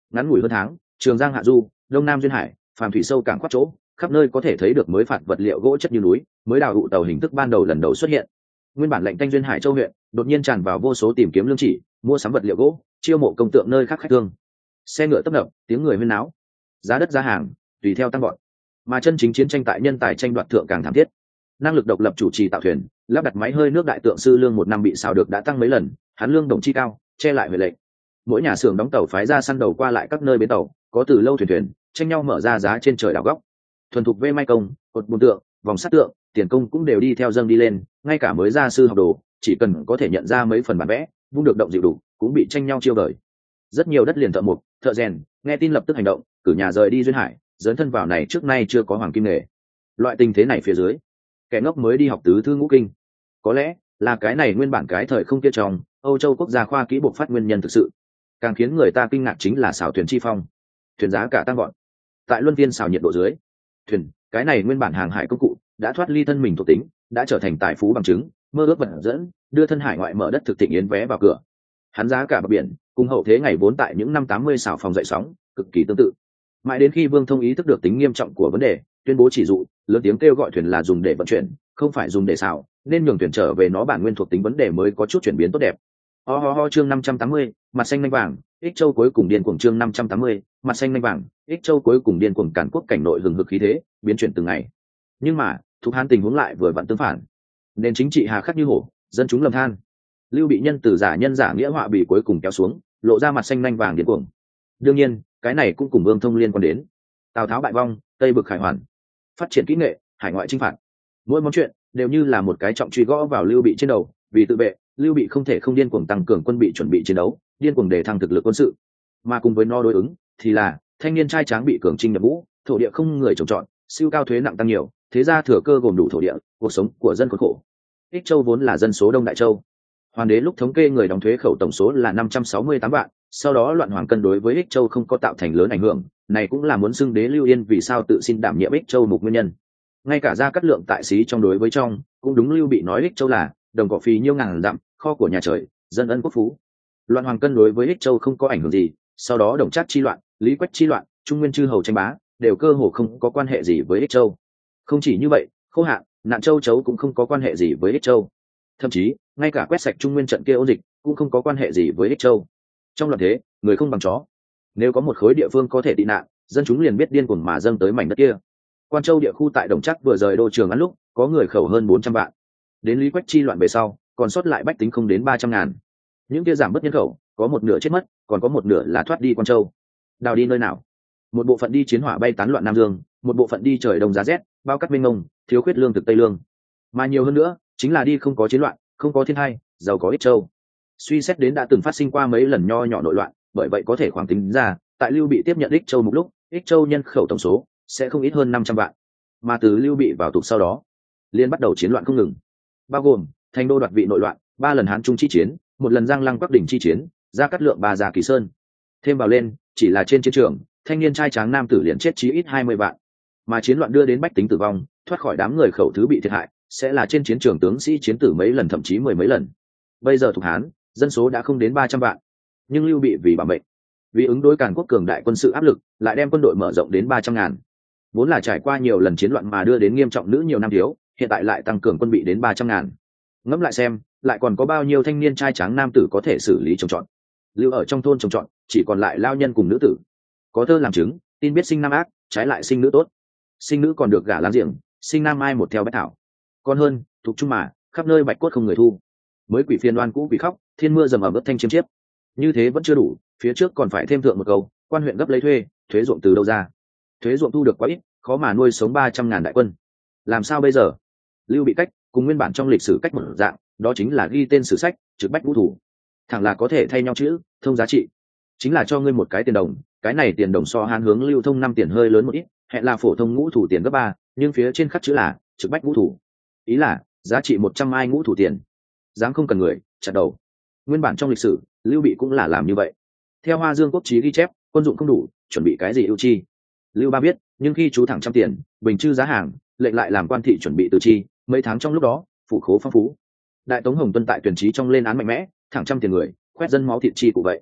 ngắn ngủi hơn tháng, Trường Giang hạ du, Đông Nam duyên hải, phàm thủy sâu cảng khoát chỗ, khắp nơi có thể thấy được mới phạt vật liệu gỗ chất như núi, mới đào hụ tàu hình thức ban đầu lần đầu xuất hiện. Nguyên bản lệnh tanh duyên hải châu huyện, đột nhiên tràn vào vô số tìm kiếm lương chỉ, mua sắm vật liệu gỗ, chiêu mộ công tượng nơi khác khách thương. Xe ngựa tấp nập, tiếng người huyên náo, giá đất giá hàng tùy theo tăng vọt. Mà chân chính chiến tranh tại nhân tài tranh đoạt thượng càng thảm thiết. Năng lực độc lập chủ trì tạo thuyền, lắp đặt máy hơi nước đại tượng sư lương một năm bị xào được đã tăng mấy lần, hắn lương đồng chi cao, che lại huệ lệnh. Mỗi nhà xưởng đóng tàu phái ra săn đầu qua lại các nơi bến tàu, có từ lâu thuyền tranh nhau mở ra giá trên trời đảo góc. Thuần thục vê mai công, cột bùn tượng, vòng sắt tượng, tiền công cũng đều đi theo dâng đi lên, ngay cả mới gia sư học đồ, chỉ cần có thể nhận ra mấy phần bản vẽ, vung được động dịu đủ, cũng bị tranh nhau chiêu đời. Rất nhiều đất liền thợ mộc, thợ rèn, nghe tin lập tức hành động, cử nhà rời đi duyên hải, dấn thân vào này trước nay chưa có hoàng kim nghề. Loại tình thế này phía dưới, kẻ ngốc mới đi học tứ thư ngũ kinh. Có lẽ là cái này nguyên bản cái thời không kia trong Âu Châu quốc gia khoa kỹ bộc phát nguyên nhân thực sự. Càng khiến người ta kinh ngạc chính là xảo thuyền chi phong, thuyền giá cả tăng gọn. Tại luân viên xảo nhiệt độ dưới, thuyền, cái này nguyên bản hàng hải công cụ, đã thoát ly thân mình thuộc tính, đã trở thành tài phú bằng chứng, mơ ước vật dẫn, đưa thân hải ngoại mở đất thực thịnh yến vé vào cửa. Hắn giá cả bờ biển, cùng hậu thế ngày vốn tại những năm 80 xảo phòng dậy sóng, cực kỳ tương tự. Mãi đến khi Vương Thông ý thức được tính nghiêm trọng của vấn đề, tuyên bố chỉ dụ, lớn tiếng kêu gọi thuyền là dùng để vận chuyển, không phải dùng để xảo, nên nhường thuyền trở về nó bản nguyên thuộc tính vấn đề mới có chút chuyển biến tốt đẹp. Chương 580, mặt xanh lanh vàng, Ích Châu cuối cùng điên cuồng. Chương 580, mặt xanh lanh vàng, Ích Châu cuối cùng điên cuồng. Càn quốc cảnh nội hừng hực khí thế, biến chuyển từng ngày. Nhưng mà, Thục Hán tình huống lại vừa vặn tương phản. Nên chính trị hà khắc như hổ, dân chúng lầm than. Lưu Bị nhân từ giả nhân giả nghĩa họa bị cuối cùng kéo xuống, lộ ra mặt xanh lanh vàng điên cuồng. Đương nhiên, cái này cũng cùng Vương Thông liên quan đến. Tào Tháo bại vong, Tây Bực khải hoàn, phát triển kỹ nghệ, hải ngoại chinh phạt. Mỗi món chuyện đều như là một cái trọng truy gõ vào Lưu Bị trên đầu, vì tự vệ, Lưu Bị không thể không điên cuồng tăng cường quân bị chuẩn bị chiến đấu, điên cuồng để thăng thực lực quân sự. Mà cùng với nó đối ứng thì là thanh niên trai tráng bị cường trinh nhập ngũ, thổ địa không người trồng trọt, siêu cao thuế nặng tăng nhiều, thế ra thừa cơ gồm đủ thổ địa, cuộc sống của dân khốn khổ. Ích Châu vốn là dân số đông đại châu. Hoàng đế lúc thống kê người đóng thuế khẩu tổng số là 568 vạn, sau đó loạn hoàng cân đối với Ích Châu không có tạo thành lớn ảnh hưởng, này cũng là muốn xưng đế Lưu Yên vì sao tự xin đảm nhiệm Ích Châu mục nguyên nhân. Ngay cả Gia Cát Lượng tại xí trong đối với trong, cũng đúng Lưu Bị nói Ích Châu là đồng cỏ phì nhiêu ngàn dặm, kho của nhà trời, dân ân quốc phú. Loạn hoàng cân đối với Ích Châu không có ảnh hưởng gì, sau đó Đồng Trác chi loạn, Lý Quách chi loạn, Trung Nguyên chư hầu tranh bá, đều cơ hồ không có quan hệ gì với Ích Châu. Không chỉ như vậy, khô hạn, nạn châu chấu cũng không có quan hệ gì với Ích Châu. Thậm chí, ngay cả quét sạch Trung Nguyên trận kia ôn dịch cũng không có quan hệ gì với Ích Châu. Trong loạn thế, người không bằng chó. Nếu có một khối địa phương có thể tị nạn, dân chúng liền biết điên cuồng mà dâng tới mảnh đất kia. Quan Châu địa khu tại Đồng Trác vừa rời đô Trường An lúc, có người khẩu hơn 400 vạn. Đến Lý Quách chi loạn về sau, còn sót lại bách tính không đến 300 ngàn. Những kia giảm bớt nhân khẩu, có một nửa chết mất, còn có một nửa là thoát đi Quan Châu. Đào đi nơi nào? Một bộ phận đi chiến hỏa bay tán loạn Nam Dương, một bộ phận đi trời đông giá rét, bao cắt mênh mông, thiếu khuyết lương thực Tây Lương. Mà nhiều hơn nữa, chính là đi không có chiến loạn, không có thiên tai, giàu có Ích Châu. Suy xét đến đã từng phát sinh qua mấy lần nho nhỏ nội loạn, bởi vậy có thể khoảng tính ra, tại Lưu Bị tiếp nhận Ích Châu một lúc, Ích Châu nhân khẩu tổng số sẽ không ít hơn 500 vạn. Mà từ Lưu Bị vào Tục sau đó, liên bắt đầu chiến loạn không ngừng, bao gồm thành đô đoạt vị nội loạn, 3 lần Hán Trung chi chiến, 1 lần Giang Lăng Bắc đỉnh chi chiến, Gia Cát Lượng 3 Gia Kỳ Sơn. Thêm vào lên, chỉ là trên chiến trường, thanh niên trai tráng nam tử liền chết chí ít 20 vạn. Mà chiến loạn đưa đến bách tính tử vong, thoát khỏi đám người khẩu thứ bị thiệt hại, sẽ là trên chiến trường tướng sĩ chiến tử mấy lần thậm chí 10 mấy lần. Bây giờ Thục Hán, dân số đã không đến 300 vạn, nhưng Lưu Bị vì bảo mệnh, vì ứng đối Càn quốc cường đại quân sự áp lực, lại đem quân đội mở rộng đến 300 ngàn. Vốn là trải qua nhiều lần chiến loạn mà đưa đến nghiêm trọng nữ nhiều năm thiếu, hiện tại lại tăng cường quân bị đến 300 ngàn. Ngẫm lại xem, lại còn có bao nhiêu thanh niên trai tráng nam tử có thể xử lý trồng trọt. Lưu ở trong thôn trồng trọt, chỉ còn lại lao nhân cùng nữ tử. Có thơ làm chứng, tin biết sinh nam ác, trái lại sinh nữ tốt. Sinh nữ còn được gả láng giềng, sinh nam ai một theo bách thảo. Còn hơn, thuộc chung mà, khắp nơi bạch cốt không người thu. Mới quỷ phiền oan cũ quỷ khóc, thiên mưa dầm ẩm ướt thanh chiêm chiếp. Như thế vẫn chưa đủ, phía trước còn phải thêm thượng một câu, quan huyện gấp lấy thuê, thuế ruộng từ đâu ra? Thuế ruộng thu được quá ít, khó mà nuôi sống 300 ngàn đại quân. Làm sao bây giờ? Lưu Bị cách, cùng nguyên bản trong lịch sử cách một dạng, đó chính là ghi tên sử sách, trực bách vũ thủ. Thẳng là có thể thay nhau chữ, thông giá trị. Chính là cho ngươi một cái tiền đồng, cái này tiền đồng so Hán hướng lưu thông 5 tiền hơi lớn một ít, hẹn là phổ thông ngũ thủ tiền gấp 3, nhưng phía trên khắc chữ là trực bách vũ thủ. Ý là giá trị 100 ai ngũ thủ tiền. Dám không cần người, chặt đầu. Nguyên bản trong lịch sử, Lưu Bị cũng là làm như vậy. Theo Hoa Dương Quốc chí ghi chép, quân dụng không đủ, chuẩn bị cái gì ưu chi. Lưu Ba biết, nhưng khi chú thẳng trăm tiền, bình chư giá hàng, lệnh lại làm quan thị chuẩn bị từ chi, mấy tháng trong lúc đó, phủ khố phong phú. Đại Tống Hồng Tuân tại tuyển trí trong lên án mạnh mẽ, thẳng trăm tiền người, quét dân máu thịt chi của vậy.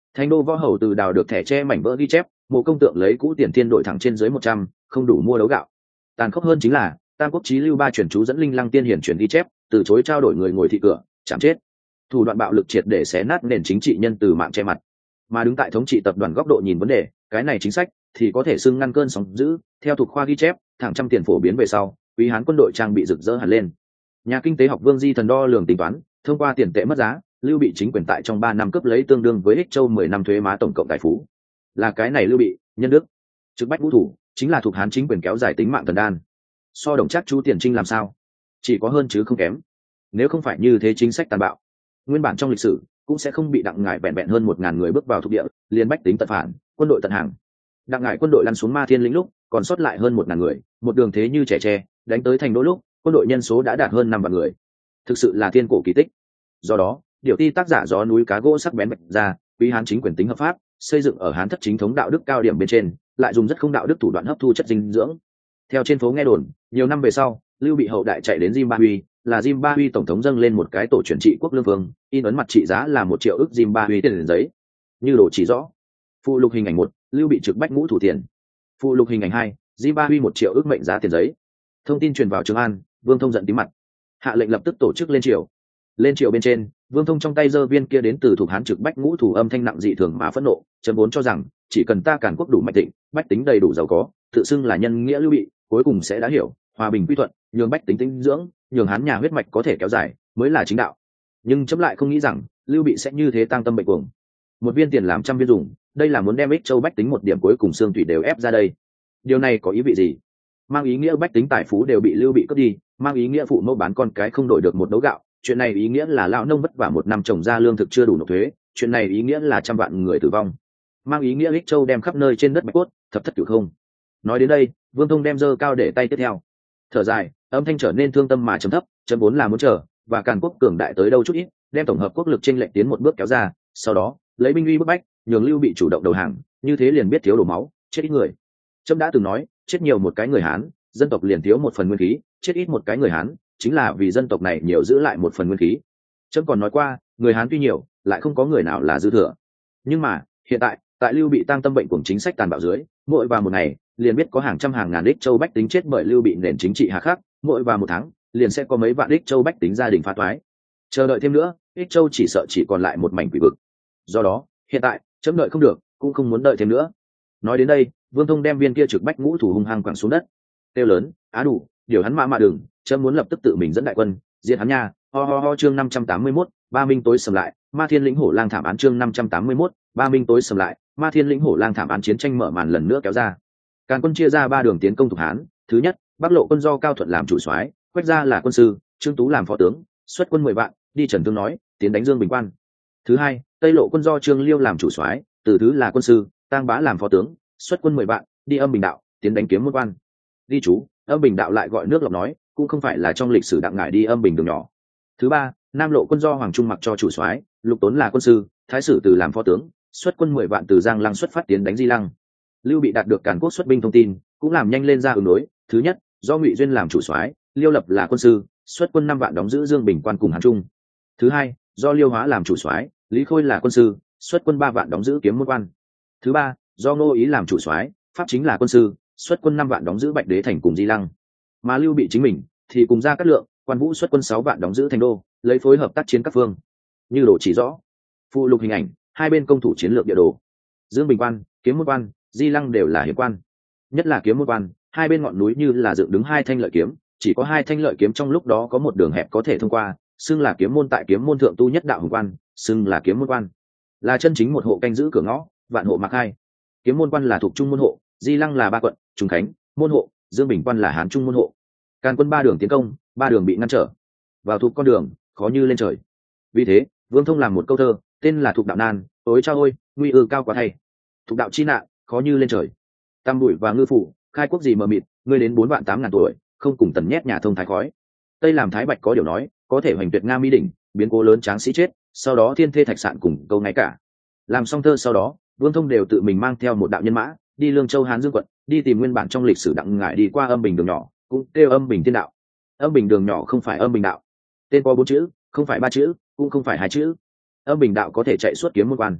Thành đô võ hầu từ đào được thẻ tre mảnh vỡ ghi chép, Mộ công tượng lấy cũ tiền thiên đổi thẳng trên dưới 100, không đủ mua đấu gạo. Tàn khốc hơn chính là tam quốc chí lưu ba chuyển chú dẫn linh lăng tiên hiển chuyển ghi chép, từ chối trao đổi người ngồi thị cửa, chạm chết. Thủ đoạn bạo lực triệt để xé nát nền chính trị nhân từ mạng che mặt. Mà đứng tại thống trị tập đoàn góc độ nhìn vấn đề, cái này chính sách thì có thể xưng ngăn cơn sóng dữ. Theo thuộc khoa ghi chép, thẳng trăm tiền phổ biến về sau, Quý Hán quân đội trang bị rực rỡ hẳn lên. Nhà kinh tế học Vương Di Thần đo lường tính toán, thông qua tiền tệ mất giá, Lưu Bị chính quyền tại trong 3 năm cướp lấy tương đương với Ích Châu 10 năm thuế má tổng cộng tài phú. Là cái này Lưu Bị, nhân đức, trực bách vũ thủ, chính là thuộc Hán chính quyền kéo dài tính mạng thần đan. So Đồng Trác Chu Tiền Trinh làm sao? Chỉ có hơn chứ không kém. Nếu không phải như thế chính sách tàn bạo, nguyên bản trong lịch sử cũng sẽ không bị Đặng Ngải vẹn hơn 1000 người bước vào thuộc địa, liền bách tính tận phản, quân đội tận hàng. Đặng Ngải quân đội lăn xuống Ma Thiên lĩnh lúc, còn sót lại hơn 1000 người, một đường thế như trẻ tre, đánh tới thành đô lúc, quân đội nhân số đã đạt hơn 5 vạn người. Thực sự là thiên cổ kỳ tích. Do đó, điều ti tác giả gió núi cá gỗ sắc bén bạch ra, Quý Hán chính quyền tính hợp pháp, xây dựng ở Hán thất chính thống đạo đức cao điểm bên trên, lại dùng rất không đạo đức thủ đoạn hấp thu chất dinh dưỡng. Theo trên phố nghe đồn, nhiều năm về sau, Lưu Bị hậu đại chạy đến Zimbabwe, là Zimbabwe tổng thống dâng lên một cái tổ chuyển trị quốc lương vương, in ấn mặt trị giá là 1 triệu ức Zimbabwe tiền giấy. Như đồ chỉ rõ. Phụ lục hình ảnh 1, Lưu Bị trực bách ngũ thủ tiền. Phụ lục hình ảnh 2, Zimbabwe 1 triệu ức mệnh giá tiền giấy. Thông tin truyền vào Trường An, Vương Thông giận tím mặt, hạ lệnh lập tức tổ chức lên triều. Lên triều bên trên, Vương Thông trong tay giơ viên kia đến từ thuộc Hán trực bách ngũ thủ âm thanh nặng dị thường mà phẫn nộ, chấm vốn cho rằng chỉ cần ta Càn quốc đủ mạnh thịnh, bách tính đầy đủ giàu có, tự xưng là nhân nghĩa Lưu Bị, cuối cùng sẽ đã hiểu, hòa bình quy thuận, nhường bách tính tinh dưỡng, nhường Hán nhà huyết mạch có thể kéo dài, mới là chính đạo. Nhưng chấm lại không nghĩ rằng Lưu Bị sẽ như thế tăng tâm bệnh cuồng. Một viên tiền làm trăm viên dùng, đây là muốn đem Ích Châu bách tính một điểm cuối cùng xương thủy đều ép ra đây. Điều này có ý vị gì? Mang ý nghĩa bách tính tài phú đều bị Lưu Bị cướp đi, mang ý nghĩa phụ mẫu bán con cái không đổi được một đấu gạo, chuyện này ý nghĩa là lão nông vất vả 1 năm trồng ra lương thực chưa đủ nộp thuế, chuyện này ý nghĩa là trăm vạn người tử vong, mang ý nghĩa Ích Châu đem khắp nơi trên đất bạch cốt, thập thất cửu không. Nói đến đây, Vương Thông đem giơ cao để tay tiếp theo, thở dài, âm thanh trở nên thương tâm mà trầm thấp, chấm vốn là muốn chờ và Càn quốc cường đại tới đâu chút ít, đem tổng hợp quốc lực chênh lệch tiến một bước kéo ra, sau đó lấy binh uy bức bách, nhường Lưu Bị chủ động đầu hàng, như thế liền biết thiếu đổ máu, chết ít người. Chấm đã từng nói, chết nhiều một cái người Hán, dân tộc liền thiếu một phần nguyên khí, chết ít một cái người Hán, chính là vì dân tộc này nhiều giữ lại một phần nguyên khí. Chấm còn nói qua, người Hán tuy nhiều, lại không có người nào là dư thừa. Nhưng mà hiện tại Lưu Bị tăng tâm bệnh cuồng chính sách tàn bạo dưới, mỗi vào một ngày liền biết có hàng trăm hàng ngàn Ích Châu bách tính chết bởi Lưu Bị nền chính trị hà khắc, mỗi vào một tháng liền sẽ có mấy vạn Ích Châu bách tính gia đình phá toái. Chờ đợi thêm nữa, Ích Châu chỉ sợ chỉ còn lại một mảnh quỷ vực. Do đó hiện tại chấm đợi không được, cũng không muốn đợi thêm nữa. Nói đến đây, Vương Thông đem viên kia trực bách ngũ thủ hung hăng quẳng xuống đất, kêu lớn, á đủ, điều hắn mã đường, chấm muốn lập tức tự mình dẫn đại quân diệt hắn nha. Ho chương 581, Ba Minh tối sầm lại, Ma Thiên lĩnh hổ lang thảm án chương 581, Ba Minh tối sầm lại, Ma Thiên lĩnh hổ lang thảm án chiến tranh mở màn lần nữa kéo ra. Càn quân chia ra 3 đường tiến công thuộc Hán. Thứ nhất, Bắc lộ quân do Cao Thuận làm chủ soái, Quách Gia là quân sư, Trương Tú làm phó tướng, xuất quân 10 vạn, đi Trần Thương nói, tiến đánh Dương Bình Quan. Thứ hai, Tây lộ quân do Trương Liêu làm chủ soái, Từ Thứ là quân sư, Tang Bá làm phó tướng, xuất quân 10 vạn, đi Âm Bình đạo, tiến đánh Kiếm Môn Quan. Đi chú, Âm Bình đạo lại gọi nước lọc nói, cũng không phải là trong lịch sử Đặng Ngải đi Âm Bình đường nhỏ. Thứ ba, Nam lộ quân do Hoàng Trung mặc cho chủ soái, Lục Tốn là quân sư, Thái sử Từ làm phó tướng, xuất quân 10 vạn từ Giang Lăng xuất phát tiến đánh Di Lăng. Lưu Bị đạt được Càn quốc xuất binh thông tin, cũng làm nhanh lên ra ứng đối. Thứ nhất, do Ngụy Duyên làm chủ soái, Liêu Lập là quân sư, xuất quân 5 vạn đóng giữ Dương Bình Quan cùng Hán Trung. Thứ hai, do Liêu Hóa làm chủ soái, Lý Khôi là quân sư, xuất quân 3 vạn đóng giữ Kiếm Môn Quan. Thứ ba, do Ngô Ý làm chủ soái, Pháp Chính là quân sư, xuất quân 5 vạn đóng giữ Bạch Đế thành cùng Di Lăng. Mà Lưu Bị chính mình thì cùng ra Cát Lượng, Quan Vũ xuất quân 6 vạn đóng giữ Thành Đô, lấy phối hợp tác chiến các phương. Như đồ chỉ rõ. Phụ lục hình ảnh, hai bên công thủ chiến lược địa đồ. Dương Bình Quan, Kiếm Môn Quan, Di Lăng đều là hiểm quan. Nhất là Kiếm Môn Quan, hai bên ngọn núi như là dựng đứng 2 thanh lợi kiếm, chỉ có 2 thanh lợi kiếm trong lúc đó có một đường hẹp có thể thông qua, xưng là kiếm môn tại kiếm môn thượng tu nhất đạo hùng quan, xưng là kiếm môn quan. Là chân chính một hộ canh giữ cửa ngõ, vạn hộ mặc hai. Kiếm môn quan là thuộc trung môn hộ, Di Lăng là 3 quận, Trùng Khánh, môn hộ, Dương Bình Quan là Hán trung môn hộ. Càn quân 3 đường tiến công, 3 đường bị ngăn trở. Vào thuộc con đường, khó như lên trời. Vì thế, Vương Thông làm một câu thơ, tên là Thục đạo nan, ối cha ôi, nguy ư cao quá thay. Thục đạo chi nạn, khó như lên trời. Tam Bụi và Ngư Phủ, khai quốc gì mờ mịt, ngươi đến 4 vạn 8 ngàn tuổi, không cùng tần nhét nhà thông thái khói. Tây làm Thái Bạch có điều nói, có thể hoành tuyệt Nga Mi đỉnh, biến cố lớn tráng sĩ chết, sau đó thiên thê thạch sạn cùng câu ngay cả. Làm xong thơ sau đó, Vương Thông đều tự mình mang theo một đạo nhân mã, đi Lương Châu Hán Dương quận, đi tìm nguyên bản trong lịch sử Đặng Ngải đi qua Âm Bình đường nhỏ, cũng kêu Âm Bình Thiên đạo. Âm Bình đường nhỏ không phải Âm Bình đạo. Tên có 4 chữ, không phải 3 chữ, cũng không phải 2 chữ. Âm Bình đạo có thể chạy suốt Kiếm Môn Quan.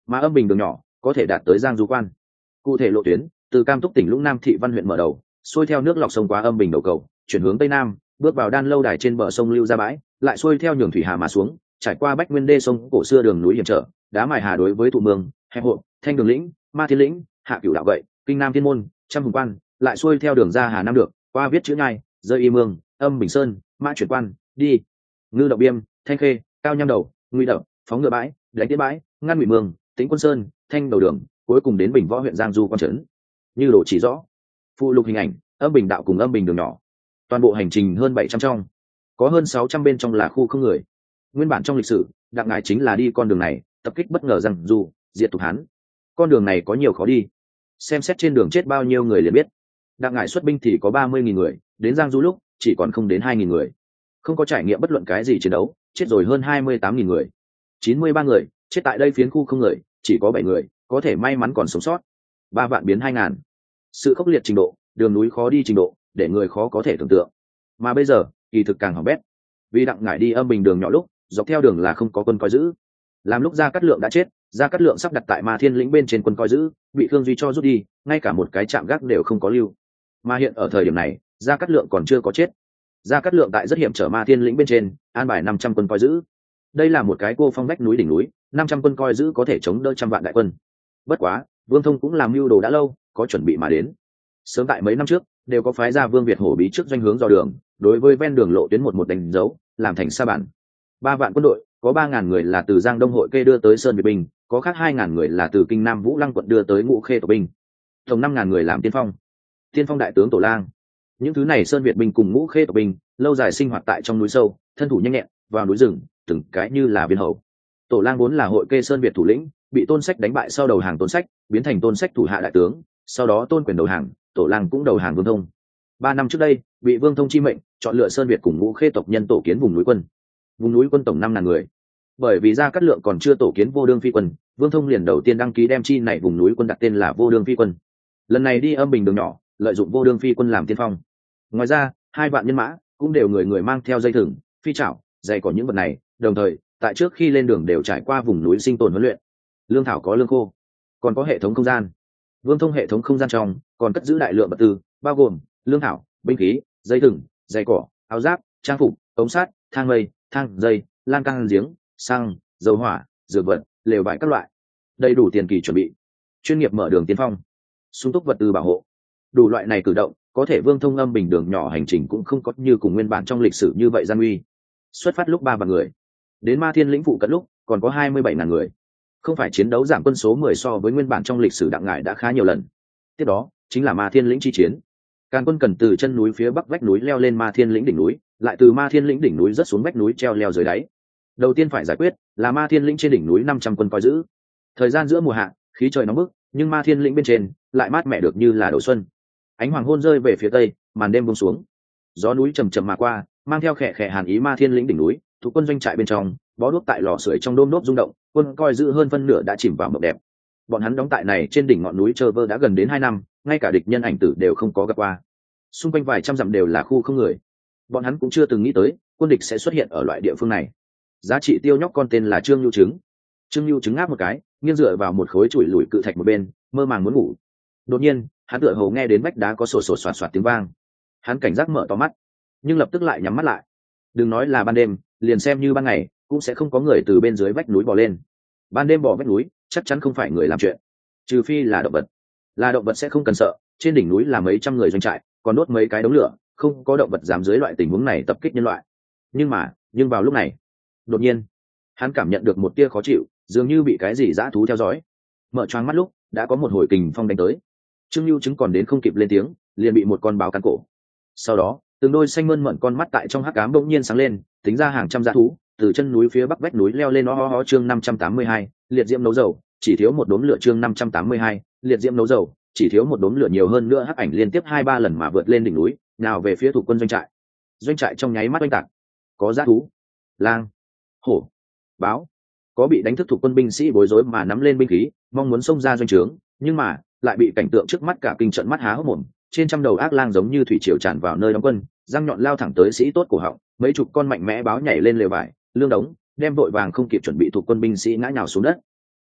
mà âm bình đường nhỏ có thể đạt tới Giang Du Quan. Cụ thể lộ tuyến từ Cam Túc tỉnh Lũng Nam thị Văn huyện mở đầu, xuôi theo nước lọc sông qua âm bình đầu cầu, chuyển hướng tây nam, bước vào Đan Lâu Đài trên bờ sông lưu ra bãi, lại xuôi theo nhường thủy hà mà xuống, trải qua Bách Nguyên đê sông cổ xưa đường núi hiểm trở, đá mài hà đối với Thụ Mương, Hẹp Hộ, Thanh Đường lĩnh, Ma Thiên lĩnh, Hạ Cửu đạo vậy, Kinh Nam Thiên môn, Trăm Hùng quan, lại xuôi theo đường ra Hà Nam được, qua viết chữ nhai, rơi y mương, âm bình sơn, mã chuyển quan, đi ngư động biêm, Thanh khê, cao nham đầu, nguy đập, phóng ngựa bãi, đánh tiết bãi, ngăn ngụy mương, Tĩnh quân sơn, thanh đầu đường, cuối cùng đến Bình Võ huyện Giang Du quan trấn. Như đồ chỉ rõ phụ lục hình ảnh âm bình đạo cùng âm bình đường nhỏ, toàn bộ hành trình hơn 700 trong, có hơn 600 bên trong là khu không người. Nguyên bản trong lịch sử Đặng Ngải chính là đi con đường này tập kích bất ngờ Giang Du, diệt tục Hán. Con đường này có nhiều khó đi, xem xét trên đường chết bao nhiêu người liền biết. Đặng Ngải xuất binh thì có 30.000 người, đến Giang Du lúc chỉ còn không đến 2.000 người, không có trải nghiệm bất luận cái gì chiến đấu, chết rồi hơn 28.000 người. 93 người chết tại đây phiến khu không người, chỉ có 7 người có thể may mắn còn sống sót. 3 vạn biến 2.000. Sự khốc liệt trình độ, đường núi khó đi trình độ, để người khó có thể tưởng tượng. Mà bây giờ kỳ thực càng hỏng bét, vì Đặng Ngải đi âm bình đường nhỏ lúc dọc theo đường là không có quân coi giữ. Làm lúc Gia Cát Lượng đã chết, Gia Cát Lượng sắp đặt tại Ma Thiên lĩnh bên trên quân coi giữ bị Khương Duy cho rút đi, ngay cả một cái trạm gác đều không có lưu. Mà hiện ở thời điểm này Gia Cát Lượng còn chưa có chết, Gia Cát Lượng tại rất hiểm trở Ma Thiên lĩnh bên trên an bài 500 quân coi giữ. Đây là một cái cô phong vách núi đỉnh núi, 500 quân coi giữ có thể chống đỡ trăm vạn đại quân. Bất quá Vương Thông cũng làm mưu đồ đã lâu, có chuẩn bị mà đến. Sớm tại mấy năm trước đều có phái ra Vương Việt Hổ bí trước doanh hướng dò đường, đối với ven đường lộ tuyến một đánh dấu, làm thành sa bản. 3 vạn quân đội, có 3.000 người là từ Giang Đông hội kê đưa tới Sơn Việt binh, có khác 2.000 người là từ Kinh Nam Vũ Lăng quận đưa tới Ngũ Khê tổ binh, tổng 5.000 người làm tiên phong. Tiên phong đại tướng Tổ Lang. Những thứ này Sơn Việt binh cùng Ngũ Khê tổ binh lâu dài sinh hoạt tại trong núi sâu, thân thủ nhanh nhẹn, vào núi rừng từng cái như là viên hầu. Tổ Lang vốn là hội kê Sơn Việt thủ lĩnh, bị Tôn Sách đánh bại sau đầu hàng Tôn Sách, biến thành Tôn Sách thủ hạ đại tướng, sau đó Tôn Quyền đầu hàng, Tổ Lang cũng đầu hàng Vương Thông. 3 năm trước đây bị Vương Thông chi mệnh chọn lựa Sơn Việt cùng Ngũ Khê tộc nhân tổ kiến vùng núi quân. Vùng núi quân tổng 5.000 người. Bởi vì Gia Cát Lượng còn chưa tổ kiến Vô Đương Phi quân, Vương Thông liền đầu tiên đăng ký đem chi này vùng núi quân đặt tên là Vô Đương Phi quân. Lần này đi âm bình đường nhỏ, lợi dụng Vô Đương Phi quân làm tiên phong. Ngoài ra 2 vạn nhân mã cũng đều người người mang theo dây thừng, phi chảo, giày có những vật này, đồng thời tại trước khi lên đường đều trải qua vùng núi sinh tồn huấn luyện. Lương thảo có lương khô, còn có hệ thống không gian. Vương Thông hệ thống không gian trong còn cất giữ đại lượng vật tư, bao gồm lương thảo, binh khí, dây thừng, giày cỏ, áo giáp, trang phục, ống sắt, thang mây, thang dây, lan can giếng, xăng, dầu hỏa, dược vật, lều vải các loại, đầy đủ tiền kỳ chuẩn bị. Chuyên nghiệp mở đường tiên phong, sung túc vật tư bảo hộ. Đủ loại này cử động có thể Vương Thông âm bình đường nhỏ hành trình cũng không có như cùng nguyên bản trong lịch sử như vậy gian uy. Xuất phát lúc 3 vạn người, đến Ma Thiên lĩnh phụ cận lúc còn có 27.000 người. Không phải chiến đấu giảm quân số 10 so với nguyên bản trong lịch sử Đặng Ngải đã khá nhiều lần. Tiếp đó chính là Ma Thiên lĩnh chi chiến. Càn quân cần từ chân núi phía bắc vách núi leo lên Ma Thiên lĩnh đỉnh núi, lại từ Ma Thiên lĩnh đỉnh núi rớt xuống vách núi treo leo dưới đáy. Đầu tiên phải giải quyết là Ma Thiên lĩnh trên đỉnh núi 500 quân coi giữ. Thời gian giữa mùa hạ, khí trời nóng bức, nhưng Ma Thiên lĩnh bên trên lại mát mẻ được như là đầu xuân. Ánh hoàng hôn rơi về phía tây, màn đêm buông xuống. Gió núi trầm trầm mà qua, mang theo khẽ khẽ hàn ý Ma Thiên lĩnh đỉnh núi, thuộc quân doanh trại bên trong, bó đuốc tại lò sưởi trong đôm đốt rung động, quân coi giữ hơn phân nửa đã chìm vào mộng đẹp. Bọn hắn đóng tại này trên đỉnh ngọn núi Trơ Vơ đã gần đến 2 năm, ngay cả địch nhân ảnh tử đều không có gặp qua. Xung quanh vài trăm dặm đều là khu không người. Bọn hắn cũng chưa từng nghĩ tới quân địch sẽ xuất hiện ở loại địa phương này. Giá trị tiêu nhóc con tên là Trương Nhu Trứng. Trương Nhu Trứng ngáp một cái, nghiêng dựa vào một khối chùi lủi cự thạch một bên, mơ màng muốn ngủ. Đột nhiên hắn tựa hồ nghe đến vách đá có sột sột soạt soạt tiếng vang. Hắn cảnh giác mở to mắt, nhưng lập tức lại nhắm mắt lại. Đừng nói là ban đêm, liền xem như ban ngày cũng sẽ không có người từ bên dưới vách núi bò lên. Ban đêm bò vách núi chắc chắn không phải người làm chuyện, trừ phi là động vật. Là động vật sẽ không cần sợ, trên đỉnh núi là mấy trăm người doanh trại, còn đốt mấy cái đống lửa, không có động vật dám dưới loại tình huống này tập kích nhân loại. Nhưng vào lúc này, đột nhiên hắn cảm nhận được một tia khó chịu, dường như bị cái gì dã thú theo dõi. Mở choáng mắt lúc đã có một hồi kình phong đánh tới. Trương Nhu Trứng còn đến không kịp lên tiếng, liền bị một con báo cắn cổ. Sau đó từng đôi xanh mơn mởn con mắt tại trong hắc ám bỗng nhiên sáng lên, tính ra hàng trăm dã thú từ chân núi phía bắc vách núi leo lên. Chương 582, liệt diễm nấu dầu, chỉ thiếu một đốm lửa. Chương 582, liệt diễm nấu dầu, chỉ thiếu một đốm lửa. Nhiều hơn nữa hắc ảnh liên tiếp 2-3 lần mà vượt lên đỉnh núi, nào về phía thủ quân doanh trại. Doanh trại trong nháy mắt oanh tạc. Có dã thú, lang, hổ, báo, có bị đánh thức thủ quân binh sĩ bối rối mà nắm lên binh khí, mong muốn xông ra doanh trướng, nhưng mà lại bị cảnh tượng trước mắt cả kinh trận mắt há hốc mồm. Trên trăm đầu ác lang giống như thủy triều tràn vào nơi đóng quân, răng nhọn lao thẳng tới sĩ tốt cổ họng. Mấy chục con mạnh mẽ báo nhảy lên lều vải, lương đống, đem vội vàng không kịp chuẩn bị thuộc quân binh sĩ ngã nhào xuống đất.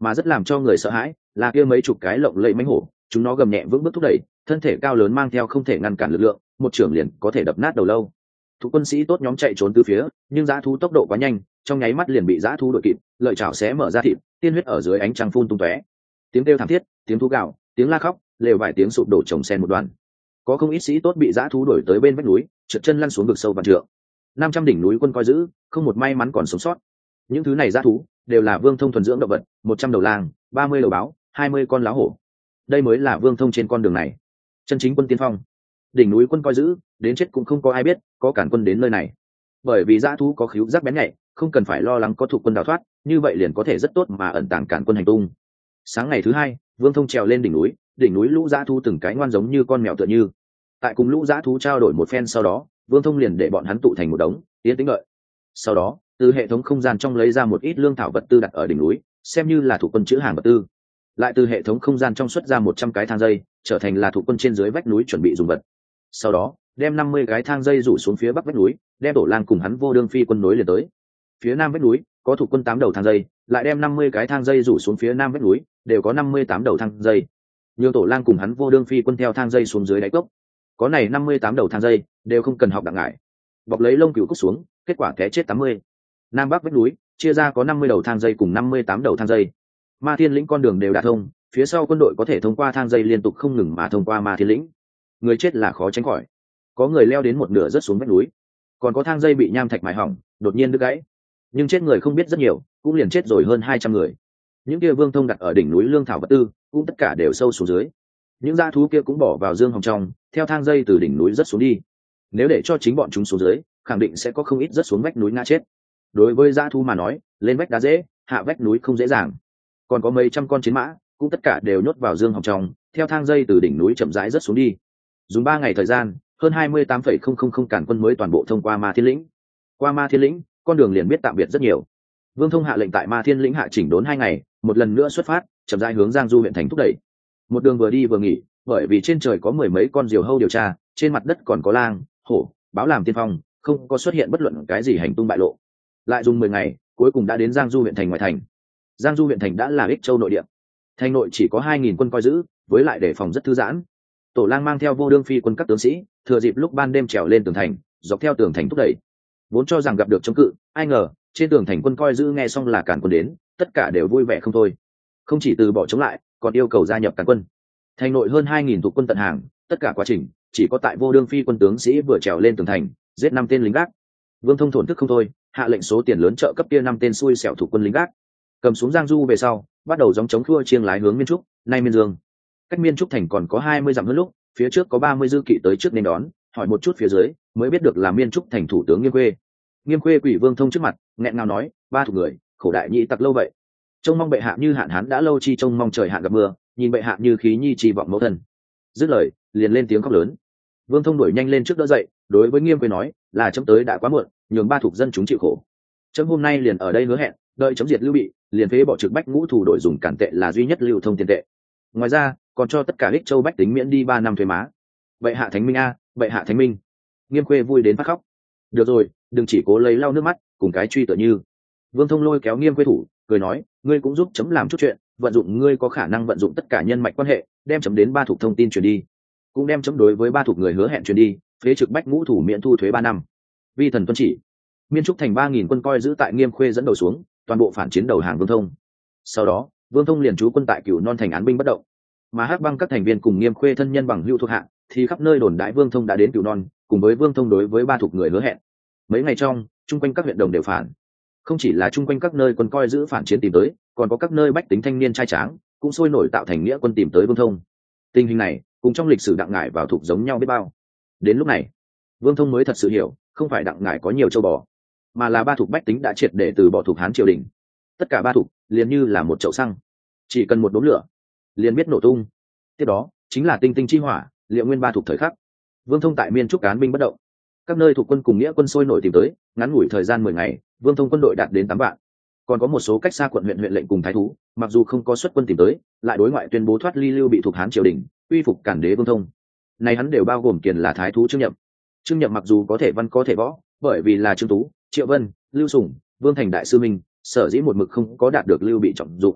mà rất làm cho người sợ hãi là kia mấy chục cái lộng lẫy mãnh hổ, chúng nó gầm nhẹ vững bước thúc đẩy, thân thể cao lớn mang theo không thể ngăn cản lực lượng, một trưởng liền có thể đập nát đầu lâu. Thủ quân sĩ tốt nhóm chạy trốn từ phía, nhưng dã thú tốc độ quá nhanh, trong nháy mắt liền bị dã thú đuổi kịp, lợi chảo xé mở ra thịt, tiên huyết ở dưới ánh trăng phun tung tóe. Tiếng kêu thảm thiết, tiếng thú gào, tiếng la khóc, lều vài tiếng sụp đổ chồng xen một đoàn. Có không ít sĩ tốt bị dã thú đuổi tới bên vách núi, trượt chân lăn xuống vực sâu vạn trượng. 500 đỉnh núi quân coi giữ, không một may mắn còn sống sót. Những thứ này dã thú đều là Vương Thông thuần dưỡng động vật, 100 đầu lang, 30 đầu báo, 20 con lá hổ. Đây mới là Vương Thông trên con đường này chân chính quân tiên phong. Đỉnh núi quân coi giữ, đến chết cũng không có ai biết có cản quân đến nơi này, bởi vì dã thú có khứu giác bén nhạy, không cần phải lo lắng có thuộc quân đào thoát, như vậy liền có thể rất tốt mà ẩn tàng cản quân hành tung. Sáng ngày thứ hai, Vương Thông trèo lên đỉnh núi lũ dã thú từng cái ngoan giống như con mèo tựa như. Tại cùng lũ dã thú trao đổi một phen sau đó, Vương Thông liền để bọn hắn tụ thành một đống, yên tĩnh đợi. Sau đó, từ hệ thống không gian trong lấy ra một ít lương thảo vật tư đặt ở đỉnh núi, xem như là thuộc quân chữ hàng vật tư. Lại từ hệ thống không gian trong xuất ra 100 cái thang dây, trở thành là thuộc quân trên dưới vách núi chuẩn bị dùng vật. Sau đó, đem 50 cái thang dây rủ xuống phía bắc vách núi, đem Tổ Lang cùng hắn vô đương phi quân nối liền tới. Phía nam vách núi có thuộc quân 8 đầu thang dây, lại đem 50 cái thang dây rủ xuống phía nam vách núi, đều có 58 đầu thang dây. Nhiều Tổ Lang cùng hắn vô đương phi quân theo thang dây xuống dưới đáy cốc. Có này 58 đầu thang dây, đều không cần học đặng ngải. Bọc lấy lông cừu cút xuống, kết quả té chết 80. Nam bắc vách núi chia ra có 50 đầu thang dây cùng 58 đầu thang dây. Ma Thiên Lĩnh con đường đều đả thông, phía sau quân đội có thể thông qua thang dây liên tục không ngừng mà thông qua Ma Thiên Lĩnh. Người chết là khó tránh khỏi. Có người leo đến một nửa rớt xuống vách núi, còn có thang dây bị nham thạch mài hỏng, đột nhiên đứt gãy. Nhưng chết người không biết rất nhiều, cũng liền chết rồi hơn 200 người. Những kia Vương Thông đặt ở đỉnh núi lương thảo vật tư, cũng tất cả đều sâu xuống dưới. Những dã thú kia cũng bỏ vào dương hồng trong, theo thang dây từ đỉnh núi rớt xuống đi. Nếu để cho chính bọn chúng xuống dưới, khẳng định sẽ có không ít rớt xuống vách núi ngã chết. Đối với dã thú mà nói, lên vách đá dễ, hạ vách núi không dễ dàng. Còn có mấy trăm con chiến mã, cũng tất cả đều nhốt vào dương hồng trong, theo thang dây từ đỉnh núi chậm rãi rớt xuống đi. Dùng 3 ngày thời gian, hơn 28,000 cản quân mới toàn bộ thông qua Ma Thiên Lĩnh. Qua Ma Thiên Lĩnh, con đường liền biết tạm biệt rất nhiều. Vương Thông hạ lệnh tại Ma Thiên Lĩnh hạ chỉnh đốn 2 ngày, một lần nữa xuất phát, chậm rãi hướng Giang Du huyện thành thúc đẩy. Một đường vừa đi vừa nghỉ, bởi vì trên trời có mười mấy con diều hâu điều tra, trên mặt đất còn có lang, hổ, báo làm tiên phong, không có xuất hiện bất luận cái gì hành tung bại lộ. Lại dùng 10 ngày, cuối cùng đã đến Giang Du huyện thành ngoại thành. Giang Du huyện thành đã là Ích Châu nội địa. Thành nội chỉ có 2000 quân coi giữ, với lại đề phòng rất thư giãn. Tổ Lang mang theo vô đương phi quân các tướng sĩ, thừa dịp lúc ban đêm trèo lên tường thành, dọc theo tường thành thúc đẩy. Vốn cho rằng gặp được chống cự, ai ngờ trên tường thành quân coi giữ nghe xong là cản quân đến, tất cả đều vui vẻ không thôi. Không chỉ từ bỏ chống lại, còn yêu cầu gia nhập cản quân. Thành nội hơn 2000 thuộc quân tận hàng, tất cả quá trình chỉ có tại vô đương phi quân tướng sĩ vừa trèo lên tường thành, giết 5 tên lính gác. Vương Thông thổn thức không thôi, hạ lệnh số tiền lớn trợ cấp kia 5 tên xui xẻo thuộc quân lính gác. Cầm xuống Giang Du về sau, bắt đầu gióng chống khua chiêng lái hướng Miên Trúc, nay Miên Dương. Cách Miên Trúc thành còn có 20 dặm hơn lúc, phía trước có 30 dư kỵ tới trước nên đón, hỏi một chút phía dưới, mới biết được là Miên Trúc thành thủ tướng Nghiêm Khuê. Nghiêm Khuê quỷ Vương Thông trước mặt, nghẹn ngào nói, 3 thuộc người, khổ đại nhị tặc lâu vậy. Trông mong bệ hạ như hạn hán đã lâu chi trông mong trời hạn gặp mưa, nhìn bệ hạ như khí nhi trì vọng mẫu thân. Dứt lời, liền lên tiếng khóc lớn. Vương Thông đuổi nhanh lên trước đỡ dậy, đối với Nghiêm Khuê nói, là chấm tới đã quá muộn, nhường 3 thuộc dân chúng chịu khổ. Chấm hôm nay liền ở đây hứa hẹn, đợi chấm diệt Lưu Bị, liền phế bỏ trực bách ngũ thủ đổi dùng cản tệ là duy nhất lưu thông tiền tệ. Ngoài ra, còn cho tất cả Ích Châu bách tính miễn đi 3 năm thuế má. Bệ hạ thánh minh a, bệ hạ thánh minh. Nghiêm Khuê vui đến phát khóc. Được rồi, đừng chỉ cố lấy lau nước mắt, cùng cái truy tựa như. Vương Thông lôi kéo Nghiêm Khuê thủ, cười nói, ngươi cũng giúp chấm làm chút chuyện, vận dụng ngươi có khả năng vận dụng tất cả nhân mạch quan hệ, đem chấm đến 3 thuộc thông tin truyền đi, cũng đem chấm đối với 3 thuộc người hứa hẹn truyền đi, phế trực bách ngũ thủ miễn thu thuế 3 năm. Vi thần tuân chỉ. Miên Trúc thành 3000 quân coi giữ tại Nghiêm Khuê dẫn đầu xuống, toàn bộ phản chiến đầu hàng Vương Thông. Sau đó, Vương Thông liền trú quân tại Cửu Non thành án binh bất động, mà Hắc Băng các thành viên cùng Nghiêm Khuê thân nhân bằng hữu thuộc hạ, thì khắp nơi đồn đại Vương Thông đã đến Cửu Non, cùng với Vương Thông đối với 3 thuộc người hứa hẹn. Mấy ngày trong, chung quanh các huyện đồng đều phản. Không chỉ là chung quanh các nơi quân coi giữ phản chiến tìm tới, còn có các nơi bách tính thanh niên trai tráng cũng sôi nổi tạo thành nghĩa quân tìm tới Vương Thông. Tình hình này cùng trong lịch sử Đặng Ngải vào thuộc giống nhau biết bao. Đến lúc này, Vương Thông mới thật sự hiểu, không phải Đặng Ngải có nhiều châu bò, mà là 3 thuộc bách tính đã triệt để từ bỏ thuộc Hán triều đình. Tất cả 3 thuộc liền như là một chậu xăng, chỉ cần một đốm lửa liền biết nổ tung. Tiếp đó chính là tinh tinh chi hỏa, liệu nguyên 3 thuộc thời khắc. Vương Thông tại Miên Trúc án binh bất động, các nơi thuộc quân cùng nghĩa quân sôi nổi tìm tới, ngắn ngủi thời gian 10 ngày, Vương Thông quân đội đạt đến 8 vạn. Còn có một số cách xa quận huyện lệnh cùng thái thú, mặc dù không có xuất quân tìm tới, lại đối ngoại tuyên bố thoát ly Lưu Bị thuộc Hán triều đình, uy phục cản đế Vương Thông. Này hắn đều bao gồm kiền là thái thú Trương Nhậm. Trương Nhậm mặc dù có thể văn có thể võ, bởi vì là Trương Tú, Triệu Vân, Lưu Sủng, Vương Thành đại sư minh, sở dĩ một mực không có đạt được Lưu Bị trọng dụng.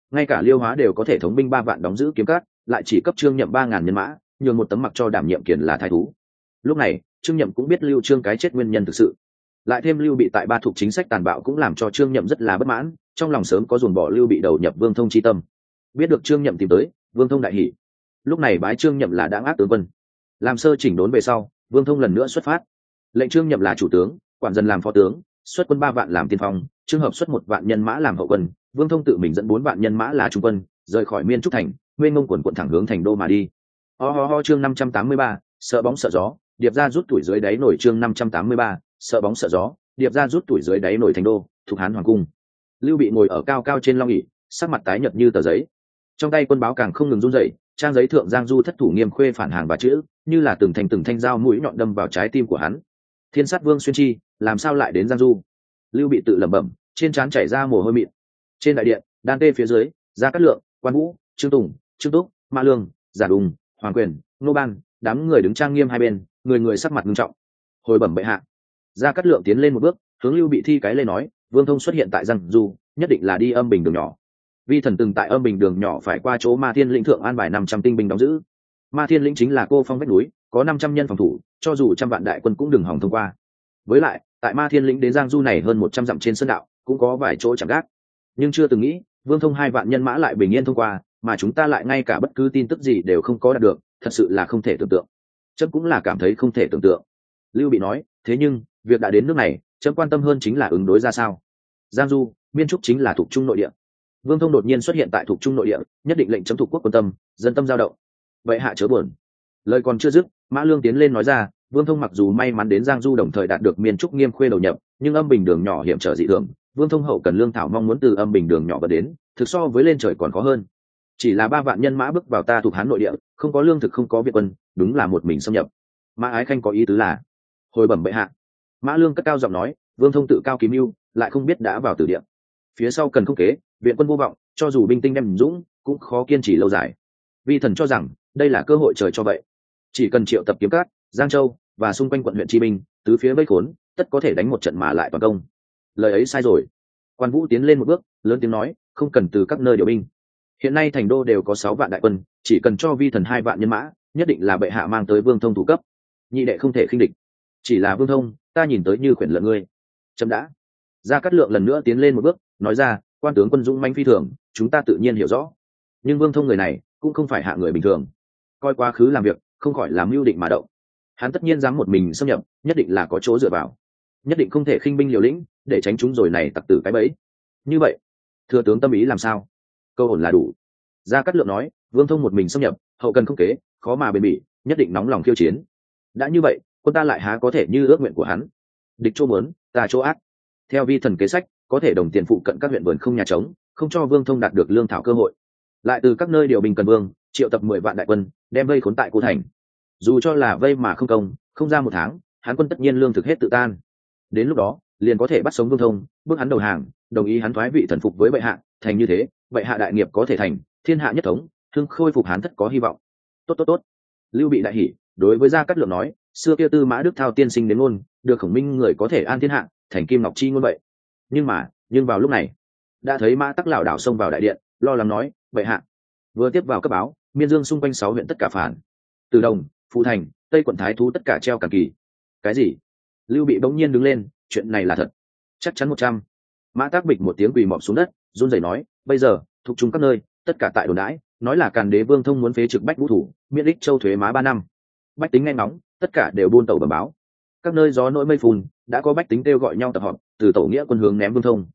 ngay cả Liêu Hóa đều có thể thống binh 3 vạn đóng giữ kiếm cát, lại chỉ cấp Trương Nhậm 3.000 nhân mã, nhường một tấm mặc cho đảm nhiệm kiền là thái thú. Lúc này Trương Nhậm cũng biết Lưu Trương cái chết nguyên nhân thực sự, lại thêm Lưu Bị tại Ba Thục chính sách tàn bạo cũng làm cho Trương Nhậm rất là bất mãn, trong lòng sớm có dồn bỏ Lưu Bị đầu nhập Vương Thông chi tâm. Biết được Trương Nhậm tìm tới, Vương Thông đại hỉ, lúc này bái Trương Nhậm là đãng ác tướng quân. Làm sơ chỉnh đốn về sau, Vương Thông lần nữa xuất phát, lệnh Trương Nhậm là chủ tướng, quản dân làm phó tướng, xuất quân 3 vạn làm tiên phong, Trương Hợp xuất 1 vạn nhân mã làm hậu quân, Vương Thông tự mình dẫn 4 vạn nhân mã là trung quân, rời khỏi Miên Trúc thành, nguyên ngông quần quận thẳng hướng thành đô mà đi. Chương 583, sợ bóng sợ gió, điệp ra rút tuổi dưới đáy nổi. Chương 583, sợ bóng sợ gió, điệp ra rút tuổi dưới đáy nổi thành đô, thuộc Hán hoàng cung. Lưu Bị ngồi ở cao cao trên long ỷ, sắc mặt tái nhợt như tờ giấy, trong tay quân báo càng không ngừng run rẩy, trang giấy thượng Giang Du thất thủ Nghiêm Khuê phản hàng và chữ, như là từng thanh dao mũi nhọn đâm vào trái tim của hắn. Thiên sát Vương Xuyên Chi, làm sao lại đến Giang Du? Lưu Bị tự lẩm bẩm, trên trán chảy ra mồ hôi mịn. Trên đại điện, đan tê phía dưới, Gia Cát Lượng, Quan Vũ, Trương Tùng, Trương Túc, Mã Lương, Giả Đùng, Hoàng Quyền, Nô Ban, đám người đứng trang nghiêm hai bên, người sắc mặt nghiêm trọng. Hồi bẩm bệ hạ. Gia Cát Lượng tiến lên một bước, hướng Lưu Bị thi cái lê nói, Vương Thông xuất hiện tại Giang Du, nhất định là đi Âm Bình đường nhỏ. Vi thần từng tại Âm Bình đường nhỏ phải qua chỗ Ma Thiên lĩnh thượng an bài 500 tinh binh đóng giữ. Ma Thiên lĩnh chính là cô phong vách núi, có 500 nhân phòng thủ, cho dù 100 vạn đại quân cũng đừng hòng thông qua. Với lại, tại Ma Thiên lĩnh đến Giang Du này hơn 100 dặm trên sơn đạo, cũng có vài chỗ chạm gác. Nhưng chưa từng nghĩ, Vương Thông 2 vạn nhân mã lại bình yên thông qua, mà chúng ta lại ngay cả bất cứ tin tức gì đều không có đạt được, thật sự là không thể tưởng tượng. Chấm cũng là cảm thấy không thể tưởng tượng. Lưu Bị nói, thế nhưng, việc đã đến nước này, chấm quan tâm hơn chính là ứng đối ra sao. Giang Du, Miên Trúc chính là thuộc trung nội địa. Vương Thông đột nhiên xuất hiện tại thuộc trung nội địa, nhất định lệnh chấm thuộc quốc quân tâm, dân tâm dao động. Vậy hạ chớ buồn. Lời còn chưa dứt, Mã Lương tiến lên nói ra, Vương Thông mặc dù may mắn đến Giang Du đồng thời đạt được Miên Trúc Nghiêm Khuê đầu nhập, nhưng Âm Bình đường nhỏ hiểm trở dị thường, Vương Thông hậu cần lương thảo mong muốn từ Âm Bình đường nhỏ vào đến, thực so với lên trời còn khó hơn. Chỉ là 3 vạn nhân mã bước vào ta thuộc Hán nội địa, không có lương thực không có viện quân, đúng là một mình xâm nhập. Mã Ái Khanh có ý tứ là, hồi bẩm bệ hạ. Mã Lương cất cao giọng nói, Vương Thông tự cao kiếm mưu, lại không biết đã vào tử địa. Phía sau cần không kế, viện quân vô vọng, cho dù binh tinh đem dũng, cũng khó kiên trì lâu dài. Vi thần cho rằng, đây là cơ hội trời cho vậy. Chỉ cần triệu tập Kiếm Cát, Giang Châu và xung quanh quận huyện chi binh, tứ phía vây khốn, tất có thể đánh một trận mà lại toàn công. Lời ấy sai rồi. Quan Vũ tiến lên một bước, lớn tiếng nói, không cần từ các nơi điều binh. Hiện nay thành đô đều có 6 vạn đại quân, chỉ cần cho vi thần 2 vạn nhân mã, nhất định là bệ hạ mang tới Vương Thông thủ cấp. Nhị đệ không thể khinh địch. Chỉ là Vương Thông, ta nhìn tới như khuyển lợn ngươi. Chấm đã. Gia Cát Lượng lần nữa tiến lên một bước, nói ra, quan tướng quân dũng mãnh phi thường, chúng ta tự nhiên hiểu rõ. Nhưng Vương Thông người này, cũng không phải hạ người bình thường. Coi quá khứ làm việc, không khỏi làm mưu định mà động. Hắn tất nhiên dám một mình xâm nhập, nhất định là có chỗ dựa vào. Nhất định không thể khinh binh liều lĩnh, để tránh chúng rồi này tặc tử cái bẫy. Như vậy, thừa tướng tâm ý làm sao? Câu ổn là đủ. Gia Cát Lượng nói, Vương Thông một mình xâm nhập, hậu cần không kế, khó mà bền bỉ, nhất định nóng lòng khiêu chiến. Đã như vậy, quân ta lại há có thể như ước nguyện của hắn. Địch chỗ muốn, ta chỗ ác. Theo vi thần kế sách, có thể đồng tiền phụ cận các huyện vườn không nhà trống, không cho Vương Thông đạt được lương thảo cơ hội. Lại từ các nơi điều binh cần vương, triệu tập 10 vạn đại quân, đem vây khốn tại Cô Thành. Dù cho là vây mà không công, không ra 1 tháng, Hán quân tất nhiên lương thực hết tự tan. Đến lúc đó, liền có thể bắt sống Vương Thông, bước hắn đầu hàng, đồng ý hắn thoái vị thần phục với bệ hạ, thành như thế, bệ hạ đại nghiệp có thể thành, thiên hạ nhất thống, thương khôi phục Hán thất có hy vọng. Tốt. Lưu Bị đại hỉ, đối với Gia Cát Lượng nói, xưa kia Tư Mã Đức Thao tiên sinh đến ngôn, được khổng minh người có thể an thiên hạ, thành kim ngọc chi ngôn vậy. Nhưng vào lúc này, đã thấy Mã Tắc lảo đảo xông vào đại điện, lo lắng nói, bệ hạ. Vừa tiếp vào cấp báo, Miên Dương xung quanh 6 huyện tất cả phản. Từ Đồng, Phụ Thành, Tây quận Thái Thú tất cả treo càn kỳ. Cái gì? Lưu Bị bỗng nhiên đứng lên, chuyện này là thật. Chắc chắn 100. Mã Tắc bịch một tiếng quỳ mọp xuống đất, run rẩy nói, bây giờ, thuộc chúng các nơi, tất cả tại đồn đãi, nói là Càn Đế Vương Thông muốn phế trực Bách Vũ thủ, miễn ích châu thuế má 3 năm. Bách tính nghe ngóng, tất cả đều buôn tàu bẩm báo. Các nơi gió nỗi mây phun, đã có bách tính kêu gọi nhau tập họp, từ tổ nghĩa quân hướng ném Vương Thông.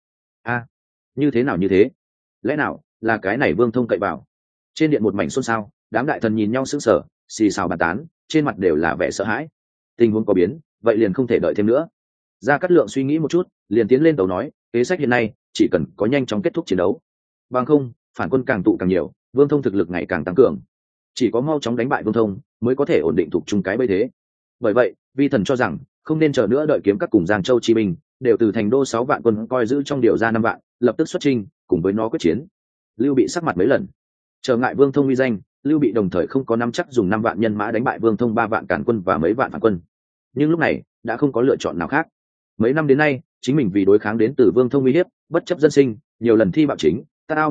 Như thế nào như thế? Lẽ nào là cái này Vương Thông cậy vào? Trên điện một mảnh xôn xao, đám đại thần nhìn nhau sững sờ, xì xào bàn tán, trên mặt đều là vẻ sợ hãi. Tình huống có biến, vậy liền không thể đợi thêm nữa. Gia Cát Lượng suy nghĩ một chút, liền tiến lên tàu nói, kế sách hiện nay chỉ cần có nhanh chóng kết thúc chiến đấu, bằng không phản quân càng tụ càng nhiều, Vương Thông thực lực ngày càng tăng cường, chỉ có mau chóng đánh bại Vương Thông mới có thể ổn định thuộc chung cái bấy thế. Bởi vậy, vi thần cho rằng không nên chờ nữa đợi Kiếm Các cùng Giang Châu chi binh đều từ thành đô 6 vạn quân coi giữ trong điều ra 5 vạn, lập tức xuất chinh cùng với nó quyết chiến. Lưu Bị sắc mặt mấy lần, trở ngại Vương Thông uy danh, Lưu Bị đồng thời không có nắm chắc dùng 5 vạn nhân mã đánh bại Vương Thông 3 vạn cản quân và mấy vạn phản quân. Nhưng lúc này đã không có lựa chọn nào khác. Mấy năm đến nay, chính mình vì đối kháng đến từ Vương Thông uy hiếp, bất chấp dân sinh, nhiều lần thi bạo chính, tát ao bắt cá,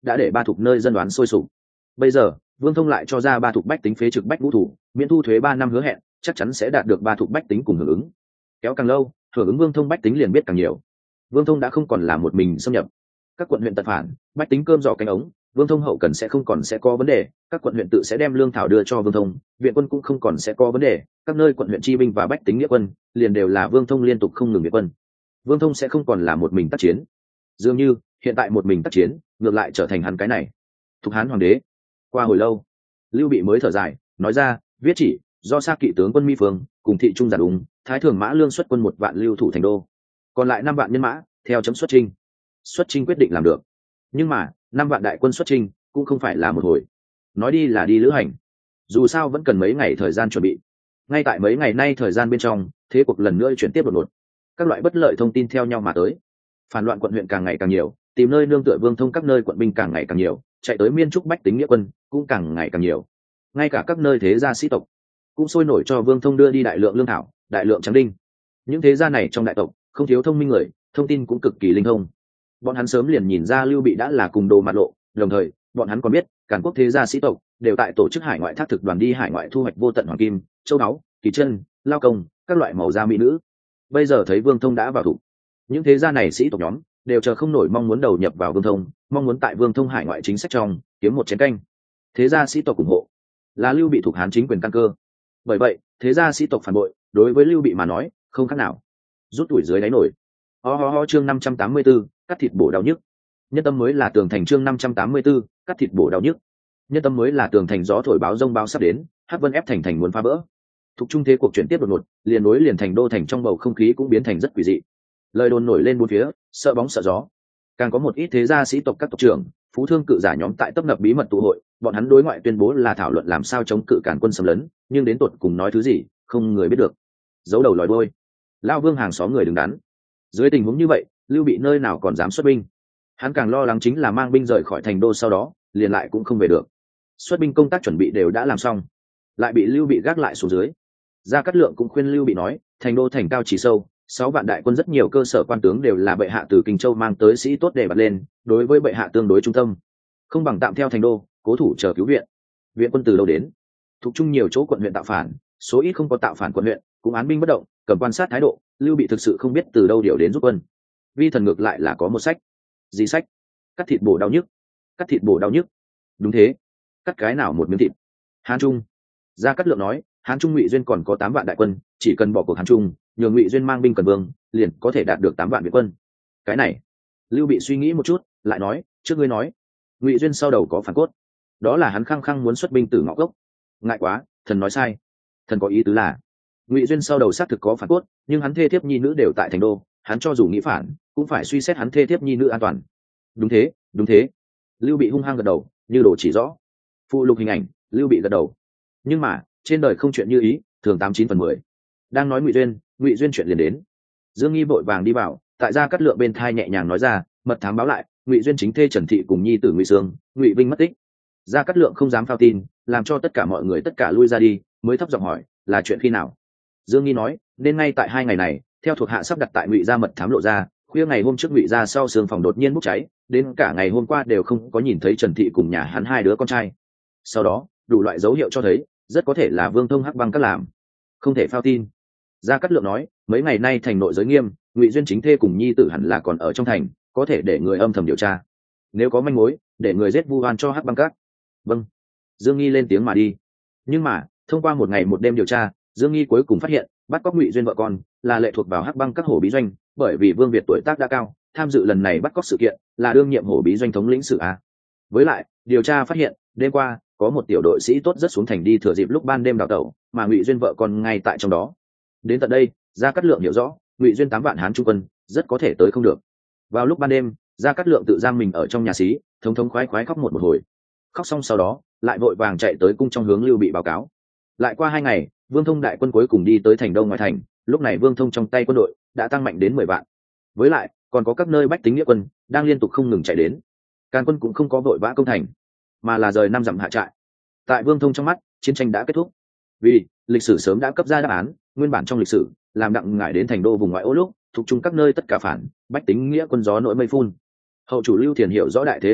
đã để ba thuộc nơi dân đoán sôi sục. Bây giờ Vương Thông lại cho ra ba thuộc bách tính phế trực bách ngũ thủ, miễn thu thuế 3 năm hứa hẹn, chắc chắn sẽ đạt được ba thuộc bách tính cùng hưởng ứng. Kéo càng lâu, hưởng ứng Vương Thông bách tính liền biết càng nhiều. Vương Thông đã không còn là một mình xâm nhập, các quận huyện tật phản, bách tính cơm giỏ cánh ống, Vương Thông hậu cần sẽ không còn sẽ có vấn đề, các quận huyện tự sẽ đem lương thảo đưa cho Vương Thông, viện quân cũng không còn sẽ có vấn đề, các nơi quận huyện chi binh và bách tính nghĩa quân liền đều là Vương Thông liên tục không ngừng viện quân. Vương Thông sẽ không còn là một mình tác chiến, dường như hiện tại một mình tác chiến ngược lại trở thành hắn cái này Thục Hán hoàng đế. Qua hồi lâu, Lưu Bị mới thở dài, nói ra, viết chỉ do Sa kỵ tướng quân Mi Phương cùng thị trung giả đúng, thái thường mã lương xuất quân 1 vạn lưu thủ thành đô, còn lại 5 vạn nhân mã theo chấm xuất chinh. Xuất chinh quyết định làm được, nhưng mà 5 vạn đại quân xuất chinh cũng không phải là một hồi, nói đi là đi lữ hành, dù sao vẫn cần mấy ngày thời gian chuẩn bị. Ngay tại mấy ngày nay thời gian bên trong, thế cuộc lần nữa chuyển tiếp đột ngột, các loại bất lợi thông tin theo nhau mà tới, phản loạn quận huyện càng ngày càng nhiều, tìm nơi nương tựa Vương Thông các nơi quận binh càng ngày càng nhiều, chạy tới miên trúc bách tính nghĩa quân cũng càng ngày càng nhiều, ngay cả các nơi thế gia sĩ tộc cũng sôi nổi cho Vương Thông đưa đi đại lượng lương thảo, đại lượng trắng đinh. Những thế gia này trong đại tộc không thiếu thông minh người, thông tin cũng cực kỳ linh thông, bọn hắn sớm liền nhìn ra Lưu Bị đã là cùng đồ mặt lộ, đồng thời bọn hắn còn biết càn quốc thế gia sĩ tộc đều tại tổ chức hải ngoại thác thực đoàn đi hải ngoại thu hoạch vô tận hoàng kim, châu báu, kỳ chân, lao công, các loại màu da mỹ nữ. Bây giờ thấy Vương Thông đã vào thủ, những thế gia này sĩ tộc nhóm đều chờ không nổi, mong muốn đầu nhập vào Vương Thông, mong muốn tại Vương Thông hải ngoại chính sách trong kiếm một chén canh. Thế gia sĩ tộc ủng hộ là Lưu Bị thuộc Hán chính quyền căn cơ, bởi vậy thế gia sĩ tộc phản bội đối với Lưu Bị mà nói không khác nào rút tuổi dưới đáy nổi. Chương 584, cắt thịt bổ đau nhức. Nhân tâm mới là tường thành. Chương 584, cắt thịt bổ đau nhức. Nhân tâm mới là tường thành, gió thổi báo rông báo sắp đến, Hắc Vân ép thành thành muốn phá vỡ. Thục Trung thế cuộc chuyển tiếp đột ngột, liền nối liền thành đô thành trong bầu không khí cũng biến thành rất quỷ dị. Lời đồn nổi lên bốn phía, sợ bóng sợ gió. Càng có một ít thế gia sĩ tộc các tộc trưởng, phú thương cự giả nhóm tại tấp nập bí mật tụ hội, bọn hắn đối ngoại tuyên bố là thảo luận làm sao chống cự càn quân xâm lấn, nhưng đến tột cùng nói thứ gì, không người biết được. Giấu đầu lòi đuôi, lao Vương hàng xóm người đứng đắn. Dưới tình huống như vậy, Lưu Bị nơi nào còn dám xuất binh. Hắn càng lo lắng chính là mang binh rời khỏi thành đô sau đó liền lại cũng không về được. Xuất binh công tác chuẩn bị đều đã làm xong, lại bị Lưu Bị gác lại xuống dưới. Gia Cát Lượng cũng khuyên Lưu Bị nói, thành đô thành cao chỉ sâu, 6 vạn đại quân, rất nhiều cơ sở quan tướng đều là bệ hạ từ Kinh Châu mang tới sĩ tốt để bật lên, đối với bệ hạ tương đối trung tâm, không bằng tạm theo thành đô, cố thủ chờ cứu viện. Viện quân từ đâu đến? Thuộc chung nhiều chỗ quận huyện tạo phản, số ít không có tạo phản quận huyện cũng án binh bất động, cầm quan sát thái độ. Lưu Bị thực sự không biết từ đâu điều đến giúp quân. Vi thần ngược lại là có một sách. Gì sách? Cắt thịt bổ đau nhức. Cắt thịt bổ đau nhức. Đúng thế, cắt cái nào một miếng thịt. Hán Trung. Gia Cát Lượng nói, Hán Trung Ngụy Duyên còn có 8 vạn đại quân, chỉ cần bỏ cuộc Hán Trung, nhường Ngụy Duyên mang binh cần vương, liền có thể đạt được 8 vạn viện quân. Cái này, Lưu Bị suy nghĩ một chút, lại nói, trước ngươi nói, Ngụy Duyên sau đầu có phản cốt, đó là hắn khăng khăng muốn xuất binh từ ngõ gốc. Ngại quá, thần nói sai. Thần có ý tứ là, Ngụy Duyên sau đầu xác thực có phản cốt, nhưng hắn thê thiếp nhi nữ đều tại thành đô, hắn cho dù nghĩ phản, cũng phải suy xét hắn thê thiếp nhi nữ an toàn. Đúng thế, đúng thế. Lưu Bị hung hăng gật đầu, như đồ chỉ rõ. Phụ lục hình ảnh, Lưu Bị gật đầu. Nhưng mà trên đời không chuyện như ý, thường 89/10. Đang nói Ngụy Duyên chuyện liền đến. Dương Nghi vội vàng đi vào, tại Gia Cát Lượng bên thai nhẹ nhàng nói ra, mật thám báo lại, Ngụy Duyên chính thê Trần Thị cùng nhi tử Ngụy Sương, Ngụy Vinh mất tích. Gia Cát Lượng không dám phao tin, làm cho tất cả mọi người tất cả lui ra đi, mới thấp giọng hỏi, là chuyện khi nào? Dương Nghi nói, nên ngay tại 2 ngày này, theo thuộc hạ sắp đặt tại Ngụy gia mật thám lộ ra, khuya ngày hôm trước Ngụy gia sau sương phòng đột nhiên bốc cháy, đến cả ngày hôm qua đều không có nhìn thấy Trần Thị cùng nhà hắn 2 đứa con trai. Sau đó đủ loại dấu hiệu cho thấy rất có thể là Vương Thông Hắc Băng các làm, không thể phao tin. Gia Cát Lượng nói, mấy ngày nay thành nội giới nghiêm, Ngụy Duyên chính thê cùng nhi tử hẳn là còn ở trong thành, có thể để người âm thầm điều tra, nếu có manh mối để người giết vu oan cho Hắc Băng các. Vâng. Dương Nghi lên tiếng mà đi. Nhưng mà thông qua 1 ngày 1 đêm điều tra, Dương Nghi cuối cùng phát hiện bắt cóc Ngụy Duyên vợ con là lệ thuộc vào Hắc Băng các hổ bí doanh, bởi vì Vương Việt tuổi tác đã cao, tham dự lần này bắt cóc sự kiện là đương nhiệm hổ bí doanh thống lĩnh Sử A. Với lại điều tra phát hiện đêm qua có một tiểu đội sĩ tốt rất xuống thành đi thừa dịp lúc ban đêm đào tẩu, mà Ngụy Duyên vợ con ngay tại trong đó. Đến tận đây, Gia Cát Lượng hiểu rõ, Ngụy Duyên 8 vạn Hán Trung quân rất có thể tới không được. Vào lúc ban đêm, Gia Cát Lượng tự giam mình ở trong nhà xí, thống thống khoái khoái khóc một hồi. Khóc xong sau đó, lại vội vàng chạy tới cung trong hướng Lưu Bị báo cáo. Lại qua 2 ngày, Vương Thông đại quân cuối cùng đi tới thành đông ngoại thành, lúc này Vương Thông trong tay quân đội đã tăng mạnh đến 10 vạn. Với lại, còn có các nơi bách tính nghĩa quân đang liên tục không ngừng chạy đến. Càn quân cũng không có vội vã công thành, mà là rời 5 dặm hạ trại. Tại Vương Thông trong mắt, chiến tranh đã kết thúc. Vì lịch sử sớm đã cấp ra đáp án, nguyên bản trong lịch sử, làm đặng ngải đến thành đô vùng ngoại ô lúc, thuộc chung các nơi tất cả phản, bách tính nghĩa quân gió nổi mây phun. Hậu chủ Lưu Thiền hiểu rõ đại thế đã mất,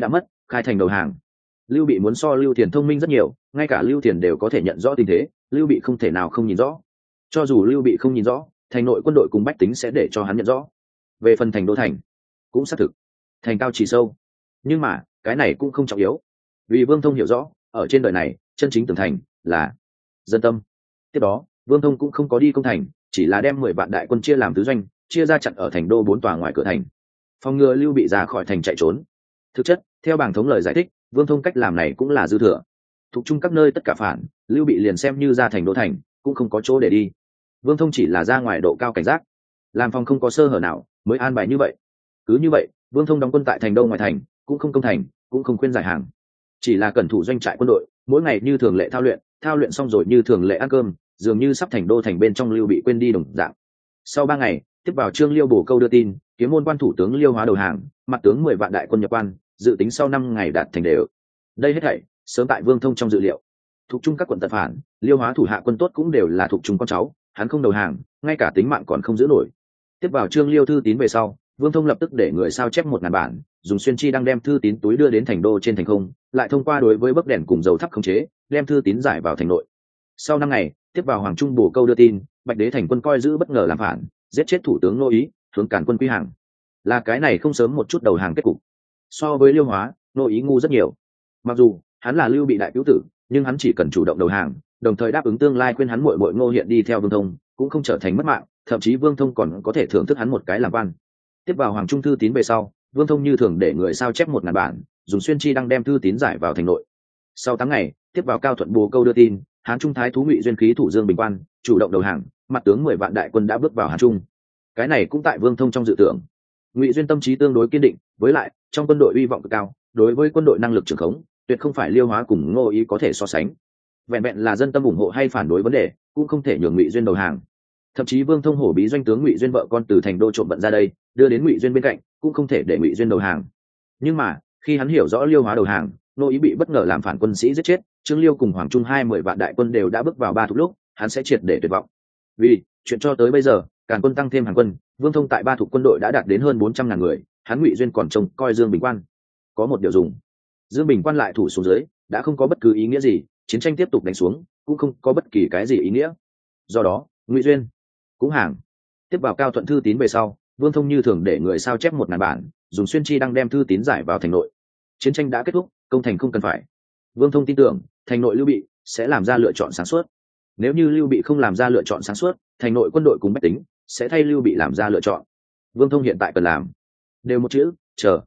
khai thành đầu hàng. Lưu Bị muốn so Lưu Thiền thông minh rất nhiều, ngay cả Lưu Thiền đều có thể nhận rõ tình thế, Lưu Bị không thể nào không nhìn rõ. Cho dù Lưu Bị không nhìn rõ, thành nội quân đội cùng bách tính sẽ để cho hắn nhận rõ. Về phần thành đô thành, cũng xác thực, thành cao chỉ sâu, nhưng mà cái này cũng không trọng yếu, vì Vương Thông hiểu rõ, ở trên đời này chân chính tường thành là dân tâm. Tiếp đó Vương Thông cũng không có đi công thành, chỉ là đem 10 vạn đại quân chia làm tứ doanh, chia ra chặn ở thành đô 4 tòa ngoài cửa thành, phòng ngừa Lưu Bị ra khỏi thành chạy trốn. Thực chất theo bảng thống lời giải thích, Vương Thông cách làm này cũng là dư thừa. Thuộc chung các nơi tất cả phản, Lưu Bị liền xem như ra thành đô thành cũng không có chỗ để đi. Vương Thông chỉ là ra ngoài độ cao cảnh giác, làm phòng không có sơ hở nào mới an bài như vậy. Cứ như vậy Vương Thông đóng quân tại thành đô ngoài thành, cũng không công thành, cũng không khuyên giải hàng, chỉ là cẩn thủ doanh trại quân đội, mỗi ngày như thường lệ thao luyện xong rồi như thường lệ ăn cơm, dường như sắp thành đô thành bên trong Lưu Bị quên đi đồng dạng. Sau 3 ngày, tiếp vào Trương Liêu bổ câu đưa tin, Kiếm Môn quan thủ tướng Liêu Hóa đầu hàng, mặt tướng 10 vạn đại quân nhập quan, dự tính sau 5 ngày đạt thành đều. Đây hết thảy sớm tại Vương Thông trong dự liệu. Thuộc chung các quận tật phản, Liêu Hóa thủ hạ quân tốt cũng đều là thuộc chung con cháu, hắn không đầu hàng, ngay cả tính mạng còn không giữ nổi. Tiếp vào Trương Liêu thư tín về sau, Vương Thông lập tức để người sao chép 1000 bản, dùng xuyên chi đang đem thư tín túi đưa đến thành đô trên thành không, lại thông qua đối với bấc đèn cùng dầu thắp khống chế, đem thư tín giải vào thành nội. Sau 5 ngày, tiếp vào Hoàng Trung bổ câu đưa tin, Bạch Đế thành quân coi giữ bất ngờ làm phản, giết chết thủ tướng Nô Ý, hướng cản quân quy hàng. Là cái này không sớm một chút đầu hàng kết cục. So với Liêu Hóa, Nô Ý ngu rất nhiều. Mặc dù hắn là Lưu Bị đại cứu tử, nhưng hắn chỉ cần chủ động đầu hàng, đồng thời đáp ứng tương lai khuyên hắn muội muội Ngô Hiện đi theo Vương Thông, cũng không trở thành mất mạng, thậm chí Vương Thông còn có thể thưởng thức hắn một cái làm quan. Tiếp vào Hoàng Trung thư tín về sau, Vương Thông như thường để người sao chép 1000 bản, dùng xuyên chi đăng đem thư tín giải vào thành nội. Sau 8 ngày, tiếp vào Cao Thuận bố câu đưa tin, Hán Trung thái thú Ngụy Duyên khí thủ Dương Bình Quan, chủ động đầu hàng, mặt tướng 10 vạn đại quân đã bước vào Hán Trung. Cái này cũng tại Vương Thông trong dự tưởng. Ngụy Duyên tâm trí tương đối kiên định, với lại trong quân đội uy vọng cực cao, đối với quân đội năng lực trưởng khống, tuyệt không phải Liêu Hóa cùng Ngô Ý có thể so sánh. Vẹn vẹn là dân tâm ủng hộ hay phản đối vấn đề, cũng không thể nhường Ngụy Duyên đầu hàng. Thậm chí Vương Thông hổ bí doanh tướng Ngụy Duyên vợ con từ thành đô trộm vận ra đây, đưa đến Ngụy Duyên bên cạnh, cũng không thể để Ngụy Duyên đầu hàng. Nhưng mà khi hắn hiểu rõ Liêu Hóa đầu hàng, Ngô Ý bị bất ngờ làm phản quân sĩ giết chết, Trương Liêu cùng Hoàng Trung 10 vạn đại quân đều đã bước vào 3 thục lúc, hắn sẽ triệt để tuyệt vọng. Vì chuyện cho tới bây giờ, Càn quân tăng thêm Hàn quân, Vương Thông tại 3 thục quân đội đã đạt đến hơn 400.000 người, hắn Ngụy Duyên còn trông coi Dương Bình Quan. Có một điều dùng, Dương Bình Quan lại thủ xuống dưới, đã không có bất cứ ý nghĩa gì, chiến tranh tiếp tục đánh xuống, cũng không có bất kỳ cái gì ý nghĩa. Do đó, Ngụy Duyên cũng hàng. Tiếp vào Cao Thuận thư tín về sau, Vương Thông như thường để người sao chép 1000 bản, dùng xuyên chi đăng đem thư tín giải vào thành nội. Chiến tranh đã kết thúc, công thành không cần phải. Vương Thông tin tưởng, thành nội Lưu Bị sẽ làm ra lựa chọn sáng suốt. Nếu như Lưu Bị không làm ra lựa chọn sáng suốt, thành nội quân đội cùng bách tính sẽ thay Lưu Bị làm ra lựa chọn. Vương Thông hiện tại cần làm đều một chữ: chờ.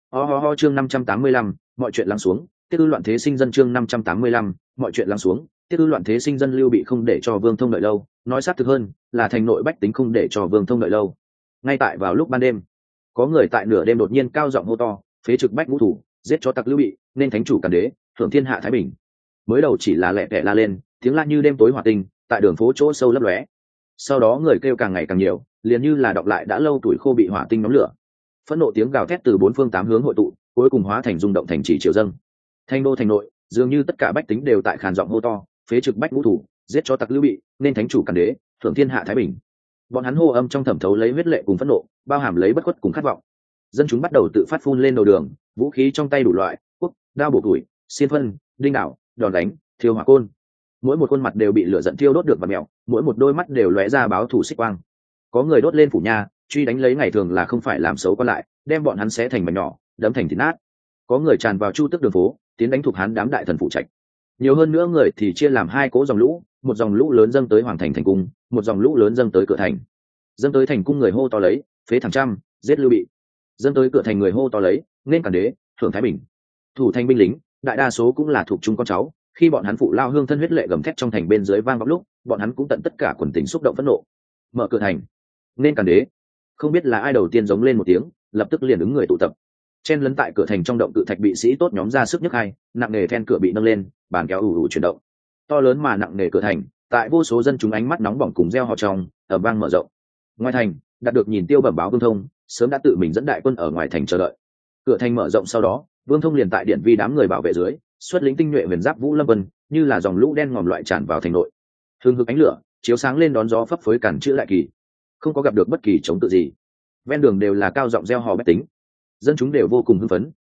Ho chương 585, mọi chuyện lắng xuống, tiết ư loạn thế sinh dân chương 585, mọi chuyện lắng xuống, tiết ư loạn thế sinh dân. Lưu Bị không để cho Vương Thông đợi lâu, nói sát thực hơn là thành nội bách tính không để cho Vương Thông đợi lâu. Ngay tại vào lúc ban đêm, có người tại nửa đêm đột nhiên cao giọng hô to, phế trực bách ngũ thủ, giết cho tặc Lưu Bị, nên thánh chủ Càn Đế, hưởng thiên hạ thái bình. Mới đầu chỉ là lẹ tẻ la lên, tiếng la như đêm tối hỏa tinh, tại đường phố chỗ sâu lấp lóe. Sau đó người kêu càng ngày càng nhiều, liền như là đọc lại đã lâu tuổi khô bị hỏa tinh nhóm lửa. Phẫn nộ tiếng gào thét từ 4 phương 8 hướng hội tụ, cuối cùng hóa thành rung động thành trì triều dâng. Thành đô thành nội, dường như tất cả bách tính đều tại khàn giọng hô to, phế trực bách ngũ thủ, giết cho tặc Lưu Bị, nên thánh chủ Càn Đế, hưởng thiên hạ thái bình. Bọn hắn hô âm trong thẩm thấu lấy huyết lệ cùng phẫn nộ, bao hàm lấy bất khuất cùng khát vọng. Dân chúng bắt đầu tự phát phun lên đầu đường, vũ khí trong tay đủ loại, cuốc, đao bổ củi, xiên phân, đinh đảo, đòn đánh, thiêu hỏa côn. Mỗi một khuôn mặt đều bị lửa giận thiêu đốt được và mèo, mỗi một đôi mắt đều lóe ra báo thủ xích quang. Có người đốt lên phủ nha, truy đánh lấy ngày thường là không phải làm xấu còn lại, đem bọn hắn xé thành mảnh nhỏ, đấm thành thịt nát. Có người tràn vào chu tước đường phố, tiến đánh thuộc hắn đám đại thần phụ trạch. Nhiều hơn nữa người thì chia làm 2 cỗ dòng lũ, một dòng lũ lớn dâng tới hoàng thành thành cung, một dòng lũ lớn dâng tới cửa thành. Dâng tới thành cung người hô to lấy, phế thằng trăm, giết Lưu Bị. Dâng tới cửa thành người hô to lấy, nên Càn Đế, hưởng thái bình. Thủ thành binh lính, đại đa số cũng là thuộc trung con cháu, khi bọn hắn phụ lao hương thân huyết lệ gầm thét trong thành bên dưới vang vọng lúc, bọn hắn cũng tận tất cả quần tình xúc động phẫn nộ. Mở cửa thành, nên Càn Đế. Không biết là ai đầu tiên giống lên một tiếng, lập tức liền ứng người tụ tập. Chen lấn tại cửa thành trong động cự thạch bị sĩ tốt nhóm ra sức nhấc hai, nặng nề then cửa bị nâng lên, bàn kéo ù ù chuyển động. To lớn mà nặng nề cửa thành, tại vô số dân chúng ánh mắt nóng bỏng cùng reo hò trong, ầm vang mở rộng. Ngoài thành, đạt được nhìn tiêu bẩm báo Vương Thông, sớm đã tự mình dẫn đại quân ở ngoài thành chờ đợi. Cửa thành mở rộng sau đó, Vương Thông liền tại điện vi đám người bảo vệ dưới, xuất lính tinh nhuệ huyền giáp vũ lâm vân, như là dòng lũ đen ngòm loại tràn vào thành nội. Hương hực ánh lửa chiếu sáng lên đón gió phấp phới cản chữ đại kỳ, không có gặp được bất kỳ chống cự gì. Ven đường đều là cao giọng reo hò bách tính, dân chúng đều vô cùng hưng phấn,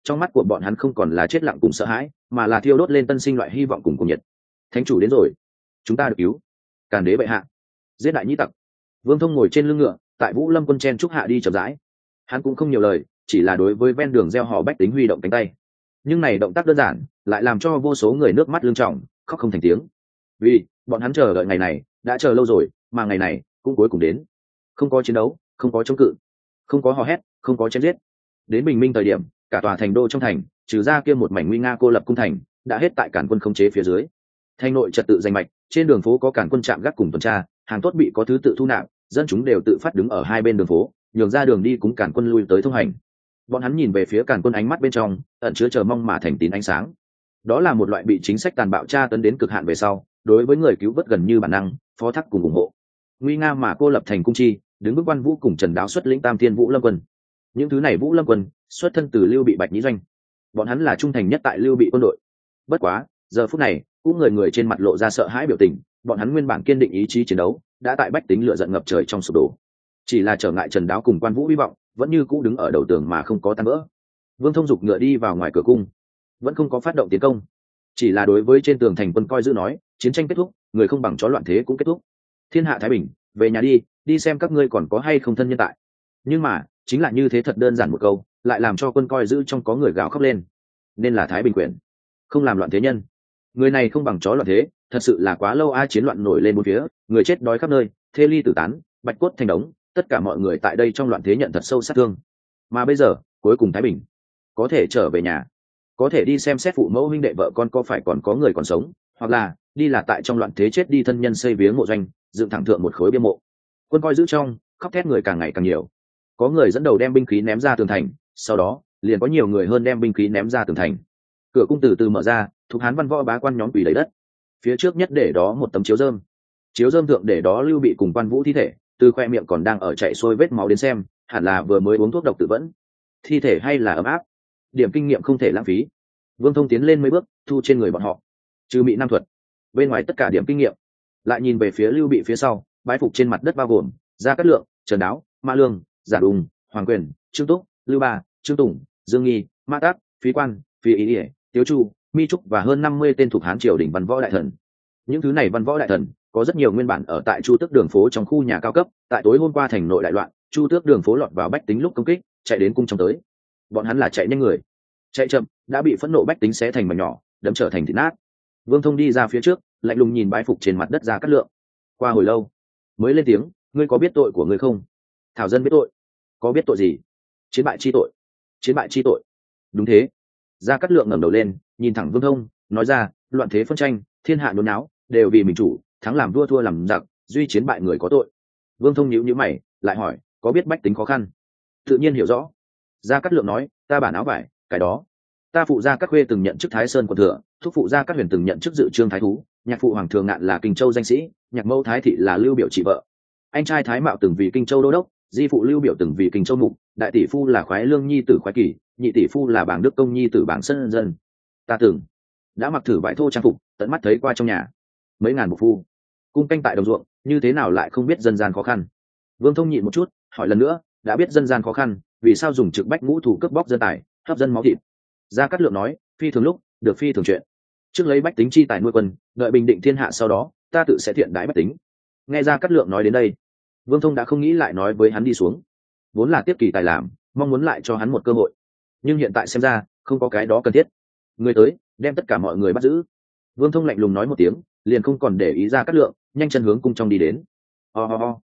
trong mắt của bọn hắn không còn là chết lặng cùng sợ hãi, mà là thiêu đốt lên tân sinh loại hy vọng cùng nhiệt. Thánh chủ đến rồi, chúng ta được cứu. Càn đế bệ hạ, giết đại nhĩ tặc. Vương Thông ngồi trên lưng ngựa, tại Vũ Lâm quân chen trúc hạ đi chậm rãi. Hắn cũng không nhiều lời, chỉ là đối với ven đường gieo họ bách tính huy động cánh tay. Nhưng này động tác đơn giản, lại làm cho vô số người nước mắt lưng tròng, khóc không thành tiếng. Vì bọn hắn chờ đợi ngày này đã chờ lâu rồi, mà ngày này cũng cuối cùng đến. Không có chiến đấu, không có chống cự, không có hò hét, không có chém giết. Đến bình minh thời điểm, cả tòa thành đô trong thành, trừ ra kia một mảnh nguy nga cô lập cung thành, đã hết tại cản quân khống chế phía dưới. Thành nội trật tự danh mạch, trên đường phố có cản quân trạm gác cùng tuần tra, hàng tốt bị có thứ tự thu nạp, dân chúng đều tự phát đứng ở hai bên đường phố, nhường ra đường đi cúng cản quân lui tới thông hành. Bọn hắn nhìn về phía cản quân, ánh mắt bên trong ẩn chứa chờ mong mà thành tín ánh sáng. Đó là một loại bị chính sách tàn bạo tra tấn đến cực hạn về sau, đối với người cứu vớt gần như bản năng, phó thác cùng ủng hộ. Nguy nga mà cô lập thành cung chi, đứng bước Quan Vũ cùng Trần Đáo xuất lĩnh Tam Thiên Vũ Lâm quân. Những thứ này Vũ Lâm quân xuất thân từ Lưu Bị Bạch Nhĩ doanh, bọn hắn là trung thành nhất tại Lưu Bị quân đội. Bất quá giờ phút này cũng người người trên mặt lộ ra sợ hãi biểu tình, bọn hắn nguyên bản kiên định ý chí chiến đấu đã tại bách tính lửa giận ngập trời trong sụp đổ. Chỉ là trở ngại Trần Đáo cùng Quan Vũ hy vọng vẫn như cũ đứng ở đầu tường mà không có tan vỡ. Vương Thông dục ngựa đi vào ngoài cửa cung, vẫn không có phát động tiến công, chỉ là đối với trên tường thành quân coi giữ nói, chiến tranh kết thúc, người không bằng chó loạn thế cũng kết thúc, thiên hạ thái bình, về nhà đi, đi xem các ngươi còn có hay không thân nhân tại. Nhưng mà chính là như thế, thật đơn giản một câu, lại làm cho quân coi giữ trong có người gào khóc lên. Nên là thái bình quyền, không làm loạn thế nhân. Người này không bằng chó loạn thế, thật sự là quá lâu. Ai chiến loạn nổi lên bốn phía, người chết đói khắp nơi, thê ly tử tán, bạch cốt thành đống, tất cả mọi người tại đây trong loạn thế nhận thật sâu sát thương. Mà bây giờ cuối cùng thái bình, có thể trở về nhà, có thể đi xem xét phụ mẫu huynh đệ vợ con có phải còn có người còn sống, hoặc là đi là tại trong loạn thế chết đi thân nhân xây viếng mộ doanh, dựng thẳng thượng một khối bia mộ. Quân coi giữ trong khóc thét người càng ngày càng nhiều, có người dẫn đầu đem binh khí ném ra tường thành, sau đó liền có nhiều người hơn đem binh khí ném ra tường thành. Cửa cung từ từ mở ra, thuộc hán văn võ bá quan nhóm quỳ lấy đất. Phía trước nhất để đó một tấm chiếu rơm, chiếu rơm thượng để đó Lưu Bị cùng Quan Vũ thi thể, từ khoe miệng còn đang ở chảy xuôi vết máu đến xem, hẳn là vừa mới uống thuốc độc tự vẫn. Thi thể hay là ấm áp, điểm kinh nghiệm không thể lãng phí. Vương Thông tiến lên mấy bước, thu trên người bọn họ, trừ Mị Nam thuật, bên ngoài tất cả điểm kinh nghiệm. Lại nhìn về phía Lưu Bị phía sau, bái phục trên mặt đất bao gồm Gia Cát Lượng, Trần Đáo, Mã Lương, Giả Đùng, Hoàng Quyền, Trương Túc, Lưu Ba, Trương Tùng, Dương Nghi, Mã Tát, Phí Quan, Phí Ý Ỉa, Tiếu Chu, Mi Trúc và hơn 50 tên thuộc hán triều đình văn võ đại thần. Những thứ này văn võ đại thần có rất nhiều nguyên bản ở tại Chu Tước đường phố trong khu nhà cao cấp. Tại tối hôm qua thành nội đại loạn, Chu Tước đường phố lọt vào bách tính lúc công kích, chạy đến cung trong tới. Bọn hắn là chạy nhanh người, chạy chậm đã bị phẫn nộ bách tính xé thành mảnh nhỏ, đấm trở thành thịt nát. Vương Thông đi ra phía trước, lạnh lùng nhìn bái phục trên mặt đất Gia Cát Lượng. Qua hồi lâu mới lên tiếng, ngươi có biết tội của ngươi không? Thảo dân biết tội. Có biết tội gì? Chiến bại chi tội. Chiến bại chi tội. Đúng thế. Gia Cát Lượng ngẩng đầu lên, nhìn thẳng Vương Thông, nói ra, loạn thế phân tranh, thiên hạ nôn náo, đều vì mình chủ, thắng làm vua thua làm giặc, duy chiến bại người có tội. Vương Thông nhíu nhíu mày, lại hỏi, có biết bách tính khó khăn? Tự nhiên hiểu rõ. Gia Cát Lượng nói, ta bản áo vải, cái đó. Ta phụ Gia Cát Khuê từng nhận chức Thái Sơn quận thừa, thúc phụ Gia Cát Huyền từng nhận chức dự trương thái thú, nhạc phụ Hoàng Thường Ngạn là Kinh Châu danh sĩ, nhạc mẫu Thái thị là Lưu Biểu chị vợ. Anh trai Thái Mạo từng vì Kinh Châu đô đốc, di phụ Lưu Biểu từng vì Kinh Châu mục, đại tỷ phu là Khoái Lương nhi tử Khoái Kỳ, nhị tỷ phu là Bàng Đức công nhi tử Bàng Sơn dân. Ta từng đã mặc thử vải thô trang phục, tận mắt thấy qua trong nhà mấy ngàn mục phu cung canh tại đồng ruộng, như thế nào lại không biết dân gian khó khăn? Vương Thông nhịn một chút, hỏi lần nữa, đã biết dân gian khó khăn, vì sao dùng trực bách ngũ thủ cướp bóc dân tài, hấp dân máu thịt? Gia Cát Lượng nói, phi thường lúc được phi thường chuyện, trước lấy bách tính chi tài nuôi quân, đợi bình định thiên hạ sau đó, ta tự sẽ thiện đãi bách tính. Nghe Gia Cát Lượng nói đến đây, Vương Thông đã không nghĩ lại nói với hắn đi xuống, vốn là tiếp kỳ tài làm, mong muốn lại cho hắn một cơ hội, nhưng hiện tại xem ra không có cái đó cần thiết. Người tới, đem tất cả mọi người bắt giữ. Vương Thông lạnh lùng nói một tiếng, liền không còn để ý Gia Cát Lượng, nhanh chân hướng cung trong đi đến. Ho ho ho.